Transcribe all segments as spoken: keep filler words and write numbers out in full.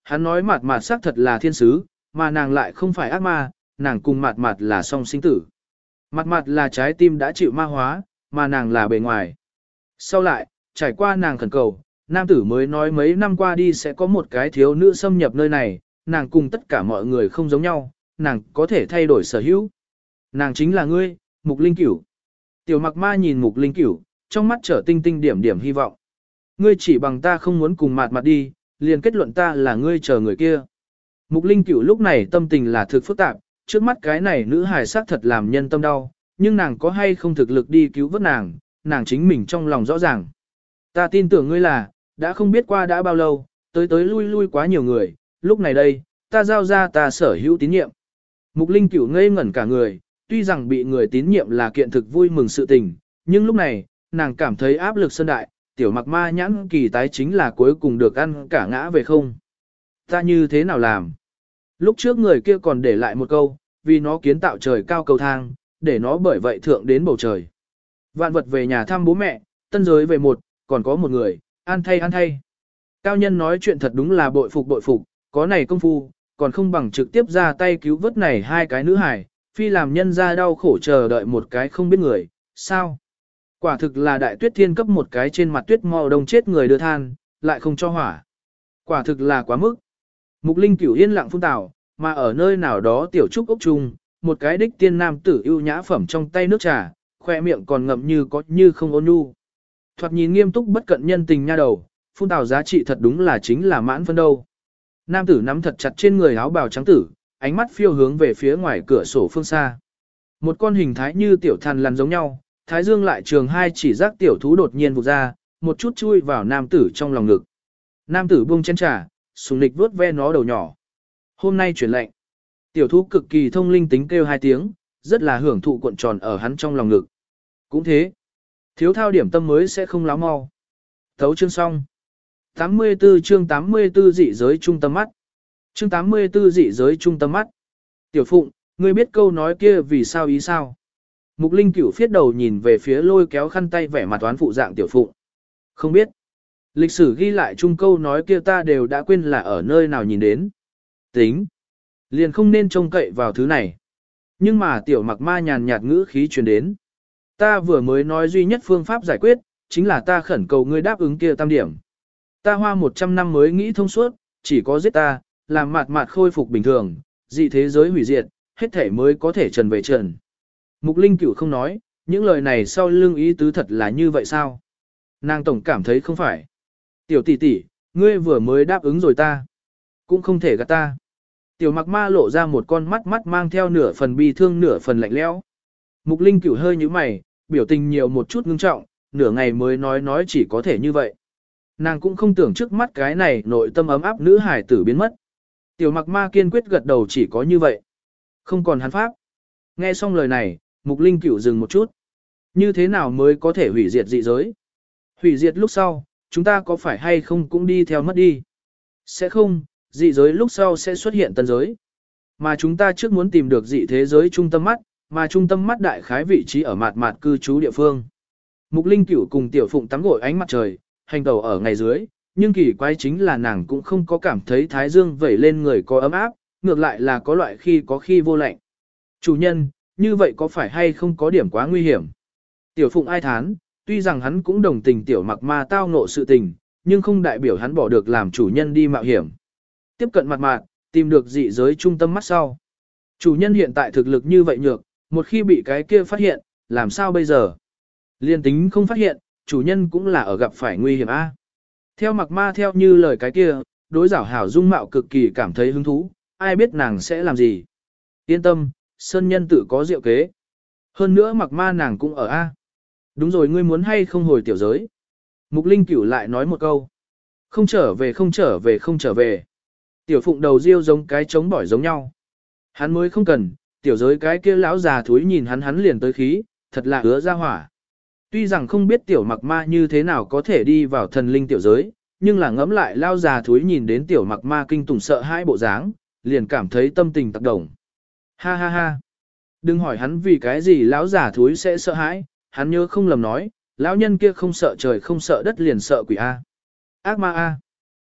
Hắn nói mạt mạt xác thật là thiên sứ, mà nàng lại không phải ác ma, nàng cùng mạt mạt là song sinh tử. Mạt mạt là trái tim đã chịu ma hóa, mà nàng là bề ngoài. Sau lại, trải qua nàng khẩn cầu, nam tử mới nói mấy năm qua đi sẽ có một cái thiếu nữ xâm nhập nơi này, nàng cùng tất cả mọi người không giống nhau, nàng có thể thay đổi sở hữu. Nàng chính là ngươi, Mục Linh Cửu. Tiểu Mặc Ma nhìn Mục Linh Cửu, trong mắt trở tinh tinh điểm điểm hy vọng. Ngươi chỉ bằng ta không muốn cùng mạt mặt đi, liền kết luận ta là ngươi chờ người kia. Mục Linh Cửu lúc này tâm tình là thực phức tạp, trước mắt cái này nữ hài sắc thật làm nhân tâm đau, nhưng nàng có hay không thực lực đi cứu vớt nàng, nàng chính mình trong lòng rõ ràng. Ta tin tưởng ngươi là, đã không biết qua đã bao lâu, tới tới lui lui quá nhiều người, lúc này đây, ta giao ra ta sở hữu tín nhiệm. Mục Linh Cửu ngây ngẩn cả người, tuy rằng bị người tín nhiệm là kiện thực vui mừng sự tình, nhưng lúc này, nàng cảm thấy áp lực sơn đại, Tiểu Mặc Ma nhãn kỳ tái chính là cuối cùng được ăn cả ngã về không. Ta như thế nào làm? Lúc trước người kia còn để lại một câu, vì nó kiến tạo trời cao cầu thang, để nó bởi vậy thượng đến bầu trời. Vạn vật về nhà thăm bố mẹ, tân giới về một, còn có một người, an thay an thay. Cao nhân nói chuyện thật đúng là bội phục bội phục, có này công phu, còn không bằng trực tiếp ra tay cứu vớt này hai cái nữ hài, phi làm nhân ra đau khổ chờ đợi một cái không biết người, sao? Quả thực là đại tuyết thiên cấp một cái trên mặt tuyết màu đông chết người đưa than, lại không cho hỏa. Quả thực là quá mức. Mục Linh Cửu yên lặng phun tào, mà ở nơi nào đó tiểu trúc ốc trung, một cái đích tiên nam tử ưu nhã phẩm trong tay nước trà, khoe miệng còn ngậm như có như không ôn nhu. Thoạt nhìn nghiêm túc bất cận nhân tình nha đầu, phun tào giá trị thật đúng là chính là mãn phân đâu. Nam tử nắm thật chặt trên người áo bào trắng tử, ánh mắt phiêu hướng về phía ngoài cửa sổ phương xa. Một con hình thái như tiểu thần lằn giống nhau, thái dương lại trường hai chỉ giác tiểu thú đột nhiên vụt ra, một chút chui vào nam tử trong lòng ngực. Nam tử buông chén trà, sùng nịch vuốt ve nó đầu nhỏ. Hôm nay chuyển lệnh. Tiểu thú cực kỳ thông linh tính kêu hai tiếng, rất là hưởng thụ cuộn tròn ở hắn trong lòng ngực. Cũng thế. Thiếu thao điểm tâm mới sẽ không láo mau. Thấu chương xong. tám mươi tư chương tám mươi tư dị giới trung tâm mắt. Chương tám mươi tư dị giới trung tâm mắt. Tiểu Phụng, ngươi biết câu nói kia vì sao ý sao? Mục Linh Cửu phiết đầu nhìn về phía lôi kéo khăn tay vẻ mặt toán phụ dạng Tiểu Phụng. Không biết. Lịch sử ghi lại chung câu nói kia ta đều đã quên là ở nơi nào nhìn đến. Tính. Liền không nên trông cậy vào thứ này. Nhưng mà Tiểu Mặc Ma nhàn nhạt ngữ khí truyền đến. Ta vừa mới nói duy nhất phương pháp giải quyết, chính là ta khẩn cầu ngươi đáp ứng kia tam điểm. Ta hoa một trăm năm mới nghĩ thông suốt, chỉ có giết ta, làm mạt mạt khôi phục bình thường, dị thế giới hủy diệt, hết thể mới có thể trần về trần. Mục Linh Cửu không nói, những lời này sau lưng ý tứ thật là như vậy sao? Nàng tổng cảm thấy không phải. Tiểu tỷ tỷ, ngươi vừa mới đáp ứng rồi ta. Cũng không thể gạt ta. Tiểu Mặc Ma lộ ra một con mắt mắt mang theo nửa phần bi thương nửa phần lạnh lẽo. Mục Linh Cửu hơi nhíu mày, biểu tình nhiều một chút ngưng trọng, nửa ngày mới nói nói chỉ có thể như vậy. Nàng cũng không tưởng trước mắt cái này nội tâm ấm áp nữ hải tử biến mất. Tiểu Mặc Ma kiên quyết gật đầu chỉ có như vậy. Không còn hắn pháp. Nghe xong lời này, Mục Linh Cửu dừng một chút. Như thế nào mới có thể hủy diệt dị giới? Hủy diệt lúc sau, chúng ta có phải hay không cũng đi theo mất đi? Sẽ không, dị giới lúc sau sẽ xuất hiện tân giới. Mà chúng ta trước muốn tìm được dị thế giới trung tâm mắt, mà trung tâm mắt đại khái vị trí ở mạt mạt cư trú địa phương. Mục Linh Cửu cùng Tiểu Phụng tắm gội ánh mặt trời, hành tẩu ở ngày dưới, nhưng kỳ quái chính là nàng cũng không có cảm thấy thái dương vẩy lên người có ấm áp, ngược lại là có loại khi có khi vô lạnh. Chủ nhân, như vậy có phải hay không có điểm quá nguy hiểm? Tiểu Phụng ai thán, tuy rằng hắn cũng đồng tình Tiểu Mặc Ma tao ngộ sự tình, nhưng không đại biểu hắn bỏ được làm chủ nhân đi mạo hiểm. Tiếp cận mặt mạt, tìm được dị giới trung tâm mắt sau. Chủ nhân hiện tại thực lực như vậy nhược, một khi bị cái kia phát hiện, làm sao bây giờ? Liên tính không phát hiện, chủ nhân cũng là ở gặp phải nguy hiểm a. Theo Mặc Ma theo như lời cái kia, đối giảo hảo dung mạo cực kỳ cảm thấy hứng thú, ai biết nàng sẽ làm gì. Yên tâm, Sơn Nhân tự có diệu kế. Hơn nữa Mặc Ma nàng cũng ở a. Đúng rồi, ngươi muốn hay không hồi tiểu giới? Mục Linh Cửu lại nói một câu. Không trở về không trở về không trở về. Tiểu Phụng đầu riêu giống cái trống bỏi giống nhau. Hắn mới không cần, tiểu giới cái kia lão già thúi nhìn hắn hắn liền tới khí, thật là ứa ra hỏa. Tuy rằng không biết Tiểu Mặc Ma như thế nào có thể đi vào thần linh tiểu giới, nhưng là ngẫm lại lão già thúi nhìn đến Tiểu Mặc Ma kinh tủng sợ hãi bộ dáng, liền cảm thấy tâm tình tác động. Ha ha ha. Đừng hỏi hắn vì cái gì lão già thúi sẽ sợ hãi, hắn nhớ không lầm nói, lão nhân kia không sợ trời không sợ đất liền sợ quỷ A. Ác ma A.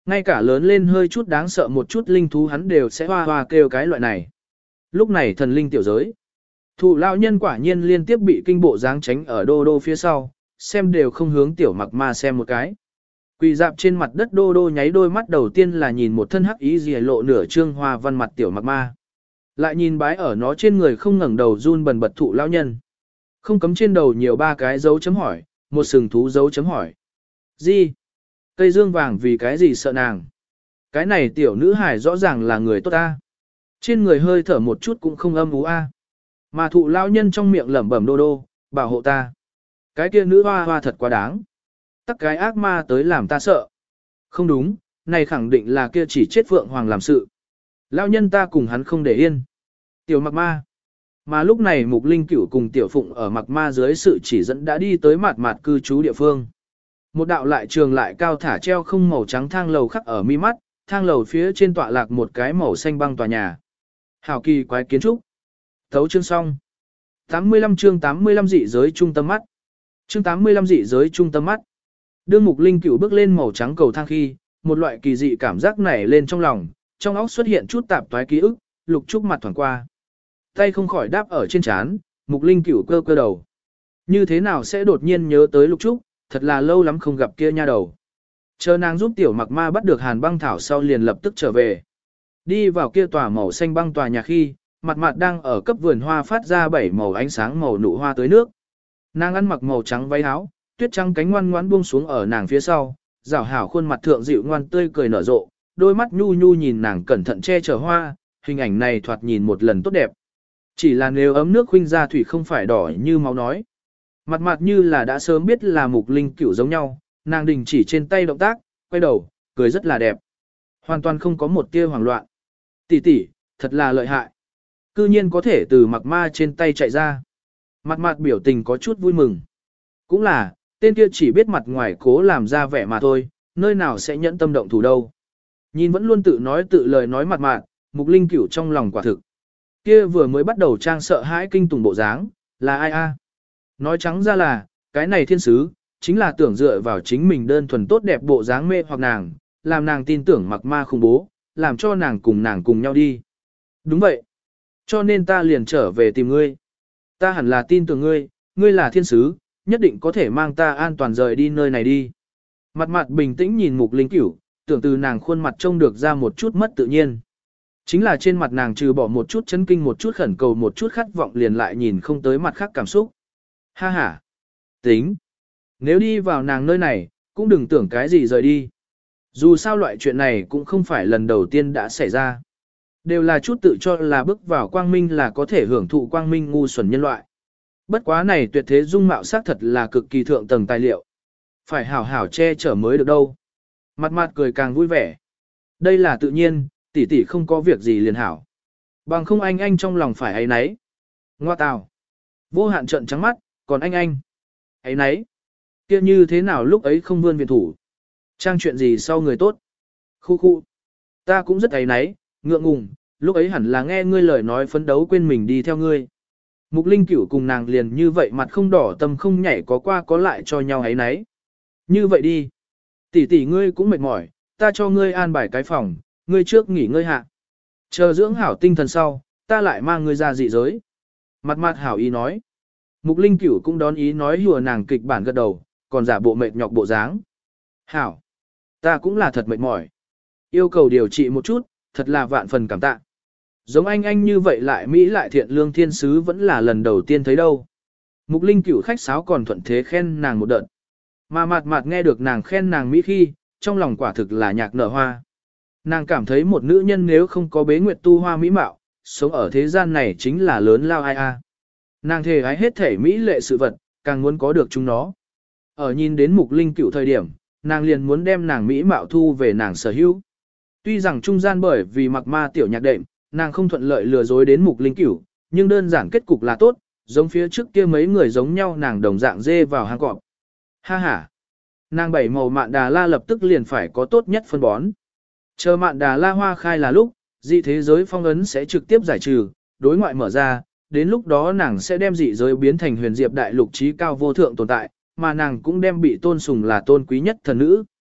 Ngay cả lớn lên hơi chút đáng sợ một chút linh thú hắn đều sẽ hoa hoa kêu cái loại này. Lúc này thần linh tiểu giới. Thụ lão nhân quả nhiên liên tiếp bị kinh bộ dáng tránh ở đô đô phía sau, xem đều không hướng tiểu mặc ma xem một cái. Quỳ dạp trên mặt đất đô đô nháy đôi mắt đầu tiên là nhìn một thân hắc ý gì lộ nửa trương hoa văn mặt tiểu mặc ma. Lại nhìn bái ở nó trên người không ngẩng đầu run bần bật thụ lão nhân. Không cấm trên đầu nhiều ba cái dấu chấm hỏi, một sừng thú dấu chấm hỏi. Gì? Cây dương vàng vì cái gì sợ nàng? Cái này tiểu nữ hải rõ ràng là người tốt ta. Trên người hơi thở một chút cũng không âm ú a. Mà thụ lão nhân trong miệng lẩm bẩm đô đô, bảo hộ ta. Cái kia nữ hoa hoa thật quá đáng. Tắc cái ác ma tới làm ta sợ. Không đúng, này khẳng định là kia chỉ chết Phượng Hoàng làm sự. Lão nhân ta cùng hắn không để yên. Tiểu mặc ma. Mà lúc này Mục Linh Cửu cùng Tiểu Phụng ở mặc ma dưới sự chỉ dẫn đã đi tới mặt mặt cư trú địa phương. Một đạo lại trường lại cao thả treo không màu trắng thang lầu khắc ở mi mắt, thang lầu phía trên tọa lạc một cái màu xanh băng tòa nhà. Hảo kỳ quái kiến trúc. Thấu chương xong. tám mươi lăm chương tám mươi lăm dị giới trung tâm mắt. Chương tám mươi lăm dị giới trung tâm mắt. Đương Mục Linh Cửu bước lên màu trắng cầu thang khi, một loại kỳ dị cảm giác nảy lên trong lòng, trong óc xuất hiện chút tạp toái ký ức, Lục Trúc mặt thoảng qua. Tay không khỏi đáp ở trên trán, Mục Linh Cửu cơ cơ đầu. Như thế nào sẽ đột nhiên nhớ tới Lục Trúc, thật là lâu lắm không gặp kia nha đầu. Chờ nàng giúp tiểu mặc ma bắt được hàn băng thảo sau liền lập tức trở về. Đi vào kia tòa màu xanh băng tòa nhà khi, mặt mặt đang ở cấp vườn hoa phát ra bảy màu ánh sáng màu nụ hoa tới nước. Nàng ăn mặc màu trắng váy áo, tuyết trắng cánh ngoan ngoãn buông xuống ở nàng phía sau, rảo hảo khuôn mặt thượng dịu ngoan tươi cười nở rộ, đôi mắt nhu nhu nhìn nàng cẩn thận che chở hoa, hình ảnh này thoạt nhìn một lần tốt đẹp. Chỉ là nếu ấm nước khuynh ra thủy không phải đỏ như máu nói. Mặt mặt như là đã sớm biết là Mục Linh Cửu giống nhau, nàng đình chỉ trên tay động tác, quay đầu, cười rất là đẹp. Hoàn toàn không có một tia hoảng loạn. Tỷ tỷ, thật là lợi hại. Cư nhiên có thể từ mặc ma trên tay chạy ra. Mặt mặt biểu tình có chút vui mừng. Cũng là, tên kia chỉ biết mặt ngoài cố làm ra vẻ mà thôi, nơi nào sẽ nhẫn tâm động thủ đâu. Nhìn vẫn luôn tự nói tự lời nói mặt mặt, Mục Linh Cửu trong lòng quả thực. Kia vừa mới bắt đầu trang sợ hãi kinh tủng bộ dáng, là ai a? Nói trắng ra là, cái này thiên sứ, chính là tưởng dựa vào chính mình đơn thuần tốt đẹp bộ dáng mê hoặc nàng, làm nàng tin tưởng mặc ma khủng bố, làm cho nàng cùng nàng cùng nhau đi. Đúng vậy. Cho nên ta liền trở về tìm ngươi. Ta hẳn là tin tưởng ngươi, ngươi là thiên sứ, nhất định có thể mang ta an toàn rời đi nơi này đi. Mặt mặt bình tĩnh nhìn Mục Linh Cửu, tưởng từ nàng khuôn mặt trông được ra một chút mất tự nhiên. Chính là trên mặt nàng trừ bỏ một chút chấn kinh một chút khẩn cầu một chút khát vọng liền lại nhìn không tới mặt khác cảm xúc. Ha ha. Tính. Nếu đi vào nàng nơi này, cũng đừng tưởng cái gì rời đi. Dù sao loại chuyện này cũng không phải lần đầu tiên đã xảy ra. Đều là chút tự cho là bước vào quang minh là có thể hưởng thụ quang minh ngu xuẩn nhân loại. Bất quá này tuyệt thế dung mạo xác thật là cực kỳ thượng tầng tài liệu. Phải hảo hảo che chở mới được đâu. Mặt mặt cười càng vui vẻ. Đây là tự nhiên, tỷ tỷ không có việc gì liền hảo. Bằng không anh anh trong lòng phải ấy nấy. Ngoa tào. Vô hạn trận trắng mắt, còn anh anh. Ấy nấy. Kia như thế nào lúc ấy không vươn viện thủ. Trang chuyện gì sau người tốt. Khu khu. Ta cũng rất ấy nấy, ngượng ngùng, lúc ấy hẳn là nghe ngươi lời nói phấn đấu quên mình đi theo ngươi. Mục Linh Cửu cùng nàng liền như vậy mặt không đỏ tâm không nhảy có qua có lại cho nhau ấy nấy. Như vậy đi. Tỷ tỷ ngươi cũng mệt mỏi, ta cho ngươi an bài cái phòng, ngươi trước nghỉ ngơi hạ. Chờ dưỡng hảo tinh thần sau, ta lại mang ngươi ra dị giới. Mặt mặt hảo ý nói. Mục Linh Cửu cũng đón ý nói hùa nàng kịch bản gật đầu, còn giả bộ mệt nhọc bộ dáng. Hảo. Ta cũng là thật mệt mỏi. Yêu cầu điều trị một chút, thật là vạn phần cảm tạ. Giống anh anh như vậy lại Mỹ lại thiện lương thiên sứ vẫn là lần đầu tiên thấy đâu. Mục Linh Cửu khách sáo còn thuận thế khen nàng một đợt. Mà mặt mặt nghe được nàng khen nàng Mỹ khi, trong lòng quả thực là nhạc nở hoa. Nàng cảm thấy một nữ nhân nếu không có bế nguyệt tu hoa mỹ mạo, sống ở thế gian này chính là lớn lao ai a. Nàng thề ái hết thể Mỹ lệ sự vật, càng muốn có được chúng nó. Ở nhìn đến Mục Linh Cửu thời điểm, nàng liền muốn đem nàng Mỹ mạo thu về nàng sở hữu. Tuy rằng trung gian bởi vì mặc ma tiểu nhạc đệm, nàng không thuận lợi lừa dối đến Mục Linh Cửu, nhưng đơn giản kết cục là tốt, giống phía trước kia mấy người giống nhau nàng đồng dạng dê vào hang cọp. Ha ha! Nàng bảy màu mạn đà la lập tức liền phải có tốt nhất phân bón. Chờ mạn đà la hoa khai là lúc, dị thế giới phong ấn sẽ trực tiếp giải trừ, đối ngoại mở ra, đến lúc đó nàng sẽ đem dị giới biến thành huyền diệp đại lục trí cao vô thượng tồn tại, mà nàng cũng đem bị tôn sùng là tôn quý nhất thần nữ.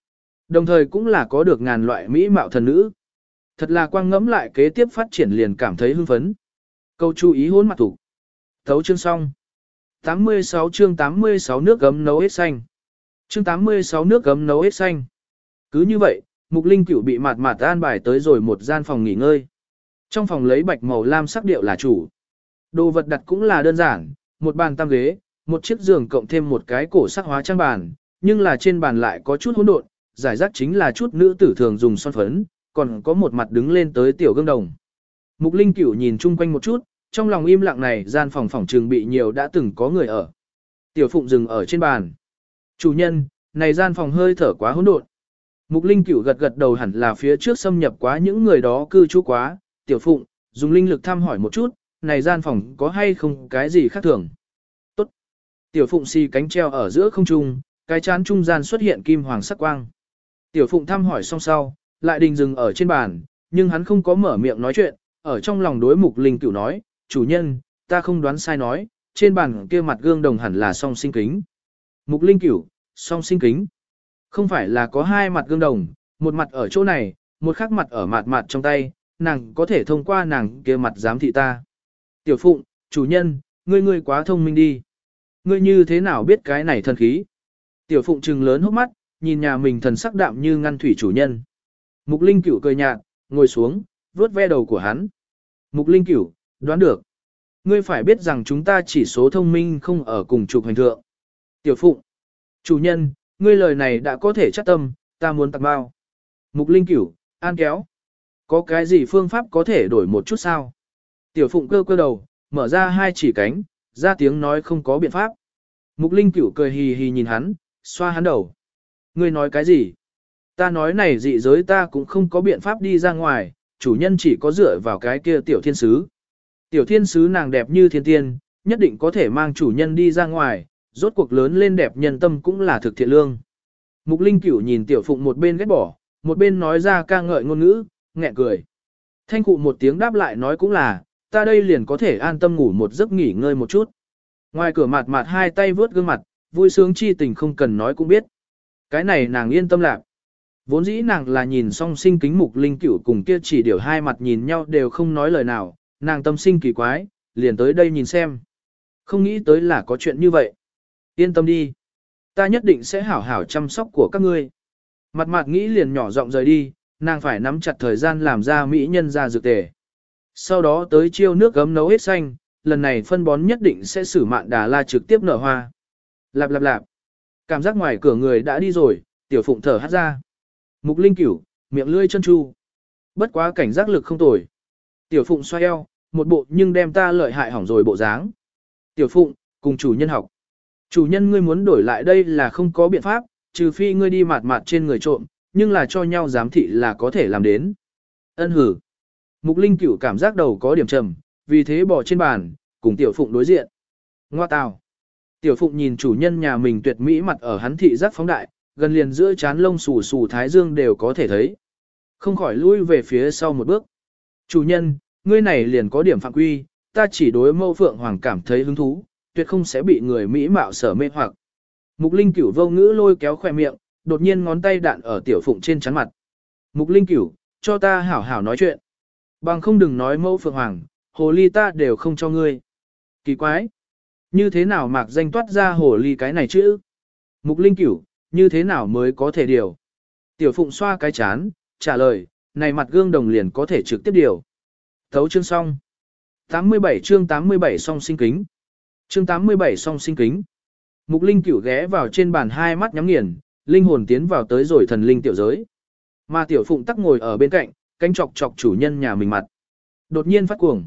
Đồng thời cũng là có được ngàn loại mỹ mạo thần nữ. Thật là quang ngẫm lại kế tiếp phát triển liền cảm thấy hưng phấn. Câu chú ý hôn mặt thủ. Thấu chương xong. tám mươi sáu chương tám mươi sáu nước gấm nấu hết xanh. Chương tám mươi sáu nước gấm nấu hết xanh. Cứ như vậy, Mục Linh Cửu bị mạt mạt an bài tới rồi một gian phòng nghỉ ngơi. Trong phòng lấy bạch màu lam sắc điệu là chủ. Đồ vật đặt cũng là đơn giản, một bàn tam ghế, một chiếc giường cộng thêm một cái cổ sắc hóa trang bàn, nhưng là trên bàn lại có chút hỗn độn, giải rác chính là chút nữ tử thường dùng son phấn, còn có một mặt đứng lên tới tiểu gương đồng. Mục Linh Cửu nhìn chung quanh một chút, trong lòng im lặng này gian phòng phòng trường bị nhiều đã từng có người ở. Tiểu Phụng dừng ở trên bàn. Chủ nhân, này gian phòng hơi thở quá hỗn độn. Mục Linh Cửu gật gật đầu hẳn là phía trước xâm nhập quá những người đó cư trú quá. Tiểu Phụng, dùng linh lực thăm hỏi một chút, này gian phòng có hay không cái gì khác thường. Tốt. Tiểu Phụng xì cánh treo ở giữa không trung, cái chán trung gian xuất hiện kim hoàng sắc quang. Tiểu Phụng thăm hỏi xong sau, lại đình dừng ở trên bàn, nhưng hắn không có mở miệng nói chuyện, ở trong lòng đối Mục Linh Cửu nói, chủ nhân, ta không đoán sai nói, trên bàn kia mặt gương đồng hẳn là song sinh kính. Mục Linh Cửu, song sinh kính. Không phải là có hai mặt gương đồng, một mặt ở chỗ này, một khác mặt ở mặt mặt trong tay, nàng có thể thông qua nàng kia mặt giám thị ta. Tiểu Phụng, chủ nhân, ngươi ngươi quá thông minh đi. Ngươi như thế nào biết cái này thần khí? Tiểu Phụng trừng lớn hốc mắt, nhìn nhà mình thần sắc đạm như ngăn thủy chủ nhân. Mục Linh Cửu cười nhạt, ngồi xuống, vuốt ve đầu của hắn. Mục Linh Cửu, đoán được. Ngươi phải biết rằng chúng ta chỉ số thông minh không ở cùng trục hành thượng. Tiểu Phụng, chủ nhân, ngươi lời này đã có thể chắc tâm, ta muốn tặng bao. Mục Linh Cửu, an kéo. Có cái gì phương pháp có thể đổi một chút sao? Tiểu Phụng cơ cơ đầu, mở ra hai chỉ cánh, ra tiếng nói không có biện pháp. Mục Linh Cửu cười hì hì nhìn hắn, xoa hắn đầu. Ngươi nói cái gì? Ta nói này dị giới ta cũng không có biện pháp đi ra ngoài, chủ nhân chỉ có dựa vào cái kia tiểu thiên sứ. Tiểu thiên sứ nàng đẹp như thiên tiên, nhất định có thể mang chủ nhân đi ra ngoài, rốt cuộc lớn lên đẹp nhân tâm cũng là thực thiện lương. Mục Linh Cửu nhìn Tiểu Phụng một bên ghét bỏ, một bên nói ra ca ngợi ngôn ngữ, nghẹn cười. Thanh cụ một tiếng đáp lại nói cũng là, ta đây liền có thể an tâm ngủ một giấc nghỉ ngơi một chút. Ngoài cửa mặt mặt hai tay vướt gương mặt, vui sướng chi tình không cần nói cũng biết. Cái này nàng yên tâm lạc. Vốn dĩ nàng là nhìn song sinh kính Mục Linh Cửu cùng kia chỉ điều hai mặt nhìn nhau đều không nói lời nào, nàng tâm sinh kỳ quái, liền tới đây nhìn xem. Không nghĩ tới là có chuyện như vậy. Yên tâm đi. Ta nhất định sẽ hảo hảo chăm sóc của các ngươi. Mặt mặt nghĩ liền nhỏ giọng rời đi, nàng phải nắm chặt thời gian làm ra mỹ nhân ra dược tề. Sau đó tới chiêu nước gấm nấu hết xanh, lần này phân bón nhất định sẽ xử mạn đà la trực tiếp nở hoa. Lạp lạp lạp. Cảm giác ngoài cửa người đã đi rồi, Tiểu Phụng thở hắt ra. Mục Linh Cửu, miệng lươi chân chu. Bất quá cảnh giác lực không tồi. Tiểu Phụng xoay eo, một bộ nhưng đem ta lợi hại hỏng rồi bộ dáng. Tiểu Phụng, cùng chủ nhân học. Chủ nhân ngươi muốn đổi lại đây là không có biện pháp, trừ phi ngươi đi mạt mạt trên người trộm, nhưng là cho nhau giám thị là có thể làm đến. Ân hử. Mục Linh Cửu cảm giác đầu có điểm trầm, vì thế bỏ trên bàn, cùng Tiểu Phụng đối diện. Ngoa tào. Tiểu Phụng nhìn chủ nhân nhà mình tuyệt mỹ mặt ở hắn thị giác phóng đại, gần liền giữa trán lông xù xù thái dương đều có thể thấy. Không khỏi lui về phía sau một bước. Chủ nhân, ngươi này liền có điểm phạm quy, ta chỉ đối mâu phượng hoàng cảm thấy hứng thú, tuyệt không sẽ bị người mỹ mạo sở mê hoặc. Mục Linh Cửu vô ngữ lôi kéo khỏe miệng, đột nhiên ngón tay đạn ở Tiểu Phụng trên trán mặt. Mục Linh Cửu, cho ta hảo hảo nói chuyện. Bằng không đừng nói mâu phượng hoàng, hồ ly ta đều không cho ngươi. Kỳ quái. Như thế nào mạc danh toát ra hồ ly cái này chứ? Mục Linh Cửu, như thế nào mới có thể điều? Tiểu Phụng xoa cái chán, trả lời, này mặt gương đồng liền có thể trực tiếp điều. Thấu chương xong. tám mươi bảy chương tám mươi bảy song sinh kính. Chương tám mươi bảy song sinh kính. Mục Linh Cửu ghé vào trên bàn hai mắt nhắm nghiền, linh hồn tiến vào tới rồi thần linh tiểu giới. Mà Tiểu Phụng tắc ngồi ở bên cạnh, canh chọc chọc chủ nhân nhà mình mặt. Đột nhiên phát cuồng.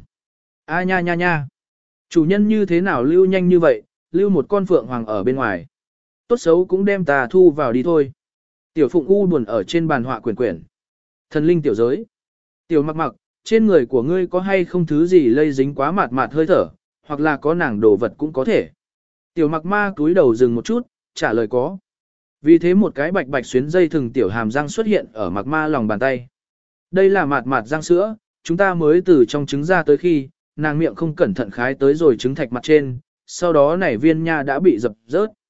A nha nha nha. Chủ nhân như thế nào lưu nhanh như vậy, lưu một con phượng hoàng ở bên ngoài. Tốt xấu cũng đem ta thu vào đi thôi. Tiểu Phụng u buồn ở trên bàn họa quyển quyển. Thần linh tiểu giới. Tiểu Mặc Mặc, trên người của ngươi có hay không thứ gì lây dính quá mạt mạt hơi thở, hoặc là có nàng đồ vật cũng có thể. Tiểu Mặc Ma cúi đầu dừng một chút, trả lời có. Vì thế một cái bạch bạch xuyến dây thừng tiểu hàm răng xuất hiện ở Mặc Ma lòng bàn tay. Đây là mạt mạt răng sữa, chúng ta mới từ trong trứng ra tới khi, nàng miệng không cẩn thận khái tới rồi trứng thạch mặt trên, sau đó nảy viên nha đã bị dập rớt.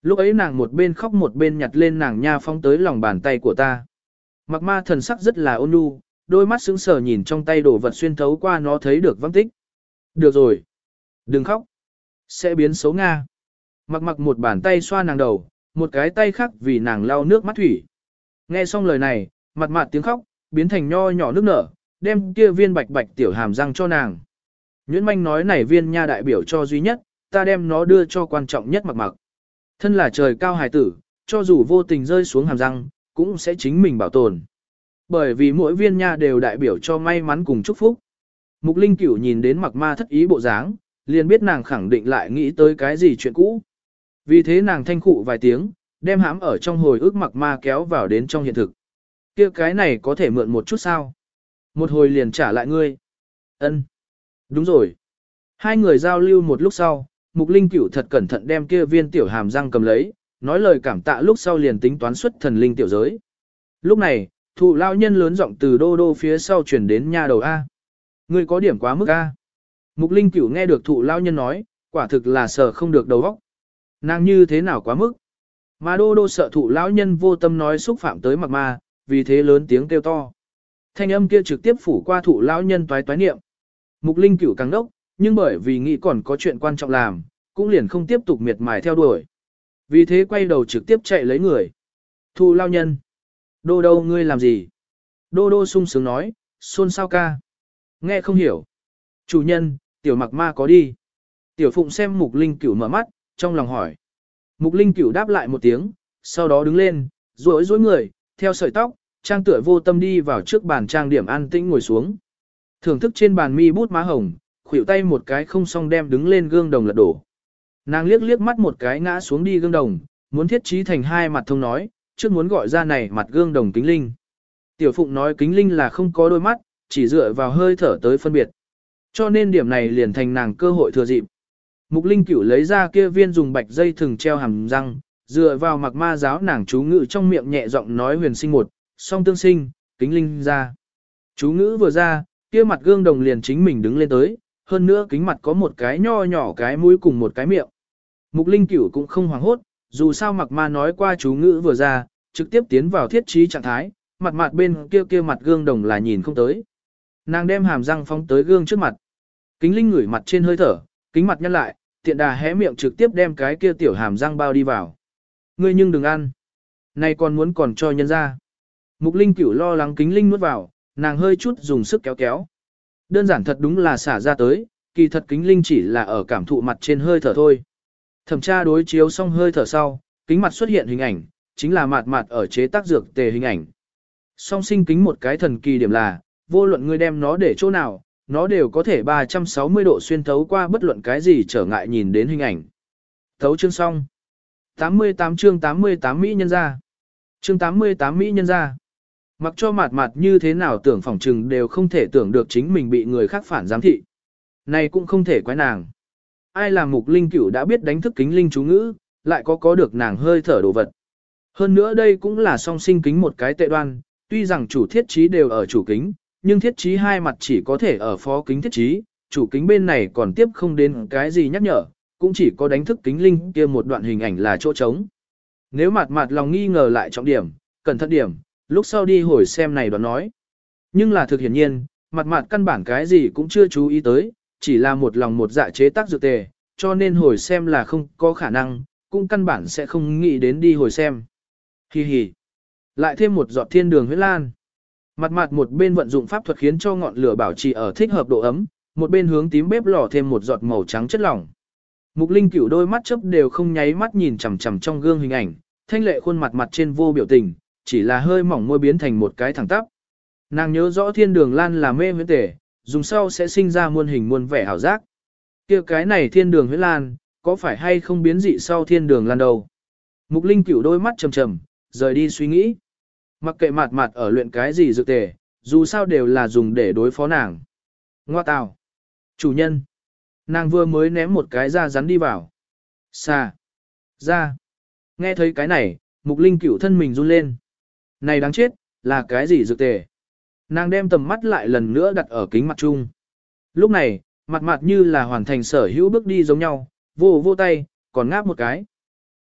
Lúc ấy nàng một bên khóc một bên nhặt lên nàng nha phong tới lòng bàn tay của ta. Mặc ma thần sắc rất là ôn nhu, đôi mắt sững sờ nhìn trong tay đồ vật xuyên thấu qua nó thấy được văng tích. Được rồi. Đừng khóc. Sẽ biến xấu Nga. Mặc mặc một bàn tay xoa nàng đầu, một cái tay khác vì nàng lau nước mắt thủy. Nghe xong lời này, mặt mặt tiếng khóc, biến thành nho nhỏ nước nở, đem kia viên bạch bạch tiểu hàm răng cho nàng. Nhuyễn Manh nói này viên nha đại biểu cho duy nhất, ta đem nó đưa cho quan trọng nhất mặc mặc. Thân là trời cao hài tử, cho dù vô tình rơi xuống hàm răng, cũng sẽ chính mình bảo tồn. Bởi vì mỗi viên nha đều đại biểu cho may mắn cùng chúc phúc. Mục Linh Cửu nhìn đến mặc ma thất ý bộ dáng, liền biết nàng khẳng định lại nghĩ tới cái gì chuyện cũ. Vì thế nàng thanh khụ vài tiếng, đem hãm ở trong hồi ức mặc ma kéo vào đến trong hiện thực. Kia cái này có thể mượn một chút sao? Một hồi liền trả lại ngươi. Ân. Đúng rồi. Hai người giao lưu một lúc sau, Mục Linh Cửu thật cẩn thận đem kia viên tiểu hàm răng cầm lấy, nói lời cảm tạ lúc sau liền tính toán xuất thần linh tiểu giới. Lúc này, thụ lao nhân lớn giọng từ đô đô phía sau chuyển đến nha đầu A. Ngươi có điểm quá mức A. Mục Linh Cửu nghe được thụ lao nhân nói, quả thực là sợ không được đầu óc. Nàng như thế nào quá mức. Mà đô đô sợ thụ lão nhân vô tâm nói xúc phạm tới mặc ma, vì thế lớn tiếng kêu to. Thanh âm kia trực tiếp phủ qua thụ lão nhân toái toái niệm. Mục Linh Cửu càng đốc, nhưng bởi vì nghĩ còn có chuyện quan trọng làm, cũng liền không tiếp tục miệt mài theo đuổi. Vì thế quay đầu trực tiếp chạy lấy người. Thụ lão nhân. Đô đô ngươi làm gì? Đô đô sung sướng nói, xôn xao ca. Nghe không hiểu. Chủ nhân, tiểu mặc ma có đi. Tiểu Phụng xem Mục Linh Cửu mở mắt, trong lòng hỏi. Mục Linh Cửu đáp lại một tiếng, sau đó đứng lên, duỗi duỗi người, theo sợi tóc, trang tựa vô tâm đi vào trước bàn trang điểm an tĩnh ngồi xuống. Thưởng thức trên bàn mi bút má hồng, khuỷu tay một cái không xong đem đứng lên gương đồng lật đổ. Nàng liếc liếc mắt một cái ngã xuống đi gương đồng, muốn thiết trí thành hai mặt thông nói, trước muốn gọi ra này mặt gương đồng kính linh. Tiểu Phụng nói kính linh là không có đôi mắt, chỉ dựa vào hơi thở tới phân biệt. Cho nên điểm này liền thành nàng cơ hội thừa dịp. Mục Linh Cửu lấy ra kia viên dùng bạch dây thừng treo hàm răng, dựa vào mặc ma giáo nàng chú ngữ trong miệng nhẹ giọng nói huyền sinh một, song tương sinh, kính linh ra. Chú ngữ vừa ra, kia mặt gương đồng liền chính mình đứng lên tới, hơn nữa kính mặt có một cái nho nhỏ cái mũi cùng một cái miệng. Mục Linh Cửu cũng không hoảng hốt, dù sao mặc ma nói qua chú ngữ vừa ra, trực tiếp tiến vào thiết trí trạng thái, mặt mặt bên kia kia mặt gương đồng là nhìn không tới. Nàng đem hàm răng phóng tới gương trước mặt. Kính linh ngửi mặt trên hơi thở, kính mặt nhăn lại, tiện đà hé miệng trực tiếp đem cái kia tiểu hàm răng bao đi vào. Ngươi nhưng đừng ăn. Này còn muốn còn cho nhân ra. Mục Linh Cửu lo lắng kính linh nuốt vào, nàng hơi chút dùng sức kéo kéo. Đơn giản thật đúng là xả ra tới, kỳ thật kính linh chỉ là ở cảm thụ mặt trên hơi thở thôi. Thẩm tra đối chiếu xong hơi thở sau, kính mặt xuất hiện hình ảnh, chính là mạt mạt ở chế tác dược tề hình ảnh. Song sinh kính một cái thần kỳ điểm là, vô luận ngươi đem nó để chỗ nào, nó đều có thể ba trăm sáu mươi độ xuyên thấu qua bất luận cái gì trở ngại nhìn đến hình ảnh. Thấu chương xong. tám mươi tám chương tám mươi tám Mỹ nhân ra. Chương tám mươi tám Mỹ nhân ra. Mặc cho mạt mạt như thế nào tưởng phỏng trừng đều không thể tưởng được chính mình bị người khác phản giám thị. Này cũng không thể quái nàng. Ai làm Mục Linh Cửu đã biết đánh thức kính linh chú ngữ, lại có có được nàng hơi thở đồ vật. Hơn nữa đây cũng là song sinh kính một cái tệ đoan, tuy rằng chủ thiết trí đều ở chủ kính, nhưng thiết trí hai mặt chỉ có thể ở phó kính thiết trí, chủ kính bên này còn tiếp không đến cái gì nhắc nhở, cũng chỉ có đánh thức kính linh kia một đoạn hình ảnh là chỗ trống. Nếu mặt mặt lòng nghi ngờ lại trọng điểm, cẩn thận điểm, lúc sau đi hồi xem này đoạn nói. Nhưng là thực hiển nhiên, mặt mặt căn bản cái gì cũng chưa chú ý tới, chỉ là một lòng một dạ chế tác dược tề, cho nên hồi xem là không có khả năng, cũng căn bản sẽ không nghĩ đến đi hồi xem. Hi hi. Lại thêm một giọt thiên đường huyết lan. Mặt mặt một bên vận dụng pháp thuật khiến cho ngọn lửa bảo trì ở thích hợp độ ấm, một bên hướng tím bếp lò thêm một giọt màu trắng chất lỏng. Mục Linh Cửu đôi mắt chớp đều không nháy mắt nhìn chằm chằm trong gương hình ảnh, thanh lệ khuôn mặt mặt trên vô biểu tình, chỉ là hơi mỏng môi biến thành một cái thẳng tắp. Nàng nhớ rõ thiên đường lan là mê huyễn tể, dùng sau sẽ sinh ra muôn hình muôn vẻ hảo giác. Kia cái này thiên đường huyễn lan, có phải hay không biến dị sau thiên đường lan đâu? Mục Linh Cửu đôi mắt trầm trầm, rời đi suy nghĩ. Mặc kệ mặt mặt ở luyện cái gì dược tề, dù sao đều là dùng để đối phó nàng. Ngoa tào. Chủ nhân. Nàng vừa mới ném một cái da rắn đi vào. Xà. Ra. Nghe thấy cái này, Mục Linh Cửu thân mình run lên. Này đáng chết, là cái gì dược tề? Nàng đem tầm mắt lại lần nữa đặt ở kính mặt chung. Lúc này, mặt mặt như là hoàn thành sở hữu bước đi giống nhau, vô vô tay, còn ngáp một cái.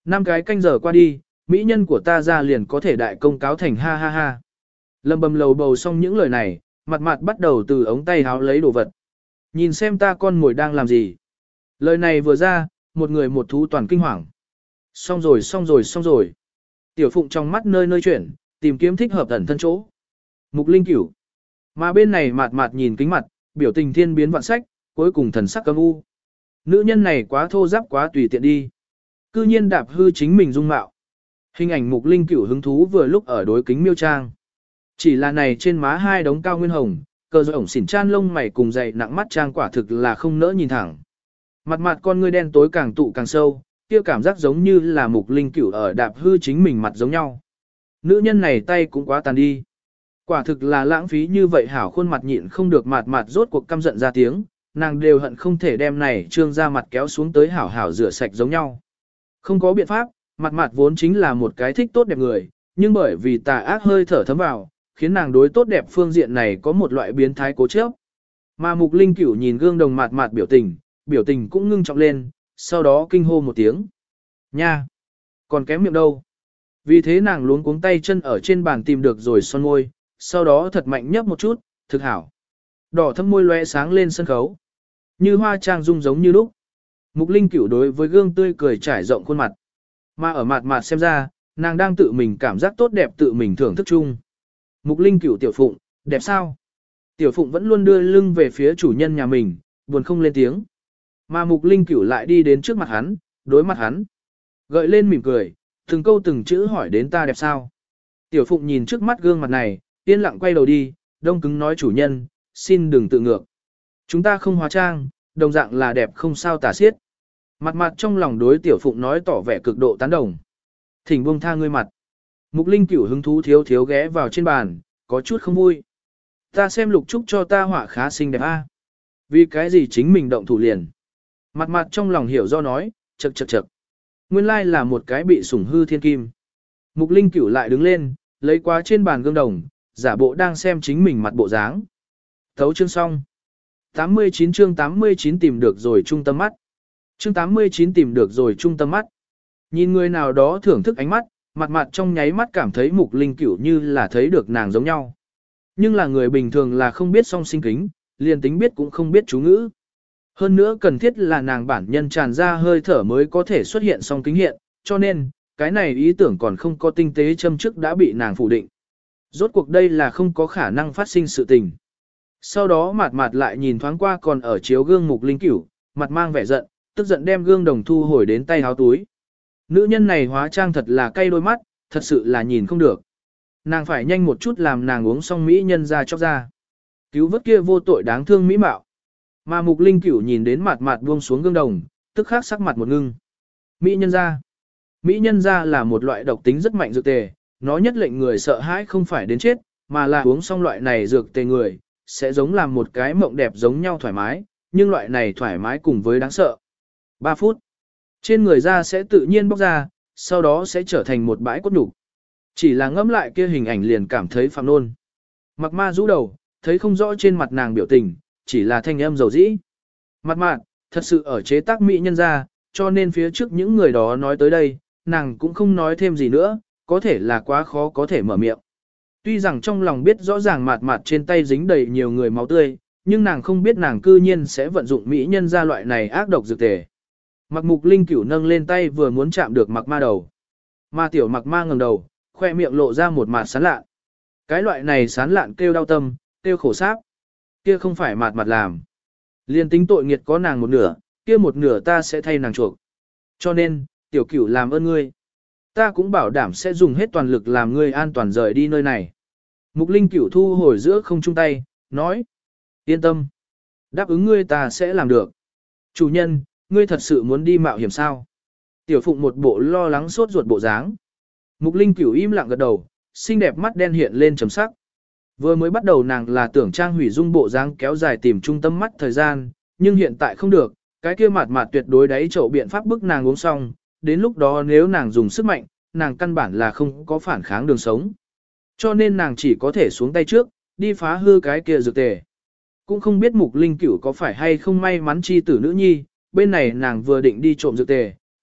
Năm cái canh giờ qua đi, mỹ nhân của ta ra liền có thể đại công cáo thành ha ha ha. Lâm bầm lầu bầu xong những lời này, mặt mặt bắt đầu từ ống tay háo lấy đồ vật. Nhìn xem ta con mồi đang làm gì. Lời này vừa ra, một người một thú toàn kinh hoàng. Xong rồi xong rồi xong rồi. Tiểu Phụng trong mắt nơi nơi chuyển, tìm kiếm thích hợp ẩn thân chỗ. Mục Linh Cửu. Mà bên này mạt mạt nhìn kính mặt, biểu tình thiên biến vạn sách, cuối cùng thần sắc câm u. Nữ nhân này quá thô giáp quá tùy tiện đi. Cư nhiên đạp hư chính mình dung mạo. Hình ảnh Mục Linh Cửu hứng thú vừa lúc ở đối kính miêu trang. Chỉ là này trên má hai đống cao nguyên hồng, cờ rồi ổng xỉn chan lông mày cùng dày nặng mắt trang quả thực là không nỡ nhìn thẳng. Mặt mặt con ngươi đen tối càng tụ càng sâu, kia cảm giác giống như là Mục Linh Cửu ở đạp hư chính mình mặt giống nhau. Nữ nhân này tay cũng quá tàn đi. Quả thực là lãng phí như vậy hảo khuôn mặt nhịn không được mặt mặt rốt cuộc căm giận ra tiếng, nàng đều hận không thể đem này trương ra mặt kéo xuống tới hảo hảo rửa sạch giống nhau. Không có biện pháp, mặt mặt vốn chính là một cái thích tốt đẹp người, nhưng bởi vì tà ác hơi thở thấm vào, khiến nàng đối tốt đẹp phương diện này có một loại biến thái cố chấp. Mà Mục Linh Cửu nhìn gương đồng mặt mặt biểu tình, biểu tình cũng ngưng trọng lên, sau đó kinh hô một tiếng. Nha! Còn kém miệng đâu? Vì thế nàng luống cuống tay chân ở trên bàn tìm được rồi son môi, sau đó thật mạnh nhấp một chút, thực hảo. Đỏ thâm môi lóe sáng lên sân khấu. Như hoa trang dung giống như lúc. Mục Linh Cửu đối với gương tươi cười trải rộng khuôn mặt. Mà ở mặt mặt xem ra, nàng đang tự mình cảm giác tốt đẹp tự mình thưởng thức chung. Mục Linh Cửu Tiểu Phụng, đẹp sao? Tiểu Phụng vẫn luôn đưa lưng về phía chủ nhân nhà mình, buồn không lên tiếng. Mà Mục Linh Cửu lại đi đến trước mặt hắn, đối mặt hắn. Gợi lên mỉm cười, từng câu từng chữ hỏi đến ta đẹp sao? Tiểu Phụng nhìn trước mắt gương mặt này, yên lặng quay đầu đi, đông cứng nói chủ nhân, xin đừng tự ngược. Chúng ta không hóa trang, đồng dạng là đẹp không sao tả xiết. Mặt mặt trong lòng đối Tiểu Phụng nói tỏ vẻ cực độ tán đồng. Thỉnh buông tha ngươi mặt. Mục Linh Cửu hứng thú thiếu thiếu ghé vào trên bàn, có chút không vui. Ta xem Lục Trúc cho ta họa khá xinh đẹp a. Vì cái gì chính mình động thủ liền. Mặt mặt trong lòng hiểu do nói, chậc chậc chậc. Nguyên lai là một cái bị sủng hư thiên kim. Mục Linh Cửu lại đứng lên, lấy qua trên bàn gương đồng, giả bộ đang xem chính mình mặt bộ dáng. Thấu chương xong. tám mươi chín chương tám mươi chín tìm được rồi trung tâm mắt. Chương tám mươi chín tìm được rồi trung tâm mắt. Nhìn người nào đó thưởng thức ánh mắt, mặt mặt trong nháy mắt cảm thấy Mục Linh Cửu như là thấy được nàng giống nhau. Nhưng là người bình thường là không biết song sinh kính, liền tính biết cũng không biết chú ngữ. Hơn nữa cần thiết là nàng bản nhân tràn ra hơi thở mới có thể xuất hiện song kính hiện, cho nên, cái này ý tưởng còn không có tinh tế châm trước đã bị nàng phủ định. Rốt cuộc đây là không có khả năng phát sinh sự tình. Sau đó mặt mặt lại nhìn thoáng qua còn ở chiếu gương Mục Linh Cửu, mặt mang vẻ giận, tức giận đem gương đồng thu hồi đến tay háo túi. Nữ nhân này hóa trang thật là cay đôi mắt, thật sự là nhìn không được. Nàng phải nhanh một chút làm nàng uống xong mỹ nhân ra chóc ra. Cứu vớt kia vô tội đáng thương mỹ mạo. Mà Mục Linh Cửu nhìn đến mặt mặt buông xuống gương đồng, tức khắc sắc mặt một ngưng. Mỹ nhân ra. Mỹ nhân ra là một loại độc tính rất mạnh dược tề, nó nhất lệnh người sợ hãi không phải đến chết, mà là uống xong loại này dược tề người, sẽ giống làm một cái mộng đẹp giống nhau thoải mái, nhưng loại này thoải mái cùng với đáng sợ. ba phút. Trên người da sẽ tự nhiên bóc ra, sau đó sẽ trở thành một bãi cốt nhục. Chỉ là ngẫm lại kia hình ảnh liền cảm thấy phạm nôn. Mặc ma rũ đầu, thấy không rõ trên mặt nàng biểu tình, chỉ là thanh âm dầu dĩ. Mặt mạn, thật sự ở chế tác mỹ nhân ra, cho nên phía trước những người đó nói tới đây, nàng cũng không nói thêm gì nữa, có thể là quá khó có thể mở miệng. Tuy rằng trong lòng biết rõ ràng mạt mạt trên tay dính đầy nhiều người máu tươi, nhưng nàng không biết nàng cư nhiên sẽ vận dụng mỹ nhân ra loại này ác độc dược tề. Mặc Mục Linh Cửu nâng lên tay vừa muốn chạm được mặc ma đầu. Ma tiểu mặc ma ngẩng đầu, khoe miệng lộ ra một mạt sán lạn. Cái loại này sán lạn kêu đau tâm, kêu khổ sáp. Kia không phải mạt mạt làm. Liên tính tội nghiệt có nàng một nửa, kia một nửa ta sẽ thay nàng chuộc. Cho nên, tiểu cửu làm ơn ngươi. Ta cũng bảo đảm sẽ dùng hết toàn lực làm ngươi an toàn rời đi nơi này. Mục Linh Cửu thu hồi giữa không chung tay, nói. Yên tâm. Đáp ứng ngươi ta sẽ làm được. Chủ nhân, ngươi thật sự muốn đi mạo hiểm sao? Tiểu Phụng một bộ lo lắng sốt ruột bộ dáng. Mục Linh Cửu im lặng gật đầu, xinh đẹp mắt đen hiện lên trầm sắc. Vừa mới bắt đầu nàng là tưởng trang hủy dung bộ dáng kéo dài tìm trung tâm mắt thời gian, nhưng hiện tại không được, cái kia mạt mạt tuyệt đối đáy chậu biện pháp bức nàng uống xong, đến lúc đó nếu nàng dùng sức mạnh, nàng căn bản là không có phản kháng đường sống. Cho nên nàng chỉ có thể xuống tay trước, đi phá hư cái kia dược tề. Cũng không biết Mục Linh Cửu có phải hay không may mắn chi tử nữ nhi, bên này nàng vừa định đi trộm dược tề,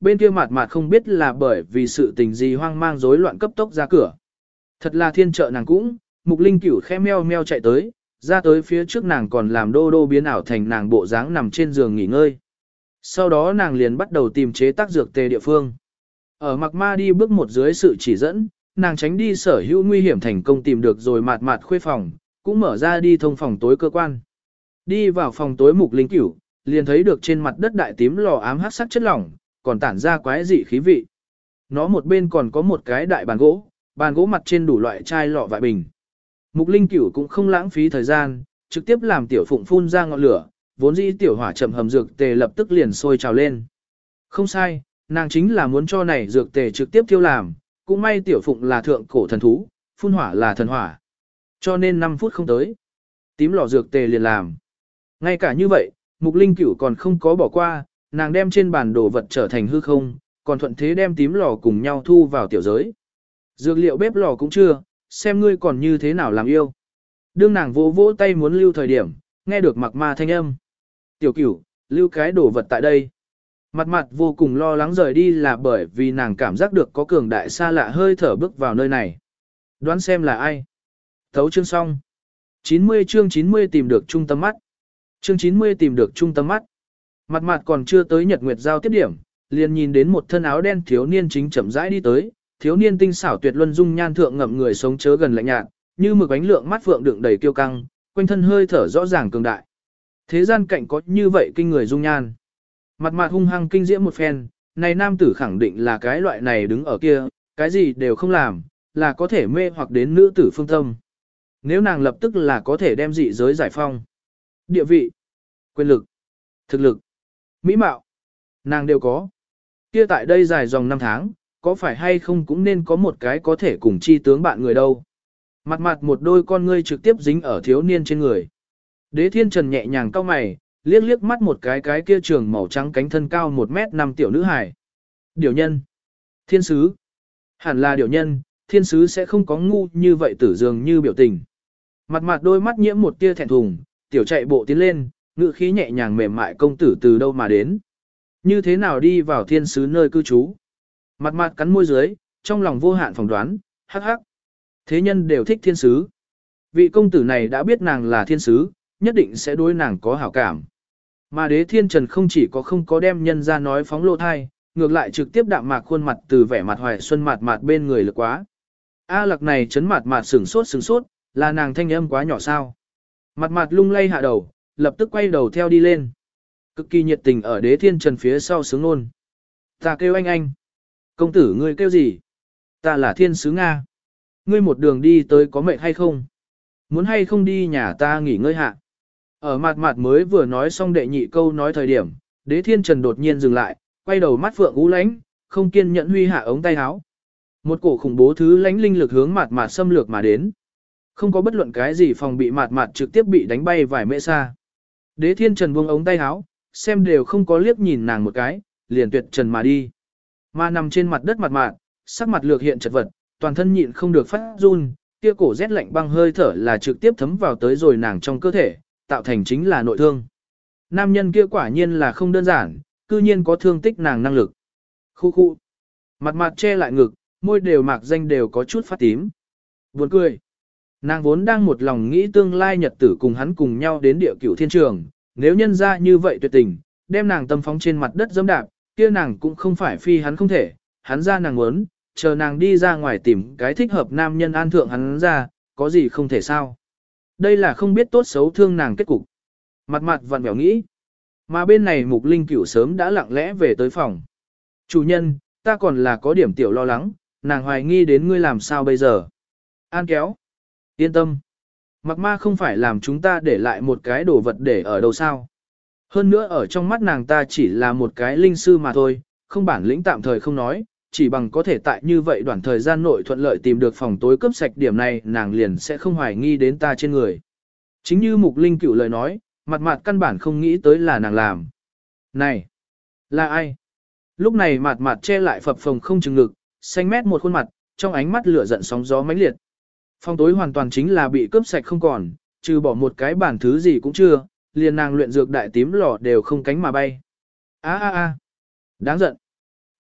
bên kia mặt mặt không biết là bởi vì sự tình gì hoang mang rối loạn cấp tốc ra cửa. Thật là thiên trợ nàng cũng, Mục Linh Cửu khẽ meo meo chạy tới, ra tới phía trước nàng còn làm đô đô biến ảo thành nàng bộ dáng nằm trên giường nghỉ ngơi. Sau đó nàng liền bắt đầu tìm chế tác dược tề địa phương. Ở Mạc Ma đi bước một dưới sự chỉ dẫn, nàng tránh đi sở hữu nguy hiểm thành công tìm được rồi mạt mạt khuê phòng, cũng mở ra đi thông phòng tối cơ quan. Đi vào phòng tối Mục Linh Cửu, liền thấy được trên mặt đất đại tím lò ám hắc sắc chất lỏng, còn tản ra quái dị khí vị. Nó một bên còn có một cái đại bàn gỗ, bàn gỗ mặt trên đủ loại chai lọ vại bình. Mục Linh Cửu cũng không lãng phí thời gian, trực tiếp làm tiểu phụng phun ra ngọn lửa, vốn dĩ tiểu hỏa chậm hầm dược tề lập tức liền sôi trào lên. Không sai, nàng chính là muốn cho này dược tề trực tiếp thiêu làm, cũng may tiểu phụng là thượng cổ thần thú, phun hỏa là thần hỏa. Cho nên năm phút không tới, tím lò dược tề liền làm. Ngay cả như vậy, Mục Linh Cửu còn không có bỏ qua, nàng đem trên bàn đồ vật trở thành hư không, còn thuận thế đem tím lò cùng nhau thu vào tiểu giới. Dược liệu bếp lò cũng chưa, xem ngươi còn như thế nào làm yêu. Đương nàng vỗ vỗ tay muốn lưu thời điểm, nghe được Mạc Ma thanh âm. Tiểu Cửu, lưu cái đồ vật tại đây. Mặt mặt vô cùng lo lắng rời đi là bởi vì nàng cảm giác được có cường đại xa lạ hơi thở bước vào nơi này. Đoán xem là ai. Thấu chương xong. chín mươi chương chín mươi tìm được trung tâm mắt. Chương chín mươi tìm được trung tâm mắt. Mặt mặt còn chưa tới Nhật Nguyệt giao tiếp điểm, liền nhìn đến một thân áo đen thiếu niên chính chậm rãi đi tới, thiếu niên tinh xảo tuyệt luân dung nhan thượng ngậm người sống chớ gần lạnh nhạt, như mực ánh lượng mắt phượng đựng đầy kiêu căng, quanh thân hơi thở rõ ràng cường đại. Thế gian cạnh có như vậy kinh người dung nhan. Mặt mặt hung hăng kinh diễm một phen, này nam tử khẳng định là cái loại này đứng ở kia, cái gì đều không làm, là có thể mê hoặc đến nữ tử phương tâm. Nếu nàng lập tức là có thể đem dị giới giải phong. Địa vị, quyền lực, thực lực, mỹ mạo, nàng đều có. Kia tại đây dài dòng năm tháng, có phải hay không cũng nên có một cái có thể cùng chi tướng bạn người đâu. Mặt mặt một đôi con ngươi trực tiếp dính ở thiếu niên trên người. Đế Thiên Trần nhẹ nhàng cau mày, liếc liếc mắt một cái cái kia trường màu trắng cánh thân cao một mét năm tiểu nữ hài. Điều nhân. Thiên sứ. Hẳn là điều nhân, thiên sứ sẽ không có ngu như vậy tử dường như biểu tình. Mặt mặt đôi mắt nhiễm một tia thẹn thùng, tiểu chạy bộ tiến lên, ngữ khí nhẹ nhàng mềm mại công tử từ đâu mà đến. Như thế nào đi vào thiên sứ nơi cư trú. Mặt mặt cắn môi dưới, trong lòng vô hạn phỏng đoán, hắc hắc. Thế nhân đều thích thiên sứ. Vị công tử này đã biết nàng là thiên sứ, nhất định sẽ đối nàng có hảo cảm. Mà đế thiên trần không chỉ có không có đem nhân ra nói phóng lộ thai, ngược lại trực tiếp đạm mạc khuôn mặt từ vẻ mặt hoài xuân mặt mặt bên người lực quá. A lạc này chấn mặt mặt sửng sốt sửng sốt, là nàng thanh âm quá nhỏ sao. Mặt mặt lung lay hạ đầu, lập tức quay đầu theo đi lên. Cực kỳ nhiệt tình ở đế thiên trần phía sau sướng nôn. Ta kêu anh anh. Công tử ngươi kêu gì? Ta là thiên sứ Nga. Ngươi một đường đi tới có mệt hay không? Muốn hay không đi nhà ta nghỉ ngơi hạ? Ở mặt mặt mới vừa nói xong đệ nhị câu nói thời điểm, đế thiên trần đột nhiên dừng lại, quay đầu mắt phượng ú lánh, không kiên nhẫn huy hạ ống tay áo. Một cổ khủng bố thứ lánh linh lực hướng mặt mặt xâm lược mà đến. Không có bất luận cái gì phòng bị mặt mặt trực tiếp bị đánh bay vài mễ xa. Đế thiên trần buông ống tay áo, xem đều không có liếc nhìn nàng một cái, liền tuyệt trần mà đi. Mà nằm trên mặt đất mặt mặt, sắc mặt lược hiện chật vật, toàn thân nhịn không được phát run, kia cổ rét lạnh băng hơi thở là trực tiếp thấm vào tới rồi nàng trong cơ thể, tạo thành chính là nội thương. Nam nhân kia quả nhiên là không đơn giản, cư nhiên có thương tích nàng năng lực. Khu khu. Mặt mặt che lại ngực, môi đều mạc danh đều có chút phát tím. Buồn cười. Nàng vốn đang một lòng nghĩ tương lai nhật tử cùng hắn cùng nhau đến địa cửu thiên trường, nếu nhân ra như vậy tuyệt tình, đem nàng tâm phóng trên mặt đất dẫm đạp, kia nàng cũng không phải phi hắn không thể, hắn ra nàng muốn, chờ nàng đi ra ngoài tìm cái thích hợp nam nhân an thượng hắn ra, có gì không thể sao. Đây là không biết tốt xấu thương nàng kết cục. Mặt mặt vặn vẹo nghĩ. Mà bên này Mục Linh Cửu sớm đã lặng lẽ về tới phòng. Chủ nhân, ta còn là có điểm tiểu lo lắng, nàng hoài nghi đến ngươi làm sao bây giờ. An kéo. Yên tâm. Mặc ma không phải làm chúng ta để lại một cái đồ vật để ở đâu sao. Hơn nữa ở trong mắt nàng ta chỉ là một cái linh sư mà thôi, không bản lĩnh tạm thời không nói, chỉ bằng có thể tại như vậy đoạn thời gian nội thuận lợi tìm được phòng tối cướp sạch điểm này nàng liền sẽ không hoài nghi đến ta trên người. Chính như Mục Linh Cửu lời nói, mặt mặt căn bản không nghĩ tới là nàng làm. Này, là ai? Lúc này mặt mặt che lại phập phồng không chừng ngực, xanh mét một khuôn mặt, trong ánh mắt lửa giận sóng gió mãnh liệt. Phòng tối hoàn toàn chính là bị cướp sạch không còn, trừ bỏ một cái bản thứ gì cũng chưa, liền nàng luyện dược đại tím lò đều không cánh mà bay. A a a, đáng giận.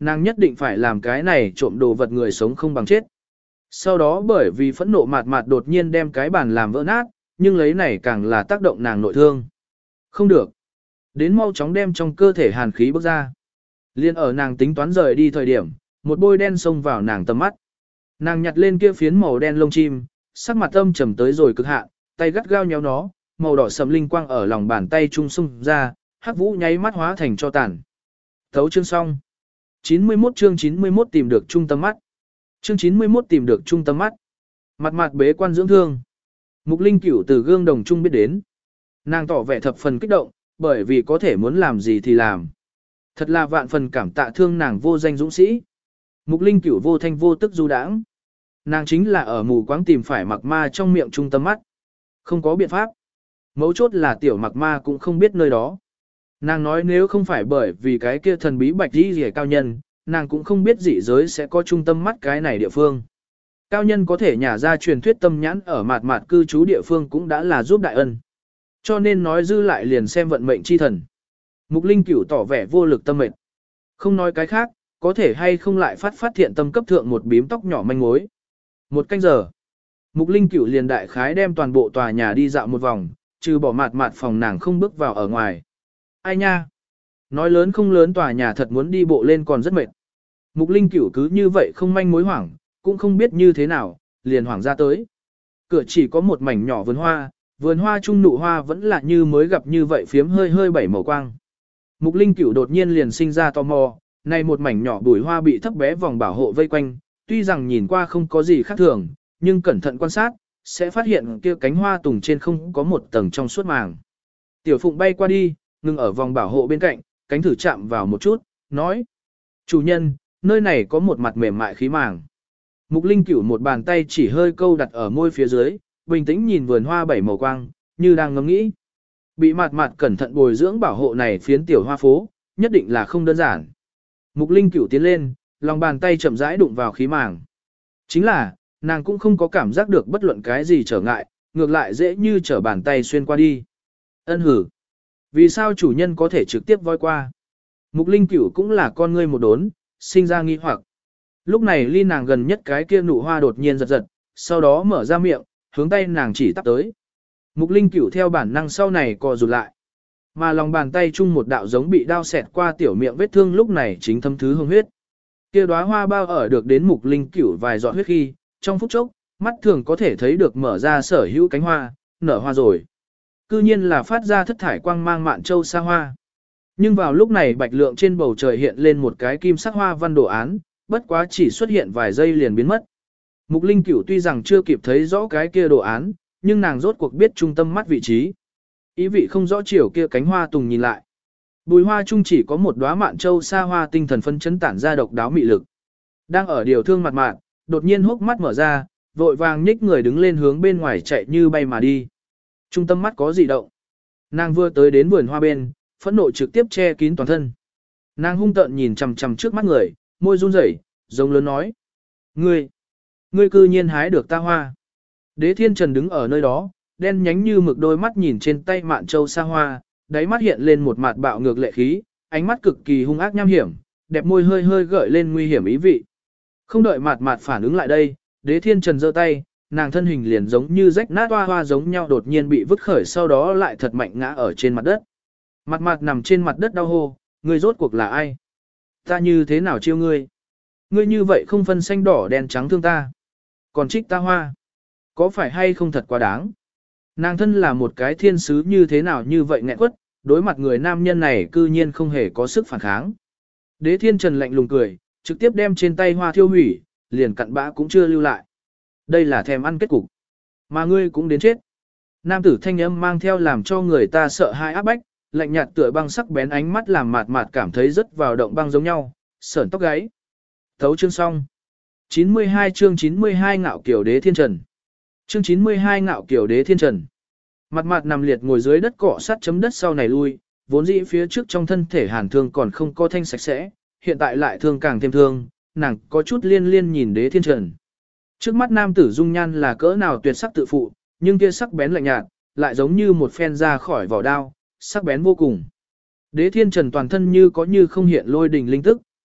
Nàng nhất định phải làm cái này trộm đồ vật người sống không bằng chết. Sau đó bởi vì phẫn nộ mạt mạt đột nhiên đem cái bàn làm vỡ nát, nhưng lấy này càng là tác động nàng nội thương. Không được. Đến mau chóng đem trong cơ thể hàn khí bước ra. Liên ở nàng tính toán rời đi thời điểm, một bôi đen xông vào nàng tầm mắt. Nàng nhặt lên kia phiến màu đen lông chim, sắc mặt âm trầm tới rồi cực hạn, tay gắt gao nhéo nó, màu đỏ sẫm linh quang ở lòng bàn tay trung xung ra, hắc vũ nháy mắt hóa thành cho tàn. Thấu chương xong. chín mươi mốt chương chín mươi mốt tìm được trung tâm mắt. Chương chín mươi mốt tìm được trung tâm mắt. Mặt mặt bế quan dưỡng thương. Mục Linh Cửu từ gương đồng trung biết đến. Nàng tỏ vẻ thập phần kích động, bởi vì có thể muốn làm gì thì làm. Thật là vạn phần cảm tạ thương nàng vô danh dũng sĩ. Mục Linh Cửu vô thanh vô tức du đãng. Nàng chính là ở mù quáng tìm phải mặc ma trong miệng trung tâm mắt. Không có biện pháp. Mấu chốt là tiểu mặc ma cũng không biết nơi đó. Nàng nói nếu không phải bởi vì cái kia thần bí bạch đi rỉa cao nhân, nàng cũng không biết dị giới sẽ có trung tâm mắt cái này địa phương. Cao nhân có thể nhả ra truyền thuyết tâm nhãn ở mạt mạt cư trú địa phương cũng đã là giúp đại ân. Cho nên nói dư lại liền xem vận mệnh chi thần. Mục Linh Cửu tỏ vẻ vô lực tâm mệnh. Không nói cái khác, có thể hay không lại phát phát thiện tâm cấp thượng một bím tóc nhỏ manh mối. Một canh giờ, Mục Linh Cửu liền đại khái đem toàn bộ tòa nhà đi dạo một vòng, trừ bỏ mạt mạt phòng nàng không bước vào ở ngoài. Ai nha? Nói lớn không lớn tòa nhà thật muốn đi bộ lên còn rất mệt. Mục Linh Cửu cứ như vậy không manh mối hoảng, cũng không biết như thế nào, liền hoảng ra tới. Cửa chỉ có một mảnh nhỏ vườn hoa, vườn hoa trung nụ hoa vẫn là như mới gặp như vậy phiếm hơi hơi bảy màu quang. Mục Linh Cửu đột nhiên liền sinh ra tò mò, này một mảnh nhỏ bùi hoa bị thấp bé vòng bảo hộ vây quanh, tuy rằng nhìn qua không có gì khác thường, nhưng cẩn thận quan sát, sẽ phát hiện kia cánh hoa tùng trên không có một tầng trong suốt màng. Tiểu Phụng bay qua đi, ngừng ở vòng bảo hộ bên cạnh, cánh thử chạm vào một chút, nói: "Chủ nhân, nơi này có một mặt mềm mại khí màng." Mục Linh Cửu một bàn tay chỉ hơi câu đặt ở môi phía dưới, bình tĩnh nhìn vườn hoa bảy màu quang, như đang ngẫm nghĩ. Bị mạt mạt cẩn thận bồi dưỡng bảo hộ này phiến tiểu hoa phố, nhất định là không đơn giản. Mục Linh Cửu tiến lên, lòng bàn tay chậm rãi đụng vào khí màng. Chính là, nàng cũng không có cảm giác được bất luận cái gì trở ngại, ngược lại dễ như trở bàn tay xuyên qua đi. Ân hử. Vì sao chủ nhân có thể trực tiếp voi qua? Mục Linh Cửu cũng là con ngươi một đốn, sinh ra nghi hoặc. Lúc này ly nàng gần nhất cái kia nụ hoa đột nhiên giật giật, sau đó mở ra miệng, hướng tay nàng chỉ tắp tới. Mục Linh Cửu theo bản năng sau này co rụt lại. Mà lòng bàn tay chung một đạo giống bị đao xẹt qua tiểu miệng vết thương lúc này chính thâm thứ hương huyết. Kia đóa hoa bao ở được đến Mục Linh Cửu vài giọt huyết khi, trong phút chốc, mắt thường có thể thấy được mở ra sở hữu cánh hoa, nở hoa rồi. Cư nhiên là phát ra thất thải quang mang mạn châu sa hoa. Nhưng vào lúc này bạch lượng trên bầu trời hiện lên một cái kim sắc hoa văn đồ án, bất quá chỉ xuất hiện vài giây liền biến mất. Mục Linh Cửu tuy rằng chưa kịp thấy rõ cái kia đồ án, nhưng nàng rốt cuộc biết trung tâm mắt vị trí. Ý vị không rõ chiều kia cánh hoa tùng nhìn lại. Bùi hoa chung chỉ có một đóa mạn châu sa hoa tinh thần phân chấn tản ra độc đáo mị lực. Đang ở điều thương mặt mạn, đột nhiên hốc mắt mở ra, vội vàng nhích người đứng lên hướng bên ngoài chạy như bay mà đi. Trung tâm mắt có gì động. Nàng vừa tới đến vườn hoa bên, phẫn nộ trực tiếp che kín toàn thân. Nàng hung tợn nhìn chằm chằm trước mắt người, môi run rẩy, giống lớn nói: "Ngươi, ngươi cư nhiên hái được ta hoa." Đế Thiên Trần đứng ở nơi đó, đen nhánh như mực đôi mắt nhìn trên tay mạn châu sa hoa, đáy mắt hiện lên một mặt bạo ngược lệ khí, ánh mắt cực kỳ hung ác nham hiểm, đẹp môi hơi hơi gợi lên nguy hiểm ý vị. Không đợi mạt mạt phản ứng lại đây, Đế Thiên Trần giơ tay, nàng thân hình liền giống như rách nát hoa hoa giống nhau đột nhiên bị vứt khởi, sau đó lại thật mạnh ngã ở trên mặt đất. Mặt mặt nằm trên mặt đất đau hô: "Ngươi rốt cuộc là ai? Ta như thế nào chiêu ngươi? Ngươi như vậy không phân xanh đỏ đen trắng thương ta, còn trích ta hoa, có phải hay không thật quá đáng?" Nàng thân là một cái thiên sứ như thế nào như vậy nghẹn quất, đối mặt người nam nhân này cư nhiên không hề có sức phản kháng. Đế Thiên Trần lạnh lùng cười, trực tiếp đem trên tay hoa thiêu hủy, liền cặn bã cũng chưa lưu lại. Đây là thèm ăn kết cục. Mà ngươi cũng đến chết. Nam tử thanh âm mang theo làm cho người ta sợ hãi áp bách, lạnh nhạt tựa băng sắc bén ánh mắt làm mạt mạt cảm thấy rất vào động băng giống nhau, sởn tóc gáy. Thấu chương xong. chín mươi hai chương chín mươi hai ngạo kiểu Đế Thiên Trần. Chương chín mươi hai ngạo kiểu Đế Thiên Trần. Mặt mặt nằm liệt ngồi dưới đất cọ sát chấm đất sau này lui, vốn dĩ phía trước trong thân thể hàn thương còn không có thanh sạch sẽ, hiện tại lại thương càng thêm thương, nàng có chút liên liên nhìn Đế Thiên Trần. Trước mắt nam tử dung nhan là cỡ nào tuyệt sắc tự phụ, nhưng kia sắc bén lạnh nhạt, lại giống như một phen ra khỏi vỏ đao, sắc bén vô cùng. Đế Thiên Trần toàn thân như có như không hiện lôi đình linh tức,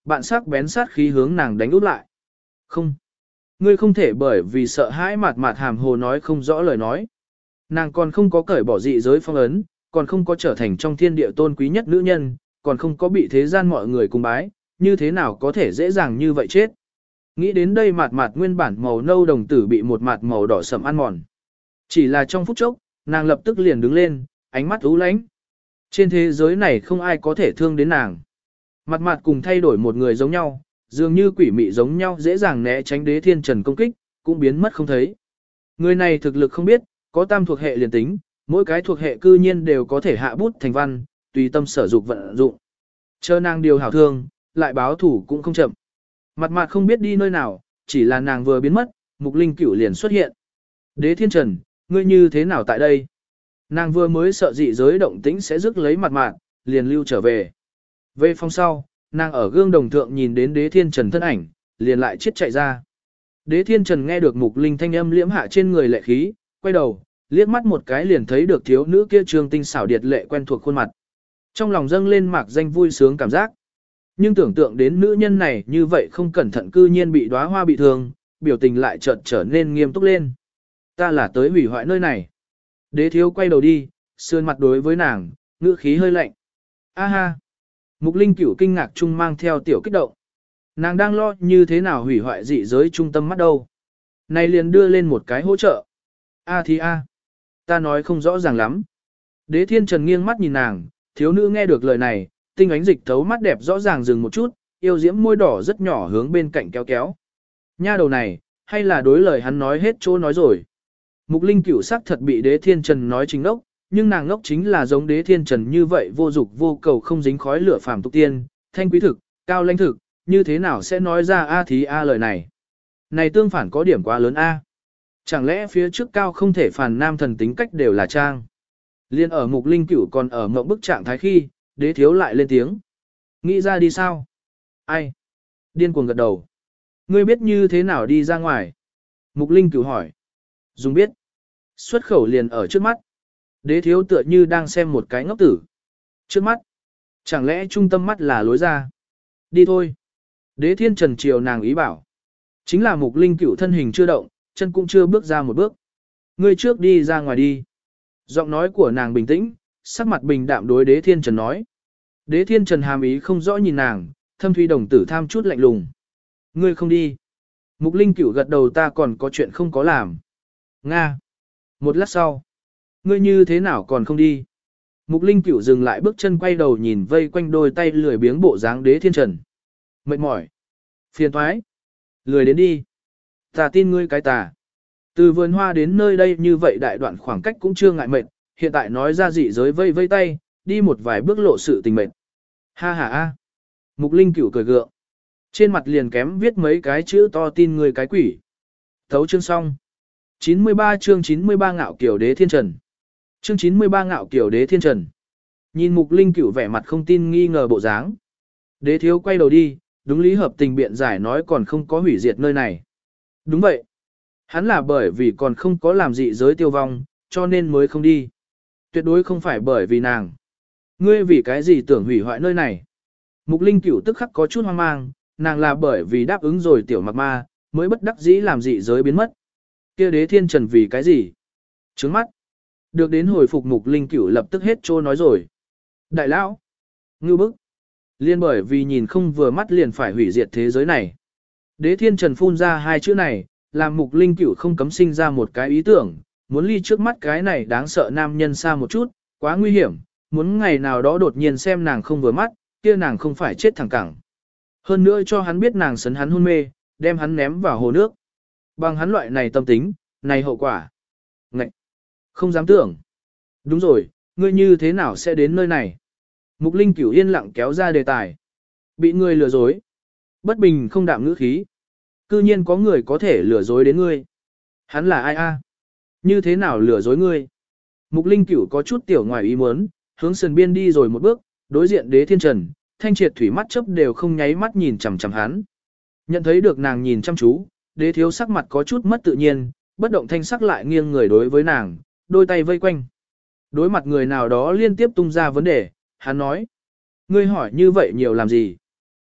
bạn sắc bén sát khí hướng nàng đánh út lại. Không. Ngươi không thể bởi vì sợ hãi mạt mạt hàm hồ nói không rõ lời nói. Nàng còn không có cởi bỏ dị giới phong ấn, còn không có trở thành trong thiên địa tôn quý nhất nữ nhân, còn không có bị thế gian mọi người cung bái, như thế nào có thể dễ dàng như vậy chết. Nghĩ đến đây mạt mạt nguyên bản màu nâu đồng tử bị một mạt màu đỏ sẫm ăn mòn. Chỉ là trong phút chốc, nàng lập tức liền đứng lên, ánh mắt u lãnh. Trên thế giới này không ai có thể thương đến nàng. Mặt mặt cùng thay đổi một người giống nhau, dường như quỷ mị giống nhau dễ dàng né tránh đế thiên trần công kích, cũng biến mất không thấy. Người này thực lực không biết, có tam thuộc hệ liền tính, mỗi cái thuộc hệ cư nhiên đều có thể hạ bút thành văn, tùy tâm sở dục vận dụng. Chờ nàng điều hảo thương, lại báo thủ cũng không chậm. Mặt mặt không biết đi nơi nào, chỉ là nàng vừa biến mất, mục linh cửu liền xuất hiện. Đế thiên trần, ngươi như thế nào tại đây? Nàng vừa mới sợ dị giới động tĩnh sẽ rước lấy mặt mặt, liền lưu trở về. Về phòng sau, nàng ở gương đồng thượng nhìn đến đế thiên trần thân ảnh, liền lại chết chạy ra. Đế thiên trần nghe được mục linh thanh âm liễm hạ trên người lệ khí, quay đầu, liếc mắt một cái liền thấy được thiếu nữ kia trương tinh xảo điệt lệ quen thuộc khuôn mặt. Trong lòng dâng lên mạc danh vui sướng cảm giác. Nhưng tưởng tượng đến nữ nhân này như vậy không cẩn thận cư nhiên bị đóa hoa bị thương, biểu tình lại chợt trở nên nghiêm túc lên. Ta là tới hủy hoại nơi này. Đế thiếu quay đầu đi, sườn mặt đối với nàng, ngữ khí hơi lạnh. A ha. Mục linh cửu kinh ngạc chung mang theo tiểu kích động. Nàng đang lo như thế nào hủy hoại dị giới trung tâm mắt đâu. Này liền đưa lên một cái hỗ trợ. A thì a. Ta nói không rõ ràng lắm. Đế thiên trần nghiêng mắt nhìn nàng, thiếu nữ nghe được lời này, tinh ánh dịch thấu mắt đẹp rõ ràng dừng một chút, yêu diễm môi đỏ rất nhỏ hướng bên cạnh kéo kéo. Nha đầu này, hay là đối lời hắn nói hết chỗ nói rồi. Mục linh cửu sắc thật bị đế thiên trần nói chính ngốc, nhưng nàng ngốc chính là giống đế thiên trần như vậy vô dục vô cầu không dính khói lửa phàm tục tiên, thanh quý thực, cao lãnh thực, như thế nào sẽ nói ra a thí a lời này. Này tương phản có điểm quá lớn a. Chẳng lẽ phía trước cao không thể phản nam thần tính cách đều là trang. Liên ở mục linh cửu còn ở mộng bức trạng thái khi, đế thiếu lại lên tiếng. Nghĩ ra đi sao? Ai? Điên cuồng gật đầu. Ngươi biết như thế nào đi ra ngoài? Mục linh cửu hỏi. Dùng biết. Xuất khẩu liền ở trước mắt. Đế thiếu tựa như đang xem một cái ngốc tử. Trước mắt. Chẳng lẽ trung tâm mắt là lối ra? Đi thôi. Đế thiên trần triều nàng ý bảo. Chính là mục linh cửu thân hình chưa động, chân cũng chưa bước ra một bước. Ngươi trước đi ra ngoài đi. Giọng nói của nàng bình tĩnh, sắc mặt bình đạm đối đế thiên trần nói. Đế thiên trần hàm ý không rõ nhìn nàng, thâm thủy đồng tử tham chút lạnh lùng. Ngươi không đi. Mục linh cửu gật đầu ta còn có chuyện không có làm. Nga. Một lát sau. Ngươi như thế nào còn không đi? Mục linh cửu dừng lại bước chân quay đầu nhìn vây quanh đôi tay lười biếng bộ dáng đế thiên trần. Mệt mỏi. Phiền thoái. Lười đến đi. Ta tin ngươi cái tà. Từ vườn hoa đến nơi đây như vậy đại đoạn khoảng cách cũng chưa ngại mệt, hiện tại nói ra dị giới vây vây tay, đi một vài bước lộ sự tình mệt. Ha ha a. Mục linh cửu cười gượng. Trên mặt liền kém viết mấy cái chữ to tin ngươi cái quỷ. Thấu chương xong. chín mươi ba chương chín mươi ba ngạo kiểu đế thiên trần. Chương chín mươi ba ngạo kiểu đế thiên trần. Nhìn mục linh cửu vẻ mặt không tin nghi ngờ bộ dáng. Đế thiếu quay đầu đi, đúng lý hợp tình biện giải nói còn không có hủy diệt nơi này. Đúng vậy. Hắn là bởi vì còn không có làm dị giới tiêu vong, cho nên mới không đi. Tuyệt đối không phải bởi vì nàng. Ngươi vì cái gì tưởng hủy hoại nơi này. Mục linh cửu tức khắc có chút hoang mang, nàng là bởi vì đáp ứng rồi tiểu mặc ma, mới bất đắc dĩ làm dị giới biến mất. Kia đế thiên trần vì cái gì? Trứng mắt. Được đến hồi phục mục linh cửu lập tức hết trô nói rồi. Đại lão. Ngưu bức. Liên bởi vì nhìn không vừa mắt liền phải hủy diệt thế giới này. Đế thiên trần phun ra hai chữ này, làm mục linh cửu không cấm sinh ra một cái ý tưởng, muốn ly trước mắt cái này đáng sợ nam nhân xa một chút, quá nguy hiểm, muốn ngày nào đó đột nhiên xem nàng không vừa mắt, kia nàng không phải chết thẳng cẳng. Hơn nữa cho hắn biết nàng sấn hắn hôn mê, đem hắn ném vào hồ nước. Bằng hắn loại này tâm tính, này hậu quả. Ngậy! Không dám tưởng. Đúng rồi, ngươi như thế nào sẽ đến nơi này? Mục linh cửu yên lặng kéo ra đề tài. Bị ngươi lừa dối. Bất bình không đạm ngữ khí. Cư nhiên có người có thể lừa dối đến ngươi. Hắn là ai a? Như thế nào lừa dối ngươi? Mục linh cửu có chút tiểu ngoài ý muốn, hướng sườn biên đi rồi một bước, đối diện đế thiên trần, thanh triệt thủy mắt chớp đều không nháy mắt nhìn chằm chằm hắn. Nhận thấy được nàng nhìn chăm chú, đế thiếu sắc mặt có chút mất tự nhiên, bất động thanh sắc lại nghiêng người đối với nàng, đôi tay vây quanh. Đối mặt người nào đó liên tiếp tung ra vấn đề, hắn nói. Ngươi hỏi như vậy nhiều làm gì?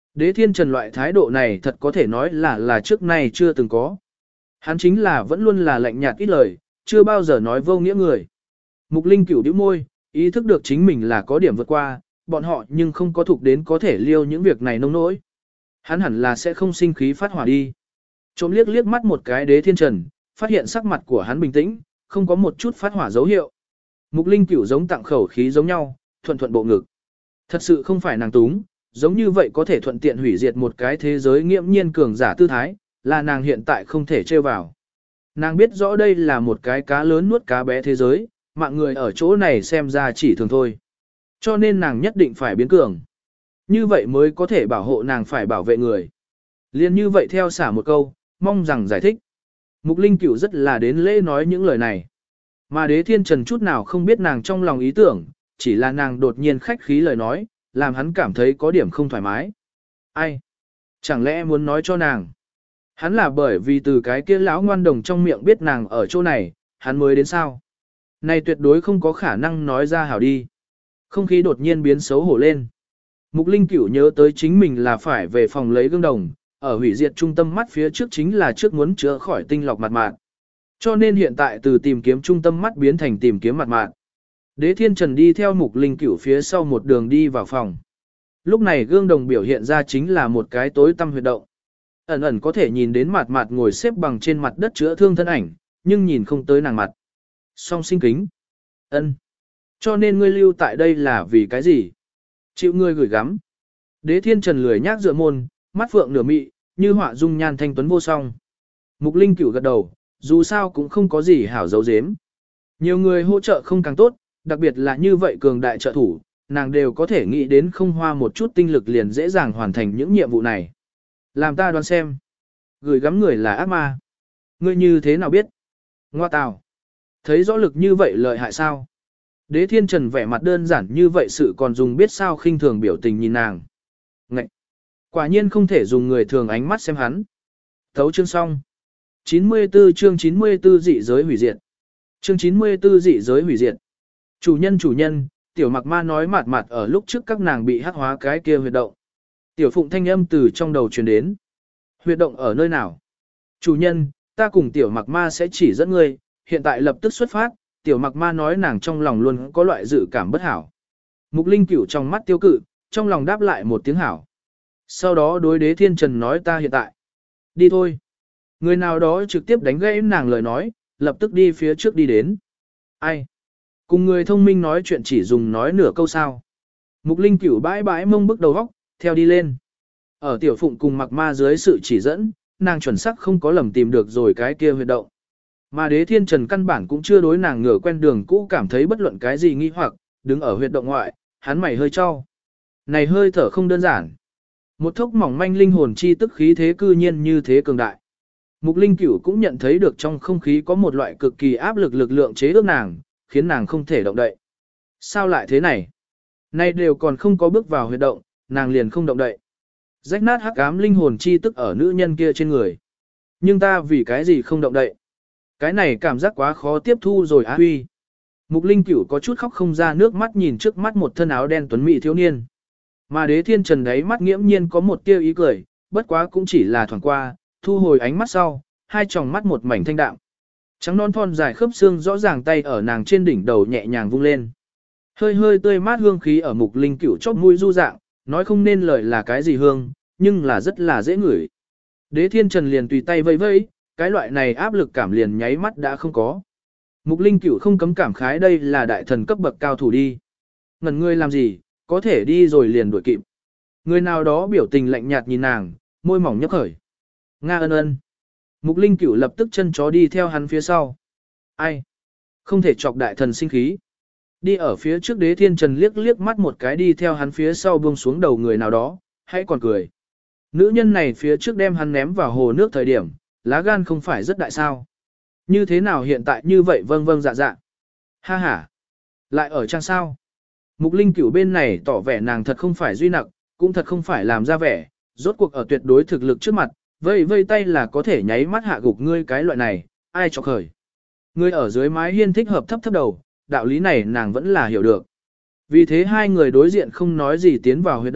Đế Thiên Trần loại thái độ này thật có thể nói là là trước nay chưa từng có. Hắn chính là vẫn luôn là lạnh nhạt ít lời, chưa bao giờ nói vô nghĩa người. Mục Linh Cửu bĩu môi, ý thức được chính mình là có điểm vượt qua, bọn họ nhưng không có thuộc đến có thể liêu những việc này nông nỗi. Hắn hẳn là sẽ không sinh khí phát hỏa đi. Trộm liếc liếc mắt một cái Đế Thiên Trần, phát hiện sắc mặt của hắn bình tĩnh, không có một chút phát hỏa dấu hiệu. Mục Linh Cửu giống tặng khẩu khí giống nhau, thuận thuận bộ ngực. Thật sự không phải nàng túng, giống như vậy có thể thuận tiện hủy diệt một cái thế giới nghiễm nhiên cường giả tư thái, là nàng hiện tại không thể trêu vào. Nàng biết rõ đây là một cái cá lớn nuốt cá bé thế giới, mạng người ở chỗ này xem ra chỉ thường thôi. Cho nên nàng nhất định phải biến cường. Như vậy mới có thể bảo hộ nàng phải bảo vệ người. Liên như vậy theo xả một câu, mong rằng giải thích. Mục Linh Cửu rất là đến lễ nói những lời này. Mà Đế Thiên Trần chút nào không biết nàng trong lòng ý tưởng, chỉ là nàng đột nhiên khách khí lời nói, làm hắn cảm thấy có điểm không thoải mái. Ai? Chẳng lẽ muốn nói cho nàng? Hắn là bởi vì từ cái kia lão ngoan đồng trong miệng biết nàng ở chỗ này, hắn mới đến sao? Này tuyệt đối không có khả năng nói ra hảo đi. Không khí đột nhiên biến xấu hổ lên. Mục Linh Cửu nhớ tới chính mình là phải về phòng lấy gương đồng, ở hủy diệt trung tâm mắt phía trước chính là trước muốn chữa khỏi tinh lọc mặt mạn. Cho nên hiện tại từ tìm kiếm trung tâm mắt biến thành tìm kiếm mặt mạn. Đế Thiên Trần đi theo Mục Linh Cửu phía sau một đường đi vào phòng. Lúc này gương đồng biểu hiện ra chính là một cái tối tăm huyệt động. Ẩn ẩn có thể nhìn đến mặt mặt ngồi xếp bằng trên mặt đất chữa thương thân ảnh, nhưng nhìn không tới nàng mặt. Song sinh kính. Ân. Cho nên ngươi lưu tại đây là vì cái gì? Chịu ngươi gửi gắm. Đế Thiên Trần lười nhác dựa môn, mắt phượng nửa mị, như họa dung nhan thanh tuấn vô song. Mục Linh Cửu gật đầu, dù sao cũng không có gì hảo giấu giếm. Nhiều người hỗ trợ không càng tốt, đặc biệt là như vậy cường đại trợ thủ, nàng đều có thể nghĩ đến không hoa một chút tinh lực liền dễ dàng hoàn thành những nhiệm vụ này. Làm ta đoán xem. Gửi gắm người là ác ma. Ngươi như thế nào biết? Ngoa tào. Thấy rõ lực như vậy lợi hại sao? Đế Thiên Trần vẻ mặt đơn giản như vậy sự còn dùng biết sao khinh thường biểu tình nhìn nàng. Ngậy! Quả nhiên không thể dùng người thường ánh mắt xem hắn. Thấu chương xong. chín mươi tư chương chín mươi tư dị giới hủy diệt. Chương chín mươi tư dị giới hủy diệt. Chủ nhân chủ nhân, tiểu mặc ma nói mạt mạt ở lúc trước các nàng bị hắc hóa cái kia huyệt động. Tiểu phụng thanh âm từ trong đầu truyền đến. Huyệt động ở nơi nào? Chủ nhân, ta cùng tiểu mặc ma sẽ chỉ dẫn ngươi, hiện tại lập tức xuất phát, tiểu mặc ma nói nàng trong lòng luôn có loại dự cảm bất hảo. Mục Linh Cửu trong mắt tiêu cự, trong lòng đáp lại một tiếng hảo. Sau đó đối Đế Thiên Trần nói ta hiện tại. Đi thôi. Người nào đó trực tiếp đánh gãy nàng lời nói, lập tức đi phía trước đi đến. Ai? Cùng người thông minh nói chuyện chỉ dùng nói nửa câu sao. Mục Linh Cửu bãi bãi mông bước đầu góc, theo đi lên. Ở tiểu phụng cùng mặc ma dưới sự chỉ dẫn, nàng chuẩn xác không có lầm tìm được rồi cái kia huyệt động. Mà Đế Thiên Trần căn bản cũng chưa đối nàng ngửa quen đường cũ cảm thấy bất luận cái gì nghi hoặc, đứng ở huyệt động ngoại, hắn mày hơi cho. Này hơi thở không đơn giản. Một thốc mỏng manh linh hồn chi tức khí thế cư nhiên như thế cường đại. Mục Linh Cửu cũng nhận thấy được trong không khí có một loại cực kỳ áp lực lực lượng chế ước nàng, khiến nàng không thể động đậy. Sao lại thế này? Nay đều còn không có bước vào huyệt động, nàng liền không động đậy. Rách nát hắc ám linh hồn chi tức ở nữ nhân kia trên người. Nhưng ta vì cái gì không động đậy? Cái này cảm giác quá khó tiếp thu rồi á huy. Mục Linh Cửu có chút khóc không ra nước mắt nhìn trước mắt một thân áo đen tuấn mỹ thiếu niên. Mà Đế Thiên Trần đấy mắt nghiễm nhiên có một tia ý cười, bất quá cũng chỉ là thoảng qua, thu hồi ánh mắt sau, hai tròng mắt một mảnh thanh đạm. Trắng non thon dài khớp xương rõ ràng tay ở nàng trên đỉnh đầu nhẹ nhàng vung lên. Hơi hơi tươi mát hương khí ở Mục Linh Cửu chóp mũi du dạng, nói không nên lời là cái gì hương, nhưng là rất là dễ ngửi. Đế Thiên Trần liền tùy tay vẫy vẫy, cái loại này áp lực cảm liền nháy mắt đã không có. Mục Linh Cửu không cấm cảm khái đây là đại thần cấp bậc cao thủ đi. Ngẩn ngươi làm gì, có thể đi rồi liền đuổi kịp. Người nào đó biểu tình lạnh nhạt nhìn nàng, môi mỏng nhấp khởi. Nga ân ân. Mục Linh Cửu lập tức chân chó đi theo hắn phía sau. Ai? Không thể chọc đại thần sinh khí. Đi ở phía trước Đế Thiên Trần liếc liếc mắt một cái đi theo hắn phía sau buông xuống đầu người nào đó, hãy còn cười. Nữ nhân này phía trước đem hắn ném vào hồ nước thời điểm, lá gan không phải rất đại sao. Như thế nào hiện tại như vậy vâng vâng dạ dạ. Ha ha. Lại ở trang sao. Mục Linh Cửu bên này tỏ vẻ nàng thật không phải duy nặc, cũng thật không phải làm ra vẻ, rốt cuộc ở tuyệt đối thực lực trước mặt, vây vây tay là có thể nháy mắt hạ gục ngươi cái loại này, ai cho khởi. Ngươi ở dưới mái hiên thích hợp thấp thấp đầu, đạo lý này nàng vẫn là hiểu được. Vì thế hai người đối diện không nói gì tiến vào huyệt động,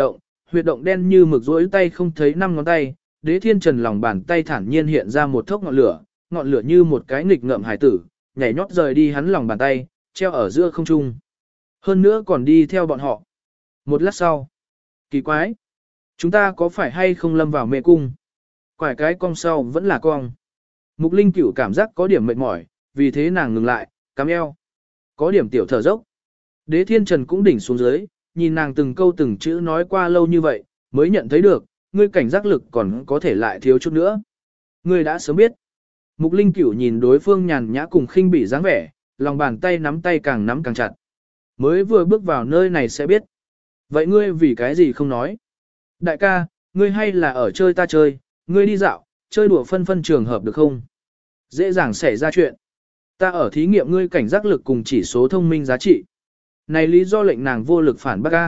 huyệt động đen như mực rỗi tay không thấy năm ngón tay, Đế Thiên Trần lòng bàn tay thản nhiên hiện ra một thốc ngọn lửa, ngọn lửa như một cái nghịch ngợm hải tử, nhảy nhót rời đi hắn lòng bàn tay, treo ở giữa không trung. Hơn nữa còn đi theo bọn họ. Một lát sau, kỳ quái, chúng ta có phải hay không lâm vào mê cung? Quải cái cong sau vẫn là cong. Mục Linh Cửu cảm giác có điểm mệt mỏi, vì thế nàng ngừng lại, cắm eo. Có điểm tiểu thở dốc. Đế Thiên Trần cũng đỉnh xuống dưới, nhìn nàng từng câu từng chữ nói qua lâu như vậy, mới nhận thấy được, ngươi cảnh giác lực còn có thể lại thiếu chút nữa. Ngươi đã sớm biết. Mục Linh Cửu nhìn đối phương nhàn nhã cùng khinh bỉ dáng vẻ, lòng bàn tay nắm tay càng nắm càng chặt. Mới vừa bước vào nơi này sẽ biết. Vậy ngươi vì cái gì không nói? Đại ca, ngươi hay là ở chơi ta chơi, ngươi đi dạo, chơi đùa phân phân trường hợp được không? Dễ dàng xảy ra chuyện. Ta ở thí nghiệm ngươi cảnh giác lực cùng chỉ số thông minh giá trị. Này lý do lệnh nàng vô lực phản bác ca.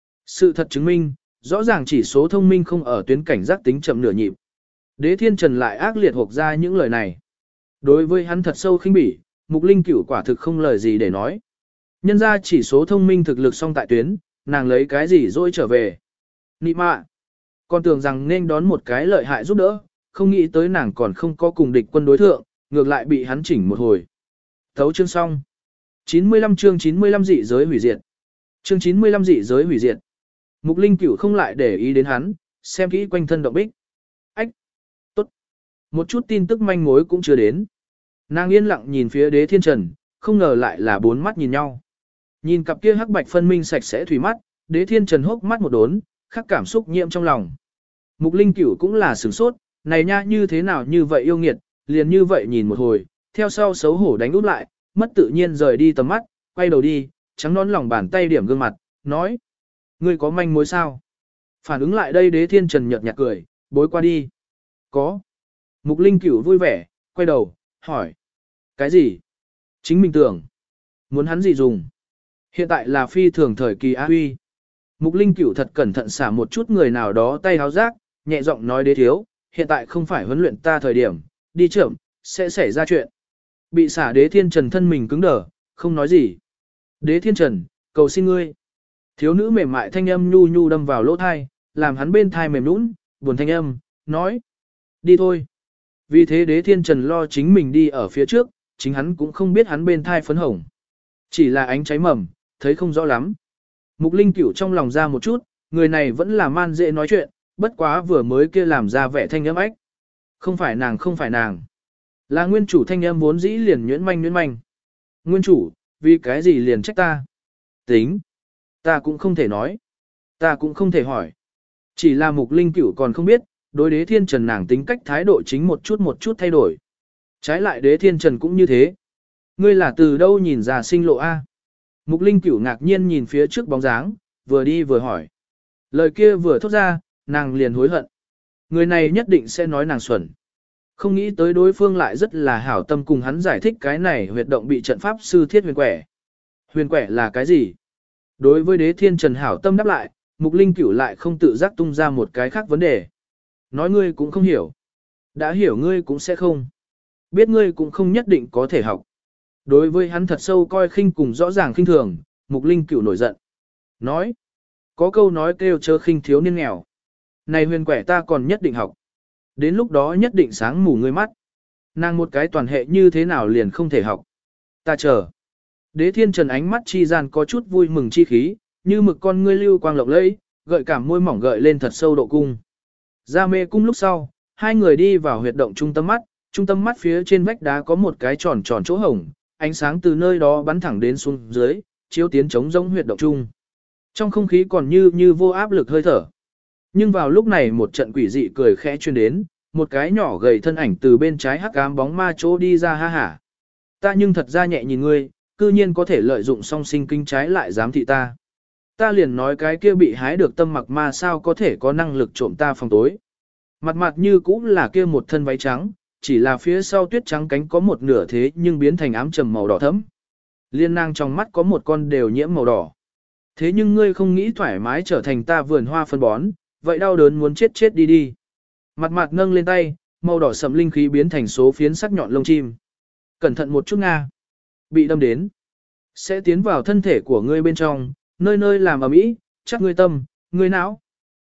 Sự thật chứng minh, rõ ràng chỉ số thông minh không ở tuyến cảnh giác tính chậm nửa nhịp. Đế Thiên Trần lại ác liệt hộp ra những lời này. Đối với hắn thật sâu khinh bỉ, Mục Linh Cửu quả thực không lời gì để nói. Nhân ra chỉ số thông minh thực lực song tại tuyến, nàng lấy cái gì dỗi trở về. Nị mạ. Còn tưởng rằng nên đón một cái lợi hại giúp đỡ, không nghĩ tới nàng còn không có cùng địch quân đối thượng, ngược lại bị hắn chỉnh một hồi. Thấu chương xong. chín mươi lăm chương chín mươi lăm dị giới hủy diệt. Chương chín mươi lăm dị giới hủy diệt. Mục Linh Cửu không lại để ý đến hắn, xem kỹ quanh thân động bích. Ách. Tốt. Một chút tin tức manh mối cũng chưa đến. Nàng yên lặng nhìn phía Đế Thiên Trần, không ngờ lại là bốn mắt nhìn nhau. Nhìn cặp kia hắc bạch phân minh sạch sẽ thủy mắt, Đế Thiên Trần hốc mắt một đốn, khắc cảm xúc nhiễm trong lòng. Mục Linh Cửu cũng là sửng sốt, này nha như thế nào như vậy yêu nghiệt, liền như vậy nhìn một hồi, theo sau xấu hổ đánh úp lại, mất tự nhiên rời đi tầm mắt, quay đầu đi, trắng nón lòng bàn tay điểm gương mặt, nói. Ngươi có manh mối sao? Phản ứng lại đây Đế Thiên Trần nhợt nhạt cười, bối qua đi. Có. Mục Linh Cửu vui vẻ, quay đầu, hỏi. Cái gì? Chính mình tưởng. Muốn hắn gì dùng? Hiện tại là phi thường thời kỳ á huy. Mục Linh Cửu thật cẩn thận xả một chút người nào đó tay háo rác, nhẹ giọng nói Đế thiếu, hiện tại không phải huấn luyện ta thời điểm, đi chậm, sẽ xảy ra chuyện. Bị xả Đế Thiên Trần thân mình cứng đờ, không nói gì. Đế Thiên Trần, cầu xin ngươi. Thiếu nữ mềm mại thanh âm nhu nhu đâm vào lỗ thai, làm hắn bên thai mềm nũng, buồn thanh âm, nói. Đi thôi. Vì thế Đế Thiên Trần lo chính mình đi ở phía trước, chính hắn cũng không biết hắn bên thai phấn hồng. Chỉ là ánh cháy mầm, thấy không rõ lắm. Mục Linh Cửu trong lòng ra một chút, người này vẫn là man dễ nói chuyện, bất quá vừa mới kia làm ra vẻ thanh âm ách. Không phải nàng không phải nàng. Là nguyên chủ thanh âm vốn dĩ liền nhuyễn manh nhuyễn manh. Nguyên chủ, vì cái gì liền trách ta? Tính. Ta cũng không thể nói. Ta cũng không thể hỏi. Chỉ là Mục Linh Cửu còn không biết, đối Đế Thiên Trần nàng tính cách thái độ chính một chút một chút thay đổi. Trái lại Đế Thiên Trần cũng như thế. Ngươi là từ đâu nhìn ra sinh lộ A? Mục Linh Cửu ngạc nhiên nhìn phía trước bóng dáng, vừa đi vừa hỏi. Lời kia vừa thốt ra, nàng liền hối hận. Người này nhất định sẽ nói nàng xuẩn. Không nghĩ tới đối phương lại rất là hảo tâm cùng hắn giải thích cái này huyệt động bị trận pháp sư thiết huyền quẻ. Huyền quẻ là cái gì? Đối với Đế Thiên Trần hảo tâm đáp lại, Mục Linh Cửu lại không tự giác tung ra một cái khác vấn đề. Nói ngươi cũng không hiểu. Đã hiểu ngươi cũng sẽ không. Biết ngươi cũng không nhất định có thể học. Đối với hắn thật sâu coi khinh cùng rõ ràng khinh thường, Mục Linh Cửu nổi giận. Nói. Có câu nói kêu chớ khinh thiếu niên nghèo. Này huyền quẻ ta còn nhất định học. Đến lúc đó nhất định sáng mù ngươi mắt. Nàng một cái toàn hệ như thế nào liền không thể học. Ta chờ. Đế Thiên Trần ánh mắt chi gian có chút vui mừng chi khí, như mực con ngươi lưu quang lộng lẫy, gợi cảm môi mỏng gợi lên thật sâu độ cung. Ra mê cung lúc sau, hai người đi vào huyệt động trung tâm mắt, trung tâm mắt phía trên vách đá có một cái tròn tròn chỗ hổng, ánh sáng từ nơi đó bắn thẳng đến xuống dưới, chiếu tiến chống rỗng huyệt động trung. Trong không khí còn như như vô áp lực hơi thở. Nhưng vào lúc này một trận quỷ dị cười khẽ truyền đến, một cái nhỏ gầy thân ảnh từ bên trái hắc ám bóng ma chỗ đi ra ha hả. Ta nhưng thật ra nhẹ nhìn ngươi, cư nhiên có thể lợi dụng song sinh kinh trái lại giám thị ta. Ta liền nói cái kia bị hái được tâm mặc ma sao có thể có năng lực trộm ta phòng tối. Mặt mặt như cũng là kia một thân váy trắng, chỉ là phía sau tuyết trắng cánh có một nửa thế nhưng biến thành ám trầm màu đỏ thẫm. Liên nang trong mắt có một con đều nhiễm màu đỏ. Thế nhưng ngươi không nghĩ thoải mái trở thành ta vườn hoa phân bón, vậy đau đớn muốn chết chết đi đi. Mặt mặt nâng lên tay, màu đỏ sẫm linh khí biến thành số phiến sắc nhọn lông chim. Cẩn thận một chút nga. Bị đâm đến. Sẽ tiến vào thân thể của ngươi bên trong, nơi nơi làm ầm ĩ, chắc ngươi tâm, ngươi não.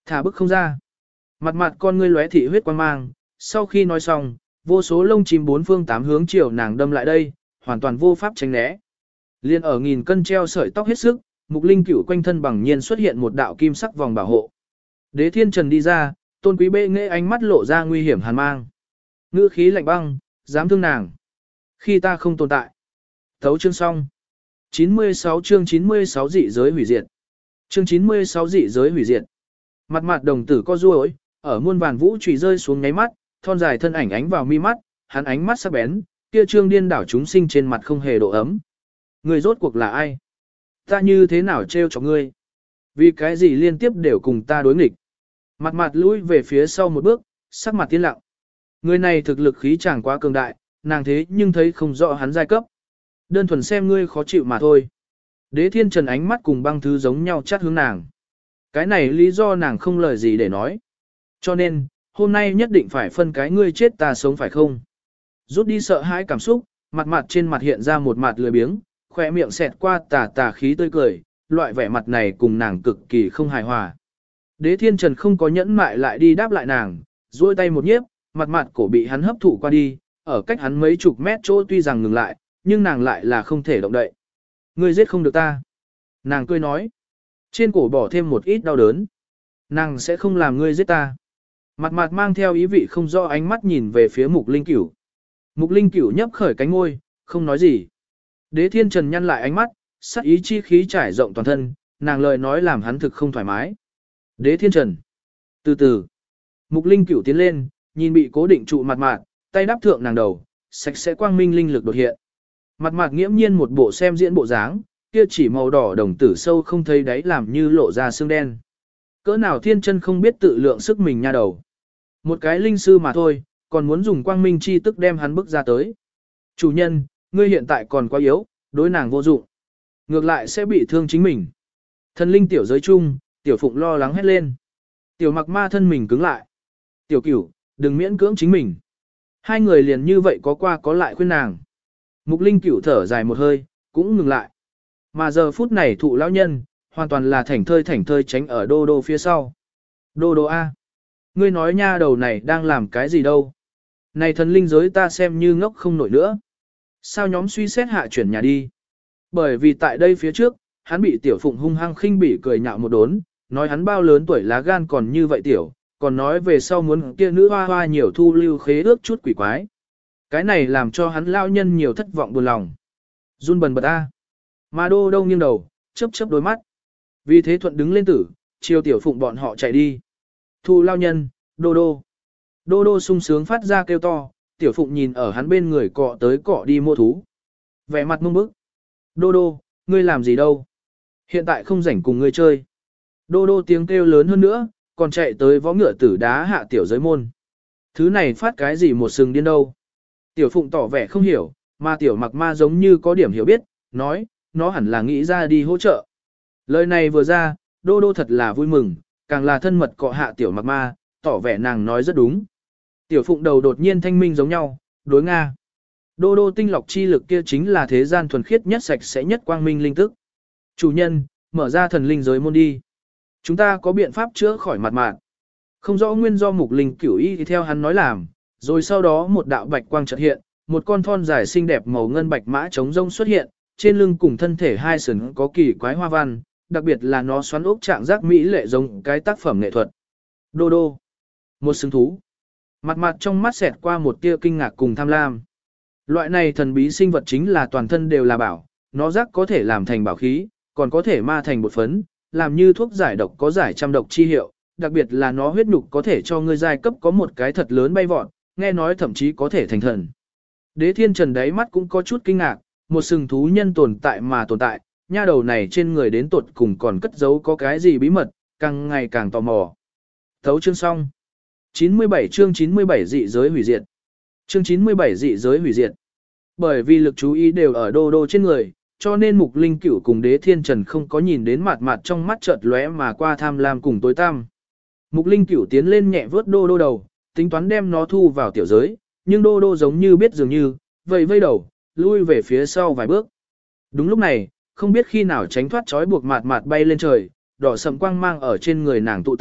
Thả bức không ra. Mặt mặt con ngươi lóe thị huyết quan mang, sau khi nói xong, vô số lông chim bốn phương tám hướng chiều nàng đâm lại đây, hoàn toàn vô pháp tránh né. Liên ở nghìn cân treo sợi tóc hết sức, Mục Linh Cửu quanh thân bằng nhiên xuất hiện một đạo kim sắc vòng bảo hộ. Đế Thiên Trần đi ra, Tôn Quý bệ nghệ ánh mắt lộ ra nguy hiểm hàn mang. Ngữ khí lạnh băng, dám thương nàng. Khi ta không tồn tại. Thấu chương xong. chín mươi sáu chương chín mươi sáu dị giới hủy diệt. Chương chín mươi sáu dị giới hủy diệt. Mặt mặt đồng tử co duỗi, ở muôn vàn vũ trùy rơi xuống nháy mắt, thon dài thân ảnh ánh vào mi mắt, hắn ánh mắt sắc bén, kia trương điên đảo chúng sinh trên mặt không hề độ ấm. Người rốt cuộc là ai? Ta như thế nào trêu cho ngươi? Vì cái gì liên tiếp đều cùng ta đối nghịch? Mặt mặt lùi về phía sau một bước, sắc mặt tiến lặng. Người này thực lực khí chàng quá cường đại, nàng thế nhưng thấy không rõ hắn giai cấp. Đơn thuần xem ngươi khó chịu mà thôi. Đế Thiên Trần ánh mắt cùng băng thứ giống nhau chát hướng nàng. Cái này lý do nàng không lời gì để nói. Cho nên, hôm nay nhất định phải phân cái ngươi chết ta sống phải không? Rút đi sợ hãi cảm xúc, mặt mặt trên mặt hiện ra một mặt lười biếng, khỏe miệng xẹt qua tà tà khí tươi cười, loại vẻ mặt này cùng nàng cực kỳ không hài hòa. Đế Thiên Trần không có nhẫn mại lại đi đáp lại nàng, duỗi tay một nhiếp, mặt mặt cổ bị hắn hấp thụ qua đi, ở cách hắn mấy chục mét chỗ tuy rằng ngừng lại, nhưng nàng lại là không thể động đậy. Ngươi giết không được ta. Nàng cười nói. Trên cổ bỏ thêm một ít đau đớn. Nàng sẽ không làm ngươi giết ta. Mặt mặt mang theo ý vị không rõ ánh mắt nhìn về phía Mục Linh Cửu. Mục Linh Cửu nhấp khởi cánh ngôi, không nói gì. Đế Thiên Trần nhăn lại ánh mắt, sắc ý chi khí trải rộng toàn thân, nàng lời nói làm hắn thực không thoải mái. Đế Thiên Trần. Từ từ. Mục Linh Cửu tiến lên, nhìn bị cố định trụ mặt mặt, tay đắp thượng nàng đầu, sạch sẽ quang minh linh lực đột hiện. Mặt mặt nghiễm nhiên một bộ xem diễn bộ dáng, kia chỉ màu đỏ đồng tử sâu không thấy đáy làm như lộ ra xương đen. Cỡ nào thiên chân không biết tự lượng sức mình nha đầu. Một cái linh sư mà thôi, còn muốn dùng quang minh chi tức đem hắn bức ra tới. Chủ nhân, ngươi hiện tại còn quá yếu, đối nàng vô dụng. Ngược lại sẽ bị thương chính mình. Thần linh tiểu giới chung, tiểu phụng lo lắng hét lên. Tiểu mặc ma thân mình cứng lại. Tiểu cửu, đừng miễn cưỡng chính mình. Hai người liền như vậy có qua có lại khuyên nàng. Mục linh cửu thở dài một hơi, cũng ngừng lại. Mà giờ phút này thụ lão nhân, hoàn toàn là thảnh thơi thảnh thơi tránh ở đô đô phía sau. Đô đô A. Ngươi nói nha đầu này đang làm cái gì đâu. Này thần linh giới ta xem như ngốc không nổi nữa. Sao nhóm suy xét hạ chuyển nhà đi. Bởi vì tại đây phía trước, hắn bị tiểu phụng hung hăng khinh bỉ cười nhạo một đốn, nói hắn bao lớn tuổi lá gan còn như vậy tiểu, còn nói về sau muốn kia nữ hoa hoa nhiều thu lưu khế ước chút quỷ quái. Cái này làm cho hắn lao nhân nhiều thất vọng buồn lòng. Run bần bật A. Mà đô đâu nghiêng đầu, chớp chớp đôi mắt. Vì thế thuận đứng lên tử, chiều tiểu phụng bọn họ chạy đi. Thu lao nhân, đô đô. Đô đô sung sướng phát ra kêu to, tiểu phụng nhìn ở hắn bên người cọ tới cọ đi mua thú. Vẻ mặt mông bức. Đô đô, ngươi làm gì đâu? Hiện tại không rảnh cùng ngươi chơi. Đô đô tiếng kêu lớn hơn nữa, còn chạy tới vó ngựa tử đá hạ tiểu giới môn. Thứ này phát cái gì một sừng điên đâu? Tiểu phụng tỏ vẻ không hiểu, mà tiểu mặc ma giống như có điểm hiểu biết, nói, nó hẳn là nghĩ ra đi hỗ trợ. Lời này vừa ra, đô đô thật là vui mừng, càng là thân mật cọ hạ tiểu mặc ma, tỏ vẻ nàng nói rất đúng. Tiểu phụng đầu đột nhiên thanh minh giống nhau, đối Nga. Đô đô tinh lọc chi lực kia chính là thế gian thuần khiết nhất sạch sẽ nhất quang minh linh tức. Chủ nhân, mở ra thần linh giới môn đi. Chúng ta có biện pháp chữa khỏi mặt mạn. Không rõ nguyên do mục linh cửu y thì theo hắn nói làm, rồi sau đó một đạo bạch quang chợt hiện, một con thon dài xinh đẹp màu ngân bạch mã trống rông xuất hiện, trên lưng cùng thân thể hai sừng có kỳ quái hoa văn, đặc biệt là nó xoắn ốc trạng giác mỹ lệ giống cái tác phẩm nghệ thuật. Đô đô. Một xứng thú. Mặt mặt trong mắt xẹt qua một tia kinh ngạc cùng tham lam. Loại này thần bí sinh vật chính là toàn thân đều là bảo, nó rắc có thể làm thành bảo khí, còn có thể ma thành bột phấn, làm như thuốc giải độc có giải trăm độc chi hiệu, đặc biệt là nó huyết nhục có thể cho ngươi giai cấp có một cái thật lớn bay vọt, nghe nói thậm chí có thể thành thần. Đế Thiên Trần đáy mắt cũng có chút kinh ngạc, một sừng thú nhân tồn tại mà tồn tại, nha đầu này trên người đến tột cùng còn cất giấu có cái gì bí mật, càng ngày càng tò mò. Thấu chương xong. chín mươi bảy chương chín mươi bảy dị giới hủy diệt. Chương chín mươi bảy dị giới hủy diệt. Bởi vì lực chú ý đều ở đô đô trên người, cho nên Mục Linh Cửu cùng Đế Thiên Trần không có nhìn đến mặt mặt trong mắt chợt lóe mà qua tham lam cùng tối tăm. Mục Linh Cửu tiến lên nhẹ vớt đô đô đầu, tính toán đem nó thu vào tiểu giới, nhưng đô đô giống như biết dường như, vây vây đầu, lui về phía sau vài bước. Đúng lúc này, không biết khi nào tránh thoát trói buộc mạt mạt bay lên trời, đỏ sầm quang mang ở trên người nàng tụ tập,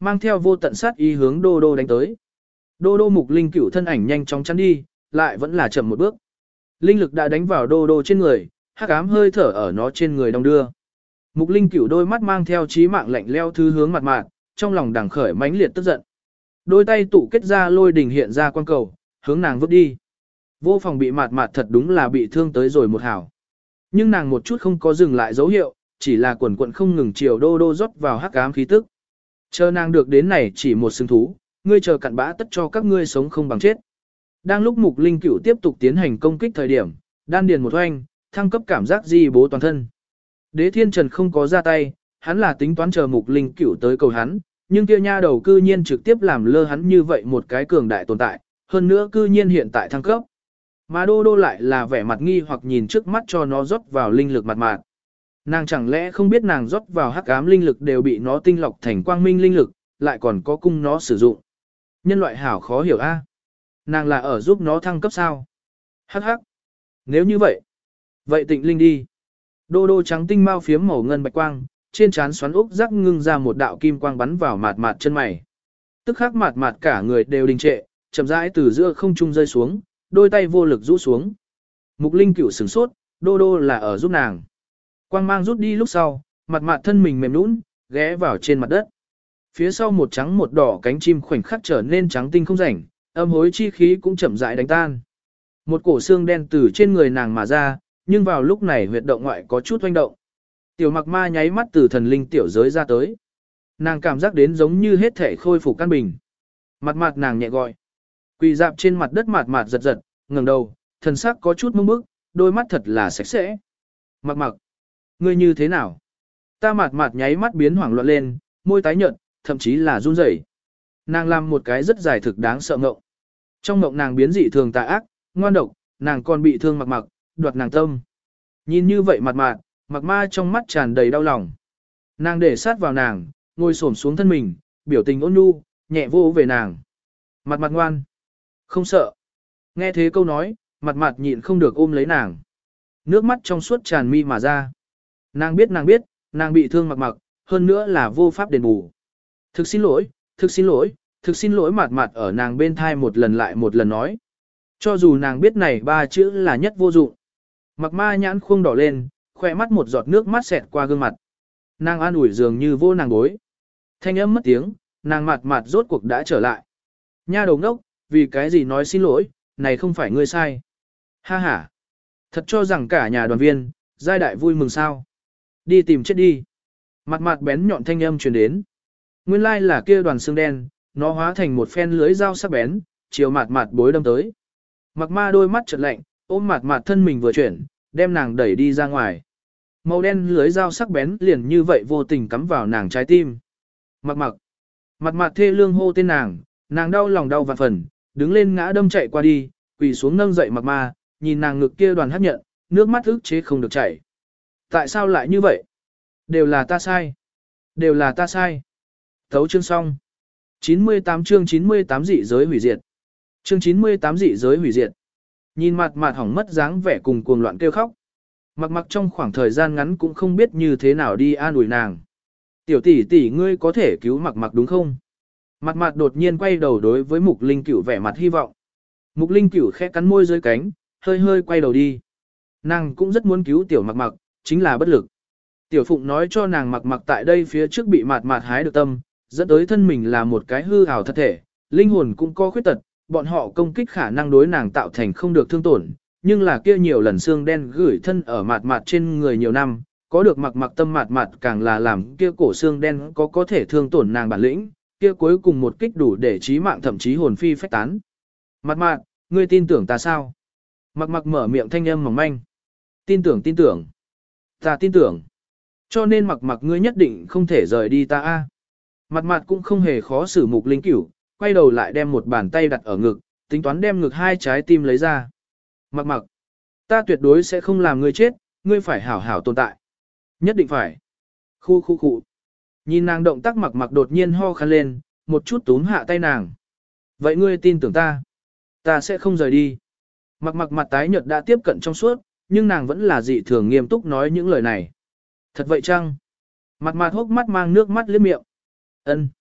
mang theo vô tận sát ý hướng Đô Đô đánh tới. Đô Đô Mục Linh Cửu thân ảnh nhanh chóng chắn đi, lại vẫn là chậm một bước. Linh lực đã đánh vào Đô Đô trên người, hắc ám hơi thở ở nó trên người đong đưa. Mục Linh Cửu đôi mắt mang theo chí mạng lạnh leo thứ hướng mặt mạn, trong lòng đằng khởi mãnh liệt tức giận. Đôi tay tụ kết ra lôi đỉnh hiện ra quang cầu, hướng nàng vứt đi. Vô phòng bị mạt mạt thật đúng là bị thương tới rồi một hảo. Nhưng nàng một chút không có dừng lại dấu hiệu, chỉ là quần quận không ngừng chiều Đô Đô rót vào hắc ám khí tức. Chờ nàng được đến này chỉ một xương thú, ngươi chờ cặn bã tất cho các ngươi sống không bằng chết. Đang lúc Mục Linh Cửu tiếp tục tiến hành công kích thời điểm, đan điền một oanh, thăng cấp cảm giác di bố toàn thân. Đế Thiên Trần không có ra tay, hắn là tính toán chờ Mục Linh Cửu tới cầu hắn, nhưng kia nha đầu cư nhiên trực tiếp làm lơ hắn như vậy một cái cường đại tồn tại, hơn nữa cư nhiên hiện tại thăng cấp. Mà Đô Đô lại là vẻ mặt nghi hoặc nhìn trước mắt cho nó rót vào linh lực mặt mạt. Nàng chẳng lẽ không biết nàng rót vào hắc ám linh lực đều bị nó tinh lọc thành quang minh linh lực, lại còn có cung nó sử dụng. Nhân loại hảo khó hiểu a. Nàng là ở giúp nó thăng cấp sao? Hắc hắc. Nếu như vậy, vậy tịnh linh đi. Đô Đô trắng tinh mau phiếm màu ngân bạch quang, trên trán xoắn ốc rắc ngưng ra một đạo kim quang bắn vào mạt mạt chân mày. Tức khắc mạt mạt cả người đều đình trệ, chậm rãi từ giữa không trung rơi xuống, đôi tay vô lực rũ xuống. Mục Linh Cửu sửng sốt, Đô Đô là ở giúp nàng. Quang mang rút đi lúc sau, mặt mạt thân mình mềm nũng, ghé vào trên mặt đất. Phía sau một trắng một đỏ cánh chim khoảnh khắc trở nên trắng tinh không rảnh, âm hối chi khí cũng chậm rãi đánh tan. Một cổ xương đen từ trên người nàng mà ra, nhưng vào lúc này huyệt động ngoại có chút hoành động. Tiểu Mặc Ma nháy mắt từ thần linh tiểu giới ra tới. Nàng cảm giác đến giống như hết thể khôi phục căn bình. Mặt mặt nàng nhẹ gọi. Quỳ dạp trên mặt đất mạt mạt giật giật, ngẩng đầu, thần sắc có chút mông bức, đôi mắt thật là sạch sẽ. Mặc mặc, ngươi như thế nào? Ta mạt mạt nháy mắt biến hoảng loạn lên, môi tái nhợt, thậm chí là run rẩy. Nàng làm một cái rất dài thực đáng sợ ngộng. Trong ngộng nàng biến dị thường tà ác, ngoan độc, nàng còn bị thương mặc mặc, đoạt nàng tâm. Nhìn như vậy mặt mạt, mặc ma trong mắt tràn đầy đau lòng. Nàng để sát vào nàng, ngồi xổm xuống thân mình, biểu tình ôn nhu, nhẹ vô về nàng. Mặt mặt ngoan. Không sợ. Nghe thế câu nói, mặt mặt nhịn không được ôm lấy nàng. Nước mắt trong suốt tràn mi mà ra. Nàng biết nàng biết, nàng bị thương mặc mặc, hơn nữa là vô pháp đền bù. Thực xin lỗi, thực xin lỗi, thực xin lỗi mặt mặt ở nàng bên thai một lần lại một lần nói. Cho dù nàng biết này ba chữ là nhất vô dụng. Mặc ma nhãn khuôn đỏ lên, khỏe mắt một giọt nước mắt xẹt qua gương mặt. Nàng an ủi dường như vô nàng bối. Thanh âm mất tiếng, nàng mặt mặt rốt cuộc đã trở lại. Nha đầu ngốc, vì cái gì nói xin lỗi, này không phải ngươi sai. Ha ha. Thật cho rằng cả nhà đoàn viên, giai đại vui mừng sao. Đi tìm chết đi. Mặt mặt bén nhọn thanh âm truyền đến. Nguyên lai là kia đoàn xương đen, nó hóa thành một phen lưới dao sắc bén, chiều mặt mặt bối đâm tới. Mặc ma đôi mắt chợt lạnh, ôm mặt mặt thân mình vừa chuyển, đem nàng đẩy đi ra ngoài. Màu đen lưới dao sắc bén liền như vậy vô tình cắm vào nàng trái tim. Mặc mặc. Mặt mặt thê lương hô tên nàng, nàng đau lòng đau vạn phần, đứng lên ngã đâm chạy qua đi, quỳ xuống nâng dậy mặc ma, nhìn nàng ngực kia đoàn hấp nhận, nước mắt ức chế không được chảy. Tại sao lại như vậy? Đều là ta sai. Đều là ta sai. Thấu chương xong. chín mươi tám chương chín mươi tám dị giới hủy diệt. Chương chín mươi tám dị giới hủy diệt. Nhìn mặt mặt hỏng mất dáng vẻ cùng cuồng loạn kêu khóc. Mặc mặc trong khoảng thời gian ngắn cũng không biết như thế nào đi an ủi nàng. Tiểu tỷ tỷ ngươi có thể cứu mặc mặc đúng không? Mặt mặt đột nhiên quay đầu đối với Mục Linh Cửu vẻ mặt hy vọng. Mục Linh Cửu khẽ cắn môi dưới cánh, hơi hơi quay đầu đi. Nàng cũng rất muốn cứu tiểu mặc mặc, chính là bất lực. Tiểu Phụng nói cho nàng mặc mặc tại đây phía trước bị mạt mạt hái được tâm, dẫn tới thân mình là một cái hư ảo thật thể, linh hồn cũng có khuyết tật, bọn họ công kích khả năng đối nàng tạo thành không được thương tổn, nhưng là kia nhiều lần xương đen gửi thân ở mạt mạt trên người nhiều năm, có được mặc mặc tâm mạt mạt càng là làm kia cổ xương đen có có thể thương tổn nàng bản lĩnh, kia cuối cùng một kích đủ để chí mạng thậm chí hồn phi phách tán. Mạt mạt, ngươi tin tưởng ta sao? Mặc mặc mở miệng thanh âm mỏng manh. Tin tưởng tin tưởng. Ta tin tưởng. Cho nên mặc mặc ngươi nhất định không thể rời đi ta a. Mặt mặt cũng không hề khó xử Mục Linh Cửu, quay đầu lại đem một bàn tay đặt ở ngực, tính toán đem ngực hai trái tim lấy ra. Mặc mặc, ta tuyệt đối sẽ không làm ngươi chết, ngươi phải hảo hảo tồn tại. Nhất định phải. Khu khu khu. Nhìn nàng động tác mặc mặc đột nhiên ho khăn lên, một chút túm hạ tay nàng. Vậy ngươi tin tưởng ta? Ta sẽ không rời đi. Mặc mặc mặt tái nhợt đã tiếp cận trong suốt, nhưng nàng vẫn là dị thường nghiêm túc nói những lời này. Thật vậy chăng? Mặt mặt hốc mắt mang nước mắt liếc miệng. Ân.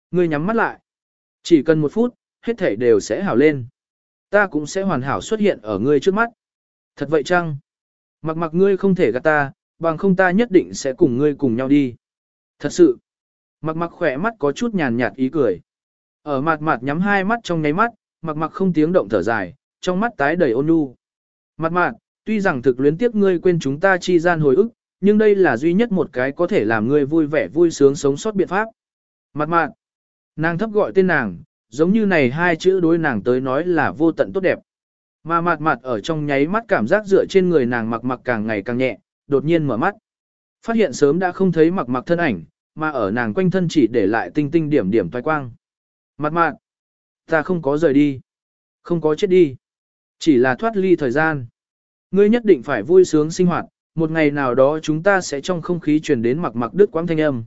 Ngươi nhắm mắt lại. Chỉ cần một phút, hết thảy đều sẽ hảo lên. Ta cũng sẽ hoàn hảo xuất hiện ở ngươi trước mắt. Thật vậy chăng? Mặc mặc ngươi không thể gạt ta, bằng không ta nhất định sẽ cùng ngươi cùng nhau đi. Thật sự. Mặc mặc khỏe mắt có chút nhàn nhạt ý cười. Ở mặt mặt nhắm hai mắt trong nháy mắt, mặc mặc không tiếng động thở dài, trong mắt tái đầy ôn nhu. Mặt mặt, tuy rằng thực luyến tiếc ngươi quên chúng ta chi gian hồi ức, nhưng đây là duy nhất một cái có thể làm ngươi vui vẻ vui sướng sống sót biện pháp. Mặt mặt, nàng thấp gọi tên nàng, giống như này hai chữ đối nàng tới nói là vô tận tốt đẹp. Mà mặt mặt ở trong nháy mắt cảm giác dựa trên người nàng mặc mặc càng ngày càng nhẹ, đột nhiên mở mắt. Phát hiện sớm đã không thấy mặc mặc thân ảnh, mà ở nàng quanh thân chỉ để lại tinh tinh điểm điểm toái quang. Mặt mặt, ta không có rời đi, không có chết đi, chỉ là thoát ly thời gian. Ngươi nhất định phải vui sướng sinh hoạt, một ngày nào đó chúng ta sẽ trong không khí truyền đến mặc mặc đứt quãng thanh âm.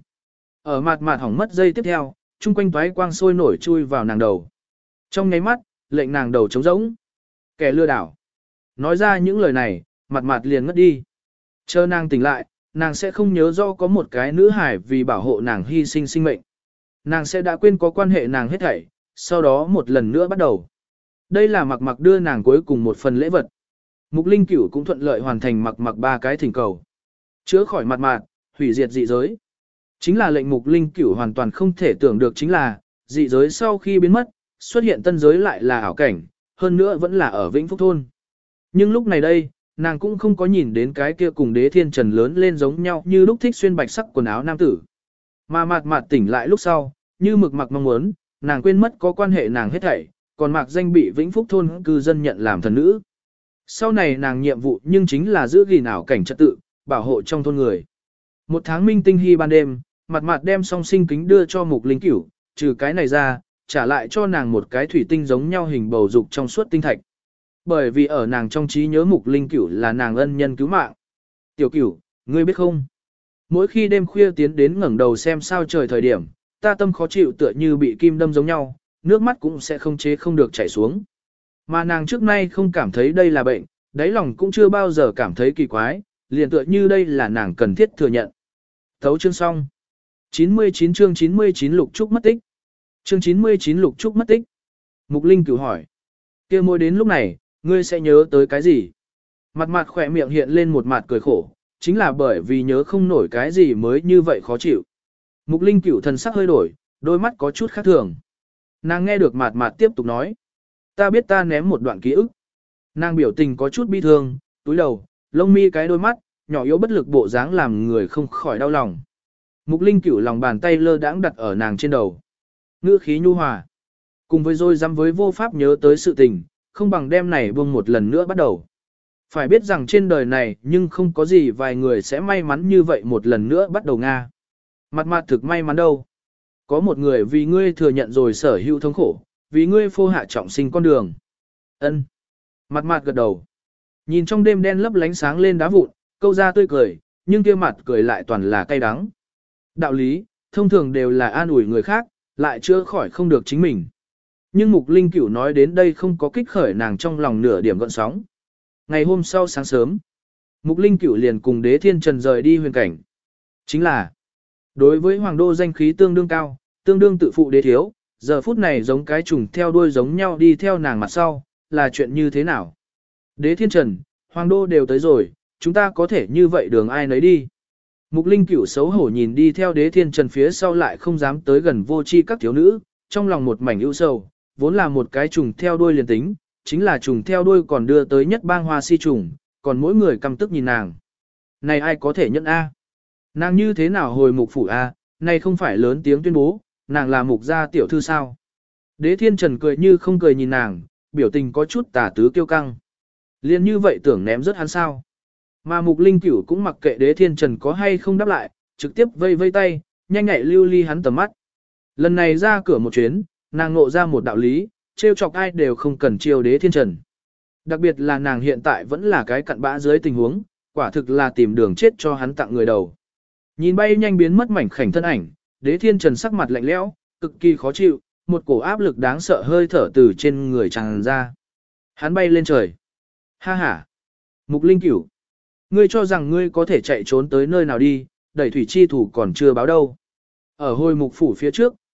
Ở mặt mặt hỏng mất giây tiếp theo, chung quanh toái quang sôi nổi chui vào nàng đầu. Trong nháy mắt, lệnh nàng đầu trống rỗng. Kẻ lừa đảo. Nói ra những lời này, mặt mặt liền ngất đi. Chờ nàng tỉnh lại, nàng sẽ không nhớ rõ có một cái nữ hải vì bảo hộ nàng hy sinh sinh mệnh. Nàng sẽ đã quên có quan hệ nàng hết thảy, sau đó một lần nữa bắt đầu. Đây là mặc mặc đưa nàng cuối cùng một phần lễ vật. Mục Linh Cửu cũng thuận lợi hoàn thành mặc mặc ba cái thỉnh cầu. Chữa khỏi mặt mạt, hủy diệt dị giới. Chính là lệnh Mục Linh Cửu hoàn toàn không thể tưởng được chính là, dị giới sau khi biến mất, xuất hiện tân giới lại là ảo cảnh, hơn nữa vẫn là ở Vĩnh Phúc Thôn. Nhưng lúc này đây, nàng cũng không có nhìn đến cái kia cùng Đế Thiên Trần lớn lên giống nhau như lúc thích xuyên bạch sắc quần áo nam tử. Mà mạt mạt tỉnh lại lúc sau, như mực mặc mong muốn, nàng quên mất có quan hệ nàng hết thảy, còn mạc danh bị Vĩnh Phúc Thôn cư dân nhận làm thần nữ. Sau này nàng nhiệm vụ nhưng chính là giữ gìn ảo cảnh trật tự, bảo hộ trong thôn người. Một tháng minh tinh hy ban đêm, mặt mặt đem song sinh kính đưa cho Mục Linh Cửu, trừ cái này ra, trả lại cho nàng một cái thủy tinh giống nhau hình bầu dục trong suốt tinh thạch. Bởi vì ở nàng trong trí nhớ Mục Linh Cửu là nàng ân nhân cứu mạng. Tiểu Cửu, ngươi biết không? Mỗi khi đêm khuya tiến đến ngẩng đầu xem sao trời thời điểm, ta tâm khó chịu tựa như bị kim đâm giống nhau, nước mắt cũng sẽ không chế không được chảy xuống. Mà nàng trước nay không cảm thấy đây là bệnh, đáy lòng cũng chưa bao giờ cảm thấy kỳ quái, liền tựa như đây là nàng cần thiết thừa nhận. Thấu chương xong. chín mươi chín chương chín mươi chín Lục Trúc mất tích. Chương chín mươi chín Lục Trúc mất tích. Mục Linh Cửu hỏi. Kia môi đến lúc này, ngươi sẽ nhớ tới cái gì? Mặt mặt khỏe miệng hiện lên một mặt cười khổ, chính là bởi vì nhớ không nổi cái gì mới như vậy khó chịu. Mục Linh Cửu thần sắc hơi đổi, đôi mắt có chút khác thường. Nàng nghe được mặt mặt tiếp tục nói. Ta biết ta ném một đoạn ký ức. Nàng biểu tình có chút bi thương, túi đầu, lông mi cái đôi mắt, nhỏ yếu bất lực bộ dáng làm người không khỏi đau lòng. Mục Linh Cửu lòng bàn tay lơ đãng đặt ở nàng trên đầu. Ngữ khí nhu hòa. Cùng với rồi dám với vô pháp nhớ tới sự tình, không bằng đem này buông một lần nữa bắt đầu. Phải biết rằng trên đời này nhưng không có gì vài người sẽ may mắn như vậy một lần nữa bắt đầu Nga. Mặt mặt thực may mắn đâu. Có một người vì ngươi thừa nhận rồi sở hữu thống khổ, vì ngươi phô hạ trọng sinh con đường. Ân. Mặt mặt gật đầu. Nhìn trong đêm đen lấp lánh sáng lên đá vụn, câu ra tươi cười, nhưng kia mặt cười lại toàn là cay đắng. Đạo lý, thông thường đều là an ủi người khác, lại chưa khỏi không được chính mình. Nhưng Mục Linh Cửu nói đến đây không có kích khởi nàng trong lòng nửa điểm gợn sóng. Ngày hôm sau sáng sớm, Mục Linh Cửu liền cùng Đế Thiên Trần rời đi huyền cảnh. Chính là, đối với hoàng đô danh khí tương đương cao, tương đương tự phụ đế thiếu, giờ phút này giống cái trùng theo đuôi giống nhau đi theo nàng mặt sau, là chuyện như thế nào? Đế Thiên Trần, hoàng đô đều tới rồi, chúng ta có thể như vậy đường ai nấy đi. Mục Linh Cửu xấu hổ nhìn đi theo Đế Thiên Trần phía sau lại không dám tới gần vô chi các thiếu nữ, trong lòng một mảnh ưu sầu, vốn là một cái trùng theo đuôi liền tính, chính là trùng theo đuôi còn đưa tới nhất bang hoa si trùng, còn mỗi người căm tức nhìn nàng. Này ai có thể nhận A? Nàng như thế nào hồi mục phủ A, này không phải lớn tiếng tuyên bố, nàng là mục gia tiểu thư sao? Đế Thiên Trần cười như không cười nhìn nàng, biểu tình có chút tà tứ kiêu căng. Liên như vậy tưởng ném rất hắn sao? Mà Mục Linh Cửu cũng mặc kệ Đế Thiên Trần có hay không đáp lại, trực tiếp vây vây tay, nhanh nhạy lưu ly hắn tầm mắt. Lần này ra cửa một chuyến, nàng ngộ ra một đạo lý, trêu chọc ai đều không cần chiêu Đế Thiên Trần. Đặc biệt là nàng hiện tại vẫn là cái cặn bã dưới tình huống, quả thực là tìm đường chết cho hắn tặng người đầu. Nhìn bay nhanh biến mất mảnh khảnh thân ảnh, Đế Thiên Trần sắc mặt lạnh lẽo, cực kỳ khó chịu, một cổ áp lực đáng sợ hơi thở từ trên người tràn ra. Hắn bay lên trời. Ha ha. Mục Linh Cửu, ngươi cho rằng ngươi có thể chạy trốn tới nơi nào đi, đẩy thủy chi thủ còn chưa báo đâu. Ở hồi mục phủ phía trước,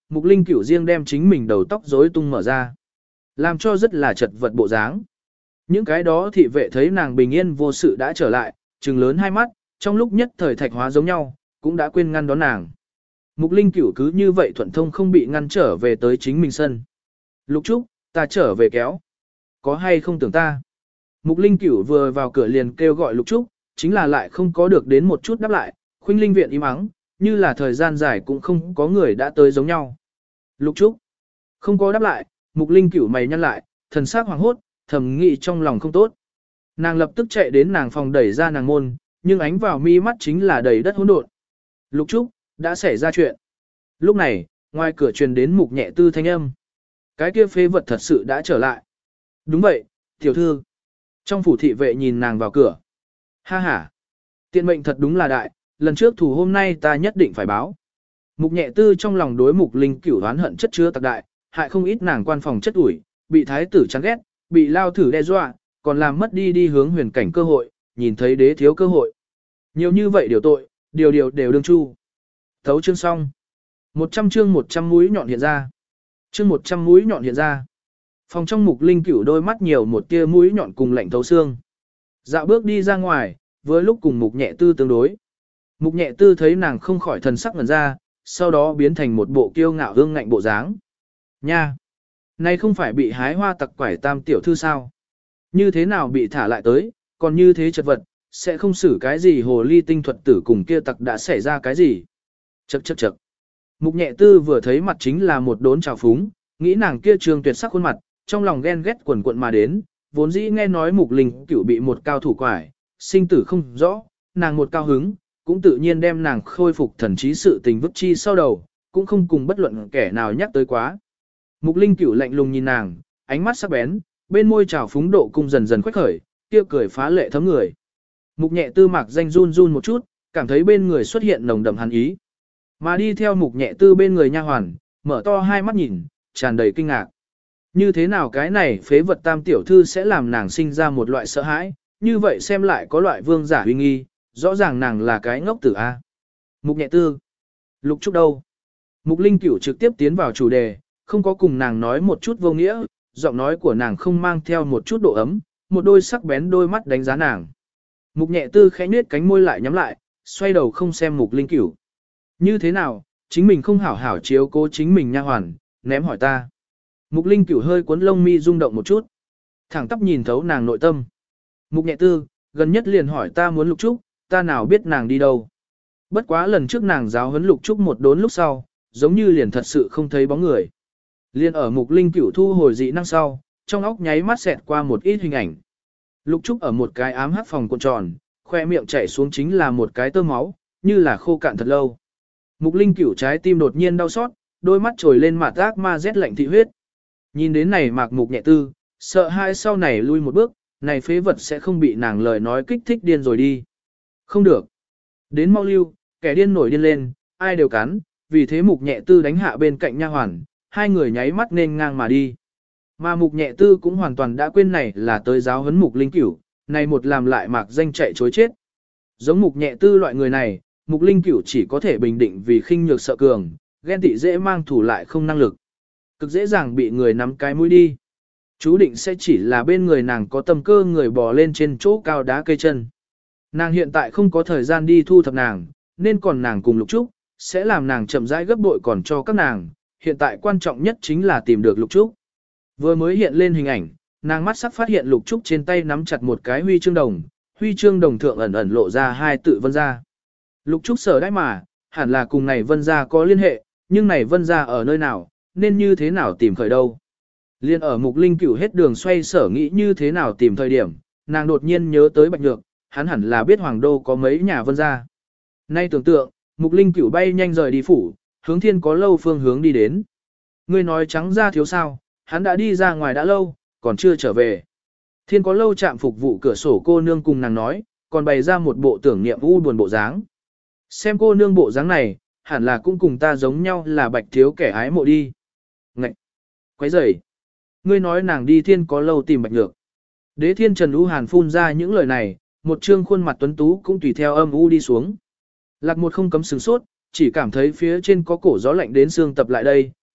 Mục Linh Cửu riêng đem chính mình đầu tóc rối tung mở ra, làm cho rất là chật vật bộ dáng. Những cái đó thị vệ thấy nàng bình yên vô sự đã trở lại, trừng lớn hai mắt, trong lúc nhất thời thạch hóa giống nhau, cũng đã quên ngăn đón nàng. Mục Linh Cửu cứ như vậy thuận thông không bị ngăn trở về tới chính mình sân. Lục Trúc, ta trở về kéo. Có hay không tưởng ta? Mục Linh Cửu vừa vào cửa liền kêu gọi Lục Trúc, chính là lại không có được đến một chút đáp lại, Khuynh Linh viện im ắng, như là thời gian dài cũng không có người đã tới giống nhau. Lục Trúc, không có đáp lại, Mục Linh Cửu mày nhăn lại, thần sắc hoàng hốt, thầm nghĩ trong lòng không tốt. Nàng lập tức chạy đến nàng phòng đẩy ra nàng môn, nhưng ánh vào mi mắt chính là đầy đất hỗn độn. Lục Trúc, đã xảy ra chuyện. Lúc này, ngoài cửa truyền đến Mục Nhẹ Tư thanh âm. Cái kia phế vật thật sự đã trở lại. Đúng vậy, tiểu thư. Trong phủ thị vệ nhìn nàng vào cửa. Ha ha. Tiện mệnh thật đúng là đại, lần trước thủ hôm nay ta nhất định phải báo. Mục Nhẹ Tư trong lòng đối Mục Linh Cửu oán hận chất chứa tặc đại, hại không ít nàng quan phòng chất ủi, bị thái tử chán ghét, bị lao thử đe dọa, còn làm mất đi đi hướng huyền cảnh cơ hội, nhìn thấy đế thiếu cơ hội. Nhiều như vậy điều tội, điều điều đều đương chu. Thấu chương xong. một trăm chương một trăm mũi nhọn hiện ra. Chương một trăm mũi nhọn hiện ra. Phòng trong Mục Linh Cửu đôi mắt nhiều một tia mũi nhọn cùng lạnh thấu xương. Dạo bước đi ra ngoài, với lúc cùng Mục Nhẹ Tư tương đối. Mục Nhẹ Tư thấy nàng không khỏi thần sắc ngẩn ra, sau đó biến thành một bộ kiêu ngạo hương ngạnh bộ dáng. Nha! Này không phải bị hái hoa tặc quải tam tiểu thư sao? Như thế nào bị thả lại tới, còn như thế chật vật, sẽ không xử cái gì hồ ly tinh thuật tử cùng kia tặc đã xảy ra cái gì? Chậc chậc chậc. Mục Nhẹ Tư vừa thấy mặt chính là một đốn trào phúng, nghĩ nàng kia trường tuyệt sắc khuôn mặt, trong lòng ghen ghét quần quận mà đến, vốn dĩ nghe nói Mục Linh Cửu bị một cao thủ quải, sinh tử không rõ, nàng một cao hứng, cũng tự nhiên đem nàng khôi phục thần trí sự tình vứt chi sau đầu, cũng không cùng bất luận kẻ nào nhắc tới quá. Mục Linh Cửu lạnh lùng nhìn nàng, ánh mắt sắc bén, bên môi trào phúng độ cung dần dần khuếch khởi, kia cười phá lệ thấm người. Mục Nhẹ Tư mạc danh run run một chút, cảm thấy bên người xuất hiện nồng đậm hàn ý. Mà đi theo Mục Nhẹ Tư bên người nha hoàn, mở to hai mắt nhìn, tràn đầy kinh ngạc. Như thế nào cái này phế vật tam tiểu thư sẽ làm nàng sinh ra một loại sợ hãi, như vậy xem lại có loại vương giả uy nghi, rõ ràng nàng là cái ngốc tử A. Mục Nhẹ Tư. Lục Trúc đâu? Mục Linh Cửu trực tiếp tiến vào chủ đề, không có cùng nàng nói một chút vô nghĩa, giọng nói của nàng không mang theo một chút độ ấm, một đôi sắc bén đôi mắt đánh giá nàng. Mục Nhẹ Tư khẽ nhếch cánh môi lại nhắm lại, xoay đầu không xem Mục Linh Cửu. Như thế nào, chính mình không hảo hảo chiếu cố chính mình nha hoàn, ném hỏi ta. Mục Linh Cửu hơi cuốn lông mi rung động một chút, thẳng tắp nhìn thấu nàng nội tâm. Mục Nhẹ Tư, gần nhất liền hỏi ta muốn Lục Trúc, ta nào biết nàng đi đâu. Bất quá lần trước nàng giáo huấn Lục Trúc một đốn lúc sau, giống như liền thật sự không thấy bóng người. Liên ở Mục Linh Cửu thu hồi dị năng sau, trong óc nháy mắt xẹt qua một ít hình ảnh. Lục Trúc ở một cái ám hắc phòng cuộn tròn, khoe miệng chảy xuống chính là một cái tơ máu, như là khô cạn thật lâu. Mục Linh Cửu trái tim đột nhiên đau xót, đôi mắt trồi lên mặt ác ma rét lạnh thị huyết. Nhìn đến này Mạc Mục Nhẹ Tư, sợ hai sau này lui một bước, này phế vật sẽ không bị nàng lời nói kích thích điên rồi đi. Không được. Đến mau lưu, kẻ điên nổi điên lên, ai đều cắn, vì thế Mục Nhẹ Tư đánh hạ bên cạnh nha hoàn, hai người nháy mắt nên ngang mà đi. Mà Mục Nhẹ Tư cũng hoàn toàn đã quên này là tới giáo huấn Mục Linh Cửu, này một làm lại Mạc danh chạy chối chết. Giống Mục Nhẹ Tư loại người này, Mục Linh Cửu chỉ có thể bình định vì khinh nhược sợ cường, ghen tị dễ mang thủ lại không năng lực. Cực dễ dàng bị người nắm cái mũi đi. Chú định sẽ chỉ là bên người nàng có tâm cơ người bò lên trên chỗ cao đá cây chân. Nàng hiện tại không có thời gian đi thu thập nàng, nên còn nàng cùng Lục Trúc, sẽ làm nàng chậm rãi gấp bội còn cho các nàng, hiện tại quan trọng nhất chính là tìm được Lục Trúc. Vừa mới hiện lên hình ảnh, nàng mắt sắc phát hiện Lục Trúc trên tay nắm chặt một cái huy chương đồng, huy chương đồng thượng ẩn ẩn lộ ra hai tự vân gia. Lục Trúc sở đãi mà, hẳn là cùng này vân gia có liên hệ, nhưng này vân gia ở nơi nào, nên như thế nào tìm khởi đâu. Liên ở Mục Linh Cửu hết đường xoay sở nghĩ như thế nào tìm thời điểm, nàng đột nhiên nhớ tới Bạch Nhược, hắn hẳn là biết Hoàng Đô có mấy nhà vân gia. Nay tưởng tượng, Mục Linh Cửu bay nhanh rời đi phủ, hướng Thiên Có Lâu phương hướng đi đến. Ngươi nói trắng ra thiếu sao, hắn đã đi ra ngoài đã lâu, còn chưa trở về. Thiên Có Lâu chạm phục vụ cửa sổ cô nương cùng nàng nói, còn bày ra một bộ tưởng niệm u buồn bộ dáng. Xem cô nương bộ dáng này, hẳn là cũng cùng ta giống nhau là Bạch thiếu kẻ ái mộ đi. Ngậy! Quấy rầy! Ngươi nói nàng đi Thiên Có Lâu tìm Bạch Nhược. Đế Thiên Trần U Hàn phun ra những lời này, một trương khuôn mặt tuấn tú cũng tùy theo âm u đi xuống. Lạc một không cấm sừng sốt, chỉ cảm thấy phía trên có cổ gió lạnh đến xương tập lại đây,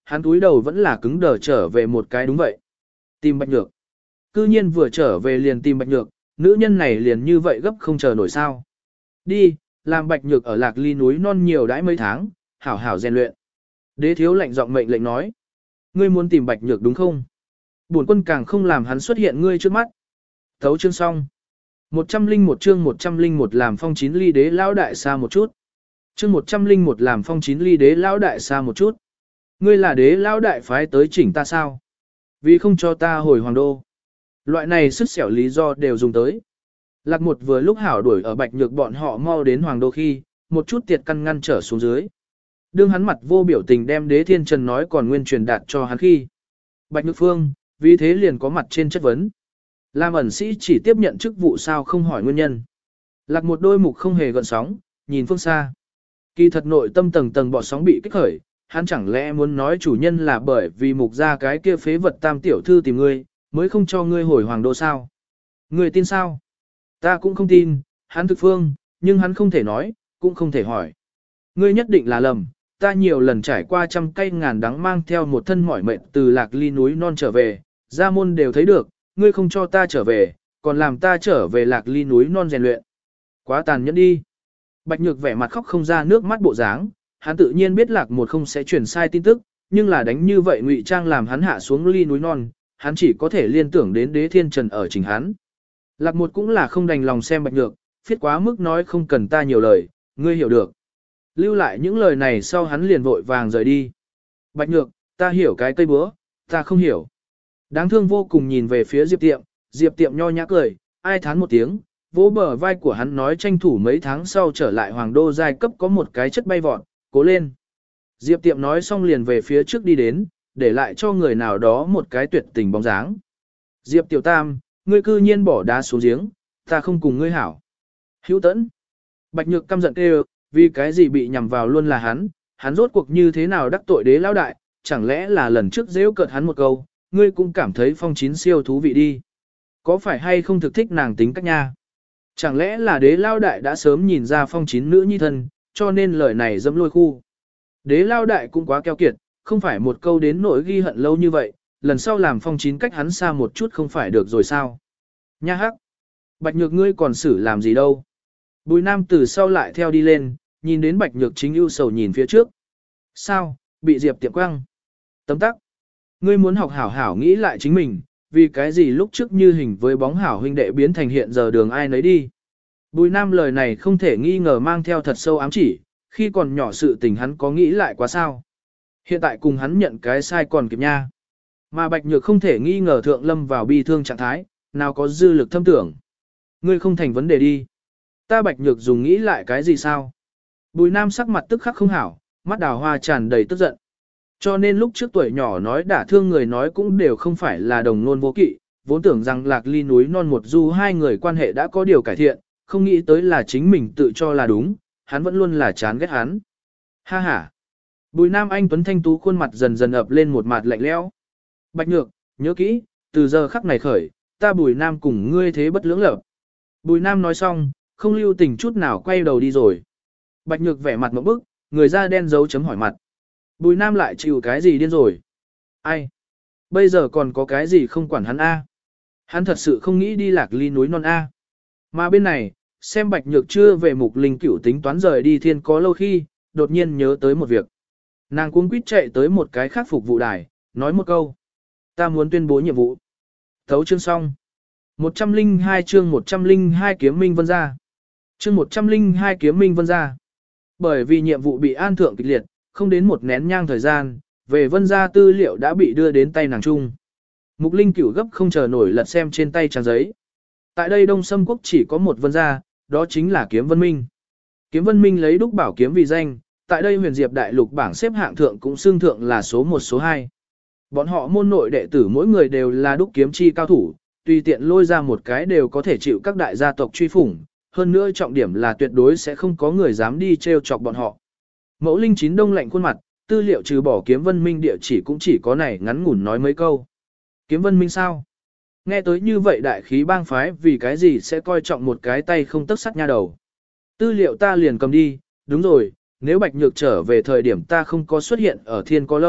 hắn túi đầu vẫn là cứng đờ trở về một cái đúng vậy. Tìm Bạch Nhược. Cư nhiên vừa trở về liền tìm Bạch Nhược, nữ nhân này liền như vậy gấp không chờ nổi sao. Đi, làm Bạch Nhược ở Lạc Ly núi non nhiều đãi mấy tháng, hảo hảo rèn luyện. Đế thiếu lạnh giọng mệnh lệnh nói. Ngươi muốn tìm Bạch Nhược đúng không? Bổn quân càng không làm hắn xuất hiện ngươi trước mắt. Thấu chương xong. một trăm linh một chương một trăm linh một làm phong chín ly đế lão đại xa một chút. Chương một trăm linh một làm phong chín ly đế lão đại xa một chút. Ngươi là đế lão đại phái tới chỉnh ta sao? Vì không cho ta hồi hoàng đô. Loại này sức xẻo lý do đều dùng tới. Lạc một vừa lúc hảo đuổi ở Bạch Nhược bọn họ mau đến hoàng đô khi, một chút tiệt căn ngăn trở xuống dưới. Đương hắn mặt vô biểu tình đem đế thiên trần nói còn nguyên truyền đạt cho hắn khi. Bạch Nhược Phương, vì thế liền có mặt trên chất vấn. Làm ẩn sĩ chỉ tiếp nhận chức vụ sao không hỏi nguyên nhân. Lạc một đôi mục không hề gợn sóng, nhìn phương xa. Kỳ thật nội tâm tầng tầng bọt sóng bị kích khởi, hắn chẳng lẽ muốn nói chủ nhân là bởi vì mục ra cái kia phế vật tam tiểu thư tìm ngươi, mới không cho ngươi hồi hoàng đô sao? Ngươi tin sao? Ta cũng không tin, hắn thực phương, nhưng hắn không thể nói, cũng không thể hỏi. Ngươi nhất định là lầm, ta nhiều lần trải qua trăm cây ngàn đắng mang theo một thân mỏi mệt từ Lạc Ly núi non trở về, gia môn đều thấy được, ngươi không cho ta trở về, còn làm ta trở về Lạc Ly núi non rèn luyện. Quá tàn nhẫn đi. Bạch Nhược vẻ mặt khóc không ra nước mắt bộ dáng, hắn tự nhiên biết Lạc một không sẽ truyền sai tin tức, nhưng là đánh như vậy ngụy trang làm hắn hạ xuống ly núi non, hắn chỉ có thể liên tưởng đến đế thiên trần ở trình hắn. Lạc một cũng là không đành lòng xem Bạch Nhược, phiết quá mức nói không cần ta nhiều lời, ngươi hiểu được. Lưu lại những lời này sau hắn liền vội vàng rời đi. Bạch Nhược, ta hiểu cái cây búa, ta không hiểu. Đáng thương vô cùng nhìn về phía Diệp Tiệm, Diệp Tiệm nho nhã cười, ai thán một tiếng, vỗ bờ vai của hắn nói tranh thủ mấy tháng sau trở lại hoàng đô giai cấp có một cái chất bay vọt, cố lên. Diệp Tiệm nói xong liền về phía trước đi đến, để lại cho người nào đó một cái tuyệt tình bóng dáng. Diệp Tiểu Tam, ngươi cư nhiên bỏ đá xuống giếng, ta không cùng ngươi hảo. Hữu Tẫn. Bạch Nhược căm giận kêu, vì cái gì bị nhằm vào luôn là hắn, hắn rốt cuộc như thế nào đắc tội đế lão đại, chẳng lẽ là lần trước giễu cợt hắn một câu, ngươi cũng cảm thấy phong chín siêu thú vị đi. Có phải hay không thực thích nàng tính cách nha? Chẳng lẽ là đế lao đại đã sớm nhìn ra phong chín nữ nhi thân, cho nên lời này dẫm lôi khu. Đế lao đại cũng quá keo kiệt, không phải một câu đến nỗi ghi hận lâu như vậy, lần sau làm phong chín cách hắn xa một chút không phải được rồi sao? Nha hắc! Bạch Nhược ngươi còn xử làm gì đâu? Bùi Nam từ sau lại theo đi lên, nhìn đến Bạch Nhược chính ưu sầu nhìn phía trước. Sao, bị Diệp Tiệm quăng? Tấm tắc. Ngươi muốn học hảo hảo nghĩ lại chính mình, vì cái gì lúc trước như hình với bóng hảo huynh đệ biến thành hiện giờ đường ai nấy đi. Bùi Nam lời này không thể nghi ngờ mang theo thật sâu ám chỉ, khi còn nhỏ sự tình hắn có nghĩ lại quá sao. Hiện tại cùng hắn nhận cái sai còn kịp nha. Mà Bạch Nhược không thể nghi ngờ thượng lâm vào bi thương trạng thái, nào có dư lực thâm tưởng. Ngươi không thành vấn đề đi. Ta Bạch Nhược dùng nghĩ lại cái gì sao? Bùi Nam sắc mặt tức khắc không hảo, mắt đào hoa tràn đầy tức giận. Cho nên lúc trước tuổi nhỏ nói đả thương người nói cũng đều không phải là đồng nôn vô kỵ, vốn tưởng rằng Lạc Ly núi non một du hai người quan hệ đã có điều cải thiện, không nghĩ tới là chính mình tự cho là đúng, hắn vẫn luôn là chán ghét hắn. Ha ha! Bùi Nam anh tuấn thanh tú khuôn mặt dần dần ập lên một mặt lạnh lẽo. Bạch Nhược, nhớ kỹ, từ giờ khắc này khởi, ta Bùi Nam cùng ngươi thế bất lưỡng lập. Bùi Nam nói xong, không lưu tình chút nào quay đầu đi rồi. Bạch Nhược vẻ mặt một bức, người da đen dấu chấm hỏi mặt. Bùi Nam lại chịu cái gì điên rồi? Ai? Bây giờ còn có cái gì không quản hắn A? Hắn thật sự không nghĩ đi Lạc Ly núi non A. Mà bên này, xem Bạch Nhược chưa về Mục Linh Cửu tính toán rời đi thiên có lâu khi, đột nhiên nhớ tới một việc. Nàng cuống quýt chạy tới một cái khác phục vụ đài, nói một câu. Ta muốn tuyên bố nhiệm vụ. Thấu chương xong. một trăm linh hai chương một trăm linh hai kiếm minh vân ra. Chương một trăm linh hai kiếm minh vân ra. Bởi vì nhiệm vụ bị an thượng kịch liệt, không đến một nén nhang thời gian, về vân gia tư liệu đã bị đưa đến tay nàng trung. Mục Linh Cửu gấp không chờ nổi lật xem trên tay trang giấy. Tại đây Đông Sâm Quốc chỉ có một vân gia, đó chính là Kiếm Vân Minh. Kiếm Vân Minh lấy đúc bảo kiếm vì danh, tại đây huyền diệp đại lục bảng xếp hạng thượng cũng xương thượng là số một số hai. Bọn họ môn nội đệ tử mỗi người đều là đúc kiếm chi cao thủ, tùy tiện lôi ra một cái đều có thể chịu các đại gia tộc truy phủng, hơn nữa trọng điểm là tuyệt đối sẽ không có người dám đi trêu chọc bọn họ. Mẫu Linh Chín đông lạnh khuôn mặt, tư liệu trừ bỏ Kiếm Vân Minh địa chỉ cũng chỉ có này ngắn ngủn nói mấy câu. Kiếm Vân Minh sao? Nghe tới như vậy đại khí bang phái vì cái gì sẽ coi trọng một cái tay không tấc sắt nha đầu. Tư liệu ta liền cầm đi, đúng rồi, nếu Bạch Nhược trở về thời điểm ta không có xuất hiện ở thiên có lâu,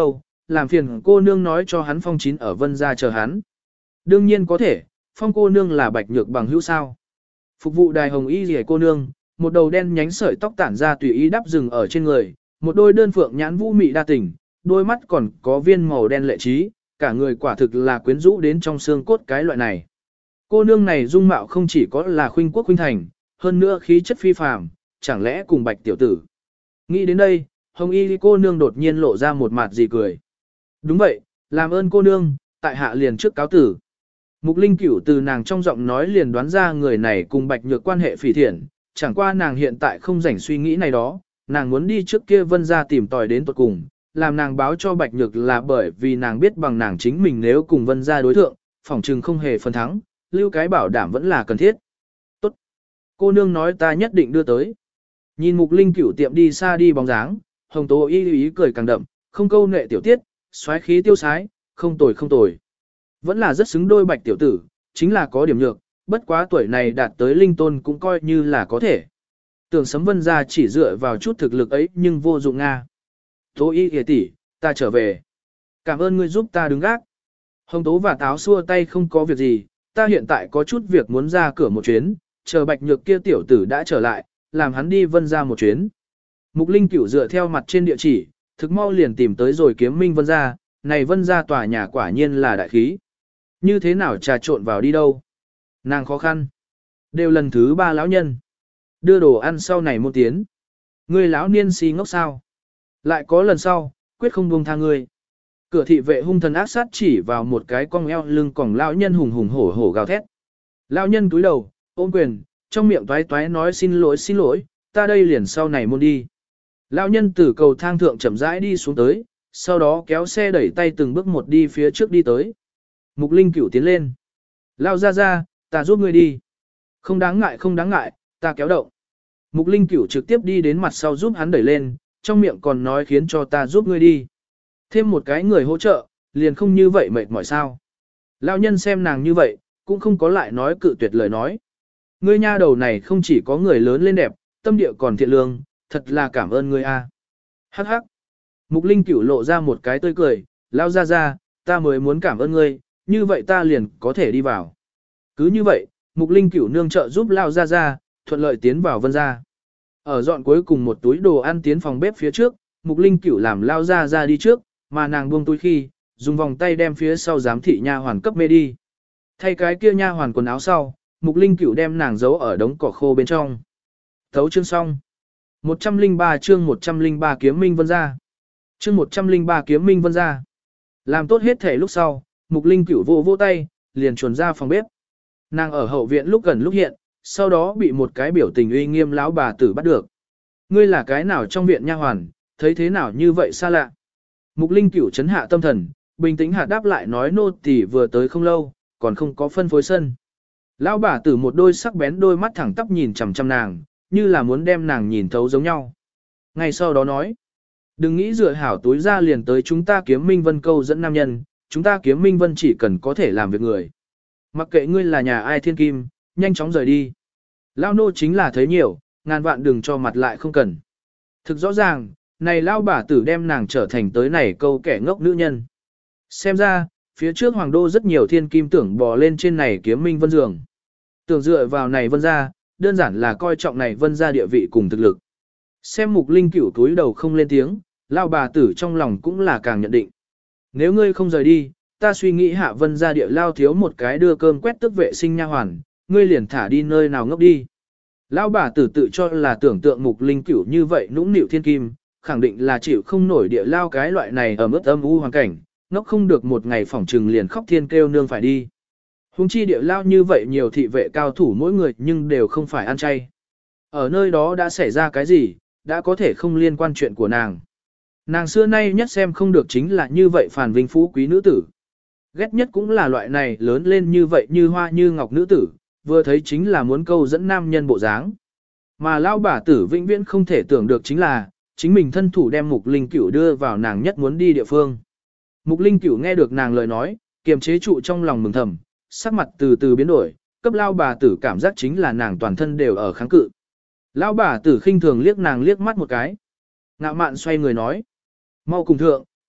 làm phiền cô nương nói cho hắn Phong Chín ở Vân gia chờ hắn. Đương nhiên có thể, Phong cô nương là Bạch Nhược bằng hữu sao. Phục vụ đài hồng y rìa cô nương, một đầu đen nhánh sợi tóc tản ra tùy ý đắp rừng ở trên người, một đôi đơn phượng nhãn vũ mị đa tình, đôi mắt còn có viên màu đen lệ trí, cả người quả thực là quyến rũ đến trong xương cốt cái loại này. Cô nương này dung mạo không chỉ có là khuynh quốc khuynh thành, hơn nữa khí chất phi phàm, chẳng lẽ cùng Bạch tiểu tử. Nghĩ đến đây, hồng y cô nương đột nhiên lộ ra một mặt gì cười. Đúng vậy, làm ơn cô nương, tại hạ liền trước cáo tử. Mục Linh Cửu từ nàng trong giọng nói liền đoán ra người này cùng Bạch Nhược quan hệ phỉ thiện, chẳng qua nàng hiện tại không rảnh suy nghĩ này đó, nàng muốn đi trước kia Vân gia tìm tòi đến tuột cùng, làm nàng báo cho Bạch Nhược là bởi vì nàng biết bằng nàng chính mình nếu cùng Vân gia đối thượng, phỏng chừng không hề phân thắng, lưu cái bảo đảm vẫn là cần thiết. Tốt. Cô nương nói ta nhất định đưa tới. Nhìn Mục Linh Cửu tiệm đi xa đi bóng dáng, Hồng Tố y ý cười càng đậm, không câu nệ tiểu tiết, xoáy khí tiêu sái, không tồi không tồi. Vẫn là rất xứng đôi Bạch tiểu tử, chính là có điểm nhược, bất quá tuổi này đạt tới linh tôn cũng coi như là có thể. Tưởng Sấm Vân gia chỉ dựa vào chút thực lực ấy nhưng vô dụng nga. Tố y kìa tỷ, ta trở về. Cảm ơn ngươi giúp ta đứng gác. Hồng Tố và Táo xua tay không có việc gì, ta hiện tại có chút việc muốn ra cửa một chuyến, chờ Bạch Nhược kia tiểu tử đã trở lại, làm hắn đi Vân gia một chuyến. Mục Linh Cửu dựa theo mặt trên địa chỉ, thực mau liền tìm tới rồi Kiếm Minh Vân gia, này Vân gia tòa nhà quả nhiên là đại khí. Như thế nào trà trộn vào đi đâu? Nàng khó khăn. Đều lần thứ ba lão nhân. Đưa đồ ăn sau này một tiếng. Ngươi lão niên si ngốc sao? Lại có lần sau, quyết không buông tha ngươi. Cửa thị vệ hung thần ác sát chỉ vào một cái cong eo lưng còng lão nhân hùng hùng hổ hổ gào thét. Lão nhân túi đầu, ôm quyền, trong miệng toái toái nói xin lỗi xin lỗi, ta đây liền sau này muốn đi. Lão nhân từ cầu thang thượng chậm rãi đi xuống tới, sau đó kéo xe đẩy tay từng bước một đi phía trước đi tới. Mục Linh Cửu tiến lên. Lao ra ra, ta giúp ngươi đi. Không đáng ngại không đáng ngại, ta kéo động. Mục Linh Cửu trực tiếp đi đến mặt sau giúp hắn đẩy lên, trong miệng còn nói khiến cho ta giúp ngươi đi. Thêm một cái người hỗ trợ, liền không như vậy mệt mỏi sao. Lão nhân xem nàng như vậy, cũng không có lại nói cự tuyệt lời nói. Ngươi nha đầu này không chỉ có người lớn lên đẹp, tâm địa còn thiện lương, thật là cảm ơn ngươi a. Hắc hắc. Mục Linh Cửu lộ ra một cái tươi cười, lao ra ra, ta mới muốn cảm ơn ngươi, như vậy ta liền có thể đi vào. Cứ như vậy, Mục Linh Cửu nương trợ giúp lao ra ra, thuận lợi tiến vào Vân gia. Ở dọn cuối cùng một túi đồ ăn tiến phòng bếp phía trước, Mục Linh Cửu làm lao ra ra đi trước, mà nàng buông túi khi, dùng vòng tay đem phía sau giám thị nha hoàn cấp mê đi. Thay cái kia nha hoàn quần áo sau, Mục Linh Cửu đem nàng giấu ở đống cỏ khô bên trong. Thấu chương xong. một trăm lẻ ba chương một trăm lẻ ba Kiếm Minh Vân gia. Chương một trăm lẻ ba Kiếm Minh Vân gia. Làm tốt hết thể lúc sau, Mục Linh Cửu vô vô tay, liền chuồn ra phòng bếp. Nàng ở hậu viện lúc gần lúc hiện, sau đó bị một cái biểu tình uy nghiêm lão bà tử bắt được. Ngươi là cái nào trong viện nha hoàn, thấy thế nào như vậy xa lạ. Mục Linh Cửu chấn hạ tâm thần, bình tĩnh hạ đáp lại nói nô tỳ vừa tới không lâu, còn không có phân phối sân. Lão bà tử một đôi sắc bén đôi mắt thẳng tắp nhìn chằm chằm nàng, như là muốn đem nàng nhìn thấu giống nhau. Ngay sau đó nói, đừng nghĩ dựa hảo túi ra liền tới chúng ta Kiếm Minh Vân câu dẫn nam nhân, chúng ta Kiếm Minh Vân chỉ cần có thể làm việc người. Mặc kệ ngươi là nhà ai thiên kim, nhanh chóng rời đi. Lao nô chính là thấy nhiều, ngàn vạn đừng cho mặt lại không cần. Thực rõ ràng, này lao bà tử đem nàng trở thành tới này câu kẻ ngốc nữ nhân. Xem ra, phía trước hoàng đô rất nhiều thiên kim tưởng bò lên trên này Kiếm Minh Vân giường. Tưởng dựa vào này Vân gia, đơn giản là coi trọng này Vân gia địa vị cùng thực lực. Xem Mục Linh Cửu túi đầu không lên tiếng, lao bà tử trong lòng cũng là càng nhận định. Nếu ngươi không rời đi, ta suy nghĩ hạ Vân gia địa lao thiếu một cái đưa cơm quét tức vệ sinh nha hoàn, ngươi liền thả đi nơi nào ngốc đi. Lão bà tử tự cho là tưởng tượng Mục Linh Cửu như vậy nũng nịu thiên kim, khẳng định là chịu không nổi địa lao cái loại này ở mức âm u hoàn cảnh, ngốc không được một ngày phỏng trừng liền khóc thiên kêu nương phải đi. Hùng chi địa lao như vậy nhiều thị vệ cao thủ mỗi người nhưng đều không phải ăn chay. Ở nơi đó đã xảy ra cái gì, đã có thể không liên quan chuyện của nàng. Nàng xưa nay nhất xem không được chính là như vậy phản vinh phú quý nữ tử. Ghét nhất cũng là loại này lớn lên như vậy như hoa như ngọc nữ tử, vừa thấy chính là muốn câu dẫn nam nhân bộ dáng. Mà lão bà tử vĩnh viễn không thể tưởng được chính là, chính mình thân thủ đem Mục Linh Cửu đưa vào nàng nhất muốn đi địa phương. Mục Linh Cửu nghe được nàng lời nói, kiềm chế trụ trong lòng mừng thầm, sắc mặt từ từ biến đổi, cấp lão bà tử cảm giác chính là nàng toàn thân đều ở kháng cự. Lão bà tử khinh thường liếc nàng liếc mắt một cái. Ngạo mạn xoay người nói, mau cùng thượng,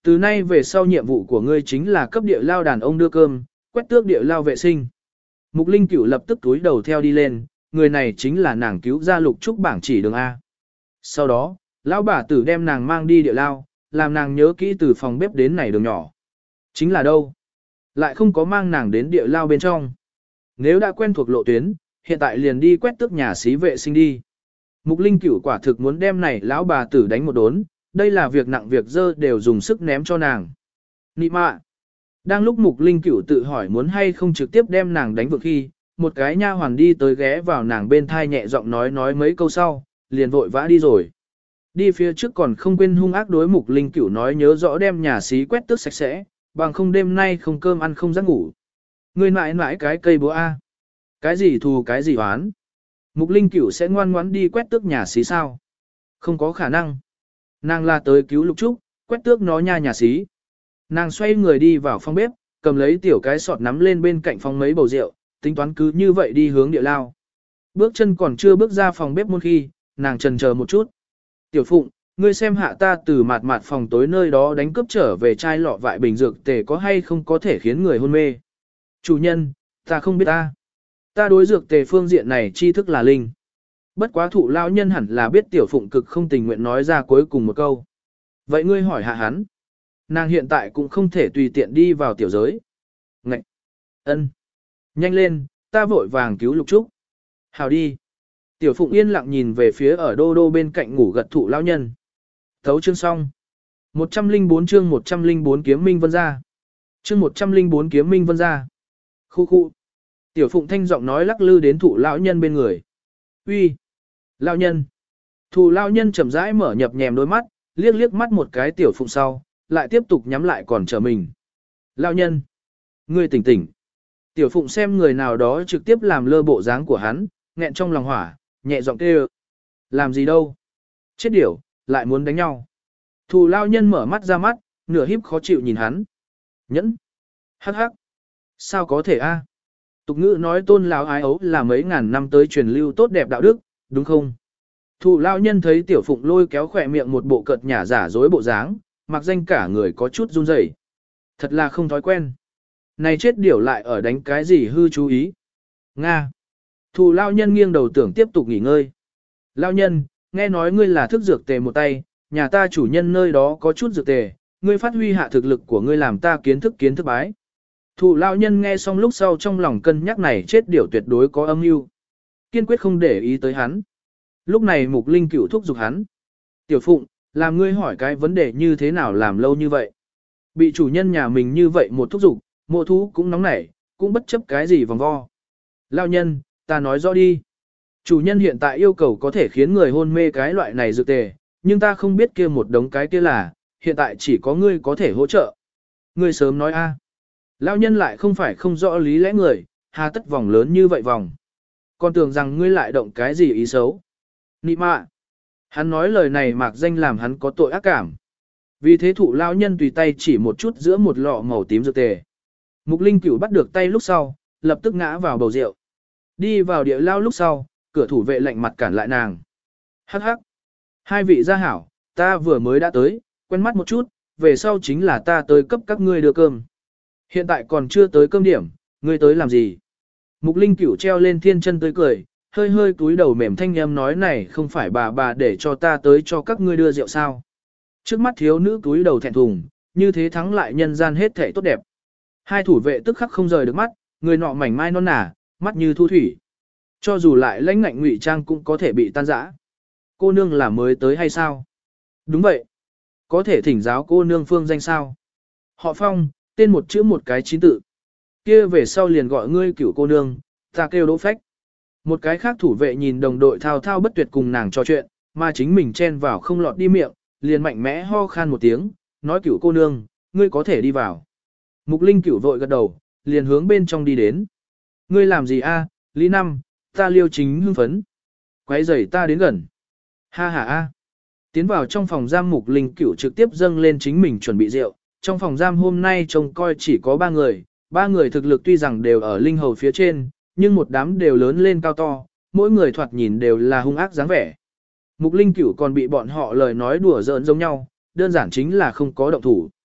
Từ nay về sau nhiệm vụ của ngươi chính là cấp địa lao đàn ông đưa cơm, quét tước địa lao vệ sinh. Mục Linh Cửu lập tức túi đầu theo đi lên, người này chính là nàng cứu ra Lục Trúc bảng chỉ đường A. Sau đó, lão bà tử đem nàng mang đi địa lao, làm nàng nhớ kỹ từ phòng bếp đến này đường nhỏ. Chính là đâu? Lại không có mang nàng đến địa lao bên trong. Nếu đã quen thuộc lộ tuyến, hiện tại liền đi quét tước nhà xí vệ sinh đi. Mục Linh Cửu quả thực muốn đem này lão bà tử đánh một đốn, đây là việc nặng việc dơ đều dùng sức ném cho nàng. Nị mạ! Đang lúc Mục Linh Cửu tự hỏi muốn hay không trực tiếp đem nàng đánh vượng khi, một cái nha hoàn đi tới ghé vào nàng bên thai nhẹ giọng nói nói mấy câu sau, liền vội vã đi rồi. Đi phía trước còn không quên hung ác đối Mục Linh Cửu nói nhớ rõ đem nhà xí quét tước sạch sẽ, bằng không đêm nay không cơm ăn không giấc ngủ. Ngươi mãi mãi cái cây búa A. Cái gì thù cái gì oán. Mục Linh Cửu sẽ ngoan ngoãn đi quét tước nhà xí sao? Không có khả năng. Nàng là tới cứu Lục Trúc, quét tước nó nha nhà xí. Nàng xoay người đi vào phòng bếp, cầm lấy tiểu cái sọt nắm lên bên cạnh phòng mấy bầu rượu, tính toán cứ như vậy đi hướng địa lao. Bước chân còn chưa bước ra phòng bếp một khi, nàng chần chờ một chút. Tiểu Phụng, ngươi xem hạ ta từ mạt mạt phòng tối nơi đó đánh cướp trở về chai lọ vại bình dược tề có hay không có thể khiến người hôn mê. Chủ nhân, ta không biết ta. Ta đối dược tề phương diện này tri thức là linh. Bất quá thụ lao nhân hẳn là biết Tiểu Phụng cực không tình nguyện nói ra cuối cùng một câu. Vậy ngươi hỏi hạ hắn. Nàng hiện tại cũng không thể tùy tiện đi vào tiểu giới. Ngậy! Ân! Nhanh lên, ta vội vàng cứu Lục Trúc. Hào đi! Tiểu Phụng yên lặng nhìn về phía ở đô đô bên cạnh ngủ gật thụ lao nhân. Thấu chương xong. một trăm lẻ bốn chương một trăm lẻ bốn kiếm minh vân ra. Chương một trăm lẻ bốn kiếm minh vân ra. Khu khu. Tiểu Phụng thanh giọng nói lắc lư đến thụ lão nhân bên người. Uy, lão nhân. Thụ lão nhân chậm rãi mở nhập nhèm đôi mắt, liếc liếc mắt một cái Tiểu Phụng sau, lại tiếp tục nhắm lại còn chờ mình. Lão nhân, ngươi tỉnh tỉnh. Tiểu Phụng xem người nào đó trực tiếp làm lơ bộ dáng của hắn, nghẹn trong lòng hỏa, nhẹ giọng kêu. Làm gì đâu? Chết điểu, lại muốn đánh nhau. Thù lão nhân mở mắt ra mắt, nửa híp khó chịu nhìn hắn. Nhẫn. Hắc hắc. Sao có thể a? Tục ngữ nói tôn lão ái ấu là mấy ngàn năm tới truyền lưu tốt đẹp đạo đức, đúng không? Thụ lão nhân thấy Tiểu Phụng lôi kéo khỏe miệng một bộ cợt nhả giả dối bộ dáng, mặc danh cả người có chút run rẩy. Thật là không thói quen. Này chết điểu lại ở đánh cái gì hư chú ý. Nga. Thụ lão nhân nghiêng đầu tưởng tiếp tục nghỉ ngơi. Lão nhân, nghe nói ngươi là thức dược tề một tay, nhà ta chủ nhân nơi đó có chút dược tề, ngươi phát huy hạ thực lực của ngươi làm ta kiến thức kiến thức bái. Thụ lão nhân nghe xong lúc sau trong lòng cân nhắc này chết điểu tuyệt đối có âm mưu, kiên quyết không để ý tới hắn. Lúc này Mục Linh Cửu thúc giục hắn. Tiểu Phụng, làm ngươi hỏi cái vấn đề như thế nào làm lâu như vậy. Bị chủ nhân nhà mình như vậy một thúc giục, mộ thú cũng nóng nảy, cũng bất chấp cái gì vòng vo. Lão nhân, ta nói rõ đi. Chủ nhân hiện tại yêu cầu có thể khiến người hôn mê cái loại này dược tề, nhưng ta không biết kia một đống cái kia là, hiện tại chỉ có ngươi có thể hỗ trợ. Ngươi sớm nói a. Lão nhân lại không phải không rõ lý lẽ người, hà tất vòng lớn như vậy vòng. Còn tưởng rằng ngươi lại động cái gì ý xấu. Nị mạ. Hắn nói lời này mạc danh làm hắn có tội ác cảm. Vì thế thụ lão nhân tùy tay chỉ một chút giữa một lọ màu tím dược tề. Mục Linh Cửu bắt được tay lúc sau, lập tức ngã vào bầu rượu. Đi vào địa lao lúc sau, cửa thủ vệ lạnh mặt cản lại nàng. Hắc hắc. Hai vị gia hảo, ta vừa mới đã tới, quen mắt một chút, về sau chính là ta tới cấp các ngươi đưa cơm. Hiện tại còn chưa tới cơm điểm, ngươi tới làm gì? Mục Linh Cửu treo lên thiên chân tới cười, hơi hơi cúi đầu mềm thanh âm nói này không phải bà bà để cho ta tới cho các ngươi đưa rượu sao. Trước mắt thiếu nữ cúi đầu thẹn thùng, như thế thắng lại nhân gian hết thảy tốt đẹp. Hai thủ vệ tức khắc không rời được mắt, người nọ mảnh mai non nả, mắt như thu thủy. Cho dù lại lãnh ngạnh ngụy trang cũng có thể bị tan rã. Cô nương là mới tới hay sao? Đúng vậy. Có thể thỉnh giáo cô nương phương danh sao? Họ Phong, tên một chữ một cái chín tự. Kia về sau liền gọi ngươi cửu cô nương, ta kêu Đỗ Phách. Một cái khác thủ vệ nhìn đồng đội thao thao bất tuyệt cùng nàng trò chuyện, mà chính mình chen vào không lọt đi miệng, liền mạnh mẽ ho khan một tiếng, nói cửu cô nương, ngươi có thể đi vào. Mục Linh Cửu vội gật đầu, liền hướng bên trong đi đến. Ngươi làm gì a, Lý Năm, ta Liêu Chính hưng phấn. Quấy rầy ta đến gần. Ha ha a. Tiến vào trong phòng giam Mục Linh Cửu trực tiếp dâng lên chính mình chuẩn bị rượu. Trong phòng giam hôm nay trông coi chỉ có ba người, ba người thực lực tuy rằng đều ở linh hầu phía trên, nhưng một đám đều lớn lên cao to, mỗi người thoạt nhìn đều là hung ác dáng vẻ. Mục Linh Cửu còn bị bọn họ lời nói đùa giỡn giống nhau, đơn giản chính là không có động thủ.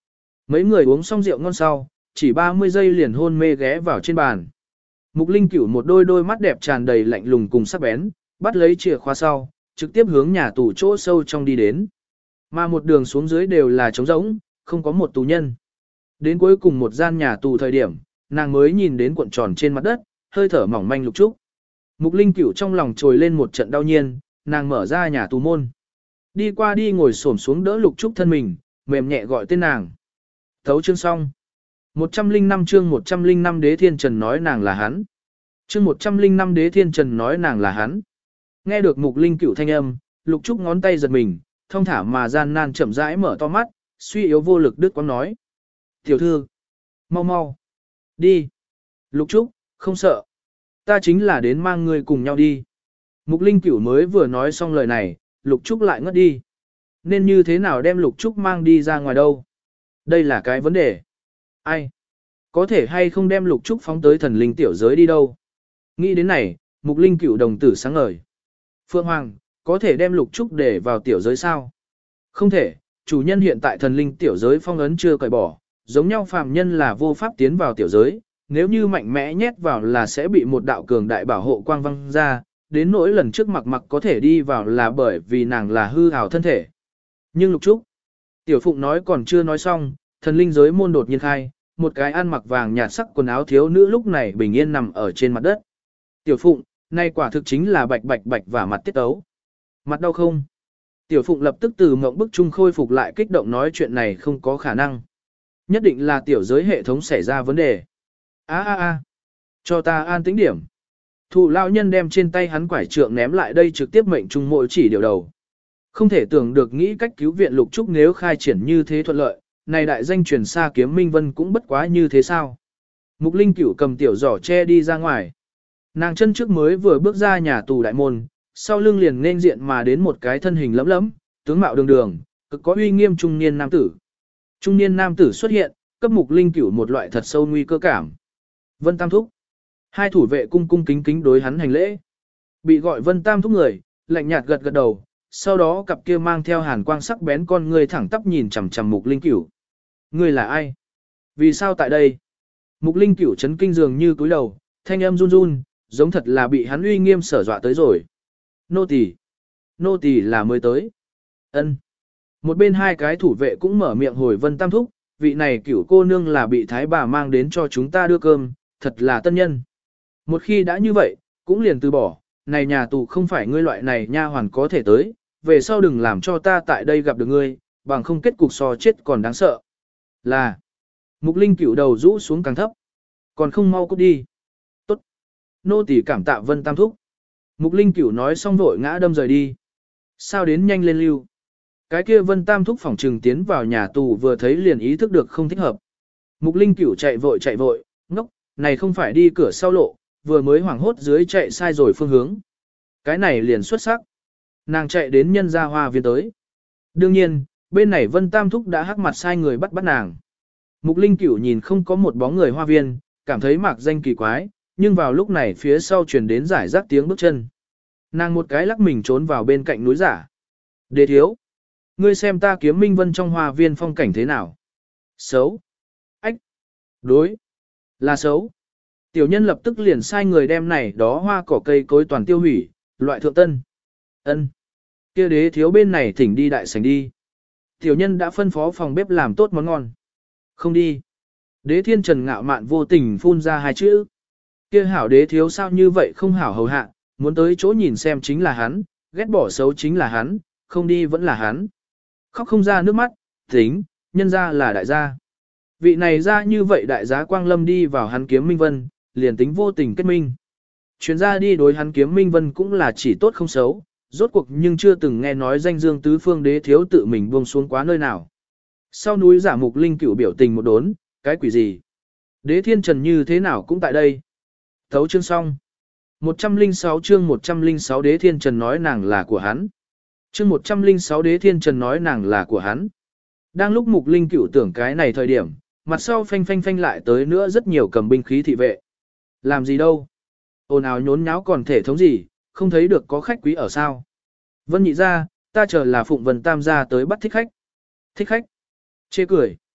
Mấy người uống xong rượu ngon sau, chỉ ba mươi giây liền hôn mê ghé vào trên bàn. Mục Linh Cửu một đôi đôi mắt đẹp tràn đầy lạnh lùng cùng sắc bén, bắt lấy chìa khóa sau, trực tiếp hướng nhà tù chỗ sâu trong đi đến. Mà một đường xuống dưới đều là trống rỗng, không có một tù nhân. Đến cuối cùng một gian nhà tù thời điểm, nàng mới nhìn đến cuộn tròn trên mặt đất, hơi thở mỏng manh Lục Trúc. Mục Linh Cửu trong lòng trồi lên một trận đau nhiên, nàng mở ra nhà tù môn. Đi qua đi ngồi xổm xuống đỡ Lục Trúc thân mình, mềm nhẹ gọi tên nàng. Thấu chương xong. một trăm linh năm chương một trăm linh năm Đế Thiên Trần nói nàng là hắn. Chương một trăm linh năm Đế Thiên Trần nói nàng là hắn. Nghe được Mục Linh Cửu thanh âm, Lục Trúc ngón tay giật mình, thông thả mà gian nan chậm rãi mở to mắt, suy yếu vô lực đứt quãng nói. Tiểu thư, mau mau, đi. Lục Trúc, không sợ. Ta chính là đến mang ngươi cùng nhau đi. Mục Linh Cửu mới vừa nói xong lời này, Lục Trúc lại ngất đi. Nên như thế nào đem Lục Trúc mang đi ra ngoài đâu? Đây là cái vấn đề. Ai? Có thể hay không đem Lục Trúc phóng tới thần linh tiểu giới đi đâu? Nghĩ đến này, Mục Linh Cửu đồng tử sáng ngời. Phượng Hoàng, có thể đem Lục Trúc để vào tiểu giới sao? Không thể, chủ nhân hiện tại thần linh tiểu giới phong ấn chưa cởi bỏ, giống nhau phàm nhân là vô pháp tiến vào tiểu giới, nếu như mạnh mẽ nhét vào là sẽ bị một đạo cường đại bảo hộ quang văng ra, đến nỗi lần trước mặc mặc có thể đi vào là bởi vì nàng là hư ảo thân thể. Nhưng Lục Trúc, Tiểu Phụng nói còn chưa nói xong, thần linh giới môn đột nhiên khai, một cái ăn mặc vàng nhạt sắc quần áo thiếu nữ lúc này bình yên nằm ở trên mặt đất. Tiểu Phụng, nay quả thực chính là bạch bạch bạch và mặt tiết tấu. Mặt đau không? Tiểu Phụng lập tức từ mộng bức chung khôi phục lại kích động nói chuyện này không có khả năng. Nhất định là tiểu giới hệ thống xảy ra vấn đề. A a a, cho ta an tĩnh điểm. Thụ lão nhân đem trên tay hắn quải trượng ném lại đây trực tiếp mệnh trung mỗi chỉ điều đầu. Không thể tưởng được nghĩ cách cứu viện Lục Trúc nếu khai triển như thế thuận lợi, này đại danh truyền xa Kiếm Minh Vân cũng bất quá như thế sao. Mục Linh Cửu cầm tiểu giỏ che đi ra ngoài. Nàng chân trước mới vừa bước ra nhà tù đại môn, sau lưng liền nên diện mà đến một cái thân hình lẫm lẫm, tướng mạo đường đường, cực có uy nghiêm trung niên nam tử. Trung niên nam tử xuất hiện, cấp Mục Linh Cửu một loại thật sâu nguy cơ cảm. Vân Tam Thúc. Hai thủ vệ cung cung kính kính đối hắn hành lễ. Bị gọi Vân Tam Thúc người, lạnh nhạt gật gật đầu, sau đó cặp kia mang theo hàn quang sắc bén con người thẳng tắp nhìn chằm chằm Mục Linh Cửu. Ngươi là ai? Vì sao tại đây? Mục Linh Cửu chấn kinh dường như cúi đầu, thanh âm run run, giống thật là bị hắn uy nghiêm sở dọa tới rồi. Nô tỳ, nô tỳ là mới tới. Ân. Một bên hai cái thủ vệ cũng mở miệng hồi Vân Tam Thúc, vị này Cửu cô nương là bị thái bà mang đến cho chúng ta đưa cơm, thật là tân nhân. Một khi đã như vậy, cũng liền từ bỏ, này nhà tù không phải ngươi loại này nha hoàn có thể tới, về sau đừng làm cho ta tại đây gặp được ngươi, bằng không kết cục so chết còn đáng sợ. Là, Mục Linh Cửu đầu rũ xuống càng thấp, còn không mau cút đi. Tốt, nô tỳ cảm tạ Vân Tam Thúc. Mục Linh Cửu nói xong vội ngã đâm rời đi. Sao đến nhanh lên lưu. Cái kia Vân Tam Thúc phỏng trừng tiến vào nhà tù vừa thấy liền ý thức được không thích hợp. Mục Linh Cửu chạy vội chạy vội, ngốc, này không phải đi cửa sau lộ, vừa mới hoảng hốt dưới chạy sai rồi phương hướng. Cái này liền xuất sắc. Nàng chạy đến nhân gia hoa viên tới. Đương nhiên, bên này Vân Tam Thúc đã hắc mặt sai người bắt bắt nàng. Mục Linh Cửu nhìn không có một bóng người hoa viên, cảm thấy mạc danh kỳ quái, nhưng vào lúc này phía sau truyền đến giải rác tiếng bước chân. Nàng một cái lắc mình trốn vào bên cạnh núi giả. Đế thiếu, ngươi xem ta Kiếm Minh Vân trong hoa viên phong cảnh thế nào? Xấu. Ách. Đối. Là xấu. Tiểu nhân lập tức liền sai người đem này đó hoa cỏ cây cối toàn tiêu hủy, loại thượng tân. Ân. Kia đế thiếu bên này thỉnh đi đại sảnh đi. Tiểu nhân đã phân phó phòng bếp làm tốt món ngon. Không đi. Đế Thiên Trần ngạo mạn vô tình phun ra hai chữ. Kia hảo đế thiếu sao như vậy không hảo hầu hạ, muốn tới chỗ nhìn xem chính là hắn, ghét bỏ xấu chính là hắn, không đi vẫn là hắn. Khóc không ra nước mắt, tính, nhân ra là đại gia. Vị này ra như vậy đại giá Quang Lâm đi vào hắn Kiếm Minh Vân, liền tính vô tình kết minh. Chuyến ra đi đối hắn Kiếm Minh Vân cũng là chỉ tốt không xấu, rốt cuộc nhưng chưa từng nghe nói danh dương tứ phương đế thiếu tự mình buông xuống quá nơi nào. Sau núi giả Mục Linh Cửu biểu tình một đốn, cái quỷ gì? Đế Thiên Trần như thế nào cũng tại đây. Thấu chương xong. một trăm lẻ sáu chương một trăm lẻ sáu Đế Thiên Trần nói nàng là của hắn. Chương một trăm lẻ sáu Đế Thiên Trần nói nàng là của hắn. Đang lúc Mục Linh Cửu tưởng cái này thời điểm, mặt sau phanh phanh phanh lại tới nữa rất nhiều cầm binh khí thị vệ. Làm gì đâu? Ồn ào nhốn nháo còn thể thống gì, không thấy được có khách quý ở sao? Vân nhị ra, ta chờ là Phụng Vân Tam gia tới bắt thích khách. Thích khách? Chê cười.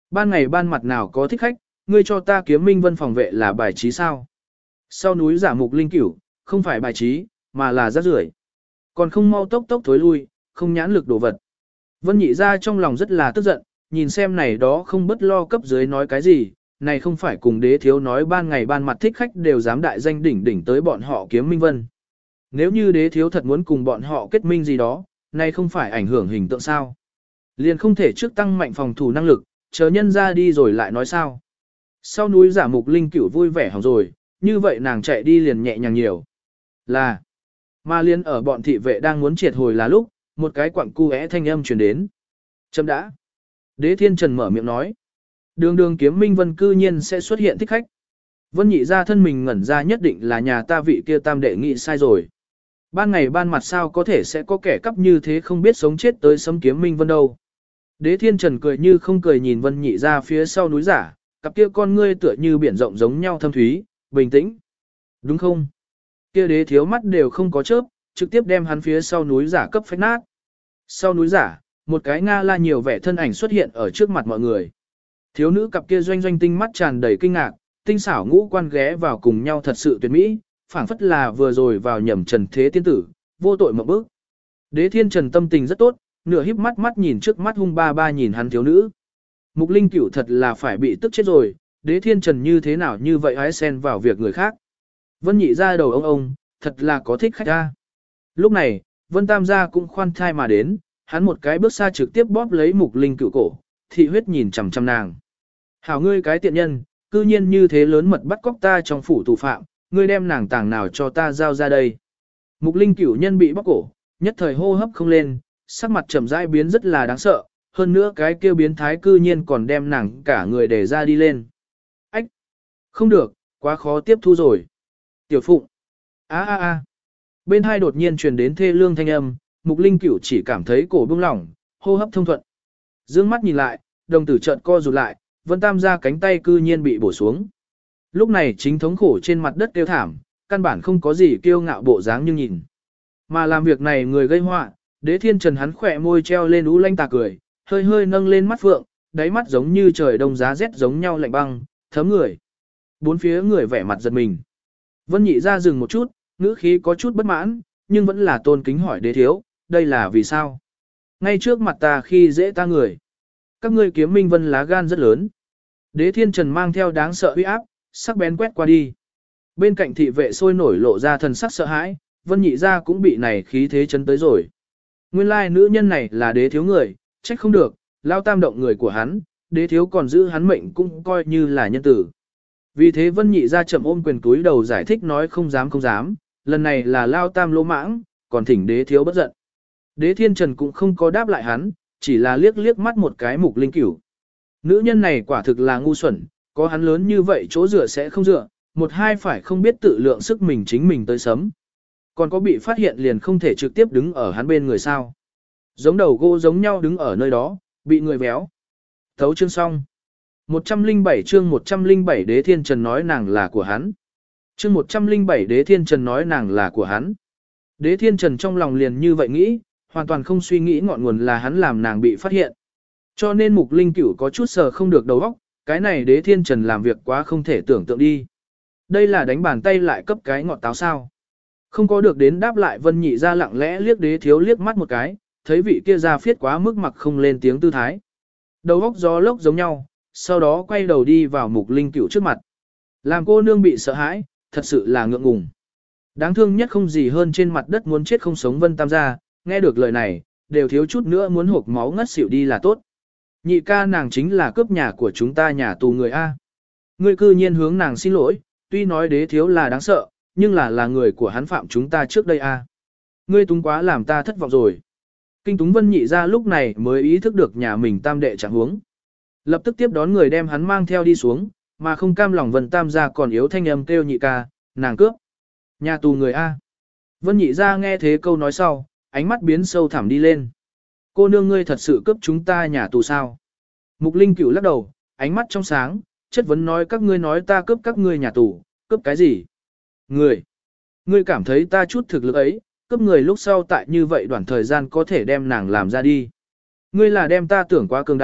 ban ngày ban mặt nào có thích khách, ngươi cho ta kiếm minh vân phòng vệ là bài trí sao? Sau núi giả mục linh cửu, không phải bài trí, mà là rác rưởi. Còn không mau tốc tốc thối lui, không nhãn lực đồ vật. Vân nhị ra trong lòng rất là tức giận, nhìn xem này đó không bất lo cấp dưới nói cái gì, này không phải cùng đế thiếu nói ban ngày ban mặt thích khách đều dám đại danh đỉnh đỉnh tới bọn họ kiếm minh vân. Nếu như đế thiếu thật muốn cùng bọn họ kết minh gì đó, này không phải ảnh hưởng hình tượng sao. Liền không thể trước tăng mạnh phòng thủ năng lực, chờ nhân ra đi rồi lại nói sao. Sau núi giả mục linh cửu vui vẻ hỏng rồi, như vậy nàng chạy đi liền nhẹ nhàng nhiều. Là, mà liên ở bọn thị vệ đang muốn triệt hồi là lúc, một cái quặng cu é thanh âm truyền đến. Chấm đã. Đế Thiên Trần mở miệng nói. Đường đường kiếm minh vân cư nhiên sẽ xuất hiện thích khách. Vân nhị ra thân mình ngẩn ra nhất định là nhà ta vị kia tam đệ nghị sai rồi. Ban ngày ban mặt sao có thể sẽ có kẻ cắp như thế không biết sống chết tới sấm kiếm minh vân đâu. Đế Thiên Trần cười như không cười nhìn Vân nhị ra phía sau núi giả, cặp kia con ngươi tựa như biển rộng giống nhau thâm thúy, bình tĩnh. Đúng không? Kia đế thiếu mắt đều không có chớp, trực tiếp đem hắn phía sau núi giả cấp phách nát. Sau núi giả, một cái Nga la nhiều vẻ thân ảnh xuất hiện ở trước mặt mọi người. Thiếu nữ cặp kia doanh doanh tinh mắt tràn đầy kinh ngạc, tinh xảo ngũ quan ghé vào cùng nhau thật sự tuyệt mỹ, phảng phất là vừa rồi vào nhầm trần thế tiên tử, vô tội một bước. Đế Thiên Trần tâm tình rất tốt, nửa híp mắt mắt nhìn trước mắt hung ba ba nhìn hắn thiếu nữ. Mục Linh Cửu thật là phải bị tức chết rồi, Đế Thiên Trần như thế nào như vậy hái xen vào việc người khác. Vân nhị ra đầu ông ông, thật là có thích khách ra. Lúc này, Vân Tam gia cũng khoan thai mà đến, hắn một cái bước xa trực tiếp bóp lấy Mục Linh Cửu cổ, thị huyết nhìn chằm chằm nàng. Hảo ngươi cái tiện nhân, cư nhiên như thế lớn mật bắt cóc ta trong phủ tù phạm, ngươi đem nàng tàng nào cho ta giao ra đây. Mục Linh Cửu nhân bị bóp cổ, nhất thời hô hấp không lên, sắc mặt trầm rãi biến rất là đáng sợ, hơn nữa cái kêu biến thái cư nhiên còn đem nàng cả người để ra đi lên. Ách! Không được, quá khó tiếp thu rồi. Tiểu Phụng! a a a Bên hai đột nhiên truyền đến thê lương thanh âm, Mục Linh Cửu chỉ cảm thấy cổ bung lỏng, hô hấp thông thuận. Dương mắt nhìn lại, đồng tử chợt co rụt lại, Vân Tam gia cánh tay cư nhiên bị bổ xuống. Lúc này chính thống khổ trên mặt đất kêu thảm, căn bản không có gì kiêu ngạo bộ dáng như nhìn. Mà làm việc này người gây họa, Đế Thiên Trần hắn khỏe môi treo lên ú lanh tà cười, hơi hơi nâng lên mắt phượng, đáy mắt giống như trời đông giá rét giống nhau lạnh băng, thấm người. Bốn phía người vẻ mặt giật mình. Vân nhị ra dừng một chút, ngữ khí có chút bất mãn, nhưng vẫn là tôn kính hỏi đế thiếu, đây là vì sao? Ngay trước mặt ta khi dễ ta người. Các ngươi kiếm minh vân lá gan rất lớn. Đế Thiên Trần mang theo đáng sợ uy áp, sắc bén quét qua đi. Bên cạnh thị vệ sôi nổi lộ ra thần sắc sợ hãi, Vân nhị ra cũng bị này khí thế chấn tới rồi. Nguyên lai nữ nhân này là đế thiếu người, trách không được, lao tam động người của hắn, đế thiếu còn giữ hắn mệnh cũng coi như là nhân tử. Vì thế Vân nhị ra chậm ôm quyền túi đầu giải thích nói không dám không dám, lần này là lao tam lỗ mãng, còn thỉnh đế thiếu bất giận. Đế Thiên Trần cũng không có đáp lại hắn, chỉ là liếc liếc mắt một cái Mục Linh Cửu. Nữ nhân này quả thực là ngu xuẩn, có hắn lớn như vậy chỗ dựa sẽ không dựa, một hai phải không biết tự lượng sức mình chính mình tới sấm. Còn có bị phát hiện liền không thể trực tiếp đứng ở hắn bên người sao. Giống đầu gỗ giống nhau đứng ở nơi đó, bị người véo. Thấu chương xong. một trăm lẻ bảy chương một trăm lẻ bảy Đế Thiên Trần nói nàng là của hắn. Chương một trăm lẻ bảy Đế Thiên Trần nói nàng là của hắn. Đế Thiên Trần trong lòng liền như vậy nghĩ, hoàn toàn không suy nghĩ ngọn nguồn là hắn làm nàng bị phát hiện. Cho nên Mục Linh Cửu có chút sờ không được đầu óc, cái này Đế Thiên Trần làm việc quá không thể tưởng tượng đi. Đây là đánh bàn tay lại cấp cái ngọt táo sao. Không có được đến đáp lại Vân nhị ra lặng lẽ liếc đế thiếu liếc mắt một cái, thấy vị kia ra phiết quá mức mặc không lên tiếng tư thái. Đầu óc gió lốc giống nhau, sau đó quay đầu đi vào Mục Linh Cửu trước mặt. Làm cô nương bị sợ hãi, thật sự là ngượng ngùng. Đáng thương nhất không gì hơn trên mặt đất muốn chết không sống Vân Tam gia, nghe được lời này, đều thiếu chút nữa muốn hộc máu ngất xỉu đi là tốt. Nhị ca nàng chính là cướp nhà của chúng ta nhà tù người A. Ngươi cư nhiên hướng nàng xin lỗi, tuy nói đế thiếu là đáng sợ, nhưng là là người của hắn phạm chúng ta trước đây A. Ngươi túng quá làm ta thất vọng rồi. Kinh Túng Vân nhị ra lúc này mới ý thức được nhà mình tam đệ trạng huống. Lập tức tiếp đón người đem hắn mang theo đi xuống, mà không cam lòng Vân Tam gia còn yếu thanh âm kêu nhị ca, nàng cướp. Nhà tù người A. Vân nhị ra nghe thế câu nói sau, ánh mắt biến sâu thẳm đi lên. Cô nương ngươi thật sự cướp chúng ta nhà tù sao? Mục Linh Cửu lắc đầu, ánh mắt trong sáng, chất vấn nói các ngươi nói ta cướp các ngươi nhà tù, cướp cái gì? Người. Ngươi cảm thấy ta chút thực lực ấy, cướp người lúc sau tại như vậy đoạn thời gian có thể đem nàng làm ra đi. Ngươi là đem ta tưởng quá cường đại,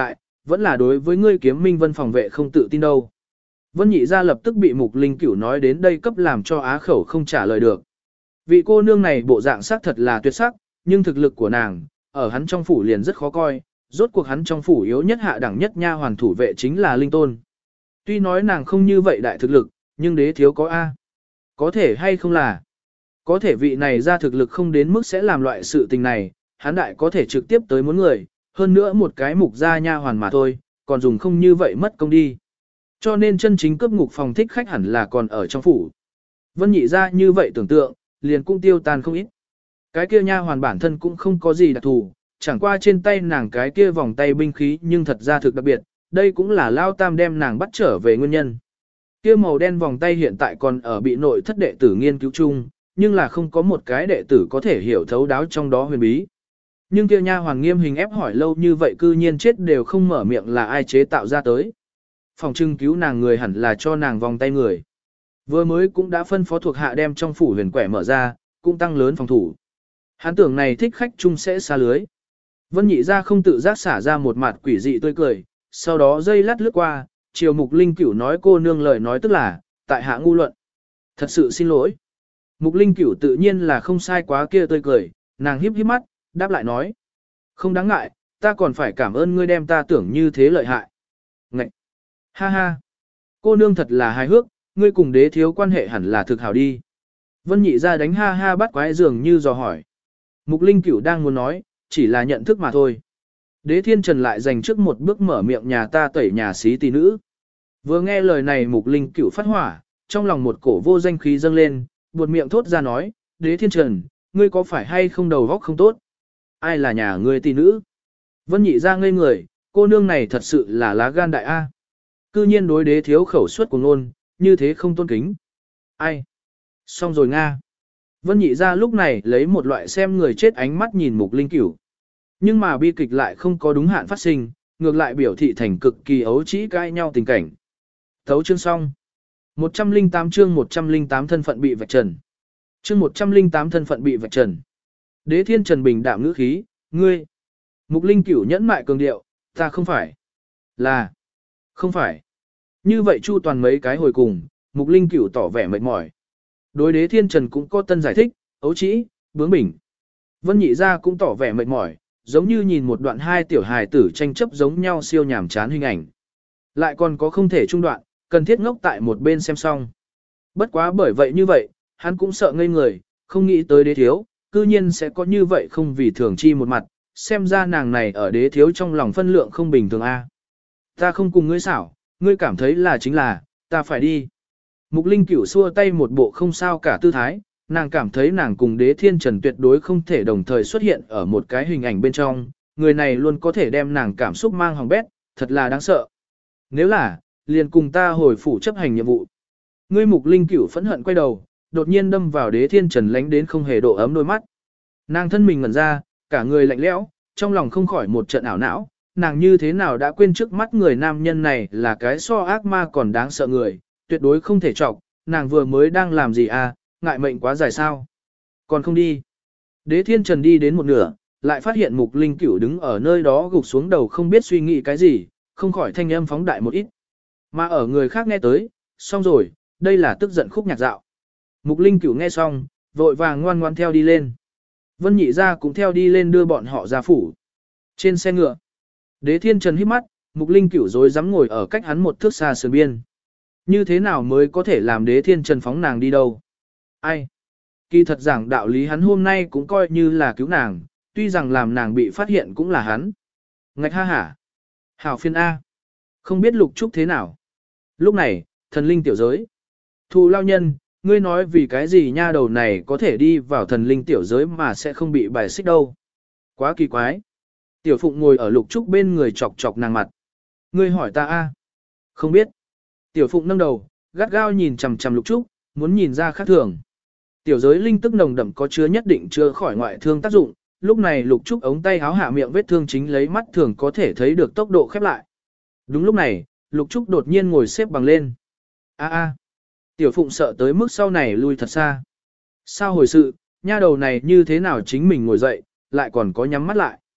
vẫn là đối với ngươi kiếm minh vân phòng vệ không tự tin đâu. Vân nhị gia lập tức bị Mục Linh Cửu nói đến đây cấp làm cho á khẩu không trả lời được. Vị cô nương này bộ dạng sắc thật là tuyệt sắc, nhưng thực lực của nàng, ở hắn trong phủ liền rất khó coi, rốt cuộc hắn trong phủ yếu nhất hạ đẳng nhất nha hoàn thủ vệ chính là Linh Tôn. Tuy nói nàng không như vậy đại thực lực, nhưng đế thiếu có A. Có thể hay không là. Có thể vị này ra thực lực không đến mức sẽ làm loại sự tình này, hắn đại có thể trực tiếp tới muốn người, hơn nữa một cái mục gia nha hoàn mà thôi, còn dùng không như vậy mất công đi. Cho nên chân chính cướp ngục phòng thích khách hẳn là còn ở trong phủ. Vân nhị ra như vậy tưởng tượng, liền cũng tiêu tan không ít. Cái kia nha hoàn bản thân cũng không có gì đặc thù, chẳng qua trên tay nàng cái kia vòng tay binh khí nhưng thật ra thực đặc biệt, đây cũng là Lao Tam đem nàng bắt trở về nguyên nhân. Kia màu đen vòng tay hiện tại còn ở bị nội thất đệ tử nghiên cứu chung, nhưng là không có một cái đệ tử có thể hiểu thấu đáo trong đó huyền bí. Nhưng kia nha hoàn nghiêm hình ép hỏi lâu như vậy cư nhiên chết đều không mở miệng là ai chế tạo ra tới. Phòng trưng cứu nàng người hẳn là cho nàng vòng tay người. Vừa mới cũng đã phân phó thuộc hạ đem trong phủ huyền quẻ mở ra, cũng tăng lớn phòng thủ. Hắn tưởng này thích khách chung sẽ xa lưới. Vân nhị ra không tự giác xả ra một mặt quỷ dị tươi cười, sau đó dây lát lướt qua, chiều Mục Linh Cửu nói cô nương lời nói tức là, tại hạ ngu luận. Thật sự xin lỗi. Mục Linh Cửu tự nhiên là không sai quá kia tươi cười, nàng híp híp mắt, đáp lại nói. Không đáng ngại, ta còn phải cảm ơn ngươi đem ta tưởng như thế lợi hại. Ngậy! Ha ha! Cô nương thật là hài hước, ngươi cùng đế thiếu quan hệ hẳn là thực hảo đi. Vân nhị ra đánh ha ha bắt quái dường như dò hỏi. Mục Linh Cửu đang muốn nói, chỉ là nhận thức mà thôi. Đế Thiên Trần lại dành trước một bước mở miệng nhà ta tẩy nhà xí tỷ nữ. Vừa nghe lời này Mục Linh Cửu phát hỏa, trong lòng một cổ vô danh khí dâng lên, buột miệng thốt ra nói, Đế Thiên Trần, ngươi có phải hay không đầu óc không tốt? Ai là nhà ngươi tỷ nữ? Vân nhị ra ngây người, cô nương này thật sự là lá gan đại A. Cư nhiên đối đế thiếu khẩu suất của ngôn, như thế không tôn kính. Ai? Xong rồi Nga. Vân nhị ra lúc này lấy một loại xem người chết ánh mắt nhìn Mục Linh Cửu. Nhưng mà bi kịch lại không có đúng hạn phát sinh, ngược lại biểu thị thành cực kỳ ấu trĩ cãi nhau tình cảnh. Thấu chương xong. một trăm lẻ tám chương một trăm lẻ tám thân phận bị vạch trần. Chương một trăm lẻ tám thân phận bị vạch trần. Đế Thiên Trần bình đạm ngữ khí, ngươi. Mục Linh Cửu nhẫn mại cường điệu, ta không phải. Là. Không phải. Như vậy chu toàn mấy cái hồi cùng, Mục Linh Cửu tỏ vẻ mệt mỏi. Đối Đế Thiên Trần cũng có tân giải thích, ấu trĩ, bướng bỉnh. Vân nhị ra cũng tỏ vẻ mệt mỏi, giống như nhìn một đoạn hai tiểu hài tử tranh chấp giống nhau siêu nhảm chán hình ảnh. Lại còn có không thể trung đoạn, cần thiết ngốc tại một bên xem xong. Bất quá bởi vậy như vậy, hắn cũng sợ ngây người, không nghĩ tới đế thiếu, cư nhiên sẽ có như vậy không vì thường chi một mặt, xem ra nàng này ở đế thiếu trong lòng phân lượng không bình thường a. Ta không cùng ngươi xảo, ngươi cảm thấy là chính là, ta phải đi. Mục Linh Cửu xua tay một bộ không sao cả tư thái, nàng cảm thấy nàng cùng đế thiên trần tuyệt đối không thể đồng thời xuất hiện ở một cái hình ảnh bên trong, người này luôn có thể đem nàng cảm xúc mang hỏng bét, thật là đáng sợ. Nếu là, liền cùng ta hồi phủ chấp hành nhiệm vụ. Ngươi Mục Linh Cửu phẫn hận quay đầu, đột nhiên đâm vào đế thiên trần lánh đến không hề độ ấm đôi mắt. Nàng thân mình ngẩn ra, cả người lạnh lẽo, trong lòng không khỏi một trận ảo não, nàng như thế nào đã quên trước mắt người nam nhân này là cái so ác ma còn đáng sợ người, tuyệt đối không thể chọc, nàng vừa mới đang làm gì à, ngại mệnh quá dài sao. Còn không đi. Đế thiên trần đi đến một nửa, lại phát hiện Mục Linh Cửu đứng ở nơi đó gục xuống đầu không biết suy nghĩ cái gì, không khỏi thanh âm phóng đại một ít. Mà ở người khác nghe tới, xong rồi, đây là tức giận khúc nhạc dạo. Mục Linh Cửu nghe xong, vội vàng ngoan ngoan theo đi lên. Vân nhị ra cũng theo đi lên đưa bọn họ ra phủ. Trên xe ngựa, Đế Thiên Trần hít mắt, Mục Linh Cửu rối dám ngồi ở cách hắn một thước xa sườn biên. Như thế nào mới có thể làm Đế Thiên Trần phóng nàng đi đâu? Ai? Kỳ thật giảng đạo lý hắn hôm nay cũng coi như là cứu nàng, tuy rằng làm nàng bị phát hiện cũng là hắn. Ngạch ha hả. Hảo phiên A. Không biết Lục Trúc thế nào. Lúc này, thần linh tiểu giới. Thù lao nhân, ngươi nói vì cái gì nha đầu này có thể đi vào thần linh tiểu giới mà sẽ không bị bài xích đâu. Quá kỳ quái. Tiểu Phụng ngồi ở Lục Trúc bên người chọc chọc nàng mặt. Ngươi hỏi ta A. Không biết. Tiểu Phụng nâng đầu, gắt gao nhìn chằm chằm Lục Trúc, muốn nhìn ra khác thường. Tiểu giới linh tức nồng đậm có chứa nhất định chưa khỏi ngoại thương tác dụng, lúc này Lục Trúc ống tay háo hạ miệng vết thương chính lấy mắt thường có thể thấy được tốc độ khép lại. Đúng lúc này, Lục Trúc đột nhiên ngồi xếp bằng lên. A a. Tiểu Phụng sợ tới mức sau này lui thật xa. Sao hồi sự, nha đầu này như thế nào chính mình ngồi dậy, lại còn có nhắm mắt lại.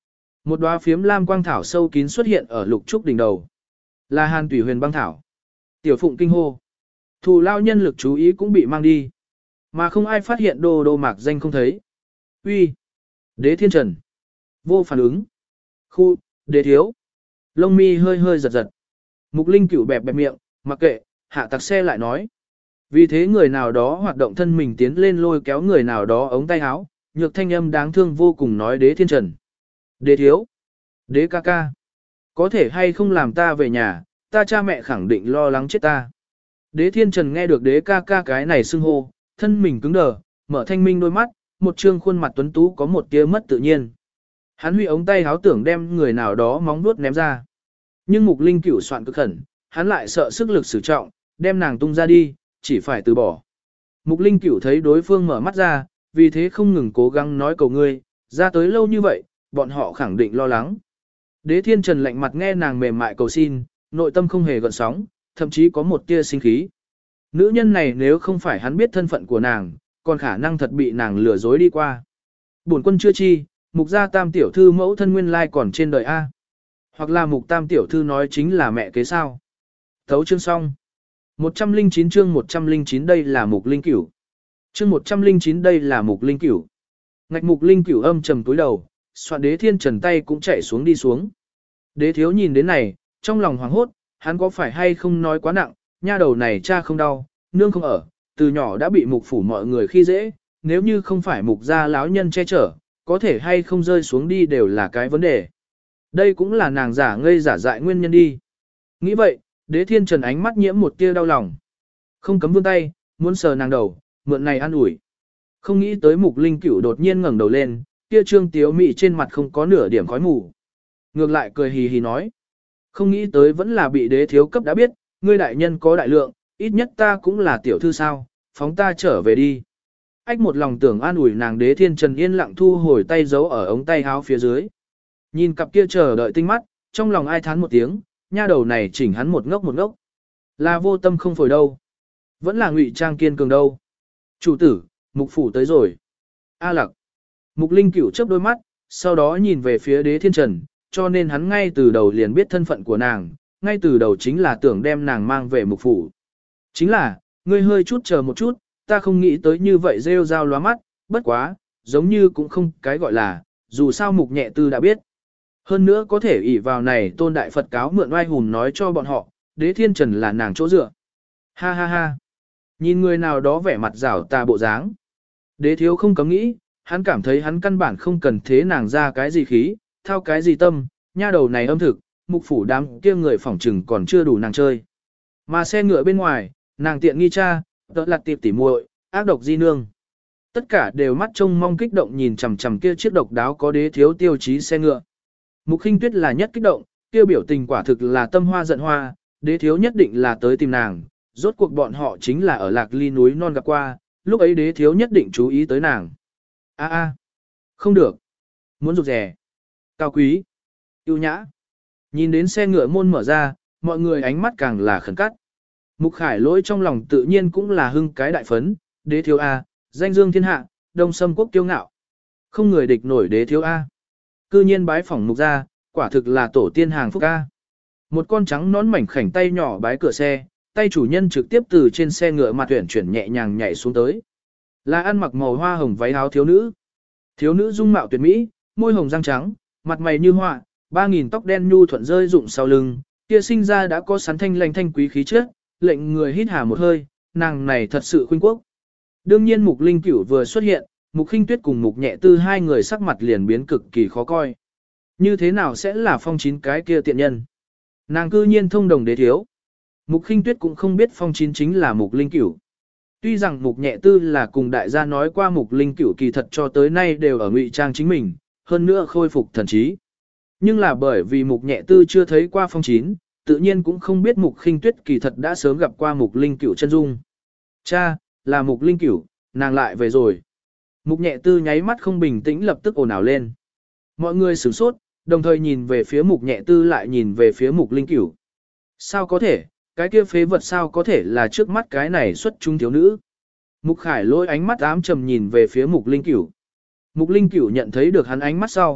Một đóa phiếm lam quang thảo sâu kín xuất hiện ở Lục Trúc đỉnh đầu. Là Hàn Tủy Huyền băng thảo. Tiểu Phụng kinh hô. Thù lao nhân lực chú ý cũng bị mang đi. Mà không ai phát hiện đồ đồ mạc danh không thấy. Uy, Đế Thiên Trần. Vô phản ứng. Khu, Đế Thiếu. Lông mi hơi hơi giật giật. Mục Linh Cửu bẹp bẹp miệng, mặc kệ, hạ tặc xe lại nói. Vì thế người nào đó hoạt động thân mình tiến lên lôi kéo người nào đó ống tay áo, nhược thanh âm đáng thương vô cùng nói Đế Thiên Trần. Đế Thiếu. Đế ca ca. Có thể hay không làm ta về nhà, ta cha mẹ khẳng định lo lắng chết ta. Đế Thiên Trần nghe được đế ca ca cái này xưng hô, thân mình cứng đờ, mở thanh minh đôi mắt, một trương khuôn mặt tuấn tú có một tia mất tự nhiên. Hắn huy ống tay háo tưởng đem người nào đó móng vuốt ném ra. Nhưng Mục Linh Cửu soạn cực khẩn, hắn lại sợ sức lực sử trọng, đem nàng tung ra đi, chỉ phải từ bỏ. Mục Linh Cửu thấy đối phương mở mắt ra, vì thế không ngừng cố gắng nói cầu ngươi, ra tới lâu như vậy, bọn họ khẳng định lo lắng. Đế Thiên Trần lạnh mặt nghe nàng mềm mại cầu xin, nội tâm không hề gợn sóng, thậm chí có một tia sinh khí. Nữ nhân này nếu không phải hắn biết thân phận của nàng, còn khả năng thật bị nàng lừa dối đi qua. Bổn quân chưa chi, Mục gia tam tiểu thư mẫu thân nguyên lai còn trên đời A. Hoặc là Mục tam tiểu thư nói chính là mẹ kế sao. Thấu chương xong. một trăm lẻ chín chương một trăm lẻ chín đây là Mục Linh Cửu. Chương một trăm lẻ chín đây là Mục Linh Cửu. Ngạch Mục Linh Cửu âm trầm túi đầu, soạn Đế Thiên Trần tay cũng chạy xuống đi xuống. Đế Thiếu nhìn đến này, trong lòng hoảng hốt, hắn có phải hay không nói quá nặng, nha đầu này cha không đau, nương không ở, từ nhỏ đã bị Mục phủ mọi người khi dễ, nếu như không phải Mục gia lão nhân che chở, có thể hay không rơi xuống đi đều là cái vấn đề. Đây cũng là nàng giả ngây giả dại nguyên nhân đi. Nghĩ vậy, Đế Thiên Trần ánh mắt nhiễm một tia đau lòng. Không cấm vươn tay, muốn sờ nàng đầu, mượn này an ủi. Không nghĩ tới Mục Linh Cửu đột nhiên ngẩng đầu lên, kia trương tiếu mị trên mặt không có nửa điểm khói mù. Ngược lại cười hì hì nói. Không nghĩ tới vẫn là bị Đế Thiếu cấp đã biết, ngươi đại nhân có đại lượng, ít nhất ta cũng là tiểu thư sao, phóng ta trở về đi. Ách một lòng tưởng an ủi nàng. Đế Thiên Trần yên lặng thu hồi tay giấu ở ống tay áo phía dưới. Nhìn cặp kia chờ đợi tinh mắt, trong lòng ai thán một tiếng, nha đầu này chỉnh hắn một ngốc một ngốc. Là vô tâm không phổi đâu. Vẫn là ngụy trang kiên cường đâu. Chủ tử, Mục phủ tới rồi. A lặc. Mục Linh Cửu chớp đôi mắt, sau đó nhìn về phía Đế Thiên Trần, cho nên hắn ngay từ đầu liền biết thân phận của nàng, ngay từ đầu chính là tưởng đem nàng mang về Mục phủ. Chính là, ngươi hơi chút chờ một chút, ta không nghĩ tới như vậy rêu rao lóa mắt, bất quá, giống như cũng không cái gọi là, dù sao Mục Nhẹ Tư đã biết. Hơn nữa có thể ỷ vào này tôn đại Phật cáo mượn oai hùng nói cho bọn họ, Đế Thiên Trần là nàng chỗ dựa. Ha ha ha. Nhìn người nào đó vẻ mặt rảo tà bộ dáng. Đế Thiếu không cấm nghĩ, hắn cảm thấy hắn căn bản không cần thế nàng ra cái gì khí, thao cái gì tâm, nha đầu này âm thực, Mục phủ đám kia người phỏng trừng còn chưa đủ nàng chơi. Mà xe ngựa bên ngoài, nàng tiện nghi cha, tớ lặt tiệp tỉ muội, ác độc di nương. Tất cả đều mắt trông mong kích động nhìn chằm chằm kia chiếc độc đáo có Đế Thiếu tiêu chí xe ngựa. Mục Khinh Tuyết là nhất kích động, kia biểu tình quả thực là tâm hoa giận hoa, Đế Thiếu nhất định là tới tìm nàng, rốt cuộc bọn họ chính là ở Lạc Ly núi non gặp qua, lúc ấy Đế Thiếu nhất định chú ý tới nàng. A a, không được, muốn rụt rè, cao quý, yêu nhã. Nhìn đến xe ngựa môn mở ra, mọi người ánh mắt càng là khẩn cắt. Mục Khải Lỗi trong lòng tự nhiên cũng là hưng cái đại phấn, Đế Thiếu A, danh dương thiên hạ, đông xâm quốc kiêu ngạo. Không người địch nổi Đế Thiếu A. Cư nhiên bái phỏng Mục ra, quả thực là tổ tiên hàng phúc A. Một con trắng nón mảnh khảnh tay nhỏ bái cửa xe, tay chủ nhân trực tiếp từ trên xe ngựa mặt tuyển chuyển nhẹ nhàng nhảy xuống tới. Là ăn mặc màu hoa hồng váy áo thiếu nữ. Thiếu nữ dung mạo tuyệt mỹ, môi hồng răng trắng, mặt mày như họa, ba nghìn tóc đen nhu thuận rơi rụng sau lưng, kia sinh ra đã có sắn thanh lanh thanh quý khí chất, lệnh người hít hà một hơi, nàng này thật sự khuynh quốc. Đương nhiên Mục Linh Cửu vừa xuất hiện, Mục Khinh Tuyết cùng Mục Nhẹ Tư hai người sắc mặt liền biến cực kỳ khó coi. Như thế nào sẽ là Phong Chín cái kia tiện nhân? Nàng cư nhiên thông đồng Đế Thiếu. Mục Khinh Tuyết cũng không biết Phong Chín chính là Mục Linh Cửu. Tuy rằng Mục Nhẹ Tư là cùng đại gia nói qua Mục Linh Cửu kỳ thật cho tới nay đều ở ngụy trang chính mình, hơn nữa khôi phục thần trí. Nhưng là bởi vì Mục Nhẹ Tư chưa thấy qua Phong Chín, tự nhiên cũng không biết Mục Khinh Tuyết kỳ thật đã sớm gặp qua Mục Linh Cửu chân dung. Cha, là Mục Linh Cửu, nàng lại về rồi. Mục Nhẹ Tư nháy mắt không bình tĩnh lập tức ồn ào lên. Mọi người sửng sốt, đồng thời nhìn về phía Mục Nhẹ Tư lại nhìn về phía Mục Linh Cửu. Sao có thể, cái kia phế vật sao có thể là trước mắt cái này xuất chúng thiếu nữ. Mục Khải Lỗi ánh mắt ám trầm nhìn về phía Mục Linh Cửu. Mục Linh Cửu nhận thấy được hắn ánh mắt sau,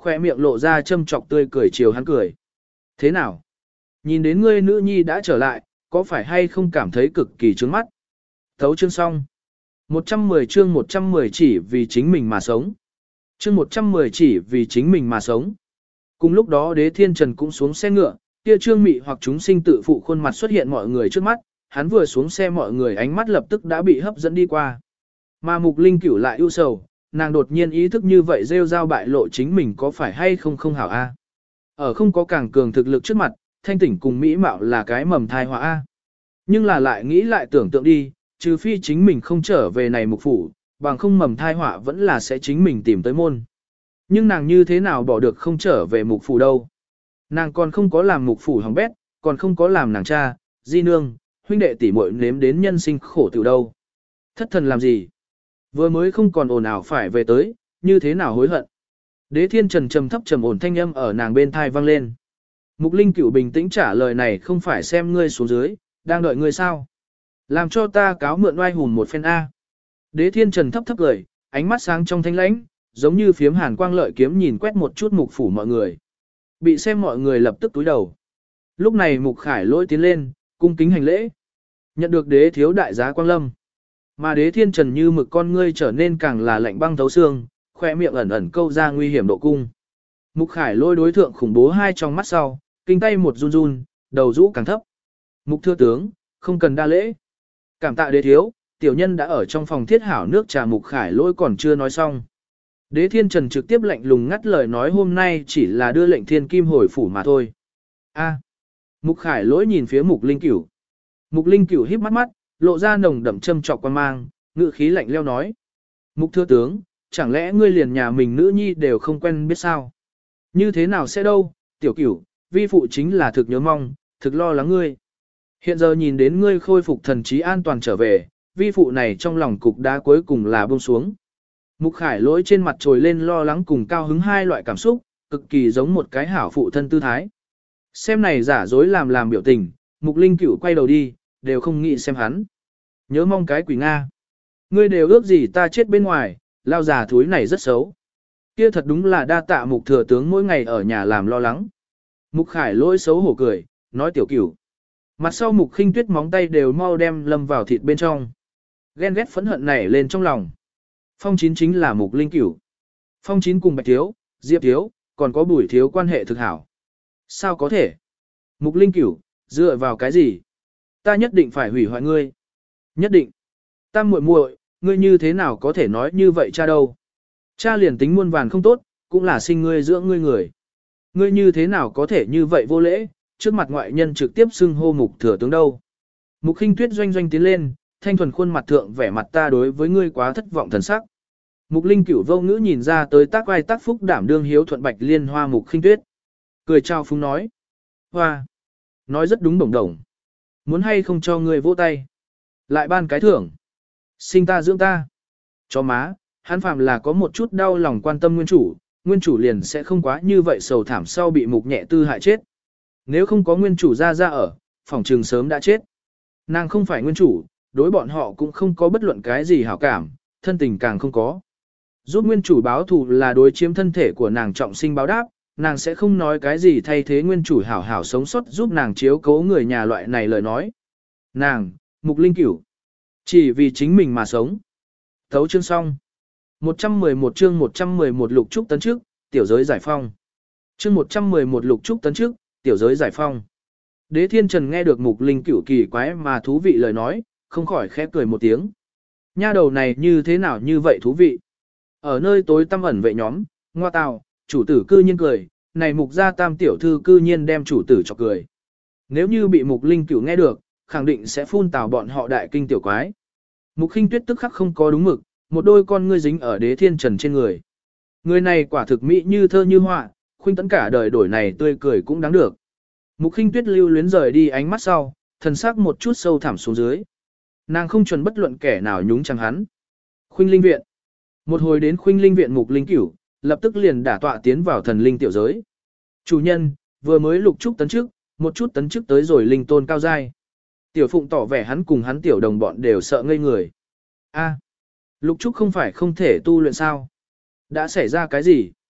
khoe miệng lộ ra châm chọc tươi cười chiều hắn cười. Thế nào? Nhìn đến ngươi nữ nhi đã trở lại, có phải hay không cảm thấy cực kỳ trướng mắt? Thấu chương xong. một trăm mười chương một trăm mười chỉ vì chính mình mà sống. Chương một trăm mười chỉ vì chính mình mà sống. Cùng lúc đó Đế Thiên Trần cũng xuống xe ngựa, kia Trương Mị hoặc chúng sinh tự phụ khuôn mặt xuất hiện mọi người trước mắt, hắn vừa xuống xe mọi người ánh mắt lập tức đã bị hấp dẫn đi qua. Mà Mục Linh Cửu lại ưu sầu, nàng đột nhiên ý thức như vậy rêu rao bại lộ chính mình có phải hay không không hảo a. Ở không có càng cường thực lực trước mặt, thanh tỉnh cùng mỹ mạo là cái mầm thai họa a. Nhưng là lại nghĩ lại tưởng tượng đi, trừ phi chính mình không trở về này mục phủ, bằng không mầm thai họa vẫn là sẽ chính mình tìm tới môn. Nhưng nàng như thế nào bỏ được không trở về mục phủ đâu. Nàng còn không có làm mục phủ hỏng bét, còn không có làm nàng cha, di nương, huynh đệ tỷ muội nếm đến nhân sinh khổ từ đâu. Thất thần làm gì? Vừa mới không còn ồn ào phải về tới, như thế nào hối hận. Đế Thiên Trần trầm thấp trầm ổn thanh âm ở nàng bên thai vang lên. Mục Linh Cửu bình tĩnh trả lời này không phải xem ngươi xuống dưới, đang đợi ngươi sao. Làm cho ta cáo mượn oai hùn một phen A. Đế Thiên Trần thấp thấp cười, ánh mắt sáng trong thanh lãnh, giống như phiếm hàn quang lợi kiếm nhìn quét một chút mục phủ mọi người. Bị xem mọi người lập tức túi đầu. Lúc này Mục Khải Lỗi tiến lên, cung kính hành lễ. Nhận được đế thiếu đại giá quang lâm. Mà Đế Thiên Trần như mực con ngươi trở nên càng là lạnh băng thấu xương, khoe miệng ẩn ẩn câu ra nguy hiểm độ cung. Mục Khải Lỗi đối thượng khủng bố hai trong mắt sau, kinh tay một run run, đầu rũ càng thấp. Mục thưa tướng, không cần đa lễ. Cảm tạ đế thiếu, tiểu nhân đã ở trong phòng thiết hảo nước trà. Mục Khải Lỗi còn chưa nói xong. Đế Thiên Trần trực tiếp lạnh lùng ngắt lời nói hôm nay chỉ là đưa lệnh thiên kim hồi phủ mà thôi. A. Mục Khải Lỗi nhìn phía Mục Linh Cửu. Mục Linh Cửu híp mắt mắt, lộ ra nồng đậm châm trọc quan mang, ngữ khí lạnh leo nói. Mục thưa tướng, chẳng lẽ ngươi liền nhà mình nữ nhi đều không quen biết sao? Như thế nào sẽ đâu, tiểu Cửu, vi phụ chính là thực nhớ mong, thực lo lắng ngươi. Hiện giờ nhìn đến ngươi khôi phục thần trí an toàn trở về, vi phụ này trong lòng cục đá cuối cùng là buông xuống. Mục Khải Lỗi trên mặt trồi lên lo lắng cùng cao hứng hai loại cảm xúc, cực kỳ giống một cái hảo phụ thân tư thái. Xem này giả dối làm làm biểu tình, Mục Linh Cửu quay đầu đi, đều không nghĩ xem hắn. Nhớ mong cái quỷ Nga. Ngươi đều ước gì ta chết bên ngoài, lao già thúi này rất xấu. Kia thật đúng là đa tạ Mục thừa tướng mỗi ngày ở nhà làm lo lắng. Mục Khải Lỗi xấu hổ cười, nói tiểu Cửu. Mặt sau Mục Khinh Tuyết móng tay đều mau đem lâm vào thịt bên trong. Ghen ghét phẫn hận nảy lên trong lòng. Phong Chín chính là Mục Linh Cửu. Phong Chín cùng Bạch Thiếu, Diệp Thiếu, còn có Bùi Thiếu quan hệ thực hảo. Sao có thể? Mục Linh Cửu, dựa vào cái gì? Ta nhất định phải hủy hoại ngươi. Nhất định. Ta muội muội, ngươi như thế nào có thể nói như vậy cha đâu? Cha liền tính muôn vàn không tốt, cũng là sinh ngươi dưỡng ngươi người. Ngươi như thế nào có thể như vậy vô lễ, trước mặt ngoại nhân trực tiếp xưng hô Mục thừa tướng đâu? Mục Khinh Tuyết doanh doanh tiến lên, thanh thuần khuôn mặt thượng vẻ mặt ta đối với ngươi quá thất vọng thần sắc. Mục Linh Cửu vô ngữ nhìn ra tới tác vai tác phúc đảm đương hiếu thuận Bạch Liên Hoa Mục Khinh Tuyết. Cười chào phúng nói. Hoa. Nói rất đúng đồng đồng. Muốn hay không cho ngươi vỗ tay. Lại ban cái thưởng. Sinh ta dưỡng ta. Cho má, hắn phàm là có một chút đau lòng quan tâm nguyên chủ, nguyên chủ liền sẽ không quá như vậy sầu thảm sau bị Mục nhẹ tư hại chết. Nếu không có nguyên chủ ra ra ở, phòng trường sớm đã chết. Nàng không phải nguyên chủ, đối bọn họ cũng không có bất luận cái gì hảo cảm, thân tình càng không có. Giúp nguyên chủ báo thù là đối chiếm thân thể của nàng trọng sinh báo đáp, nàng sẽ không nói cái gì thay thế nguyên chủ hảo hảo sống sót giúp nàng chiếu cố người nhà loại này lời nói. Nàng, Mục Linh Cửu, chỉ vì chính mình mà sống. Thấu chương xong. một trăm mười một chương một trăm mười một lục trúc tấn trước, tiểu giới giải phong. Chương một trăm mười một lục trúc tấn trước, tiểu giới giải phong. Đế Thiên Trần nghe được Mục Linh Cửu kỳ quái mà thú vị lời nói, không khỏi khẽ cười một tiếng. Nha đầu này như thế nào như vậy thú vị. Ở nơi tối tăm ẩn vệ nhóm, ngoa tào, chủ tử cư nhiên cười, này Mục gia tam tiểu thư cư nhiên đem chủ tử cho cười. Nếu như bị Mục Linh Cửu nghe được, khẳng định sẽ phun tào bọn họ đại kinh tiểu quái. Mục Khinh Tuyết tức khắc không có đúng mực, một đôi con ngươi dính ở Đế Thiên Trần trên người. Người này quả thực mỹ như thơ như họa, khuynh tấn cả đời đổi này tươi cười cũng đáng được. Mục Khinh Tuyết lưu luyến rời đi ánh mắt sau, thần sắc một chút sâu thẳm xuống dưới. Nàng không chuẩn bất luận kẻ nào nhúng chàng hắn. Khuynh Linh viện. Một hồi đến Khuynh Linh viện Mục Linh Cửu, lập tức liền đả tọa tiến vào thần linh tiểu giới. Chủ nhân, vừa mới lục trúc tấn trước, một chút tấn trước tới rồi linh tôn cao giai. Tiểu Phụng tỏ vẻ hắn cùng hắn tiểu đồng bọn đều sợ ngây người. A, lục trúc không phải không thể tu luyện sao? Đã xảy ra cái gì?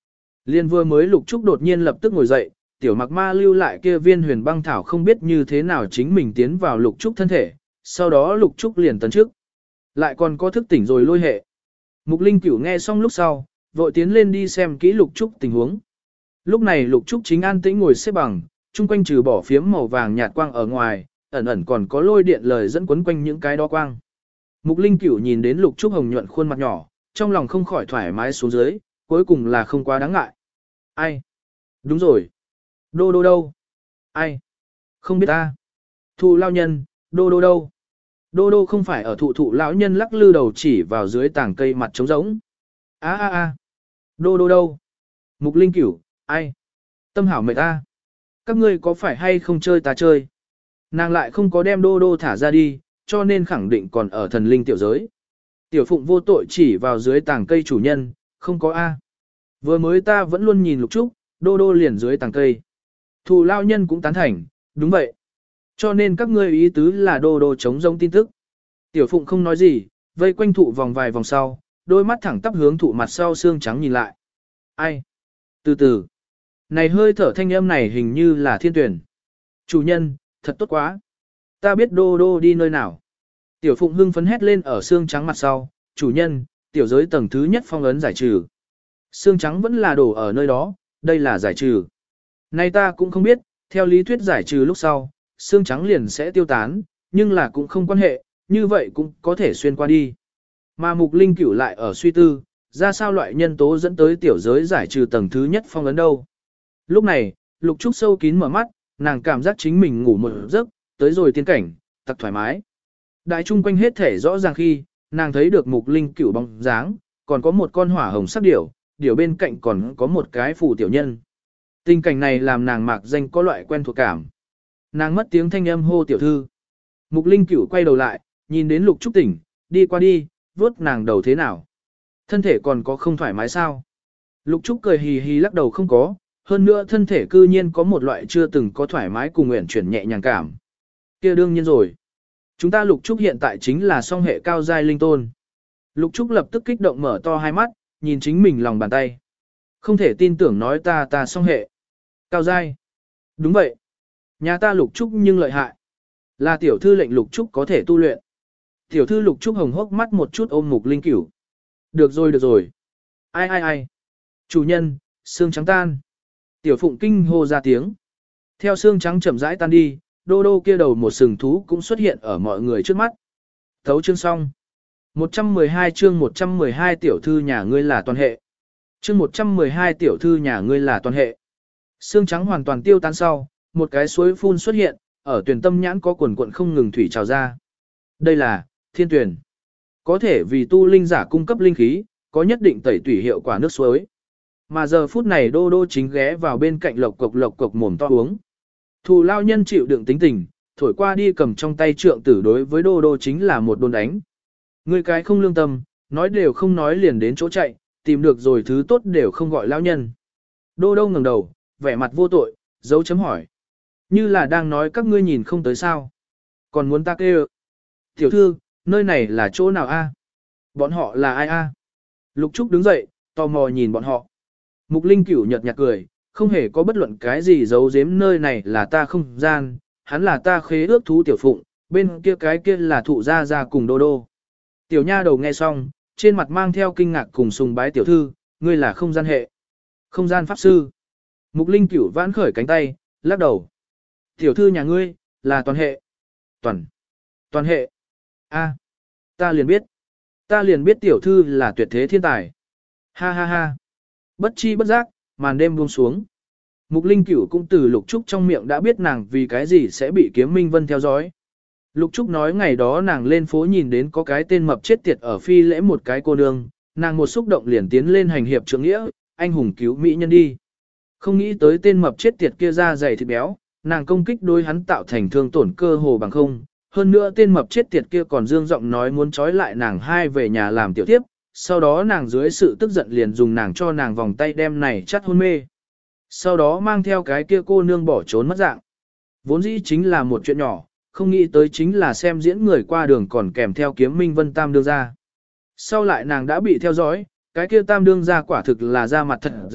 Liên vừa mới Lục Trúc đột nhiên lập tức ngồi dậy, tiểu mặc ma lưu lại kia viên huyền băng thảo không biết như thế nào chính mình tiến vào Lục Trúc thân thể, sau đó Lục Trúc liền tấn trước. Lại còn có thức tỉnh rồi lôi hệ. Mục Linh Cửu nghe xong lúc sau, vội tiến lên đi xem kỹ Lục Trúc tình huống. Lúc này Lục Trúc chính an tĩnh ngồi xếp bằng, chung quanh trừ bỏ phiếm màu vàng nhạt quang ở ngoài, ẩn ẩn còn có lôi điện lời dẫn quấn quanh những cái đó quang. Mục Linh Cửu nhìn đến Lục Trúc hồng nhuận khuôn mặt nhỏ, trong lòng không khỏi thoải mái xuống dưới, cuối cùng là không quá đáng ngại. Ai? Đúng rồi. Đô đô đâu? Ai? Không biết ta. Thụ lao nhân, đô đô đâu? Đô đô không phải ở thụ thụ lão nhân lắc lư đầu chỉ vào dưới tảng cây mặt trống rỗng. A a a. Đô đô đâu? Mục Linh Cửu, ai? Tâm hảo mệt ta. Các ngươi có phải hay không chơi ta chơi? Nàng lại không có đem đô đô thả ra đi, cho nên khẳng định còn ở thần linh tiểu giới. Tiểu Phụng vô tội chỉ vào dưới tảng cây chủ nhân, không có A. Vừa mới ta vẫn luôn nhìn Lục Trúc, đô đô liền dưới tảng cây. Thù lao nhân cũng tán thành, đúng vậy. Cho nên các ngươi ý tứ là đô đô chống giống tin tức. Tiểu Phụng không nói gì, vây quanh thụ vòng vài vòng sau, đôi mắt thẳng tắp hướng thụ mặt sau xương trắng nhìn lại. Ai? Từ từ. Này hơi thở thanh âm này hình như là thiên tuyển. Chủ nhân, thật tốt quá. Ta biết đô đô đi nơi nào. Tiểu Phụng hưng phấn hét lên ở xương trắng mặt sau. Chủ nhân, tiểu giới tầng thứ nhất phong ấn giải trừ. Xương trắng vẫn là đổ ở nơi đó, đây là giải trừ. Nay ta cũng không biết, theo lý thuyết giải trừ lúc sau, xương trắng liền sẽ tiêu tán, nhưng là cũng không quan hệ, như vậy cũng có thể xuyên qua đi. Mà Mục Linh Cửu lại ở suy tư, ra sao loại nhân tố dẫn tới tiểu giới giải trừ tầng thứ nhất phong ấn đâu. Lúc này, Lục Trúc sâu kín mở mắt, nàng cảm giác chính mình ngủ một giấc, tới rồi tiên cảnh, thật thoải mái. Đại trung quanh hết thể rõ ràng khi, nàng thấy được Mục Linh Cửu bóng dáng, còn có một con hỏa hồng sắc điểu, điểu bên cạnh còn có một cái phù tiểu nhân. Tình cảnh này làm nàng mạc danh có loại quen thuộc cảm. Nàng mất tiếng thanh âm hô tiểu thư. Mục Linh Cửu quay đầu lại, nhìn đến Lục Trúc tỉnh, đi qua đi, vuốt nàng đầu thế nào. Thân thể còn có không thoải mái sao? Lục Trúc cười hì hì lắc đầu không có, hơn nữa thân thể cư nhiên có một loại chưa từng có thoải mái cùng nguyện chuyển nhẹ nhàng cảm. Kia đương nhiên rồi. Chúng ta Lục Trúc hiện tại chính là song hệ cao giai linh tôn. Lục Trúc lập tức kích động mở to hai mắt, nhìn chính mình lòng bàn tay. Không thể tin tưởng nói ta ta song hệ. Cao giai. Đúng vậy. Nhà ta Lục Trúc nhưng lợi hại. Là tiểu thư lệnh Lục Trúc có thể tu luyện. Tiểu thư Lục Trúc hồng hốc mắt một chút ôm Mục Linh Cửu. Được rồi được rồi. Ai ai ai. Chủ nhân, xương trắng tan. Tiểu Phụng kinh hô ra tiếng. Theo xương trắng chậm rãi tan đi, đô đô kia đầu một sừng thú cũng xuất hiện ở mọi người trước mắt. Thấu chương xong. một trăm mười hai chương một trăm mười hai tiểu thư nhà ngươi là toàn hệ. Chương một trăm mười hai tiểu thư nhà ngươi là toàn hệ. Xương trắng hoàn toàn tiêu tan sau, một cái suối phun xuất hiện, ở tuyển tâm nhãn có quần quận không ngừng thủy trào ra. Đây là thiên tuyển. Có thể vì tu linh giả cung cấp linh khí, có nhất định tẩy tủy hiệu quả nước suối. Mà giờ phút này đô đô chính ghé vào bên cạnh lộc cộc lộc cộc mồm to uống. Thù lao nhân chịu đựng tính tình, thổi qua đi cầm trong tay trượng tử đối với đô đô chính là một đôn đánh. Người cái không lương tâm, nói đều không nói liền đến chỗ chạy, tìm được rồi thứ tốt đều không gọi lao nhân. Đô đô ngẩng đầu, vẻ mặt vô tội, dấu chấm hỏi. Như là đang nói các ngươi nhìn không tới sao. Còn muốn ta kêu. Tiểu thư, nơi này là chỗ nào a? Bọn họ là ai a? Lục Trúc đứng dậy, tò mò nhìn bọn họ. Mục Linh Cửu nhợt nhạt cười, không hề có bất luận cái gì giấu giếm, nơi này là ta không gian, hắn là ta khế ước thú Tiểu Phụng, bên kia cái kia là thụ gia gia cùng đô đô. Tiểu nha đầu nghe xong, trên mặt mang theo kinh ngạc cùng sùng bái tiểu thư, ngươi là không gian hệ. Không gian pháp sư. Mục Linh Cửu vãn khởi cánh tay, lắc đầu. Tiểu thư nhà ngươi, là toàn hệ. Toàn. Toàn hệ. A, ta liền biết. Ta liền biết tiểu thư là tuyệt thế thiên tài. Ha ha ha. Bất chi bất giác, màn đêm buông xuống. Mục Linh Cửu cũng từ Lục Trúc trong miệng đã biết nàng vì cái gì sẽ bị Kiếm Minh Vân theo dõi. Lục Trúc nói ngày đó nàng lên phố nhìn đến có cái tên mập chết tiệt ở phi lễ một cái cô nương, nàng một xúc động liền tiến lên hành hiệp trượng nghĩa, anh hùng cứu mỹ nhân đi. Không nghĩ tới tên mập chết tiệt kia ra dày thịt béo, nàng công kích đối hắn tạo thành thương tổn cơ hồ bằng không. Hơn nữa tên mập chết tiệt kia còn dương giọng nói muốn trói lại nàng hai về nhà làm tiểu tiếp, sau đó nàng dưới sự tức giận liền dùng nàng cho nàng vòng tay đem này chắt hôn mê. Sau đó mang theo cái kia cô nương bỏ trốn mất dạng. Vốn dĩ chính là một chuyện nhỏ, không nghĩ tới chính là xem diễn người qua đường còn kèm theo Kiếm Minh Vân Tam đương ra. Sau lại nàng đã bị theo dõi, cái kia Tam đương ra quả thực là da mặt thật dày,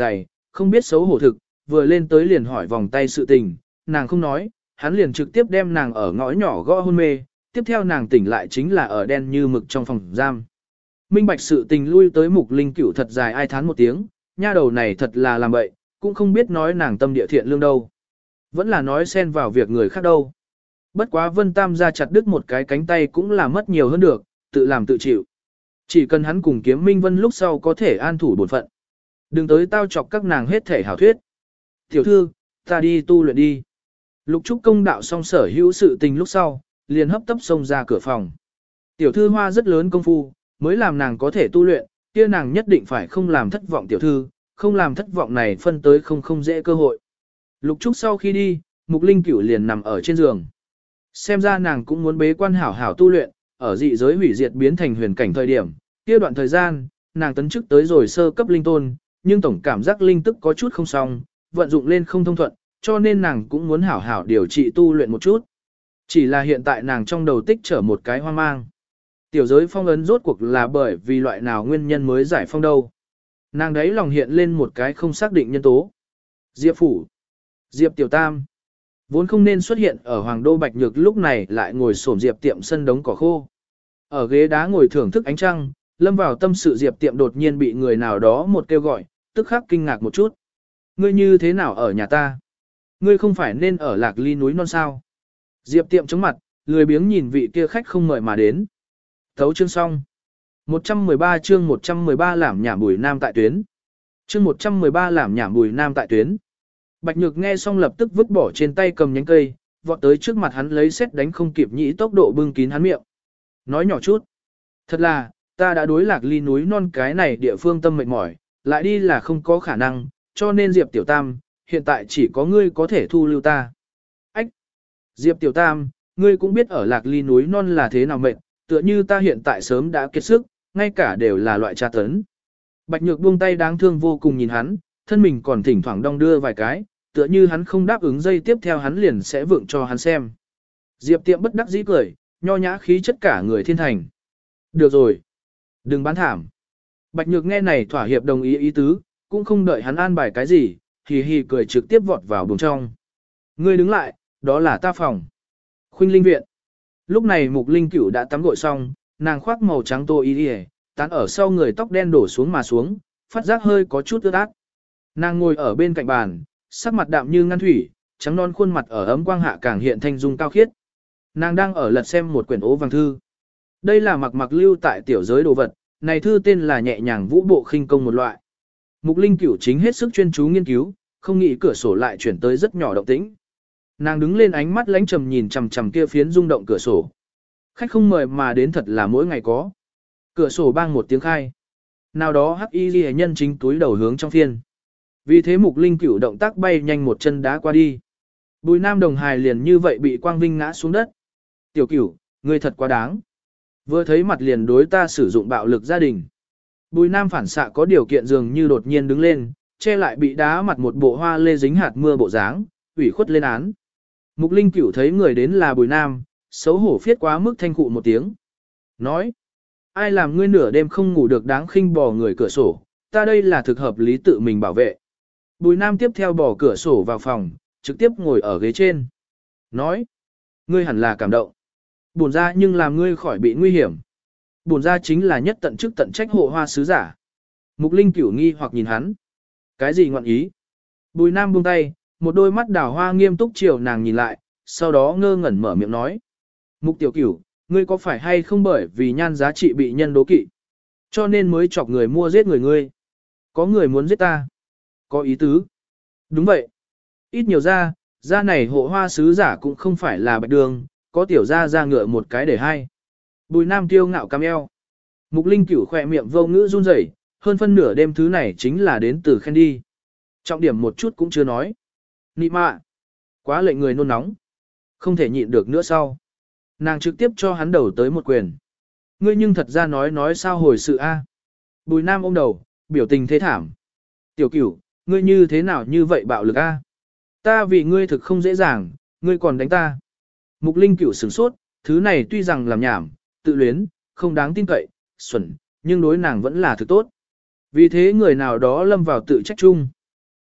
không biết xấu hổ thực, vừa lên tới liền hỏi vòng tay sự tình, nàng không nói, hắn liền trực tiếp đem nàng ở ngõ nhỏ gõ hôn mê, tiếp theo nàng tỉnh lại chính là ở đen như mực trong phòng giam. Minh bạch sự tình lui tới Mục Linh Cửu thật dài ai thán một tiếng, nha đầu này thật là làm bậy, cũng không biết nói nàng tâm địa thiện lương đâu. Vẫn là nói xen vào việc người khác đâu. Bất quá Vân Tam ra chặt đứt một cái cánh tay cũng là mất nhiều hơn được, tự làm tự chịu. Chỉ cần hắn cùng Kiếm Minh Vân lúc sau có thể an thủ bổn phận. Đừng tới tao chọc các nàng hết thể hảo thuyết. Tiểu thư, ta đi tu luyện đi. Lục Trúc công đạo xong sở hữu sự tình lúc sau, liền hấp tấp xông ra cửa phòng. Tiểu thư hoa rất lớn công phu, mới làm nàng có thể tu luyện, kia nàng nhất định phải không làm thất vọng tiểu thư, không làm thất vọng này phân tới không không dễ cơ hội. Lục Trúc sau khi đi, Mục Linh Cửu liền nằm ở trên giường. Xem ra nàng cũng muốn bế quan hảo hảo tu luyện, ở dị giới hủy diệt biến thành huyền cảnh thời điểm, kia đoạn thời gian, nàng tấn chức tới rồi sơ cấp linh tôn, nhưng tổng cảm giác linh tức có chút không xong, vận dụng lên không thông thuận, cho nên nàng cũng muốn hảo hảo điều trị tu luyện một chút. Chỉ là hiện tại nàng trong đầu tích trở một cái hoang mang. Tiểu giới phong ấn rốt cuộc là bởi vì loại nào nguyên nhân mới giải phong đâu. Nàng đấy lòng hiện lên một cái không xác định nhân tố. Diệp Phủ, Diệp Tiểu Tam, vốn không nên xuất hiện ở Hoàng Đô Bạch Nhược lúc này lại ngồi xổm Diệp Tiệm sân đống cỏ khô. Ở ghế đá ngồi thưởng thức ánh trăng, lâm vào tâm sự Diệp Tiệm đột nhiên bị người nào đó một kêu gọi, tức khắc kinh ngạc một chút. Ngươi như thế nào ở nhà ta? Ngươi không phải nên ở Lạc Ly núi non sao? Diệp Tiệm chống mặt, lười biếng nhìn vị kia khách không mời mà đến. Thấu chương xong. một trăm mười ba chương một trăm mười ba làm nhảm Bùi Nam tại tuyến. Chương một trăm mười ba làm nhảm Bùi Nam tại tuyến. Bạch Nhược nghe xong lập tức vứt bỏ trên tay cầm nhánh cây, vọt tới trước mặt hắn lấy xét đánh không kịp nhĩ tốc độ bưng kín hắn miệng. Nói nhỏ chút. Thật là, ta đã đối Lạc Ly núi non cái này địa phương tâm mệt mỏi, lại đi là không có khả năng, cho nên Diệp Tiểu Tam, hiện tại chỉ có ngươi có thể thu lưu ta. Ách! Diệp Tiểu Tam, ngươi cũng biết ở Lạc Ly núi non là thế nào mệt, tựa như ta hiện tại sớm đã kiệt sức, ngay cả đều là loại tra tấn. Bạch Nhược buông tay đáng thương vô cùng nhìn hắn, thân mình còn thỉnh thoảng đong đưa vài cái, tựa như hắn không đáp ứng dây tiếp theo hắn liền sẽ vượng cho hắn xem. Diệp Tiệm bất đắc dĩ cười, nho nhã khí chất cả người thiên thành. Được rồi. Đừng bán thảm. Bạch Nhược nghe này thỏa hiệp đồng ý ý tứ, cũng không đợi hắn an bài cái gì, hì hì cười trực tiếp vọt vào buồng trong. Ngươi đứng lại, đó là ta phòng. Khuynh Linh viện. Lúc này Mục Linh Cửu đã tắm gội xong, nàng khoác màu trắng tô y đi, tán ở sau người tóc đen đổ xuống mà xuống, phát giác hơi có chút ướt át. Nàng ngồi ở bên cạnh bàn, sắc mặt đạm như ngăn thủy, trắng non khuôn mặt ở ấm quang hạ càng hiện thanh dung cao khiết. Nàng đang ở lật xem một quyển ố vàng thư. Đây là mặc mặc lưu tại tiểu giới đồ vật, này thư tên là nhẹ nhàng vũ bộ khinh công một loại. Mục Linh Cửu chính hết sức chuyên chú nghiên cứu, không nghĩ cửa sổ lại chuyển tới rất nhỏ động tĩnh. Nàng đứng lên ánh mắt lánh trầm nhìn chằm chằm kia phiến rung động cửa sổ. Khách không mời mà đến thật là mỗi ngày có. Cửa sổ bang một tiếng khai. Nào đó hắc y ghi nhân chính túi đầu hướng trong phiên. Vì thế Mục Linh Cửu động tác bay nhanh một chân đá qua đi. Bùi Nam đồng hài liền như vậy bị Quang Vinh ngã xuống đất. Tiểu Cửu, ngươi thật quá đáng. Vừa thấy mặt liền đối ta sử dụng bạo lực gia đình. Bùi Nam phản xạ có điều kiện dường như đột nhiên đứng lên, che lại bị đá mặt một bộ hoa lê dính hạt mưa bộ dáng, ủy khuất lên án. Mục Linh Cửu thấy người đến là Bùi Nam, xấu hổ phiết quá mức thanh cụ một tiếng. Nói, ai làm ngươi nửa đêm không ngủ được đáng khinh bò người cửa sổ, ta đây là thực hợp lý tự mình bảo vệ. Bùi Nam tiếp theo bò cửa sổ vào phòng, trực tiếp ngồi ở ghế trên. Nói, ngươi hẳn là cảm động. Bổn ra nhưng làm ngươi khỏi bị nguy hiểm. Bổn ra chính là nhất tận chức tận trách hộ hoa sứ giả. Mục Linh Cửu nghi hoặc nhìn hắn. Cái gì ngọn ý? Bùi Nam buông tay, một đôi mắt đào hoa nghiêm túc chiều nàng nhìn lại, sau đó ngơ ngẩn mở miệng nói. Mục Tiểu Cửu, ngươi có phải hay không bởi vì nhan giá trị bị nhân đố kỵ, cho nên mới chọc người mua giết người ngươi? Có người muốn giết ta? Có ý tứ? Đúng vậy. Ít nhiều ra, ra này hộ hoa sứ giả cũng không phải là bạch đường, có tiểu ra ra ngựa một cái để hai. Bùi Nam tiêu ngạo cam eo. Mục Linh Cửu khỏe miệng vô ngữ run rẩy, hơn phân nửa đêm thứ này chính là đến từ khen đi. Trọng điểm một chút cũng chưa nói. Nị mạ. Quá lệnh người nôn nóng. Không thể nhịn được nữa sau. Nàng trực tiếp cho hắn đầu tới một quyền. Ngươi nhưng thật ra nói nói sao hồi sự a? Bùi Nam ôm đầu, biểu tình thế thảm. Tiểu Cửu, ngươi như thế nào như vậy bạo lực a? Ta vì ngươi thực không dễ dàng, ngươi còn đánh ta. Mục Linh Cửu sửng sốt, thứ này tuy rằng làm nhảm, tự luyến, không đáng tin cậy, xuẩn, nhưng đối nàng vẫn là thực tốt. Vì thế người nào đó lâm vào tự trách chung.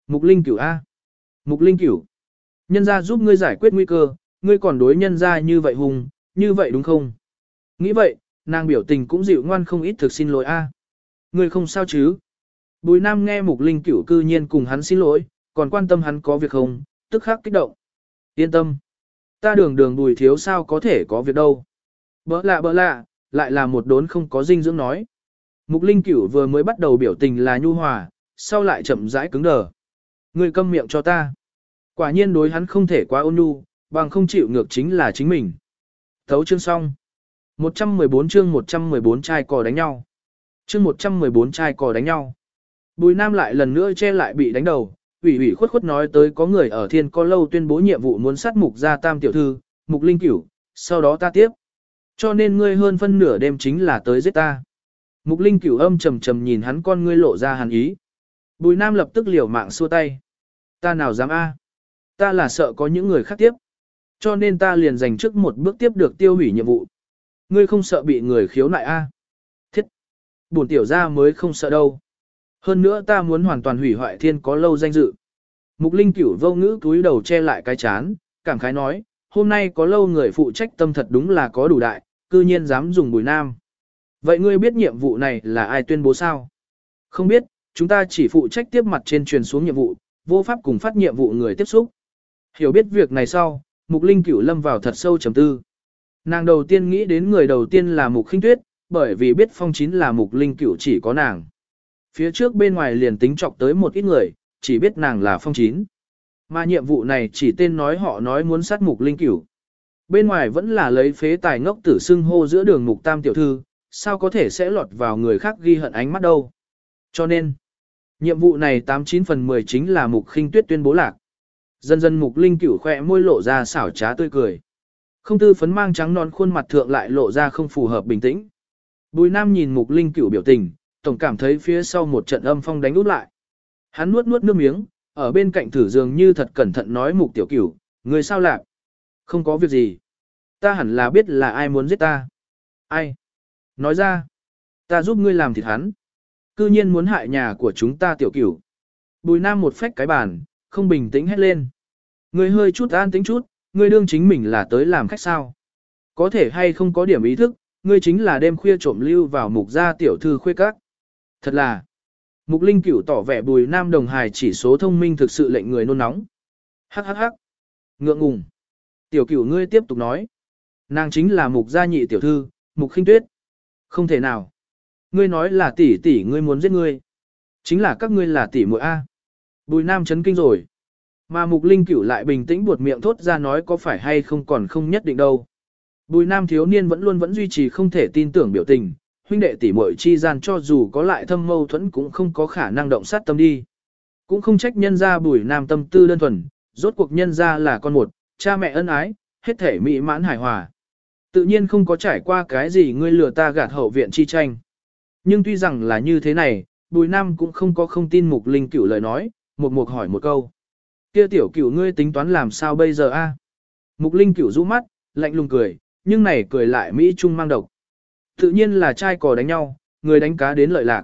Mục Linh Cửu A. Mục Linh Cửu. Nhân gia giúp ngươi giải quyết nguy cơ, ngươi còn đối nhân gia như vậy hùng, như vậy đúng không? Nghĩ vậy, nàng biểu tình cũng dịu ngoan không ít, thực xin lỗi A. Ngươi không sao chứ? Bùi Nam nghe Mục Linh Cửu cư nhiên cùng hắn xin lỗi, còn quan tâm hắn có việc không, tức khắc kích động. Yên tâm. Ta đường đường Bùi thiếu sao có thể có việc đâu. Bỡ lạ bỡ lạ, lại là một đốn không có dinh dưỡng nói. Mục Linh Cửu vừa mới bắt đầu biểu tình là nhu hòa, sau lại chậm rãi cứng đờ. Ngươi câm miệng cho ta. Quả nhiên đối hắn không thể quá ôn nhu, bằng không chịu ngược chính là chính mình. Thấu chương xong. một trăm mười bốn chương một trăm mười bốn trai cò đánh nhau. Chương một trăm mười bốn trai cò đánh nhau. Bùi Nam lại lần nữa che lại bị đánh đầu, ủy ủy khuất khuất nói tới có người ở Thiên Co Lâu tuyên bố nhiệm vụ muốn sát Mục gia tam tiểu thư, Mục Linh Cửu, sau đó ta tiếp. Cho nên ngươi hơn phân nửa đêm chính là tới giết ta. Mục Linh Cửu âm trầm trầm nhìn hắn, con ngươi lộ ra hàn ý. Bùi Nam lập tức liều mạng xua tay. Ta nào dám a? Ta là sợ có những người khác tiếp. Cho nên ta liền dành trước một bước tiếp được tiêu hủy nhiệm vụ. Ngươi không sợ bị người khiếu nại a? Thiết! Bổn tiểu gia mới không sợ đâu. Hơn nữa ta muốn hoàn toàn hủy hoại Thiên Co Lâu danh dự. Mục Linh Cửu vô ngữ cúi đầu che lại cái chán, cảm khái nói, hôm nay có lâu người phụ trách tâm thật đúng là có đủ đại, cư nhiên dám dùng Bùi Nam. Vậy ngươi biết nhiệm vụ này là ai tuyên bố sao? Không biết, chúng ta chỉ phụ trách tiếp mặt trên truyền xuống nhiệm vụ, vô pháp cùng phát nhiệm vụ người tiếp xúc. Hiểu biết việc này sau, Mục Linh Cửu lâm vào thật sâu trầm tư. Nàng đầu tiên nghĩ đến người đầu tiên là Mục Khinh Tuyết, bởi vì biết phong chín là Mục Linh Cửu chỉ có nàng. Phía trước bên ngoài liền tính chọc tới một ít người, chỉ biết nàng là phong chín. Mà nhiệm vụ này chỉ tên nói họ nói muốn sát Mục Linh Cửu. Bên ngoài vẫn là lấy phế tài ngốc tử xưng hô giữa đường Mục Tam tiểu thư, sao có thể sẽ lọt vào người khác ghi hận ánh mắt đâu. Cho nên, nhiệm vụ này tám chín phần mười chính là Mục Khinh Tuyết tuyên bố lạc. Dần dần Mục Linh Cửu khỏe môi lộ ra xảo trá tươi cười. Không tư phấn mang trắng non khuôn mặt thượng lại lộ ra không phù hợp bình tĩnh. Bùi Nam nhìn Mục Linh Cửu biểu tình, tổng cảm thấy phía sau một trận âm phong đánh út lại. Hắn nuốt nuốt nước miếng, ở bên cạnh thử dường như thật cẩn thận nói Mục tiểu Cửu, người sao lạc? Không có việc gì. Ta hẳn là biết là ai muốn giết ta. Ai? Nói ra, ta giúp ngươi làm thịt hắn. Cư nhiên muốn hại nhà của chúng ta tiểu Cửu. Bùi Nam một phách cái bàn, không bình tĩnh hét lên. Ngươi hơi chút an tĩnh chút, ngươi đương chính mình là tới làm khách sao? Có thể hay không có điểm ý thức, ngươi chính là đêm khuya trộm lưu vào Mục gia tiểu thư khuê các. Thật là, Mục Linh Cửu tỏ vẻ Bùi Nam đồng hài chỉ số thông minh thực sự lệnh người nôn nóng. Hắc hắc hắc. Ngượng ngùng. Tiểu Cửu ngươi tiếp tục nói. Nàng chính là Mục gia nhị tiểu thư, Mục Khinh Tuyết. Không thể nào. Ngươi nói là tỷ tỷ ngươi muốn giết ngươi. Chính là các ngươi là tỷ muội A. Bùi Nam chấn kinh rồi. Mà Mục Linh Cửu lại bình tĩnh buột miệng thốt ra nói có phải hay không còn không nhất định đâu. Bùi Nam thiếu niên vẫn luôn vẫn duy trì không thể tin tưởng biểu tình, huynh đệ tỷ muội chi gian cho dù có lại thâm mâu thuẫn cũng không có khả năng động sát tâm đi. Cũng không trách nhân ra Bùi Nam tâm tư đơn thuần, rốt cuộc nhân ra là con một, cha mẹ ân ái, hết thể mỹ mãn hài hòa. Tự nhiên không có trải qua cái gì ngươi lừa ta gạt hậu viện chi tranh. Nhưng tuy rằng là như thế này, Bùi Nam cũng không có không tin Mục Linh Cửu lời nói, một mục hỏi một câu. Kia tiểu Cửu ngươi tính toán làm sao bây giờ a? Mục Linh Cửu rũ mắt, lạnh lùng cười, nhưng này cười lại mỹ trung mang độc. Tự nhiên là trai cò đánh nhau, người đánh cá đến lợi lạc.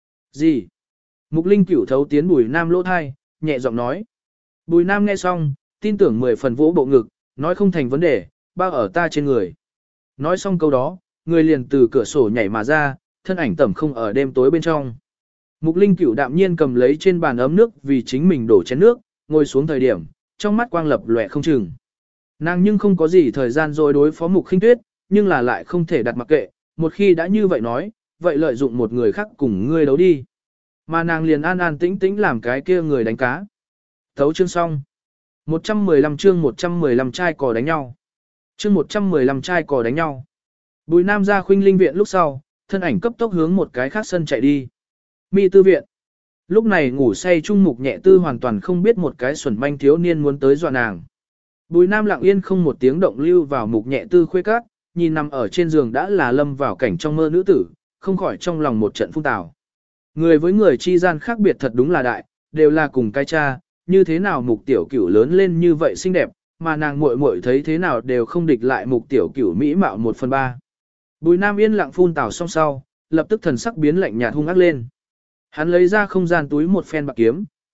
Gì? Mục Linh Cửu thấu tiến Bùi Nam lỗ thai, nhẹ giọng nói. Bùi Nam nghe xong, tin tưởng mười phần vỗ bộ ngực, nói không thành vấn đề, bao ở ta trên người. Nói xong câu đó, người liền từ cửa sổ nhảy mà ra, thân ảnh tẩm không ở đêm tối bên trong. Mục Linh Cửu đạm nhiên cầm lấy trên bàn ấm nước vì chính mình đổ chén nước, ngồi xuống thời điểm, trong mắt quang lập lòe không chừng. Nàng nhưng không có gì thời gian rồi đối phó Mục Khinh Tuyết, nhưng là lại không thể đặt mặc kệ, một khi đã như vậy nói, vậy lợi dụng một người khác cùng ngươi đấu đi. Mà nàng liền an an tĩnh tĩnh làm cái kia người đánh cá. Thấu chương xong. một trăm mười lăm chương một trăm mười lăm trai cò đánh nhau. Chương một trăm mười lăm trai cò đánh nhau. Bùi Nam ra Khuynh Linh viện lúc sau, thân ảnh cấp tốc hướng một cái khác sân chạy đi. Mi tư viện. Lúc này ngủ say trung Mục Nhẹ Tư hoàn toàn không biết một cái xuẩn manh thiếu niên muốn tới dọa nàng. Bùi Nam lặng yên không một tiếng động lưu vào Mục Nhẹ Tư khuê các, nhìn nằm ở trên giường đã là lâm vào cảnh trong mơ nữ tử, không khỏi trong lòng một trận phun tào. Người với người chi gian khác biệt thật đúng là đại, đều là cùng cái cha, như thế nào Mục tiểu Cửu lớn lên như vậy xinh đẹp, mà nàng muội muội thấy thế nào đều không địch lại Mục tiểu Cửu mỹ mạo một phần ba. Bùi Nam yên lặng phun tào xong sau, lập tức thần sắc biến lạnh nhạt hung ác lên. Hắn lấy ra không gian túi một phen bạc kiếm,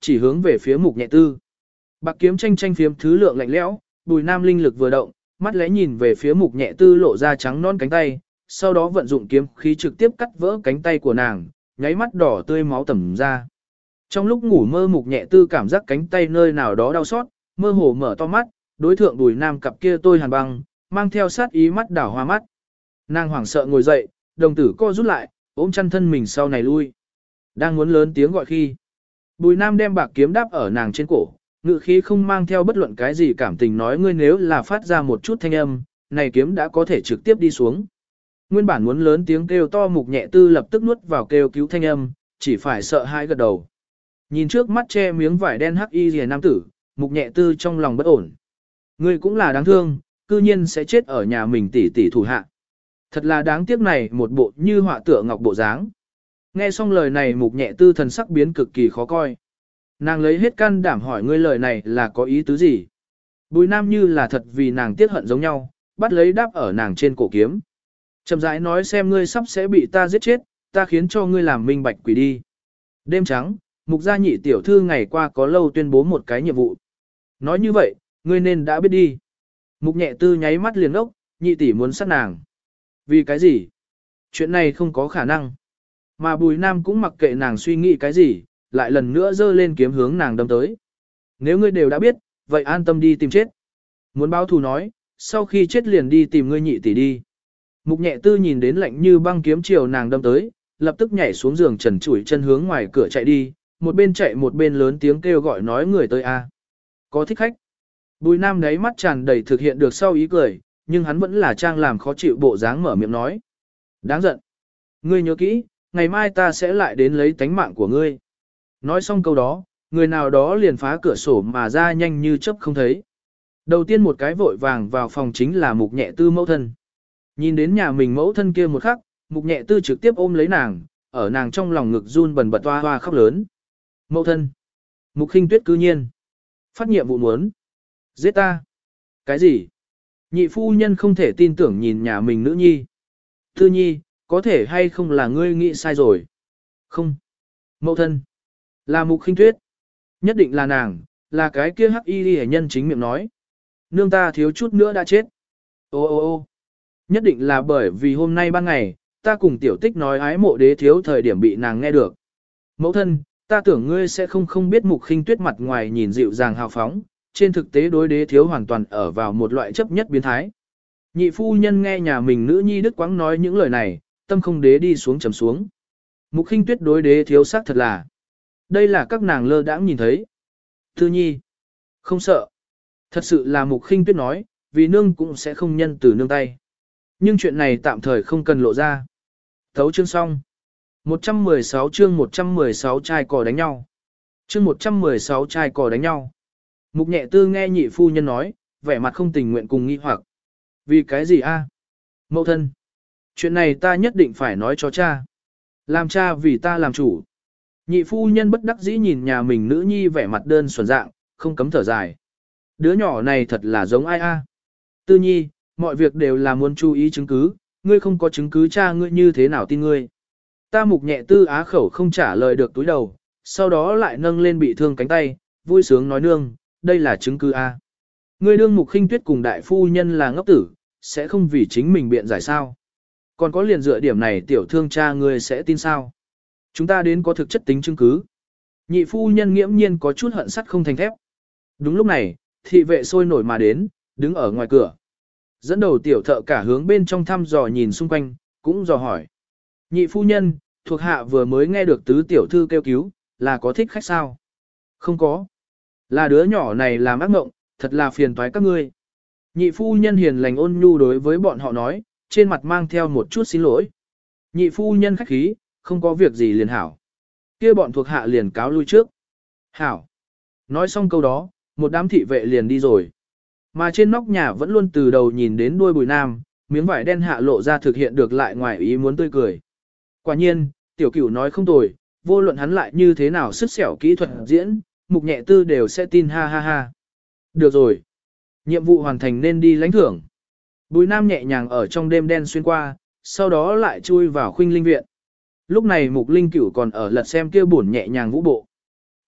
chỉ hướng về phía Mục Nhẹ Tư. Bạc kiếm tranh tranh phiếm thứ lượng lạnh lẽo, Bùi Nam linh lực vừa động, mắt lẽ nhìn về phía Mục Nhẹ Tư lộ ra trắng non cánh tay, sau đó vận dụng kiếm khí trực tiếp cắt vỡ cánh tay của nàng, nháy mắt đỏ tươi máu tẩm ra. Trong lúc ngủ mơ Mục Nhẹ Tư cảm giác cánh tay nơi nào đó đau xót, mơ hồ mở to mắt, đối thượng Bùi Nam cặp kia tôi hàn băng, mang theo sát ý mắt đảo hoa mắt. Nàng hoảng sợ ngồi dậy, đồng tử co rút lại, ôm chăn thân mình sau này lui. Đang muốn lớn tiếng gọi khi, Bùi Nam đem bạc kiếm đáp ở nàng trên cổ, ngự khí không mang theo bất luận cái gì cảm tình nói ngươi nếu là phát ra một chút thanh âm, này kiếm đã có thể trực tiếp đi xuống. Nguyên bản muốn lớn tiếng kêu to Mục Nhẹ Tư lập tức nuốt vào kêu cứu thanh âm, chỉ phải sợ hãi gật đầu. Nhìn trước mắt che miếng vải đen hắc y rìa nam tử, Mục Nhẹ Tư trong lòng bất ổn. Ngươi cũng là đáng thương, cư nhiên sẽ chết ở nhà mình tỷ tỷ thủ hạ. Thật là đáng tiếc này một bộ như họa tựa ngọc bộ dáng. Nghe xong lời này Mục Nhẹ Tư thần sắc biến cực kỳ khó coi. Nàng lấy hết can đảm hỏi ngươi lời này là có ý tứ gì. Bùi Nam như là thật vì nàng tiếc hận giống nhau, bắt lấy đáp ở nàng trên cổ kiếm. Chậm rãi nói xem ngươi sắp sẽ bị ta giết chết, ta khiến cho ngươi làm minh bạch quỷ đi. Đêm trắng, Mục gia nhị tiểu thư ngày qua có lâu tuyên bố một cái nhiệm vụ. Nói như vậy, ngươi nên đã biết đi. Mục Nhẹ Tư nháy mắt liền ốc, nhị tỷ muốn sát nàng. Vì cái gì? Chuyện này không có khả năng. Mà Bùi Nam cũng mặc kệ nàng suy nghĩ cái gì, lại lần nữa giơ lên kiếm hướng nàng đâm tới. Nếu ngươi đều đã biết, vậy an tâm đi tìm chết. Muốn báo thù nói, sau khi chết liền đi tìm ngươi nhị tỷ đi. Mục Nhẹ Tư nhìn đến lạnh như băng kiếm chiều nàng đâm tới, lập tức nhảy xuống giường trần trụi chân hướng ngoài cửa chạy đi, một bên chạy một bên lớn tiếng kêu gọi nói người tới a. Có thích khách. Bùi Nam đáy mắt tràn đầy thực hiện được sau ý cười, nhưng hắn vẫn là trang làm khó chịu bộ dáng mở miệng nói. Đáng giận. Ngươi nhớ kỹ, ngày mai ta sẽ lại đến lấy tánh mạng của ngươi. Nói xong câu đó, người nào đó liền phá cửa sổ mà ra nhanh như chớp không thấy. Đầu tiên một cái vội vàng vào phòng chính là Mục Nhẹ Tư mẫu thân. Nhìn đến nhà mình mẫu thân kia một khắc, Mục Nhẹ Tư trực tiếp ôm lấy nàng, ở nàng trong lòng ngực run bần bật hoa hoa khóc lớn. Mẫu thân. Mục Khinh Tuyết cư nhiên. Phát nhiệm vụ muốn. Giết ta. Cái gì? Nhị phu nhân không thể tin tưởng nhìn nhà mình nữ nhi. Tư nhi, có thể hay không là ngươi nghĩ sai rồi? Không. Mẫu thân. Là Mục Khinh Tuyết. Nhất định là nàng, là cái kia hắc y hệ nhân chính miệng nói. Nương ta thiếu chút nữa đã chết. Ô ô ô nhất định là bởi vì hôm nay ban ngày, ta cùng tiểu tích nói ái mộ đế thiếu thời điểm bị nàng nghe được. Mẫu thân, ta tưởng ngươi sẽ không không biết Mục Khinh Tuyết mặt ngoài nhìn dịu dàng hào phóng, trên thực tế đối đế thiếu hoàn toàn ở vào một loại chấp nhất biến thái. Nhị phu nhân nghe nhà mình nữ nhi đức quãng nói những lời này, tâm không đế đi xuống trầm xuống. Mục Khinh Tuyết đối đế thiếu xác thật là. Đây là các nàng lơ đãng nhìn thấy. Thư nhi. Không sợ. Thật sự là Mục Khinh Tuyết nói, vì nương cũng sẽ không nhân từ nương tay. Nhưng chuyện này tạm thời không cần lộ ra. Thấu chương xong. một trăm mười sáu chương một trăm mười sáu trai cò đánh nhau. Chương một trăm mười sáu trai cò đánh nhau. Mục Nhẹ Tư nghe nhị phu nhân nói, vẻ mặt không tình nguyện cùng nghi hoặc. Vì cái gì a? Mẫu thân. Chuyện này ta nhất định phải nói cho cha. Làm cha vì ta làm chủ. Nhị phu nhân bất đắc dĩ nhìn nhà mình nữ nhi vẻ mặt đơn thuần dạng, không cấm thở dài. Đứa nhỏ này thật là giống ai a? Tư nhi, mọi việc đều là muốn chú ý chứng cứ, ngươi không có chứng cứ cha ngươi như thế nào tin ngươi. Ta Mục Nhẹ Tư á khẩu không trả lời được túi đầu, sau đó lại nâng lên bị thương cánh tay, vui sướng nói nương, đây là chứng cứ a. Ngươi đương Mục Khinh Tuyết cùng đại phu nhân là ngốc tử, sẽ không vì chính mình biện giải sao. Còn có liền dựa điểm này tiểu thương cha ngươi sẽ tin sao. Chúng ta đến có thực chất tính chứng cứ. Nhị phu nhân nghiễm nhiên có chút hận sắt không thành thép. Đúng lúc này, thị vệ sôi nổi mà đến, đứng ở ngoài cửa. Dẫn đầu tiểu thợ cả hướng bên trong thăm dò nhìn xung quanh, cũng dò hỏi. Nhị phu nhân, thuộc hạ vừa mới nghe được tứ tiểu thư kêu cứu, là có thích khách sao? Không có. Là đứa nhỏ này làm ác mộng, thật là phiền toái các ngươi. Nhị phu nhân hiền lành ôn nhu đối với bọn họ nói, trên mặt mang theo một chút xin lỗi. Nhị phu nhân khách khí, không có việc gì liền hảo. Kia bọn thuộc hạ liền cáo lui trước. Hảo. Nói xong câu đó, một đám thị vệ liền đi rồi. Mà trên nóc nhà vẫn luôn từ đầu nhìn đến đuôi Bùi Nam, miếng vải đen hạ lộ ra thực hiện được lại ngoài ý muốn tươi cười. Quả nhiên, tiểu cửu nói không tồi, vô luận hắn lại như thế nào sức xẻo kỹ thuật diễn, Mục Nhẹ Tư đều sẽ tin ha ha ha. Được rồi. Nhiệm vụ hoàn thành nên đi lãnh thưởng. Bùi Nam nhẹ nhàng ở trong đêm đen xuyên qua, sau đó lại chui vào Khuynh Linh viện. Lúc này Mục Linh Cửu còn ở lật xem kia buồn nhẹ nhàng vũ bộ.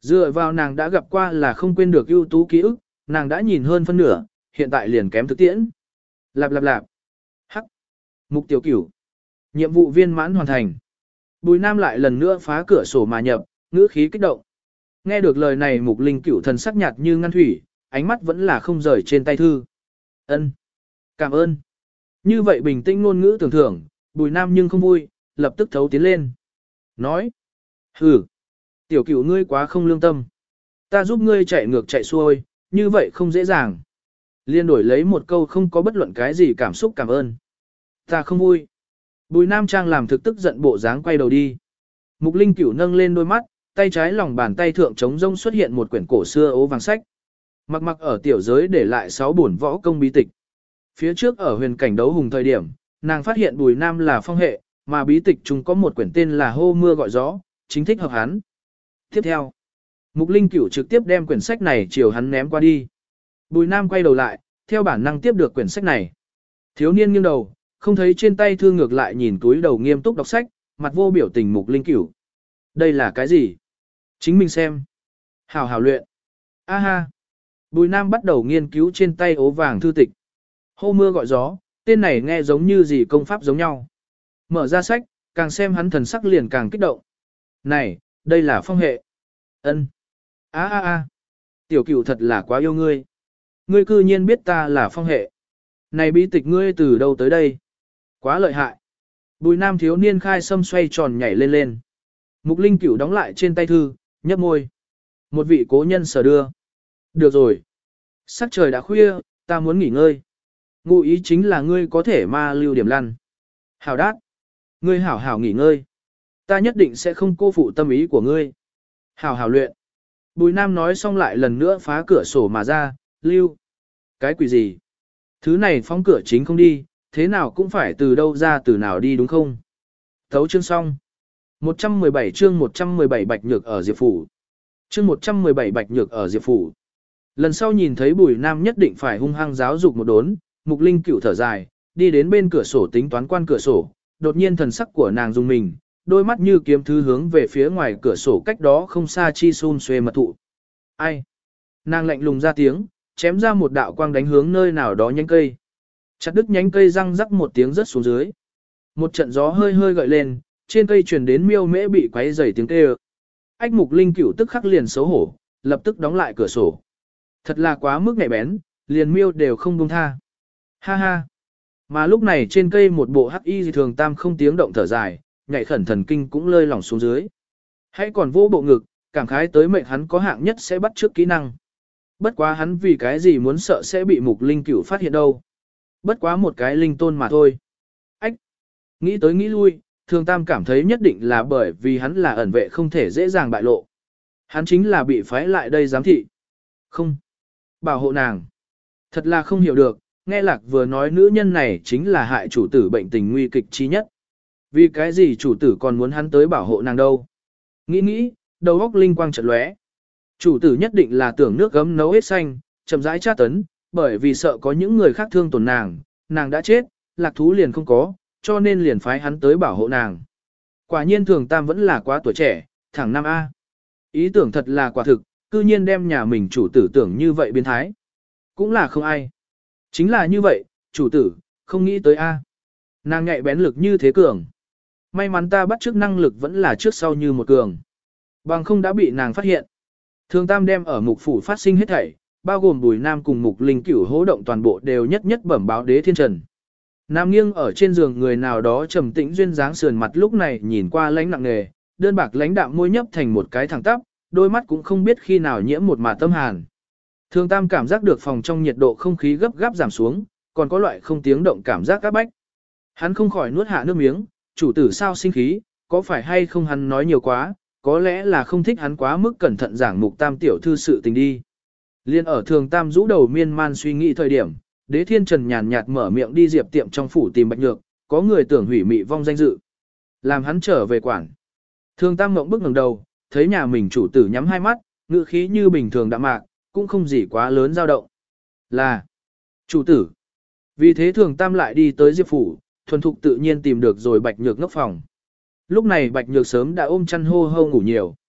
Dựa vào nàng đã gặp qua là không quên được ưu tú ký ức, nàng đã nhìn hơn phân nửa, hiện tại liền kém thực tiễn. Lạp lạp lạp. Hắc. Mục tiểu cửu. Nhiệm vụ viên mãn hoàn thành. Bùi Nam lại lần nữa phá cửa sổ mà nhập, ngữ khí kích động. Nghe được lời này Mục Linh Cửu thần sắc nhạt như ngăn thủy, ánh mắt vẫn là không rời trên tay thư. Ân, cảm ơn. Như vậy bình tĩnh ngôn ngữ tưởng thưởng, Bùi Nam nhưng không vui, lập tức thấu tiến lên. Nói. Hừ. Tiểu Cửu ngươi quá không lương tâm. Ta giúp ngươi chạy ngược chạy xuôi, như vậy không dễ dàng. Liên đổi lấy một câu không có bất luận cái gì cảm xúc cảm ơn. Ta không vui. Bùi Nam Trang làm thực tức giận bộ dáng quay đầu đi. Mục Linh Cửu nâng lên đôi mắt, tay trái lòng bàn tay thượng trống rông xuất hiện một quyển cổ xưa ố vàng sách. Mặc mặc ở tiểu giới để lại sáu bổn võ công bí tịch. Phía trước ở huyền cảnh đấu hùng thời điểm, nàng phát hiện Bùi Nam là phong hệ, mà bí tịch chúng có một quyển tên là hô mưa gọi gió, chính thích hợp hắn. Tiếp theo, Mục Linh Cửu trực tiếp đem quyển sách này chiều hắn ném qua đi. Bùi Nam quay đầu lại, theo bản năng tiếp được quyển sách này. Thiếu niên nghiêng đầu, không thấy trên tay thư ngược lại nhìn túi đầu nghiêm túc đọc sách, mặt vô biểu tình Mục Linh Cửu. Đây là cái gì? Chính mình xem. Hảo hảo luyện. A ha. Bùi Nam bắt đầu nghiên cứu trên tay ố vàng thư tịch. Hô mưa gọi gió, tên này nghe giống như gì công pháp giống nhau. Mở ra sách, càng xem hắn thần sắc liền càng kích động. Này, đây là phong hệ. Ân. A a a. Tiểu Cửu thật là quá yêu ngươi. Ngươi cư nhiên biết ta là phong hệ. Này bí tịch ngươi từ đâu tới đây? Quá lợi hại. Bùi Nam thiếu niên khai sâm xoay tròn nhảy lên lên. Mục Linh Cửu đóng lại trên tay thư, nhấp môi. Một vị cố nhân sở đưa. Được rồi. Sắc trời đã khuya, ta muốn nghỉ ngơi. Ngụ ý chính là ngươi có thể ma lưu điểm lăn. Hảo đát. Ngươi hảo hảo nghỉ ngơi. Ta nhất định sẽ không cô phụ tâm ý của ngươi. Hảo hảo luyện. Bùi Nam nói xong lại lần nữa phá cửa sổ mà ra, lưu. Cái quỷ gì? Thứ này phóng cửa chính không đi, thế nào cũng phải từ đâu ra từ nào đi đúng không? Thấu chương xong. một trăm mười bảy chương một trăm mười bảy Bạch Nhược ở Diệp Phủ. Chương một trăm mười bảy Bạch Nhược ở Diệp Phủ. Lần sau nhìn thấy Bùi Nam nhất định phải hung hăng giáo dục một đốn, Mục Linh Cửu thở dài, đi đến bên cửa sổ tính toán quan cửa sổ, đột nhiên thần sắc của nàng rung mình, đôi mắt như kiếm thứ hướng về phía ngoài cửa sổ cách đó không xa chi xun xuê mật thụ. Ai? Nàng lạnh lùng ra tiếng, chém ra một đạo quang đánh hướng nơi nào đó nhánh cây. Chặt đứt nhánh cây răng rắc một tiếng rớt xuống dưới. Một trận gió hơi hơi gợi lên, trên cây truyền đến miêu mễ bị quấy rầy tiếng kêu. Ách Mục Linh Cửu tức khắc liền xấu hổ, lập tức đóng lại cửa sổ. Thật là quá mức nhạy bén, liền miêu đều không buông tha. Ha ha. Mà lúc này trên cây một bộ hắc y thường tam không tiếng động thở dài, nhạy khẩn thần kinh cũng lơi lỏng xuống dưới. Hãy còn vô bộ ngực, cảm khái tới mệnh hắn có hạng nhất sẽ bắt trước kỹ năng. Bất quá hắn vì cái gì muốn sợ sẽ bị Mục Linh Cửu phát hiện đâu. Bất quá một cái linh tôn mà thôi. Ách. Nghĩ tới nghĩ lui, thường tam cảm thấy nhất định là bởi vì hắn là ẩn vệ không thể dễ dàng bại lộ. Hắn chính là bị phái lại đây giám thị. Không. Bảo hộ nàng. Thật là không hiểu được, nghe Lạc vừa nói nữ nhân này chính là hại chủ tử bệnh tình nguy kịch chi nhất. Vì cái gì chủ tử còn muốn hắn tới bảo hộ nàng đâu? Nghĩ nghĩ, đầu óc linh quang chợt lóe. Chủ tử nhất định là tưởng nước gấm nấu hết xanh, chậm rãi tra tấn, bởi vì sợ có những người khác thương tổn nàng, nàng đã chết, Lạc thú liền không có, cho nên liền phái hắn tới bảo hộ nàng. Quả nhiên thường tam vẫn là quá tuổi trẻ, thẳng nam A. Ý tưởng thật là quả thực, cư nhiên đem nhà mình chủ tử tưởng như vậy biến thái. Cũng là không ai. Chính là như vậy, chủ tử, không nghĩ tới A. Nàng nhạy bén lực như thế cường. May mắn ta bắt trước năng lực vẫn là trước sau như một cường. Bằng không đã bị nàng phát hiện. Thường tam đem ở mục phủ phát sinh hết thảy, bao gồm Bùi Nam cùng Mục Linh Cửu hố động toàn bộ đều nhất nhất bẩm báo Đế Thiên Trần. Nam nghiêng ở trên giường người nào đó trầm tĩnh duyên dáng sườn mặt lúc này nhìn qua lãnh nặng nề, đơn bạc lãnh đạm môi nhấp thành một cái thẳng tắp, đôi mắt cũng không biết khi nào nhiễm một mạt tâm hàn. Thường tam cảm giác được phòng trong nhiệt độ không khí gấp gáp giảm xuống, còn có loại không tiếng động cảm giác áp bách. Hắn không khỏi nuốt hạ nước miếng, chủ tử sao sinh khí, có phải hay không hắn nói nhiều quá, có lẽ là không thích hắn quá mức cẩn thận giảng Mục tam tiểu thư sự tình đi. Liên ở thường tam rũ đầu miên man suy nghĩ thời điểm, Đế Thiên Trần nhàn nhạt mở miệng đi Diệp tiệm trong phủ tìm Bạch Nhược, có người tưởng hủy mị vong danh dự. Làm hắn trở về quản. Thường tam ngậm bức ngẩng đầu, thấy nhà mình chủ tử nhắm hai mắt, ngữ khí như bình thường đạm mạc, cũng không gì quá lớn dao động. Là chủ tử. Vì thế thường tam lại đi tới Diệp phủ, thuần thục tự nhiên tìm được rồi Bạch Nhược ngốc phòng. Lúc này Bạch Nhược sớm đã ôm chăn hô hô ngủ nhiều.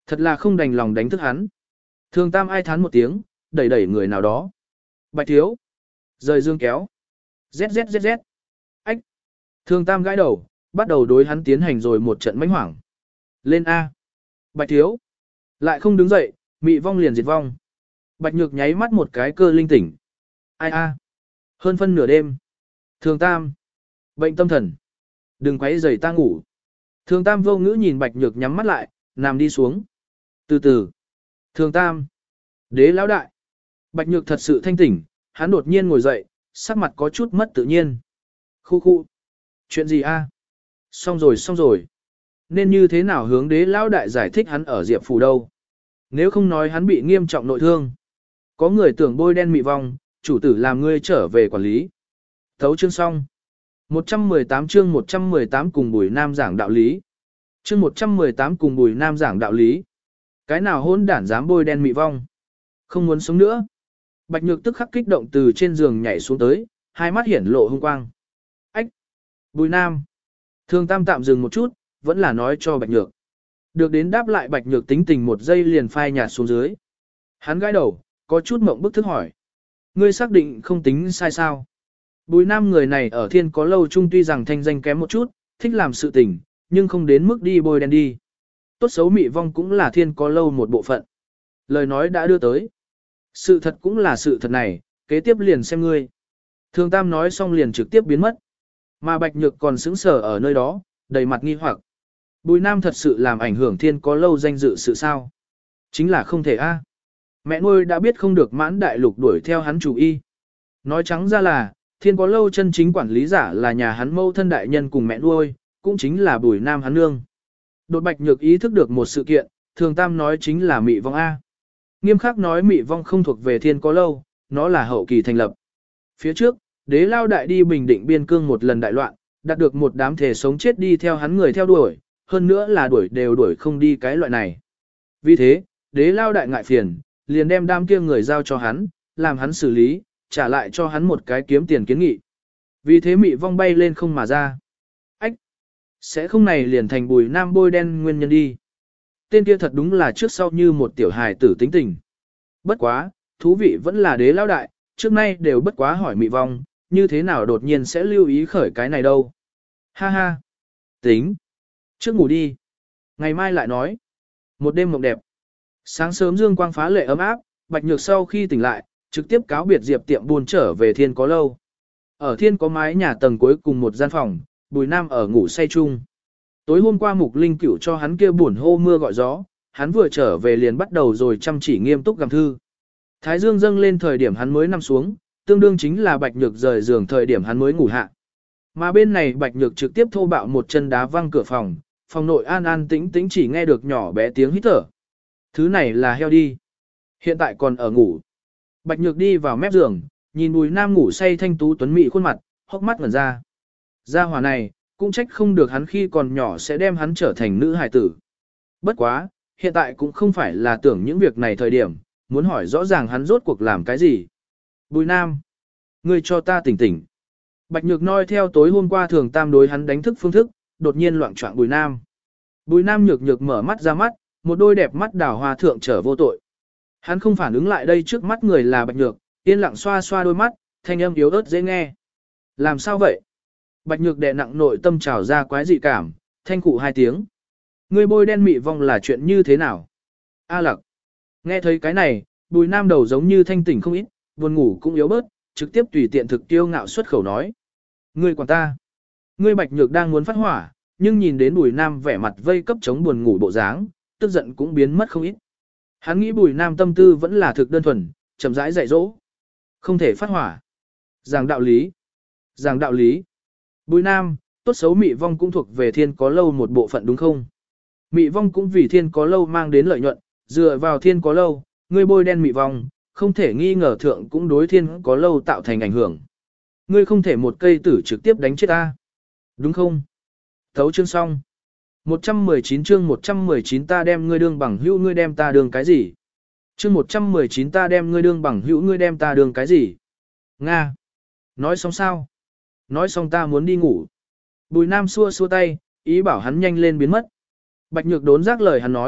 Thật là không đành lòng đánh thức hắn. Thường Tam ai thán một tiếng, đẩy đẩy người nào đó. Bạch thiếu. Rời dương kéo. Z z z z. Ách. Thường Tam gãi đầu, bắt đầu đối hắn tiến hành rồi một trận mãnh hoảng. Lên A. Bạch thiếu. Lại không đứng dậy, mị vong liền diệt vong. Bạch nhược nháy mắt một cái cơ linh tỉnh. Ai a? Hơn phân nửa đêm. Thường Tam. Bệnh tâm thần. Đừng quấy rầy ta ngủ. Thường Tam vô ngữ nhìn Bạch nhược nhắm mắt lại, nằm đi xuống. Từ từ. Thường Tam. Đế lão đại. Bạch nhược thật sự thanh tỉnh, hắn đột nhiên ngồi dậy, sắc mặt có chút mất tự nhiên. Khu khu. Chuyện gì a? Xong rồi xong rồi. Nên như thế nào hướng đế lão đại giải thích hắn ở Diệp Phủ đâu? Nếu không nói hắn bị nghiêm trọng nội thương. Có người tưởng bôi đen mị vong, chủ tử làm ngươi trở về quản lý. Thấu chương xong. một trăm mười tám chương một trăm mười tám cùng Bùi Nam giảng đạo lý. Chương một trăm mười tám cùng Bùi Nam giảng đạo lý. Cái nào hôn đản dám bôi đen mị vong? Không muốn sống nữa. Bạch Nhược tức khắc kích động từ trên giường nhảy xuống tới, hai mắt hiển lộ hung quang. Ách! Bùi Nam! Thường Tam tạm dừng một chút, vẫn là nói cho Bạch Nhược. Được đến đáp lại Bạch Nhược tính tình một giây liền phai nhạt xuống dưới. Hắn gãi đầu, có chút mộng bức thức hỏi. Ngươi xác định không tính sai sao? Bùi Nam người này ở thiên có lâu chung tuy rằng thanh danh kém một chút, thích làm sự tình, nhưng không đến mức đi bôi đen đi. Tốt xấu mị vong cũng là thiên có lâu một bộ phận. Lời nói đã đưa tới. Sự thật cũng là sự thật này, kế tiếp liền xem ngươi. Thường Tam nói xong liền trực tiếp biến mất. Mà Bạch Nhược còn sững sờ ở nơi đó, đầy mặt nghi hoặc. Bùi Nam thật sự làm ảnh hưởng thiên có lâu danh dự sự sao? Chính là không thể a. Mẹ nuôi đã biết không được mãn đại lục đuổi theo hắn chủ y. Nói trắng ra là, thiên có lâu chân chính quản lý giả là nhà hắn mâu thân đại nhân cùng mẹ nuôi, cũng chính là Bùi Nam hắn nương. Đột Bạch Nhược ý thức được một sự kiện, Thường Tam nói chính là mị vong A. Nghiêm khắc nói mị vong không thuộc về thiên có lâu, nó là hậu kỳ thành lập. Phía trước, đế lao đại đi bình định biên cương một lần đại loạn, đạt được một đám thể sống chết đi theo hắn người theo đuổi, hơn nữa là đuổi đều đuổi không đi cái loại này. Vì thế, đế lao đại ngại phiền, liền đem đám kia người giao cho hắn, làm hắn xử lý, trả lại cho hắn một cái kiếm tiền kiến nghị. Vì thế mị vong bay lên không mà ra. Ách! Sẽ không này liền thành Bùi Nam bôi đen nguyên nhân đi. Tên kia thật đúng là trước sau như một tiểu hài tử tính tình. Bất quá, thú vị vẫn là đế lao đại, trước nay đều bất quá hỏi mị vong, như thế nào đột nhiên sẽ lưu ý khởi cái này đâu. Ha ha! Tính! Trước ngủ đi. Ngày mai lại nói. Một đêm mộng đẹp. Sáng sớm dương quang phá lệ ấm áp, Bạch Nhược sau khi tỉnh lại, trực tiếp cáo biệt Diệp tiệm buôn trở về thiên có lâu. Ở thiên có mái nhà tầng cuối cùng một gian phòng, Bùi Nam ở ngủ say chung. Tối hôm qua Mục Linh cửu cho hắn kia buồn hô mưa gọi gió, hắn vừa trở về liền bắt đầu rồi chăm chỉ nghiêm túc gặm thư. Thái dương dâng lên thời điểm hắn mới nằm xuống, tương đương chính là Bạch Nhược rời giường thời điểm hắn mới ngủ hạ. Mà bên này Bạch Nhược trực tiếp thô bạo một chân đá văng cửa phòng, phòng nội an an tĩnh tĩnh chỉ nghe được nhỏ bé tiếng hít thở. Thứ này là heo đi. Hiện tại còn ở ngủ. Bạch Nhược đi vào mép giường, nhìn Bùi Nam ngủ say thanh tú tuấn mỹ khuôn mặt, hốc mắt ngẩn ra. Gia hỏa này, cũng trách không được hắn khi còn nhỏ sẽ đem hắn trở thành nữ hài tử. Bất quá, hiện tại cũng không phải là tưởng những việc này thời điểm, muốn hỏi rõ ràng hắn rốt cuộc làm cái gì. Bùi Nam, ngươi cho ta tỉnh tỉnh. Bạch Nhược noi theo tối hôm qua Thường Tam đối hắn đánh thức phương thức, đột nhiên loạn choạng Bùi Nam. Bùi Nam nhược nhược mở mắt ra mắt, một đôi đẹp mắt đào hoa thượng trở vô tội. Hắn không phản ứng lại đây trước mắt người là Bạch Nhược, yên lặng xoa xoa đôi mắt, thanh âm yếu ớt dễ nghe. Làm sao vậy? Bạch Nhược đè nặng nội tâm trào ra quái dị cảm, thanh cụ hai tiếng. Ngươi bôi đen mị vong là chuyện như thế nào? A Lặc. Nghe thấy cái này, Bùi Nam đầu giống như thanh tỉnh không ít, buồn ngủ cũng yếu bớt, trực tiếp tùy tiện thực tiêu ngạo xuất khẩu nói. Ngươi quản ta. Ngươi Bạch Nhược đang muốn phát hỏa, nhưng nhìn đến Bùi Nam vẻ mặt vây cấp chống buồn ngủ bộ dáng, tức giận cũng biến mất không ít. Hắn nghĩ Bùi Nam tâm tư vẫn là thực đơn thuần, chậm rãi dạy dỗ. Không thể phát hỏa. Giảng đạo lý. Giảng đạo lý. Bùi Nam, tốt xấu mị vong cũng thuộc về thiên có lâu một bộ phận đúng không? Mị vong cũng vì thiên có lâu mang đến lợi nhuận, dựa vào thiên có lâu, ngươi bôi đen mị vong, không thể nghi ngờ thượng cũng đối thiên có lâu tạo thành ảnh hưởng. Ngươi không thể một cây tử trực tiếp đánh chết ta. Đúng không? Thấu chương xong. một trăm mười chín chương một trăm mười chín ta đem ngươi đương bằng hữu ngươi đem ta đương cái gì? Chương một trăm mười chín ta đem ngươi đương bằng hữu ngươi đem ta đương cái gì? Nga. Nói xong sao? Nói xong ta muốn đi ngủ. Bùi Nam xua xua tay, ý bảo hắn nhanh lên biến mất. Bạch Nhược đốn giác lời hắn nói,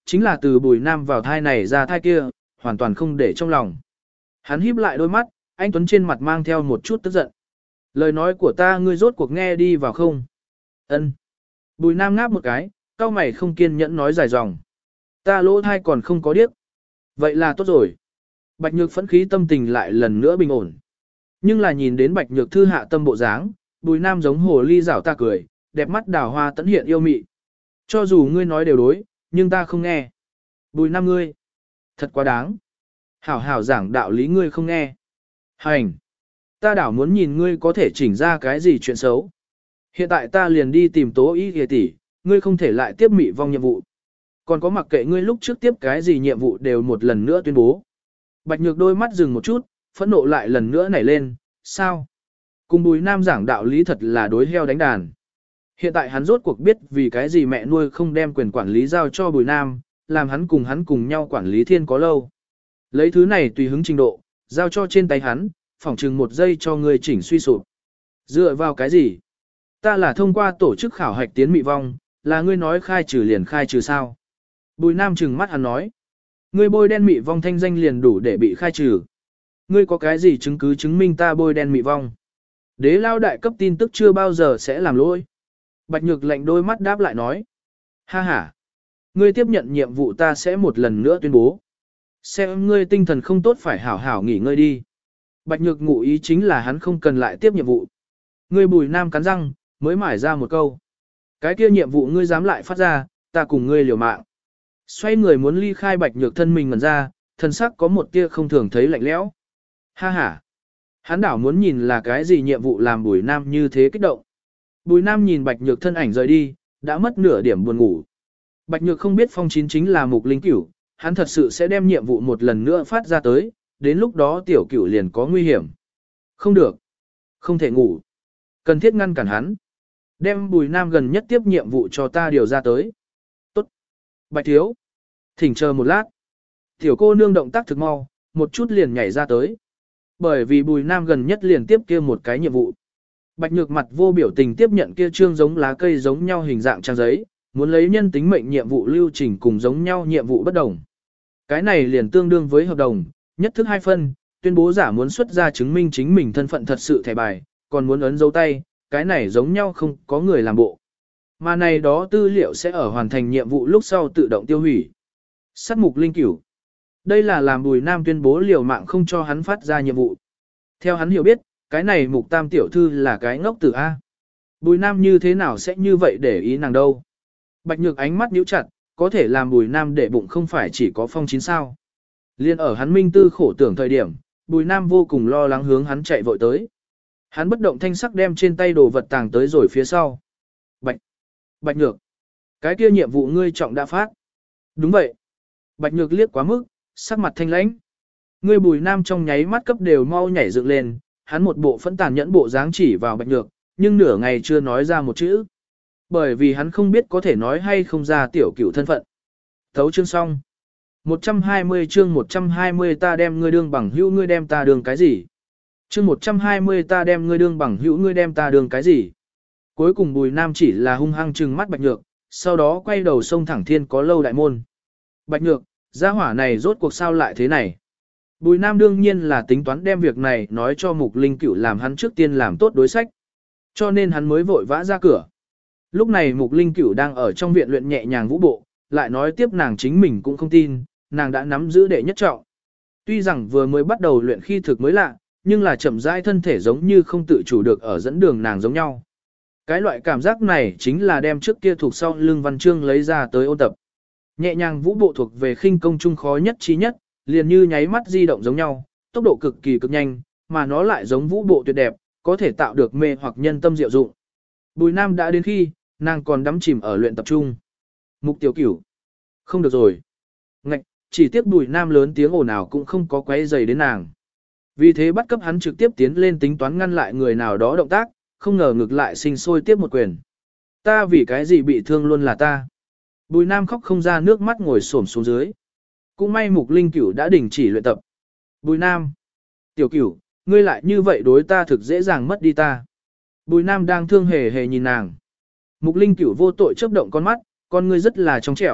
chính là từ Bùi Nam vào thai này ra thai kia, hoàn toàn không để trong lòng. Hắn híp lại đôi mắt, anh Tuấn trên mặt mang theo một chút tức giận. Lời nói của ta ngươi rốt cuộc nghe đi vào không? Ân. Bùi Nam ngáp một cái, cau mày không kiên nhẫn nói dài dòng. Ta lỗ thai còn không có điếc. Vậy là tốt rồi. Bạch Nhược phẫn khí tâm tình lại lần nữa bình ổn. Nhưng là nhìn đến Bạch Nhược thư hạ tâm bộ dáng, Bùi Nam giống hồ ly rảo ta cười, đẹp mắt đào hoa tẫn hiện yêu mị. Cho dù ngươi nói đều đối, nhưng ta không nghe. Bùi Nam ngươi. Thật quá đáng. Hảo hảo giảng đạo lý ngươi không nghe. Hành. Ta đảo muốn nhìn ngươi có thể chỉnh ra cái gì chuyện xấu. Hiện tại ta liền đi tìm Tố Y kìa tỷ, ngươi không thể lại tiếp mị vong nhiệm vụ. Còn có mặc kệ ngươi lúc trước tiếp cái gì nhiệm vụ đều một lần nữa tuyên bố. Bạch Nhược đôi mắt dừng một chút, phẫn nộ lại lần nữa nảy lên, sao? Cùng Bùi Nam giảng đạo lý thật là đối heo đánh đàn. Hiện tại hắn rốt cuộc biết vì cái gì mẹ nuôi không đem quyền quản lý giao cho Bùi Nam, làm hắn cùng hắn cùng nhau quản lý thiên có lâu. Lấy thứ này tùy hứng trình độ, giao cho trên tay hắn, phỏng chừng một giây cho người chỉnh suy sụp. Dựa vào cái gì? Ta là thông qua tổ chức khảo hạch tiến mị vong, là ngươi nói khai trừ liền khai trừ sao? Bùi Nam trừng mắt hắn nói. Ngươi bôi đen mị vong thanh danh liền đủ để bị khai trừ. Ngươi có cái gì chứng cứ chứng minh ta bôi đen mị vong? Đế lao đại cấp tin tức chưa bao giờ sẽ làm lỗi. Bạch Nhược lạnh đôi mắt đáp lại nói. Ha ha. Ngươi tiếp nhận nhiệm vụ ta sẽ một lần nữa tuyên bố. Xem ngươi tinh thần không tốt phải hảo hảo nghỉ ngơi đi. Bạch Nhược ngụ ý chính là hắn không cần lại tiếp nhiệm vụ. Ngươi Bùi Nam cắn răng, mới mải ra một câu. Cái kia nhiệm vụ ngươi dám lại phát ra, ta cùng ngươi liều mạng. Xoay người muốn ly khai Bạch Nhược thân mình ngẩn ra, thân sắc có một tia không thường thấy lạnh lẽo. Ha ha. Hắn đảo muốn nhìn là cái gì nhiệm vụ làm Bùi Nam như thế kích động. Bùi Nam nhìn Bạch Nhược thân ảnh rời đi, đã mất nửa điểm buồn ngủ. Bạch Nhược không biết phong chín chính là mục linh cửu, hắn thật sự sẽ đem nhiệm vụ một lần nữa phát ra tới, đến lúc đó tiểu cửu liền có nguy hiểm. Không được. Không thể ngủ. Cần thiết ngăn cản hắn. Đem Bùi Nam gần nhất tiếp nhiệm vụ cho ta điều ra tới. Tốt. Bạch thiếu. Thỉnh chờ một lát. Tiểu cô nương động tác thực mau, một chút liền nhảy ra tới. Bởi vì Bùi Nam gần nhất liền tiếp kia một cái nhiệm vụ. Bạch Nhược mặt vô biểu tình tiếp nhận kia trương giống lá cây giống nhau hình dạng trang giấy, muốn lấy nhân tính mệnh nhiệm vụ lưu trình cùng giống nhau nhiệm vụ bất đồng. Cái này liền tương đương với hợp đồng, nhất thức hai phân, tuyên bố giả muốn xuất ra chứng minh chính mình thân phận thật sự thẻ bài, còn muốn ấn dấu tay, cái này giống nhau không có người làm bộ. Mà này đó tư liệu sẽ ở hoàn thành nhiệm vụ lúc sau tự động tiêu hủy. Sát mục linh cửu. Đây là làm Bùi Nam tuyên bố liều mạng không cho hắn phát ra nhiệm vụ. Theo hắn hiểu biết, cái này mục tam tiểu thư là cái ngốc tử A. Bùi Nam như thế nào sẽ như vậy để ý nàng đâu. Bạch Nhược ánh mắt nhíu chặt, có thể làm Bùi Nam để bụng không phải chỉ có phong chín sao. Liên ở hắn minh tư khổ tưởng thời điểm, Bùi Nam vô cùng lo lắng hướng hắn chạy vội tới. Hắn bất động thanh sắc đem trên tay đồ vật tàng tới rồi phía sau. Bạch, Bạch Nhược, cái kia nhiệm vụ ngươi trọng đã phát. Đúng vậy. Bạch Nhược liếc quá mức, sắc mặt thanh lãnh. Ngươi Bùi Nam trong nháy mắt cấp đều mau nhảy dựng lên, hắn một bộ phẫn tàn nhẫn bộ dáng chỉ vào Bạch Nhược, nhưng nửa ngày chưa nói ra một chữ. Bởi vì hắn không biết có thể nói hay không ra tiểu cửu thân phận. Thấu chương xong. một trăm hai mươi chương một trăm hai mươi ta đem ngươi đương bằng hữu ngươi đem ta đương cái gì? Chương một trăm hai mươi ta đem ngươi đương bằng hữu ngươi đem ta đương cái gì? Cuối cùng Bùi Nam chỉ là hung hăng trừng mắt Bạch Nhược, sau đó quay đầu xông thẳng thiên có lâu đại môn. Bạch Nhược, gia hỏa này rốt cuộc sao lại thế này? Bùi Nam đương nhiên là tính toán đem việc này nói cho Mục Linh Cửu làm hắn trước tiên làm tốt đối sách. Cho nên hắn mới vội vã ra cửa. Lúc này Mục Linh Cửu đang ở trong viện luyện nhẹ nhàng vũ bộ, lại nói tiếp nàng chính mình cũng không tin, nàng đã nắm giữ đệ nhất trọng. Tuy rằng vừa mới bắt đầu luyện khi thực mới lạ, nhưng là chậm rãi thân thể giống như không tự chủ được ở dẫn đường nàng giống nhau. Cái loại cảm giác này chính là đem trước kia thuộc sau lưng văn chương lấy ra tới ôn tập. Nhẹ nhàng vũ bộ thuộc về khinh công trung khó nhất trí nhất, liền như nháy mắt di động giống nhau, tốc độ cực kỳ cực nhanh, mà nó lại giống vũ bộ tuyệt đẹp, có thể tạo được mê hoặc nhân tâm diệu dụng. Bùi Nam đã đến khi, nàng còn đắm chìm ở luyện tập trung. Mục Tiểu Cửu. Không được rồi. Ngạch, chỉ tiếc Bùi Nam lớn tiếng ồn ào cũng không có quấy rầy đến nàng. Vì thế bắt cấp hắn trực tiếp tiến lên tính toán ngăn lại người nào đó động tác, không ngờ ngược lại sinh sôi tiếp một quyền. Ta vì cái gì bị thương luôn là ta. Bùi Nam khóc không ra nước mắt ngồi xổm xuống dưới. Cũng may Mục Linh Cửu đã đình chỉ luyện tập. Bùi Nam. Tiểu Cửu, ngươi lại như vậy đối ta thực dễ dàng mất đi ta. Bùi Nam đang thương hề hề nhìn nàng. Mục Linh Cửu vô tội chớp động con mắt, con ngươi rất là trong trẻo,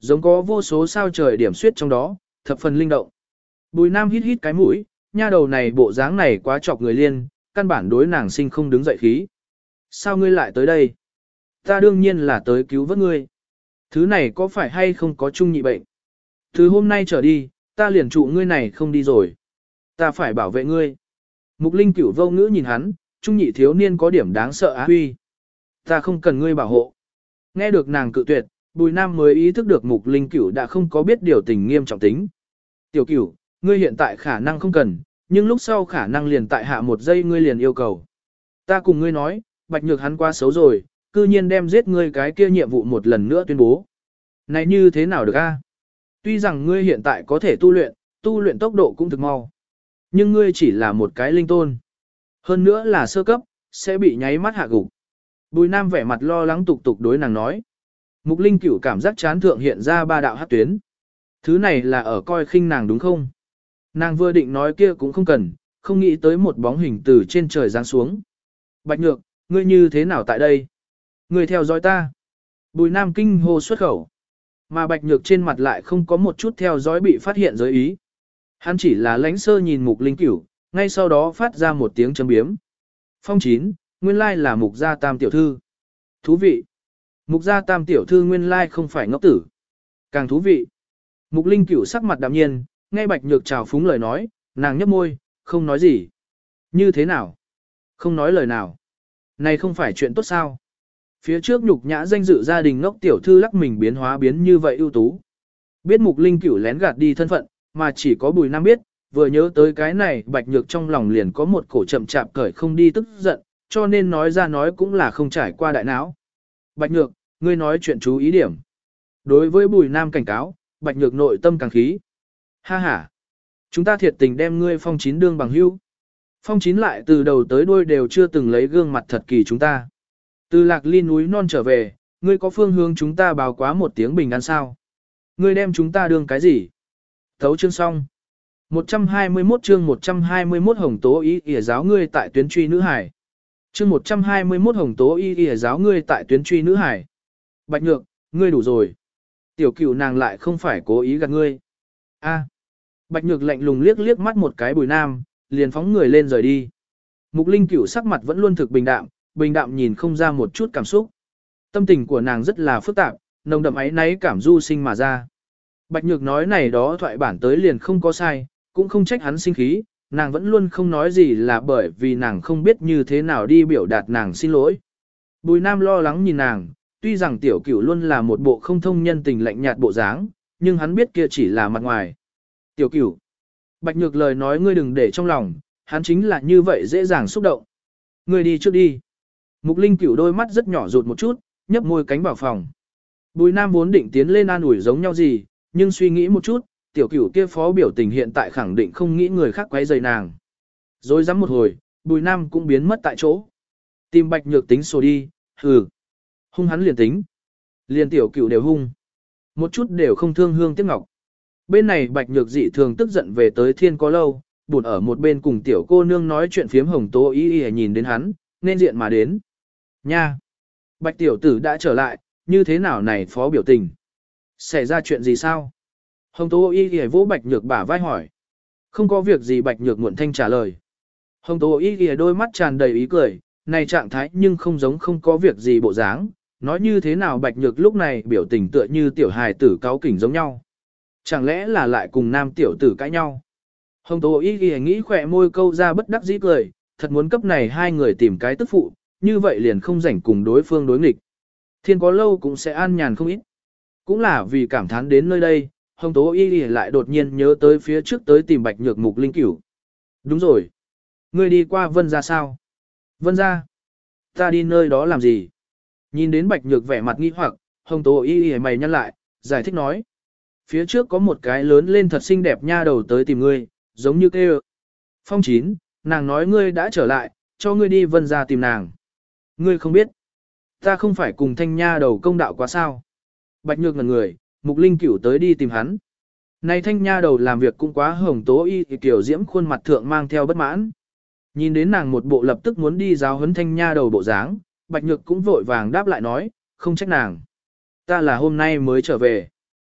giống có vô số sao trời điểm xuyết trong đó, thập phần linh động. Bùi Nam hít hít cái mũi, nha đầu này bộ dáng này quá chọc người liên, căn bản đối nàng sinh không đứng dậy khí. Sao ngươi lại tới đây? Ta đương nhiên là tới cứu vớt ngươi. Thứ này có phải hay không có chung nhị bệnh? Từ hôm nay trở đi, ta liền trụ ngươi này không đi rồi. Ta phải bảo vệ ngươi. Mục Linh Cửu vô ngữ nhìn hắn, trung nhị thiếu niên có điểm đáng sợ á huy. Ta không cần ngươi bảo hộ. Nghe được nàng cự tuyệt, Bùi Nam mới ý thức được Mục Linh Cửu đã không có biết điều tình nghiêm trọng tính. Tiểu Cửu, ngươi hiện tại khả năng không cần, nhưng lúc sau khả năng liền tại hạ một giây ngươi liền yêu cầu. Ta cùng ngươi nói, Bạch Nhược hắn quá xấu rồi, cư nhiên đem giết ngươi cái kia nhiệm vụ một lần nữa tuyên bố. Này như thế nào được a? Tuy rằng ngươi hiện tại có thể tu luyện, tu luyện tốc độ cũng thực mau. Nhưng ngươi chỉ là một cái linh tôn. Hơn nữa là sơ cấp, sẽ bị nháy mắt hạ gục. Bùi Nam vẻ mặt lo lắng tục tục đối nàng nói. Mục Linh Cửu cảm giác chán thượng hiện ra ba đạo hát tuyến. Thứ này là ở coi khinh nàng đúng không? Nàng vừa định nói kia cũng không cần, không nghĩ tới một bóng hình từ trên trời giáng xuống. Bạch Nhược, ngươi như thế nào tại đây? Ngươi theo dõi ta. Bùi Nam kinh hô xuất khẩu. Mà Bạch Nhược trên mặt lại không có một chút theo dõi bị phát hiện giới ý. Hắn chỉ là lánh sơ nhìn Mục Linh Cửu, ngay sau đó phát ra một tiếng châm biếm. Phong chín, nguyên lai là Mục gia tam tiểu thư. Thú vị. Mục gia tam tiểu thư nguyên lai không phải ngốc tử. Càng thú vị. Mục Linh Cửu sắc mặt đạm nhiên, nghe Bạch Nhược chào phúng lời nói, nàng nhấp môi, không nói gì. Như thế nào? Không nói lời nào. Này không phải chuyện tốt sao? Phía trước nhục nhã danh dự gia đình ngốc tiểu thư lắc mình biến hóa biến như vậy ưu tú. Biết Mục Linh Cửu lén gạt đi thân phận, mà chỉ có Bùi Nam biết, vừa nhớ tới cái này Bạch Nhược trong lòng liền có một cổ chậm chạp cởi không đi tức giận, cho nên nói ra nói cũng là không trải qua đại não. Bạch Nhược, ngươi nói chuyện chú ý điểm. Đối với Bùi Nam cảnh cáo, Bạch Nhược nội tâm càng khí. Ha ha, chúng ta thiệt tình đem ngươi Phong chín đương bằng hữu. Phong chín lại từ đầu tới đuôi đều chưa từng lấy gương mặt thật kỳ chúng ta. Từ Lạc Ly núi non trở về, ngươi có phương hướng chúng ta báo quá một tiếng bình an sao? Ngươi đem chúng ta đương cái gì? Thấu chương xong. một trăm hai mươi mốt chương một trăm hai mươi mốt Hồng Tố Y Y giáo ngươi tại tuyến truy nữ hải. Chương một trăm hai mươi mốt Hồng Tố Y Y giáo ngươi tại tuyến truy nữ hải. Bạch Nhược, ngươi đủ rồi. Tiểu Cửu nàng lại không phải cố ý gạt ngươi. A. Bạch Nhược lạnh lùng liếc liếc mắt một cái Bùi Nam, liền phóng người lên rời đi. Mục Linh Cửu sắc mặt vẫn luôn thực bình đạm, bình đạm nhìn không ra một chút cảm xúc. Tâm tình của nàng rất là phức tạp, nồng đậm áy náy cảm du sinh mà ra. Bạch Nhược nói này đó thoại bản tới liền không có sai, cũng không trách hắn sinh khí, nàng vẫn luôn không nói gì là bởi vì nàng không biết như thế nào đi biểu đạt nàng xin lỗi. Bùi Nam lo lắng nhìn nàng, tuy rằng Tiểu Cửu luôn là một bộ không thông nhân tình lạnh nhạt bộ dáng, nhưng hắn biết kia chỉ là mặt ngoài. Tiểu Cửu, Bạch Nhược lời nói ngươi đừng để trong lòng, hắn chính là như vậy dễ dàng xúc động. Ngươi đi trước đi. Mục Linh Cửu đôi mắt rất nhỏ rụt một chút, nhấp môi cánh vào phòng. Bùi Nam vốn định tiến lên an ủi giống nhau gì, nhưng suy nghĩ một chút, Tiểu Cửu kia phó biểu tình hiện tại khẳng định không nghĩ người khác quấy rầy nàng. Rồi dám một hồi, Bùi Nam cũng biến mất tại chỗ. Tìm Bạch Nhược tính sổ đi, hừ. Hung hắn liền tính. Liền Tiểu Cửu đều hung. Một chút đều không thương hương tiếc ngọc. Bên này Bạch Nhược dị thường tức giận về tới thiên có lâu, buồn ở một bên cùng tiểu cô nương nói chuyện phiếm Hồng Tố Y Y nhìn đến hắn, nên diện mà đến. Nha! Bạch tiểu tử đã trở lại, như thế nào này phó biểu tình? Xảy ra chuyện gì sao? Hồng Tố Y Y vỗ Bạch Nhược bả vai hỏi. Không có việc gì Bạch Nhược muộn thanh trả lời. Hồng Tố Y Y đôi mắt tràn đầy ý cười, này trạng thái nhưng không giống không có việc gì bộ dáng, nói như thế nào Bạch Nhược lúc này biểu tình tựa như tiểu hài tử cáu kỉnh giống nhau. Chẳng lẽ là lại cùng nam tiểu tử cãi nhau? Hồng Tố Y Y nghĩ khỏe môi câu ra bất đắc dĩ cười, thật muốn cấp này hai người tìm cái tức phụ, như vậy liền không rảnh cùng đối phương đối nghịch. Thiên có lâu cũng sẽ an nhàn không ít. Cũng là vì cảm thán đến nơi đây, Hồng Tố Y Y lại đột nhiên nhớ tới phía trước tới tìm Bạch Nhược Mục Linh Cửu. Đúng rồi. Ngươi đi qua Vân gia sao? Vân gia? Ta đi nơi đó làm gì? Nhìn đến Bạch Nhược vẻ mặt nghi hoặc, Hồng Tố Y Y mày nhăn lại, giải thích nói. Phía trước có một cái lớn lên thật xinh đẹp nha đầu tới tìm ngươi, giống như kêu. Phong chín, nàng nói ngươi đã trở lại, cho ngươi đi Vân gia tìm nàng. Ngươi không biết. Ta không phải cùng thanh nha đầu công đạo quá sao. Bạch Nhược ngẩn người, Mục Linh Cửu tới đi tìm hắn. Này thanh nha đầu làm việc cũng quá Hồng Tố Y thì kiểu diễm khuôn mặt thượng mang theo bất mãn. Nhìn đến nàng một bộ lập tức muốn đi giáo huấn thanh nha đầu bộ dáng, Bạch Nhược cũng vội vàng đáp lại nói, không trách nàng. Ta là hôm nay mới trở về.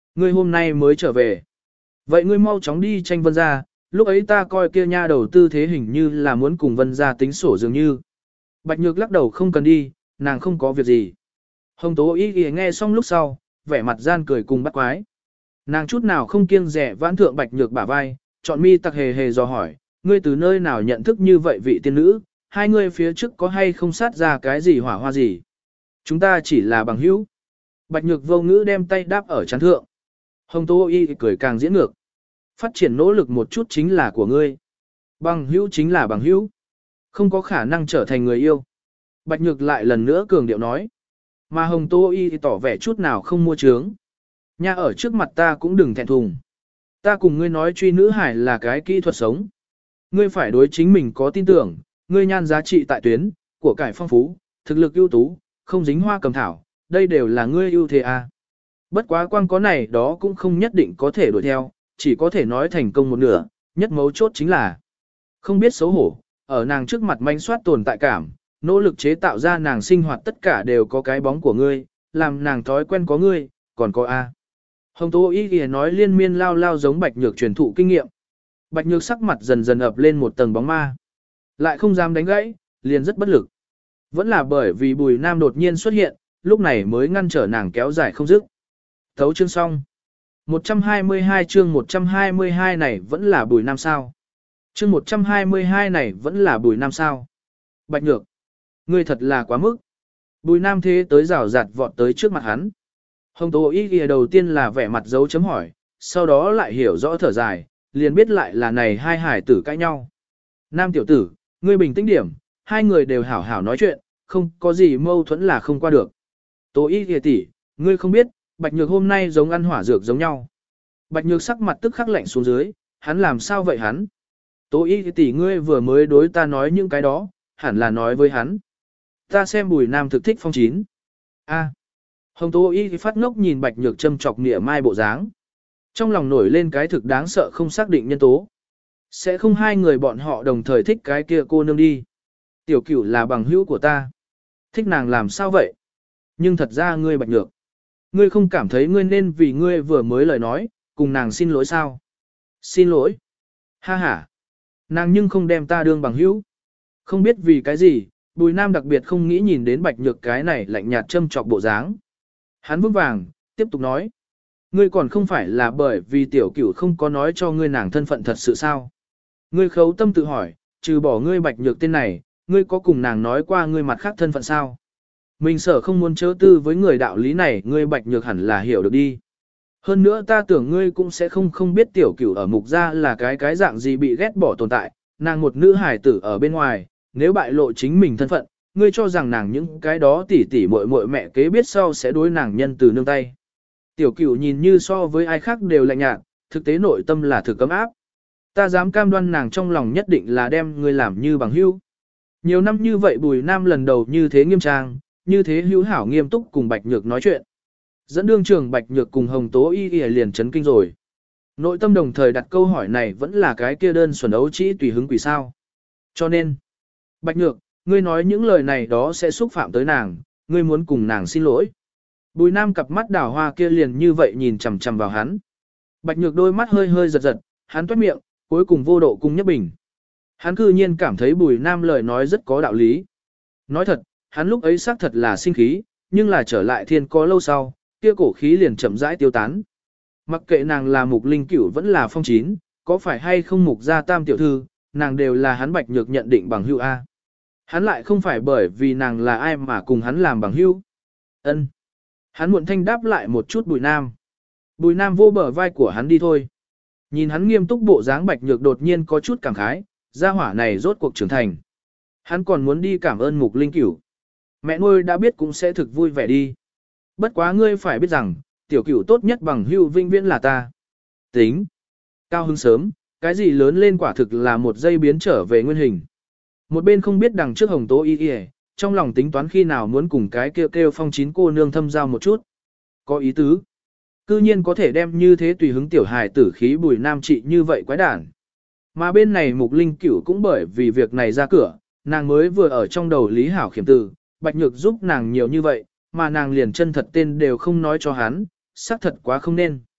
Ngươi hôm nay mới trở về. Vậy ngươi mau chóng đi tranh Vân gia, lúc ấy ta coi kia nha đầu tư thế hình như là muốn cùng Vân gia tính sổ dường như. Bạch Nhược lắc đầu không cần đi, nàng không có việc gì. Hồng Tố Y Y nghe xong lúc sau, vẻ mặt gian cười cùng bắt quái. Nàng chút nào không kiêng rẻ vãn thượng Bạch Nhược bả vai, chọn mi tặc hề hề dò hỏi, ngươi từ nơi nào nhận thức như vậy vị tiên nữ, hai ngươi phía trước có hay không sát ra cái gì hỏa hoa gì. Chúng ta chỉ là bằng hữu. Bạch Nhược vô ngữ đem tay đáp ở chán thượng. Hồng Tố Y cười càng diễn ngược. Phát triển nỗ lực một chút chính là của ngươi. Bằng hữu chính là bằng hữu. Không có khả năng trở thành người yêu. Bạch Nhược lại lần nữa cường điệu nói. Mà Hồng Tố Y thì tỏ vẻ chút nào không mua trướng. Nha ở trước mặt ta cũng đừng thẹn thùng. Ta cùng ngươi nói truy nữ hải là cái kỹ thuật sống. Ngươi phải đối chính mình có tin tưởng, ngươi nhan giá trị tại tuyến, của cải phong phú, thực lực ưu tú, không dính hoa cầm thảo, đây đều là ngươi ưu thế à. Bất quá quang có này đó cũng không nhất định có thể đuổi theo, chỉ có thể nói thành công một nửa, nhất mấu chốt chính là không biết xấu hổ, ở nàng trước mặt manh soát tồn tại cảm, nỗ lực chế tạo ra nàng sinh hoạt tất cả đều có cái bóng của ngươi, làm nàng thói quen có ngươi, còn có A. Hồng Tố Y kìa nói liên miên lao lao giống Bạch Nhược truyền thụ kinh nghiệm. Bạch Nhược sắc mặt dần dần ập lên một tầng bóng ma. Lại không dám đánh gãy, liền rất bất lực. Vẫn là bởi vì Bùi Nam đột nhiên xuất hiện, lúc này mới ngăn trở nàng kéo dài không dứt. Thấu chương xong. một trăm hai mươi hai chương một trăm hai mươi hai này vẫn là Bùi Nam sao. Chương một trăm hai mươi hai này vẫn là Bùi Nam sao. Bạch Nhược. Ngươi thật là quá mức. Bùi Nam thế tới rào rạt vọt tới trước mặt hắn. Hồng Tố Y kìa đầu tiên là vẻ mặt dấu chấm hỏi, sau đó lại hiểu rõ thở dài, liền biết lại là này hai hải tử cãi nhau. Nam tiểu tử, ngươi bình tĩnh điểm, hai người đều hảo hảo nói chuyện, không có gì mâu thuẫn là không qua được. Tố Y kìa tỷ, ngươi không biết, Bạch Nhược hôm nay giống ăn hỏa dược giống nhau. Bạch Nhược sắc mặt tức khắc lạnh xuống dưới, hắn làm sao vậy hắn? Tố Y kìa tỷ ngươi vừa mới đối ta nói những cái đó, hẳn là nói với hắn. Ta xem Bùi Nam thực thích phong chín. A. Hồng Tố Y phát ngốc nhìn Bạch Nhược châm chọc nịa mai bộ dáng. Trong lòng nổi lên cái thực đáng sợ không xác định nhân tố. Sẽ không hai người bọn họ đồng thời thích cái kia cô nương đi. Tiểu Cửu là bằng hữu của ta. Thích nàng làm sao vậy? Nhưng thật ra ngươi Bạch Nhược. Ngươi không cảm thấy ngươi nên vì ngươi vừa mới lời nói, cùng nàng xin lỗi sao? Xin lỗi. Ha ha. Nàng nhưng không đem ta đương bằng hữu. Không biết vì cái gì, Bùi Nam đặc biệt không nghĩ nhìn đến Bạch Nhược cái này lạnh nhạt châm chọc bộ dáng. Hắn vững vàng, tiếp tục nói. Ngươi còn không phải là bởi vì tiểu Cửu không có nói cho ngươi nàng thân phận thật sự sao? Ngươi khấu tâm tự hỏi, trừ bỏ ngươi Bạch Nhược tên này, ngươi có cùng nàng nói qua ngươi mặt khác thân phận sao? Mình sợ không muốn chớ tư với người đạo lý này, ngươi Bạch Nhược hẳn là hiểu được đi. Hơn nữa ta tưởng ngươi cũng sẽ không không biết tiểu Cửu ở mục gia là cái cái dạng gì bị ghét bỏ tồn tại, nàng một nữ hài tử ở bên ngoài, nếu bại lộ chính mình thân phận, ngươi cho rằng nàng những cái đó tỉ tỉ muội muội mẹ kế biết sau sẽ đối nàng nhân từ nương tay. Tiểu Cửu nhìn như so với ai khác đều lạnh nhạt, thực tế nội tâm là thực cấm áp. Ta dám cam đoan nàng trong lòng nhất định là đem ngươi làm như bằng hữu. Nhiều năm như vậy Bùi Nam lần đầu như thế nghiêm trang, như thế hữu hảo nghiêm túc cùng Bạch Nhược nói chuyện. Dẫn đương trường Bạch Nhược cùng Hồng Tố Y Y liền chấn kinh rồi. Nội tâm đồng thời đặt câu hỏi này vẫn là cái kia đơn xuẩn ấu trĩ tùy hứng quỷ sao. Cho nên, Bạch Nhược, ngươi nói những lời này đó sẽ xúc phạm tới nàng, ngươi muốn cùng nàng xin lỗi. Bùi Nam cặp mắt đào hoa kia liền như vậy nhìn chằm chằm vào hắn. Bạch Nhược đôi mắt hơi hơi giật giật, hắn toét miệng, cuối cùng vô độ cung nhấp bình. Hắn cư nhiên cảm thấy Bùi Nam lời nói rất có đạo lý. Nói thật, hắn lúc ấy xác thật là sinh khí, nhưng là trở lại thiên có lâu sau, kia cổ khí liền chậm rãi tiêu tán. Mặc kệ nàng là mục linh cửu vẫn là phong chín, có phải hay không mục gia tam tiểu thư, nàng đều là hắn Bạch Nhược nhận định bằng hữu A. Hắn lại không phải bởi vì nàng là ai mà cùng hắn làm bằng hữu. Ân. Hắn muộn thanh đáp lại một chút Bùi Nam. Bùi Nam vô bờ vai của hắn đi thôi. Nhìn hắn nghiêm túc bộ dáng Bạch Nhược đột nhiên có chút cảm khái, gia hỏa này rốt cuộc trưởng thành. Hắn còn muốn đi cảm ơn mục linh cửu. Mẹ nuôi đã biết cũng sẽ thực vui vẻ đi. Bất quá ngươi phải biết rằng, tiểu cửu tốt nhất bằng hữu vinh viễn là ta. Tính. Cao hứng sớm, cái gì lớn lên quả thực là một giây biến trở về nguyên hình. Một bên không biết đằng trước Hồng Tố Y Y, trong lòng tính toán khi nào muốn cùng cái kêu kêu phong chín cô nương thâm giao một chút. Có ý tứ. Cư nhiên có thể đem như thế tùy hứng tiểu hài tử khí Bùi Nam trị như vậy quái đản. Mà bên này Mục Linh Cửu cũng bởi vì việc này ra cửa, nàng mới vừa ở trong đầu Lý Hảo khiểm từ, Bạch Nhược giúp nàng nhiều như vậy, mà nàng liền chân thật tên đều không nói cho hắn, xác thật quá không nên.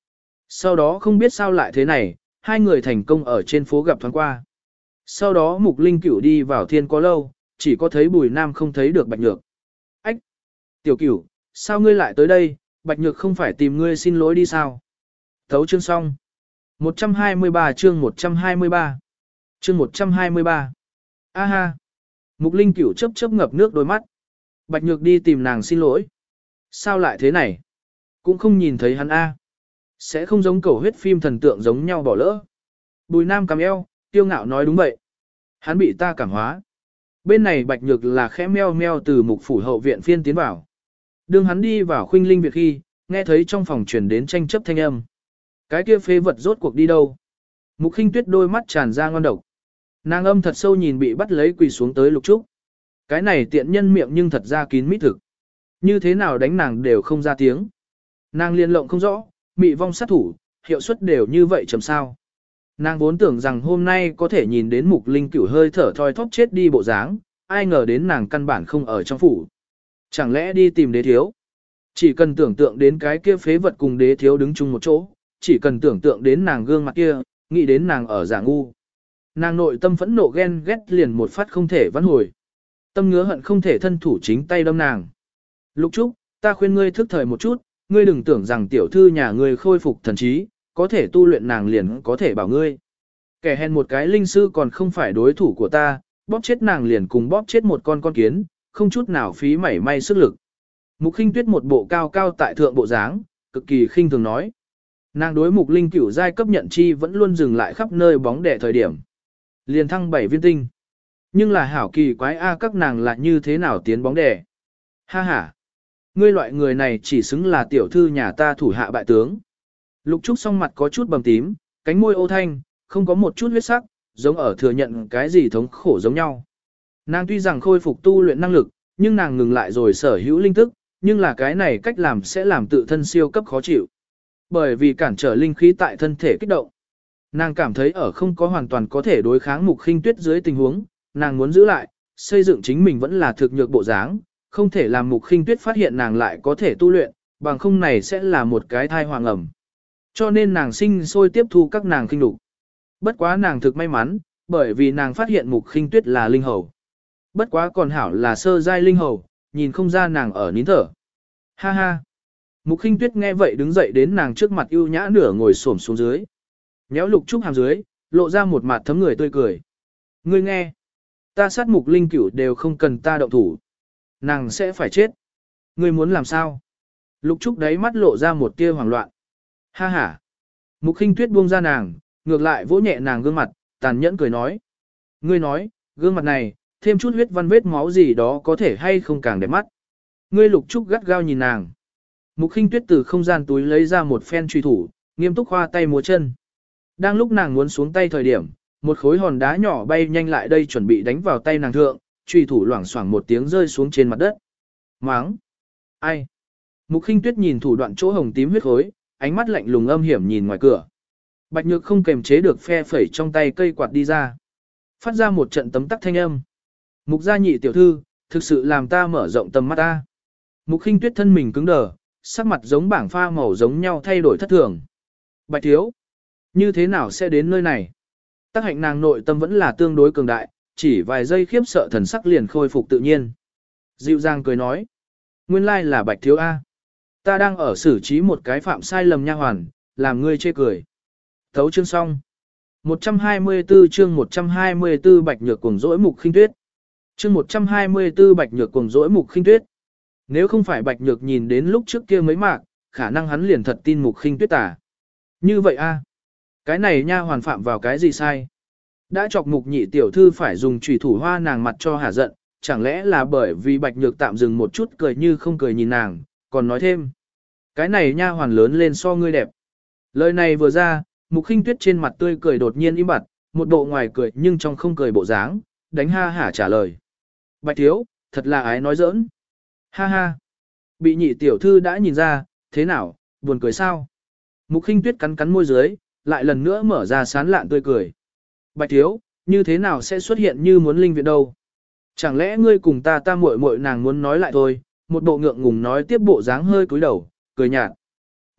Sau đó không biết sao lại thế này, hai người thành công ở trên phố gặp thoáng qua. Sau đó Mục Linh Cửu đi vào thiên có lâu, chỉ có thấy Bùi Nam không thấy được Bạch Nhược. Ách! Tiểu Cửu, sao ngươi lại tới đây, Bạch Nhược không phải tìm ngươi xin lỗi đi sao? Thấu chương xong. một trăm hai mươi ba chương một trăm hai mươi ba. Chương một trăm hai mươi ba. A ha! Mục Linh Cửu chớp chớp ngập nước đôi mắt. Bạch Nhược đi tìm nàng xin lỗi. Sao lại thế này? Cũng không nhìn thấy hắn A. Sẽ không giống cầu huyết phim thần tượng giống nhau bỏ lỡ. Bùi Nam cằm eo, tiêu ngạo nói đúng vậy. Hắn bị ta cảm hóa. Bên này Bạch Nhược là khẽ meo meo từ mục phủ hậu viện phiên tiến vào. Đương hắn đi vào khuynh linh viện khi, nghe thấy trong phòng truyền đến tranh chấp thanh âm. Cái kia phế vật rốt cuộc đi đâu? Mục Khinh Tuyết đôi mắt tràn ra ngon độc. Nàng âm thật sâu nhìn bị bắt lấy quỳ xuống tới Lục Trúc. Cái này tiện nhân miệng nhưng thật ra kín mít thực. Như thế nào đánh nàng đều không ra tiếng. Nàng liên lộng không rõ, mị vong sát thủ, hiệu suất đều như vậy chấm sao. Nàng vốn tưởng rằng hôm nay có thể nhìn đến Mục Linh Cửu hơi thở thoi thóp chết đi bộ dáng, ai ngờ đến nàng căn bản không ở trong phủ. Chẳng lẽ đi tìm đế thiếu? Chỉ cần tưởng tượng đến cái kia phế vật cùng đế thiếu đứng chung một chỗ, chỉ cần tưởng tượng đến nàng gương mặt kia, nghĩ đến nàng ở giả ngu. Nàng nội tâm phẫn nộ ghen ghét liền một phát không thể vãn hồi. Tâm ngứa hận không thể thân thủ chính tay đâm nàng. Lục Trúc, ta khuyên ngươi thức thời một chút, ngươi đừng tưởng rằng tiểu thư nhà ngươi khôi phục thần trí, có thể tu luyện nàng liền có thể bảo ngươi. Kẻ hèn một cái linh sư còn không phải đối thủ của ta, bóp chết nàng liền cùng bóp chết một con con kiến, không chút nào phí mảy may sức lực. Mục Khinh Tuyết một bộ cao cao tại thượng bộ dáng, cực kỳ khinh thường nói. Nàng đối Mục Linh Cửu giai cấp nhận chi vẫn luôn dừng lại khắp nơi bóng đẻ thời điểm. Liền thăng bảy viên tinh. Nhưng là hảo kỳ quái a các nàng lại như thế nào tiến bóng đẻ. Ha ha. Ngươi loại người này chỉ xứng là tiểu thư nhà ta thủ hạ bại tướng. Lục Trúc song mặt có chút bầm tím, cánh môi ô thanh, không có một chút huyết sắc, giống ở thừa nhận cái gì thống khổ giống nhau. Nàng tuy rằng khôi phục tu luyện năng lực, nhưng nàng ngừng lại rồi sở hữu linh tức, nhưng là cái này cách làm sẽ làm tự thân siêu cấp khó chịu. Bởi vì cản trở linh khí tại thân thể kích động. Nàng cảm thấy ở không có hoàn toàn có thể đối kháng Mục Khinh Tuyết dưới tình huống, nàng muốn giữ lại, xây dựng chính mình vẫn là thực nhược bộ dáng, không thể làm Mục Khinh Tuyết phát hiện nàng lại có thể tu luyện, bằng không này sẽ là một cái thai hoàng ẩm. Cho nên nàng sinh sôi tiếp thu các nàng khinh đục. Bất quá nàng thực may mắn, bởi vì nàng phát hiện Mục Khinh Tuyết là linh hầu. Bất quá còn hảo là sơ giai linh hầu, nhìn không ra nàng ở nín thở. Ha ha. Mục Khinh Tuyết nghe vậy đứng dậy đến nàng trước mặt ưu nhã nửa ngồi xổm xuống dưới. Nhéo Lục Trúc hàm dưới, lộ ra một mặt thấm người tươi cười. Ngươi nghe, ta sát Mục Linh Cửu đều không cần ta động thủ. Nàng sẽ phải chết. Ngươi muốn làm sao? Lục Trúc đáy mắt lộ ra một tia hoảng loạn. Ha ha. Mục Khinh Tuyết buông ra nàng, ngược lại vỗ nhẹ nàng gương mặt, tàn nhẫn cười nói. Ngươi nói, gương mặt này, thêm chút huyết văn vết máu gì đó có thể hay không càng đẹp mắt. Ngươi Lục Trúc gắt gao nhìn nàng. Mục Khinh Tuyết từ không gian túi lấy ra một phen truy thủ, nghiêm túc khoa tay múa chân. Đang lúc nàng muốn xuống tay thời điểm, một khối hòn đá nhỏ bay nhanh lại đây chuẩn bị đánh vào tay nàng thượng, truy thủ loảng xoảng một tiếng rơi xuống trên mặt đất. Máng! Ai? Mục Khinh Tuyết nhìn thủ đoạn chỗ hồng tím huyết khối, ánh mắt lạnh lùng âm hiểm nhìn ngoài cửa. Bạch Nhược không kềm chế được phe phẩy trong tay cây quạt đi ra. Phát ra một trận tấm tắc thanh âm. Mục gia nhị tiểu thư, thực sự làm ta mở rộng tầm mắt ta. Mục Khinh Tuyết thân mình cứng đờ, sắc mặt giống bảng pha màu giống nhau thay đổi thất thường. Bạch thiếu, như thế nào sẽ đến nơi này? Tác hạnh nàng nội tâm vẫn là tương đối cường đại, chỉ vài giây khiếp sợ thần sắc liền khôi phục tự nhiên. Dịu dàng cười nói, nguyên lai là Bạch thiếu A. Ta đang ở xử trí một cái phạm sai lầm nha hoàn, làm ngươi chê cười. Thấu chương xong. một trăm hai mươi tư chương một trăm hai mươi tư Bạch Nhược cuồng dỗi Mục Khinh Tuyết. Chương một trăm hai mươi tư Bạch Nhược cuồng dỗi Mục Khinh Tuyết. Nếu không phải Bạch Nhược nhìn đến lúc trước kia mấy mạc, khả năng hắn liền thật tin Mục Khinh Tuyết tả. Như vậy a, cái này nha hoàn phạm vào cái gì sai? Đã chọc Mục nhị tiểu thư phải dùng chủy thủ hoa nàng mặt cho hả giận, chẳng lẽ là bởi vì Bạch Nhược tạm dừng một chút cười như không cười nhìn nàng, còn nói thêm. Cái này nha hoàn lớn lên so ngươi đẹp. Lời này vừa ra, Mục Khinh Tuyết trên mặt tươi cười đột nhiên im bặt, một bộ ngoài cười nhưng trong không cười bộ dáng, đánh ha hả trả lời. Bạch thiếu, thật là ái nói giỡn. Ha ha. Bị nhị tiểu thư đã nhìn ra, thế nào, buồn cười sao? Mục Khinh Tuyết cắn cắn môi dưới, lại lần nữa mở ra sán lạn tươi cười. Bạch thiếu, như thế nào sẽ xuất hiện như muốn linh viện đâu? Chẳng lẽ ngươi cùng ta ta muội muội nàng muốn nói lại thôi, một bộ ngượng ngùng nói tiếp bộ dáng hơi cúi đầu, cười nhạt.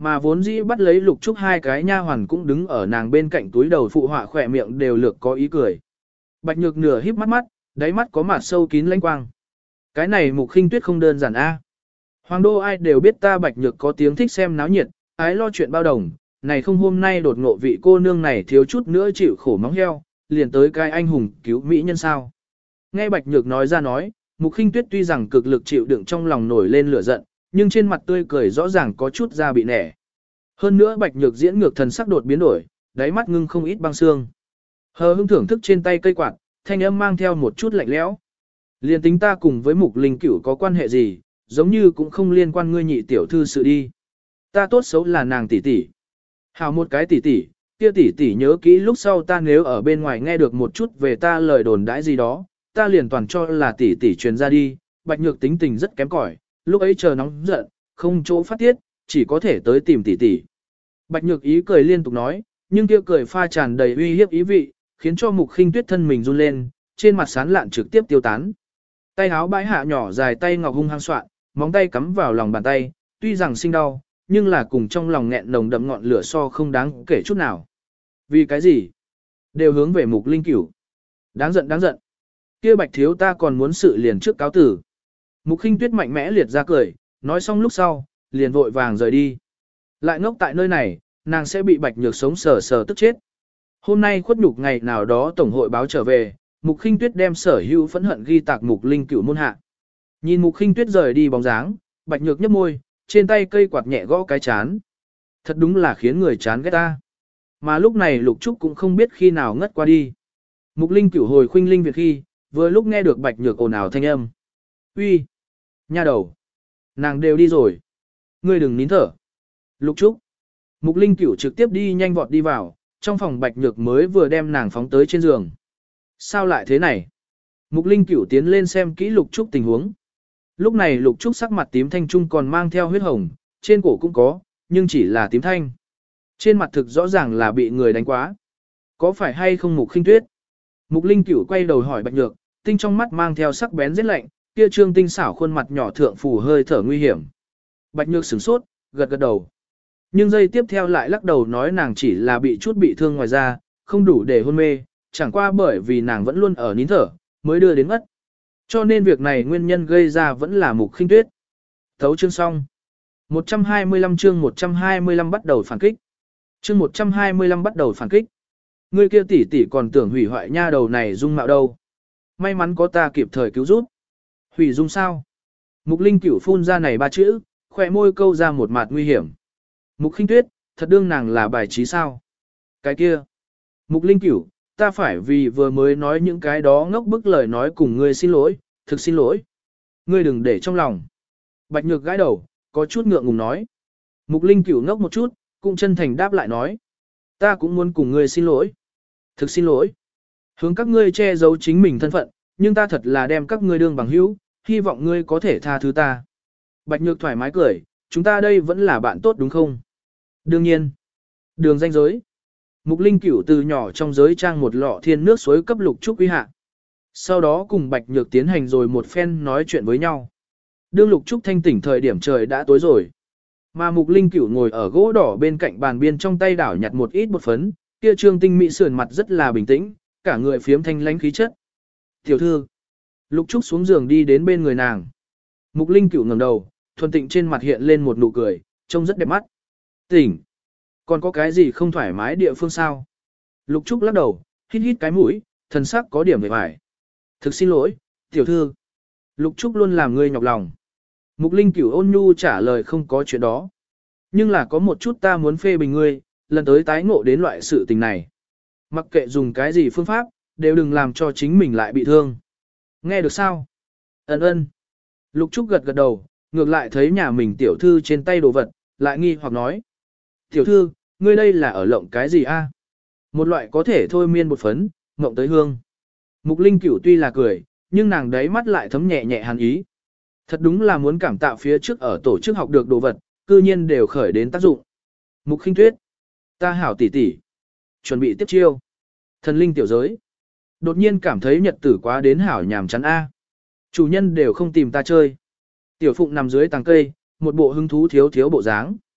Mà vốn dĩ bắt lấy Lục Trúc hai cái nha hoàn cũng đứng ở nàng bên cạnh túi đầu phụ họa khỏe miệng đều lược có ý cười. Bạch Nhược nửa híp mắt mắt, đáy mắt có mặt sâu kín lãnh quang. Cái này Mục Khinh Tuyết không đơn giản a. Hoàng đô ai đều biết ta Bạch Nhược có tiếng thích xem náo nhiệt, ái lo chuyện bao đồng, này không hôm nay đột ngộ vị cô nương này thiếu chút nữa chịu khổ móng heo, liền tới cái anh hùng cứu mỹ nhân sao. Nghe Bạch Nhược nói ra nói, Mục Khinh Tuyết tuy rằng cực lực chịu đựng trong lòng nổi lên lửa giận, nhưng trên mặt tươi cười rõ ràng có chút da bị nẻ. Hơn nữa Bạch Nhược diễn ngược thần sắc đột biến đổi, đáy mắt ngưng không ít băng xương. Hờ hững thưởng thức trên tay cây quạt, thanh âm mang theo một chút lạnh lẽo. Liên tính ta cùng với Mục Linh Cửu có quan hệ gì, giống như cũng không liên quan ngươi nhị tiểu thư sự đi. Ta tốt xấu là nàng tỷ tỷ. Hào một cái tỷ tỷ, kia tỷ tỷ nhớ kỹ lúc sau ta nếu ở bên ngoài nghe được một chút về ta lời đồn đãi gì đó, ta liền toàn cho là tỷ tỷ truyền ra đi. Bạch Nhược tính tình rất kém cỏi, lúc ấy chờ nóng giận, không chỗ phát tiết, chỉ có thể tới tìm tỷ tỷ. Bạch Nhược ý cười liên tục nói, nhưng kia cười pha tràn đầy uy hiếp ý vị, khiến cho Mục Khinh Tuyết thân mình run lên, trên mặt sán lạn trực tiếp tiêu tán. Tay áo bãi hạ nhỏ dài tay ngọc hung hăng soạn, móng tay cắm vào lòng bàn tay, tuy rằng sinh đau, nhưng là cùng trong lòng nghẹn nồng đậm ngọn lửa so không đáng kể chút nào. Vì cái gì? Đều hướng về Mục Linh Cửu. Đáng giận đáng giận. Kia Bạch thiếu ta còn muốn sự liền trước cáo tử. Mục Khinh Tuyết mạnh mẽ liệt ra cười, nói xong lúc sau, liền vội vàng rời đi. Lại ngốc tại nơi này, nàng sẽ bị Bạch Nhược sống sờ sờ tức chết. Hôm nay khuất nhục ngày nào đó tổng hội báo trở về, Mục Khinh Tuyết đem sở hữu phẫn hận ghi tạc Mục Linh Cửu môn hạ. Nhìn Mục Khinh Tuyết rời đi bóng dáng, Bạch Nhược nhếch môi, trên tay cây quạt nhẹ gõ cái chán. Thật đúng là khiến người chán ghét ta. Mà lúc này Lục Trúc cũng không biết khi nào ngất qua đi. Mục Linh Cửu hồi khuynh linh việc khi, vừa lúc nghe được Bạch Nhược ồn ào thanh âm. Uy, nha đầu, nàng đều đi rồi. Ngươi đừng nín thở. Lục Trúc. Mục Linh Cửu trực tiếp đi nhanh vọt đi vào, trong phòng Bạch Nhược mới vừa đem nàng phóng tới trên giường. Sao lại thế này? Mục Linh Cửu tiến lên xem kỹ Lục Trúc tình huống. Lúc này Lục Trúc sắc mặt tím thanh trung còn mang theo huyết hồng, trên cổ cũng có, nhưng chỉ là tím thanh. Trên mặt thực rõ ràng là bị người đánh quá. Có phải hay không Mục Khinh Tuyết? Mục Linh Cửu quay đầu hỏi Bạch Nhược, tinh trong mắt mang theo sắc bén rất lạnh, kia trương tinh xảo khuôn mặt nhỏ thượng phủ hơi thở nguy hiểm. Bạch Nhược sửng sốt, gật gật đầu. Nhưng giây tiếp theo lại lắc đầu nói nàng chỉ là bị chút bị thương ngoài da, không đủ để hôn mê, chẳng qua bởi vì nàng vẫn luôn ở nín thở, mới đưa đến ngất. Cho nên việc này nguyên nhân gây ra vẫn là Mục Khinh Tuyết. Thấu chương xong. một trăm hai mươi lăm chương một trăm hai mươi lăm bắt đầu phản kích. Chương một trăm hai mươi lăm bắt đầu phản kích. Người kia tỷ tỷ còn tưởng hủy hoại nha đầu này dung mạo đâu. May mắn có ta kịp thời cứu giúp. Hủy dung sao? Mục Linh Cửu phun ra này ba chữ, khỏe môi câu ra một mặt nguy hiểm. Mục Khinh Tuyết, thật đương nàng là bài trí sao? Cái kia. Mục Linh Cửu, ta phải vì vừa mới nói những cái đó ngốc bức lời nói cùng ngươi xin lỗi, thực xin lỗi. Ngươi đừng để trong lòng. Bạch Nhược gãi đầu, có chút ngượng ngùng nói. Mục Linh Cửu ngốc một chút, cũng chân thành đáp lại nói. Ta cũng muốn cùng ngươi xin lỗi. Thực xin lỗi. Hướng các ngươi che giấu chính mình thân phận, nhưng ta thật là đem các ngươi đương bằng hữu, hy vọng ngươi có thể tha thứ ta. Bạch Nhược thoải mái cười, chúng ta đây vẫn là bạn tốt đúng không? Đương nhiên. Đường danh giới. Mục Linh Cửu từ nhỏ trong giới trang một lọ thiên nước suối cấp Lục Trúc quý hạ. Sau đó cùng Bạch Nhược tiến hành rồi một phen nói chuyện với nhau. Đương Lục Trúc thanh tỉnh thời điểm trời đã tối rồi. Mà Mục Linh Cửu ngồi ở gỗ đỏ bên cạnh bàn biên trong tay đảo nhặt một ít bột phấn, kia trương tinh mỹ sườn mặt rất là bình tĩnh, cả người phiếm thanh lãnh khí chất. Tiểu thư. Lục Trúc xuống giường đi đến bên người nàng. Mục Linh Cửu ngẩng đầu, thuần tịnh trên mặt hiện lên một nụ cười, trông rất đẹp mắt. Tỉnh. Còn có cái gì không thoải mái địa phương sao? Lục Trúc lắc đầu, hít hít cái mũi, thần sắc có điểm về vải. Thực xin lỗi, tiểu thư. Lục Trúc luôn làm ngươi nhọc lòng. Mục Linh Cửu ôn nhu trả lời không có chuyện đó. Nhưng là có một chút ta muốn phê bình ngươi, lần tới tái ngộ đến loại sự tình này. Mặc kệ dùng cái gì phương pháp, đều đừng làm cho chính mình lại bị thương. Nghe được sao? Ấn ơn. Lục Trúc gật gật đầu, ngược lại thấy nhà mình tiểu thư trên tay đồ vật, lại nghi hoặc nói. Tiểu thư, ngươi đây là ở lộng cái gì a? Một loại có thể thôi miên bột phấn, ngộng tới hương. Mục Linh Cửu tuy là cười, nhưng nàng đấy mắt lại thấm nhẹ nhẹ hàn ý. Thật đúng là muốn cảm tạ phía trước ở tổ chức học được đồ vật, cư nhiên đều khởi đến tác dụng. Mục Khinh Tuyết, ta hảo tỷ tỷ, chuẩn bị tiếp chiêu. Thần linh tiểu giới, đột nhiên cảm thấy nhật tử quá đến hảo nhàm chán a. Chủ nhân đều không tìm ta chơi. Tiểu Phụng nằm dưới tàng cây, một bộ hứng thú thiếu thiếu bộ dáng.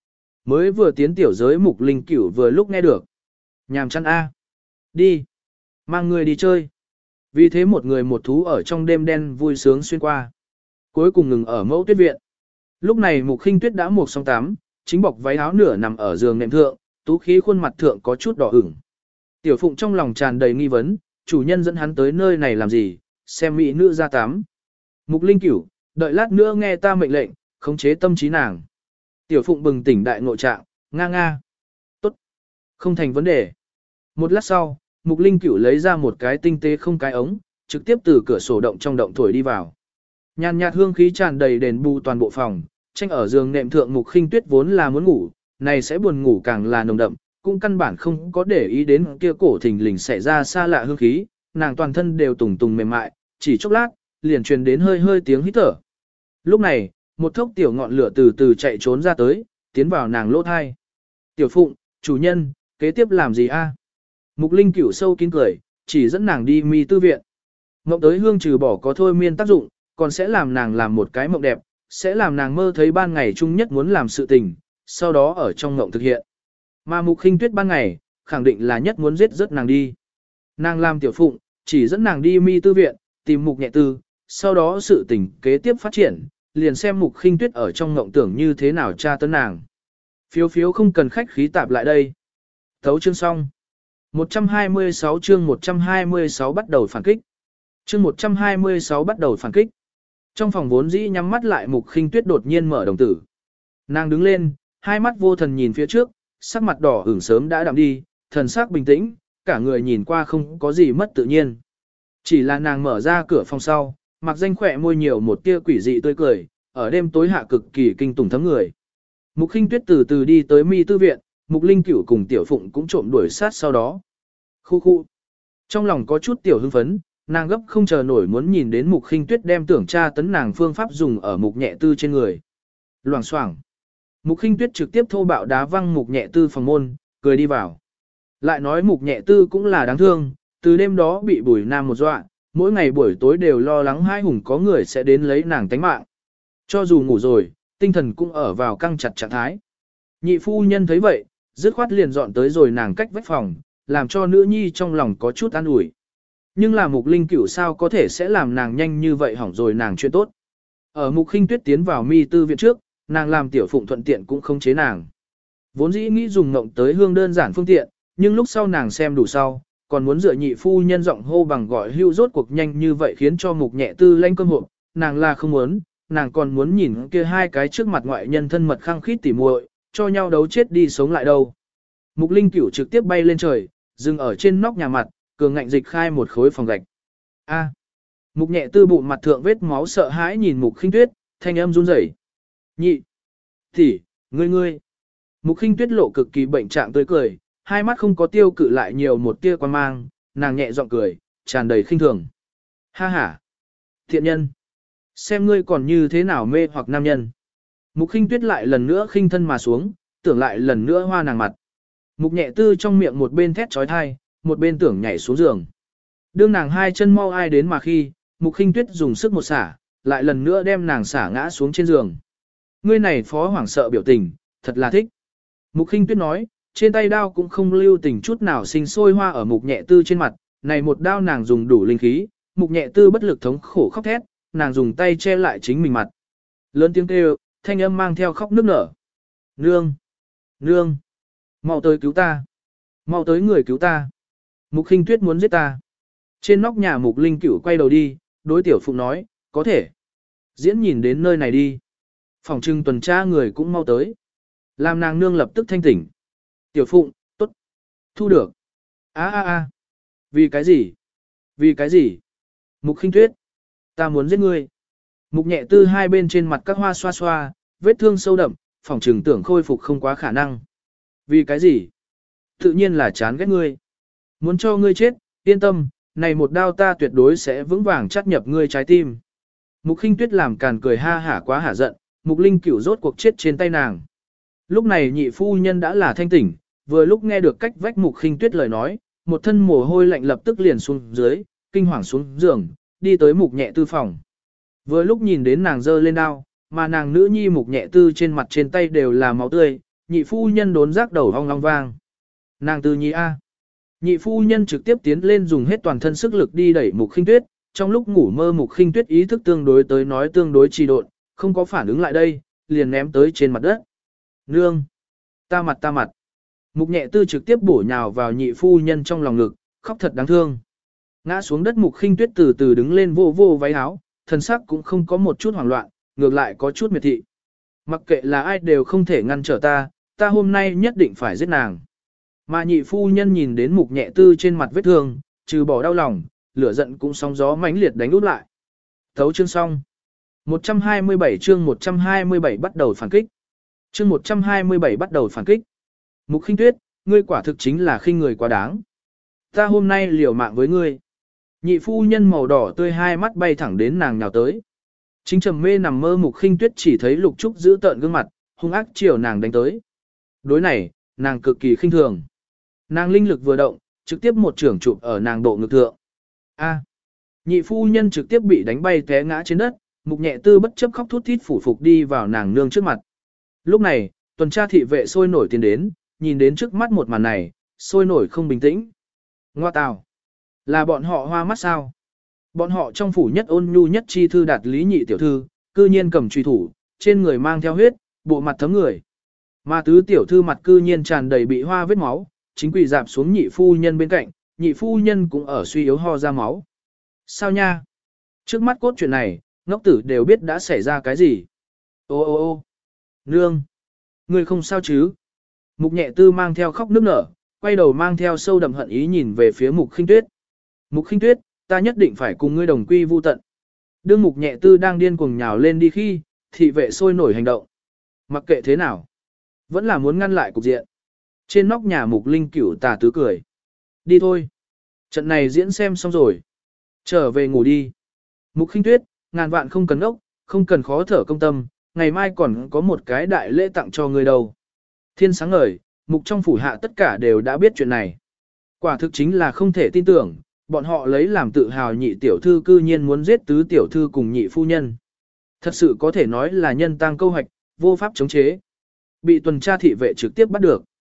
mới vừa tiến tiểu giới Mục Linh Cửu vừa lúc nghe được. Nhàm chán a. Đi. Mang người đi chơi. Vì thế một người một thú ở trong đêm đen vui sướng xuyên qua. Cuối cùng ngừng ở Mẫu Tuyết viện. Lúc này Mục Khinh Tuyết đã một xong tắm, chính bọc váy áo nửa nằm ở giường nệm thượng, tú khí khuôn mặt thượng có chút đỏ ửng. Tiểu Phụng trong lòng tràn đầy nghi vấn, chủ nhân dẫn hắn tới nơi này làm gì, xem mỹ nữ ra tắm. Mục Linh Cửu, đợi lát nữa nghe ta mệnh lệnh, khống chế tâm trí nàng. Tiểu Phụng bừng tỉnh đại ngộ trạng, nga nga. Tốt. Không thành vấn đề. Một lát sau, Mục Linh Cửu lấy ra một cái tinh tế không cái ống, trực tiếp từ cửa sổ động trong động thổi đi vào. Nhàn nhạt hương khí tràn đầy đền bù toàn bộ phòng, tranh ở giường nệm thượng Mục Khinh Tuyết vốn là muốn ngủ, này sẽ buồn ngủ càng là nồng đậm, cũng căn bản không có để ý đến kia cổ thình lình xảy ra xa lạ hương khí, nàng toàn thân đều tùng tùng mềm mại, chỉ chốc lát, liền truyền đến hơi hơi tiếng hít thở. Lúc này, một thốc tiểu ngọn lửa từ từ chạy trốn ra tới, tiến vào nàng lỗ thai. Tiểu Phụng, chủ nhân, kế tiếp làm gì a? Mục Linh Cửu sâu kín cười, chỉ dẫn nàng đi mi tư viện. Ngộng tới hương trừ bỏ có thôi miên tác dụng, còn sẽ làm nàng làm một cái mộng đẹp, sẽ làm nàng mơ thấy ban ngày chung nhất muốn làm sự tình, sau đó ở trong mộng thực hiện. Mà Mục Khinh Tuyết ban ngày, khẳng định là nhất muốn giết rớt nàng đi. Nàng làm Tiểu Phụng, chỉ dẫn nàng đi mi tư viện, tìm Mục Nhẹ Tư, sau đó sự tình kế tiếp phát triển, liền xem Mục Khinh Tuyết ở trong mộng tưởng như thế nào tra tấn nàng. Phiếu phiếu không cần khách khí tạp lại đây. Thấu chương xong. một trăm hai mươi sáu chương một trăm hai mươi sáu bắt đầu phản kích. Chương một trăm hai mươi sáu bắt đầu phản kích. Trong phòng vốn dĩ nhắm mắt lại Mục Khinh Tuyết đột nhiên mở đồng tử. Nàng đứng lên, hai mắt vô thần nhìn phía trước, sắc mặt đỏ ửng sớm đã đạm đi, thần sắc bình tĩnh, cả người nhìn qua không có gì mất tự nhiên. Chỉ là nàng mở ra cửa phòng sau, mặc danh khỏe môi nhiều một tia quỷ dị tươi cười, ở đêm tối hạ cực kỳ kinh tủng thấm người. Mục Khinh Tuyết từ từ đi tới mi tư viện, Mục Linh Cửu cùng Tiểu Phụng cũng trộm đuổi sát sau đó. Khu khu. Trong lòng có chút tiểu hưng phấn, nàng gấp không chờ nổi muốn nhìn đến Mục Khinh Tuyết đem tưởng tra tấn nàng phương pháp dùng ở Mục Nhẹ Tư trên người. Loảng xoảng. Mục Khinh Tuyết trực tiếp thô bạo đá văng Mục Nhẹ Tư phòng môn, cười đi vào. Lại nói Mục Nhẹ Tư cũng là đáng thương, từ đêm đó bị Bùi Nam một dọa, mỗi ngày buổi tối đều lo lắng hai hùng có người sẽ đến lấy nàng tánh mạng. Cho dù ngủ rồi, tinh thần cũng ở vào căng chặt trạng thái. Nhị phu nhân thấy vậy, dứt khoát liền dọn tới rồi nàng cách vách phòng, làm cho nữ nhi trong lòng có chút an ủi. Nhưng là Mục Linh Cửu sao có thể sẽ làm nàng nhanh như vậy hỏng rồi nàng chuyện tốt. Ở Mục Khinh Tuyết tiến vào mi tư viện trước, nàng làm Tiểu Phụng thuận tiện cũng không chế nàng. Vốn dĩ nghĩ dùng ngộng tới hương đơn giản phương tiện, nhưng lúc sau nàng xem đủ sau, còn muốn dựa nhị phu nhân giọng hô bằng gọi hưu rốt cuộc nhanh như vậy khiến cho Mục Nhẹ Tư lanh cơm hộp, nàng là không muốn, nàng còn muốn nhìn kia hai cái trước mặt ngoại nhân thân mật khăng khít tỉ muội, cho nhau đấu chết đi sống lại đâu. Mục Linh Cửu trực tiếp bay lên trời, dừng ở trên nóc nhà mặt, cường ngạnh dịch khai một khối phòng gạch. A. Mục Nhẹ Tư bụng mặt thượng vết máu sợ hãi nhìn Mục Khinh Tuyết, thanh âm run rẩy. Nhị. Thì, ngươi ngươi. Mục Khinh Tuyết lộ cực kỳ bệnh trạng tươi cười, hai mắt không có tiêu cự lại nhiều một tia quan mang, nàng nhẹ giọng cười, tràn đầy khinh thường. Ha ha. Thiện nhân. Xem ngươi còn như thế nào mê hoặc nam nhân. Mục Khinh Tuyết lại lần nữa khinh thân mà xuống, tưởng lại lần nữa hoa nàng mặt. Mục Nhẹ Tư trong miệng một bên thét trói thai, một bên tưởng nhảy xuống giường. Đương nàng hai chân mau ai đến mà khi, Mục Khinh Tuyết dùng sức một xả, lại lần nữa đem nàng xả ngã xuống trên giường. Ngươi này phó hoảng sợ biểu tình, thật là thích. Mục Khinh Tuyết nói, trên tay đao cũng không lưu tình chút nào sinh sôi hoa ở Mục Nhẹ Tư trên mặt, này một đao nàng dùng đủ linh khí, Mục Nhẹ Tư bất lực thống khổ khóc thét, nàng dùng tay che lại chính mình mặt. Lớn tiếng kêu, thanh âm mang theo khóc nức nở. Nương! Nương! Mau tới cứu ta! Mau tới người cứu ta! Mục Khinh Tuyết muốn giết ta. Trên nóc nhà Mục Linh Cửu quay đầu đi, đối Tiểu Phụng nói, có thể. Diễn nhìn đến nơi này đi. Phòng trưng tuần tra người cũng mau tới. Làm nàng nương lập tức thanh tỉnh. Tiểu Phụng, tốt. Thu được. a a a Vì cái gì? Vì cái gì? Mục Khinh Tuyết. Ta muốn giết ngươi. Mục Nhẹ Tư hai bên trên mặt các hoa xoa xoa, vết thương sâu đậm, phòng trừng tưởng khôi phục không quá khả năng. Vì cái gì? Tự nhiên là chán ghét ngươi. Muốn cho ngươi chết, yên tâm, này một đao ta tuyệt đối sẽ vững vàng chắt nhập ngươi trái tim. Mục Khinh Tuyết làm càn cười ha hả quá hả giận, Mục Linh Cửu rốt cuộc chết trên tay nàng. Lúc này nhị phu nhân đã là thanh tỉnh, vừa lúc nghe được cách vách Mục Khinh Tuyết lời nói, một thân mồ hôi lạnh lập tức liền xuống dưới, kinh hoàng xuống giường, đi tới Mục Nhẹ Tư phòng. Vừa lúc nhìn đến nàng giơ lên đao, mà nàng nữ nhi Mục Nhẹ Tư trên mặt trên tay đều là máu tươi, nhị phu nhân đốn giác đầu hong long vang. Nàng từ nhị A. Nhị phu nhân trực tiếp tiến lên dùng hết toàn thân sức lực đi đẩy Mục Khinh Tuyết, trong lúc ngủ mơ Mục Khinh Tuyết ý thức tương đối tới nói tương đối trì độn, không có phản ứng lại đây, liền ném tới trên mặt đất. Nương! Ta mặt ta mặt! Mục Nhẹ Tư trực tiếp bổ nhào vào nhị phu nhân trong lòng ngực, khóc thật đáng thương. Ngã xuống đất Mục Khinh Tuyết từ từ đứng lên vô vô váy áo, thần sắc cũng không có một chút hoảng loạn, ngược lại có chút miệt thị. Mặc kệ là ai đều không thể ngăn trở ta, ta hôm nay nhất định phải giết nàng. Mà nhị phu nhân nhìn đến Mục Nhẹ Tư trên mặt vết thương, trừ bỏ đau lòng, lửa giận cũng sóng gió mãnh liệt đánh út lại. Thấu chương xong. một trăm hai mươi bảy chương một trăm hai mươi bảy bắt đầu phản kích. Chương một trăm hai mươi bảy bắt đầu phản kích. Mục Khinh Tuyết, ngươi quả thực chính là khinh người quá đáng. Ta hôm nay liều mạng với ngươi. Nhị phu nhân màu đỏ tươi hai mắt bay thẳng đến nàng nhào tới. Chính trầm mê nằm mơ Mục Khinh Tuyết chỉ thấy Lục Trúc giữ tợn gương mặt, hung ác chiều nàng đánh tới. Đối này, nàng cực kỳ khinh thường. Nàng linh lực vừa động, trực tiếp một trưởng chụp ở nàng độ ngực thượng. A. Nhị phu nhân trực tiếp bị đánh bay té ngã trên đất, Mục Nhẹ Tư bất chấp khóc thút thít phủ phục đi vào nàng nương trước mặt. Lúc này, tuần tra thị vệ sôi nổi tiến đến, nhìn đến trước mắt một màn này, sôi nổi không bình tĩnh. Ngoa tào. Là bọn họ hoa mắt sao? Bọn họ trong phủ nhất ôn nhu nhất chi thư đạt lý nhị tiểu thư, cư nhiên cầm truy thủ, trên người mang theo huyết, bộ mặt thấm người. Mà tứ tiểu thư mặt cư nhiên tràn đầy bị hoa vết máu, chính quỳ dạp xuống nhị phu nhân bên cạnh, nhị phu nhân cũng ở suy yếu ho ra máu. Sao nha? Trước mắt cốt chuyện này, ngốc tử đều biết đã xảy ra cái gì. Ô ô ô nương, ngươi không sao chứ? Mục Nhẹ Tư mang theo khóc nức nở, quay đầu mang theo sâu đậm hận ý nhìn về phía Mục Khinh Tuyết. Mục Khinh Tuyết, ta nhất định phải cùng ngươi đồng quy vu tận. Đương Mục Nhẹ Tư đang điên cuồng nhào lên đi khi, thị vệ sôi nổi hành động. Mặc kệ thế nào, vẫn là muốn ngăn lại cục diện. Trên nóc nhà Mục Linh Cửu tà tứ cười. Đi thôi. Trận này diễn xem xong rồi. Trở về ngủ đi. Mục Khinh Tuyết, ngàn vạn không cần ốc, không cần khó thở công tâm, ngày mai còn có một cái đại lễ tặng cho ngươi đâu. Thiên sáng ngời, Mục trong phủ hạ tất cả đều đã biết chuyện này. Quả thực chính là không thể tin tưởng, bọn họ lấy làm tự hào nhị tiểu thư cư nhiên muốn giết tứ tiểu thư cùng nhị phu nhân. Thật sự có thể nói là nhân tăng câu hoạch, vô pháp chống chế. Bị tuần tra thị vệ trực tiếp bắt được.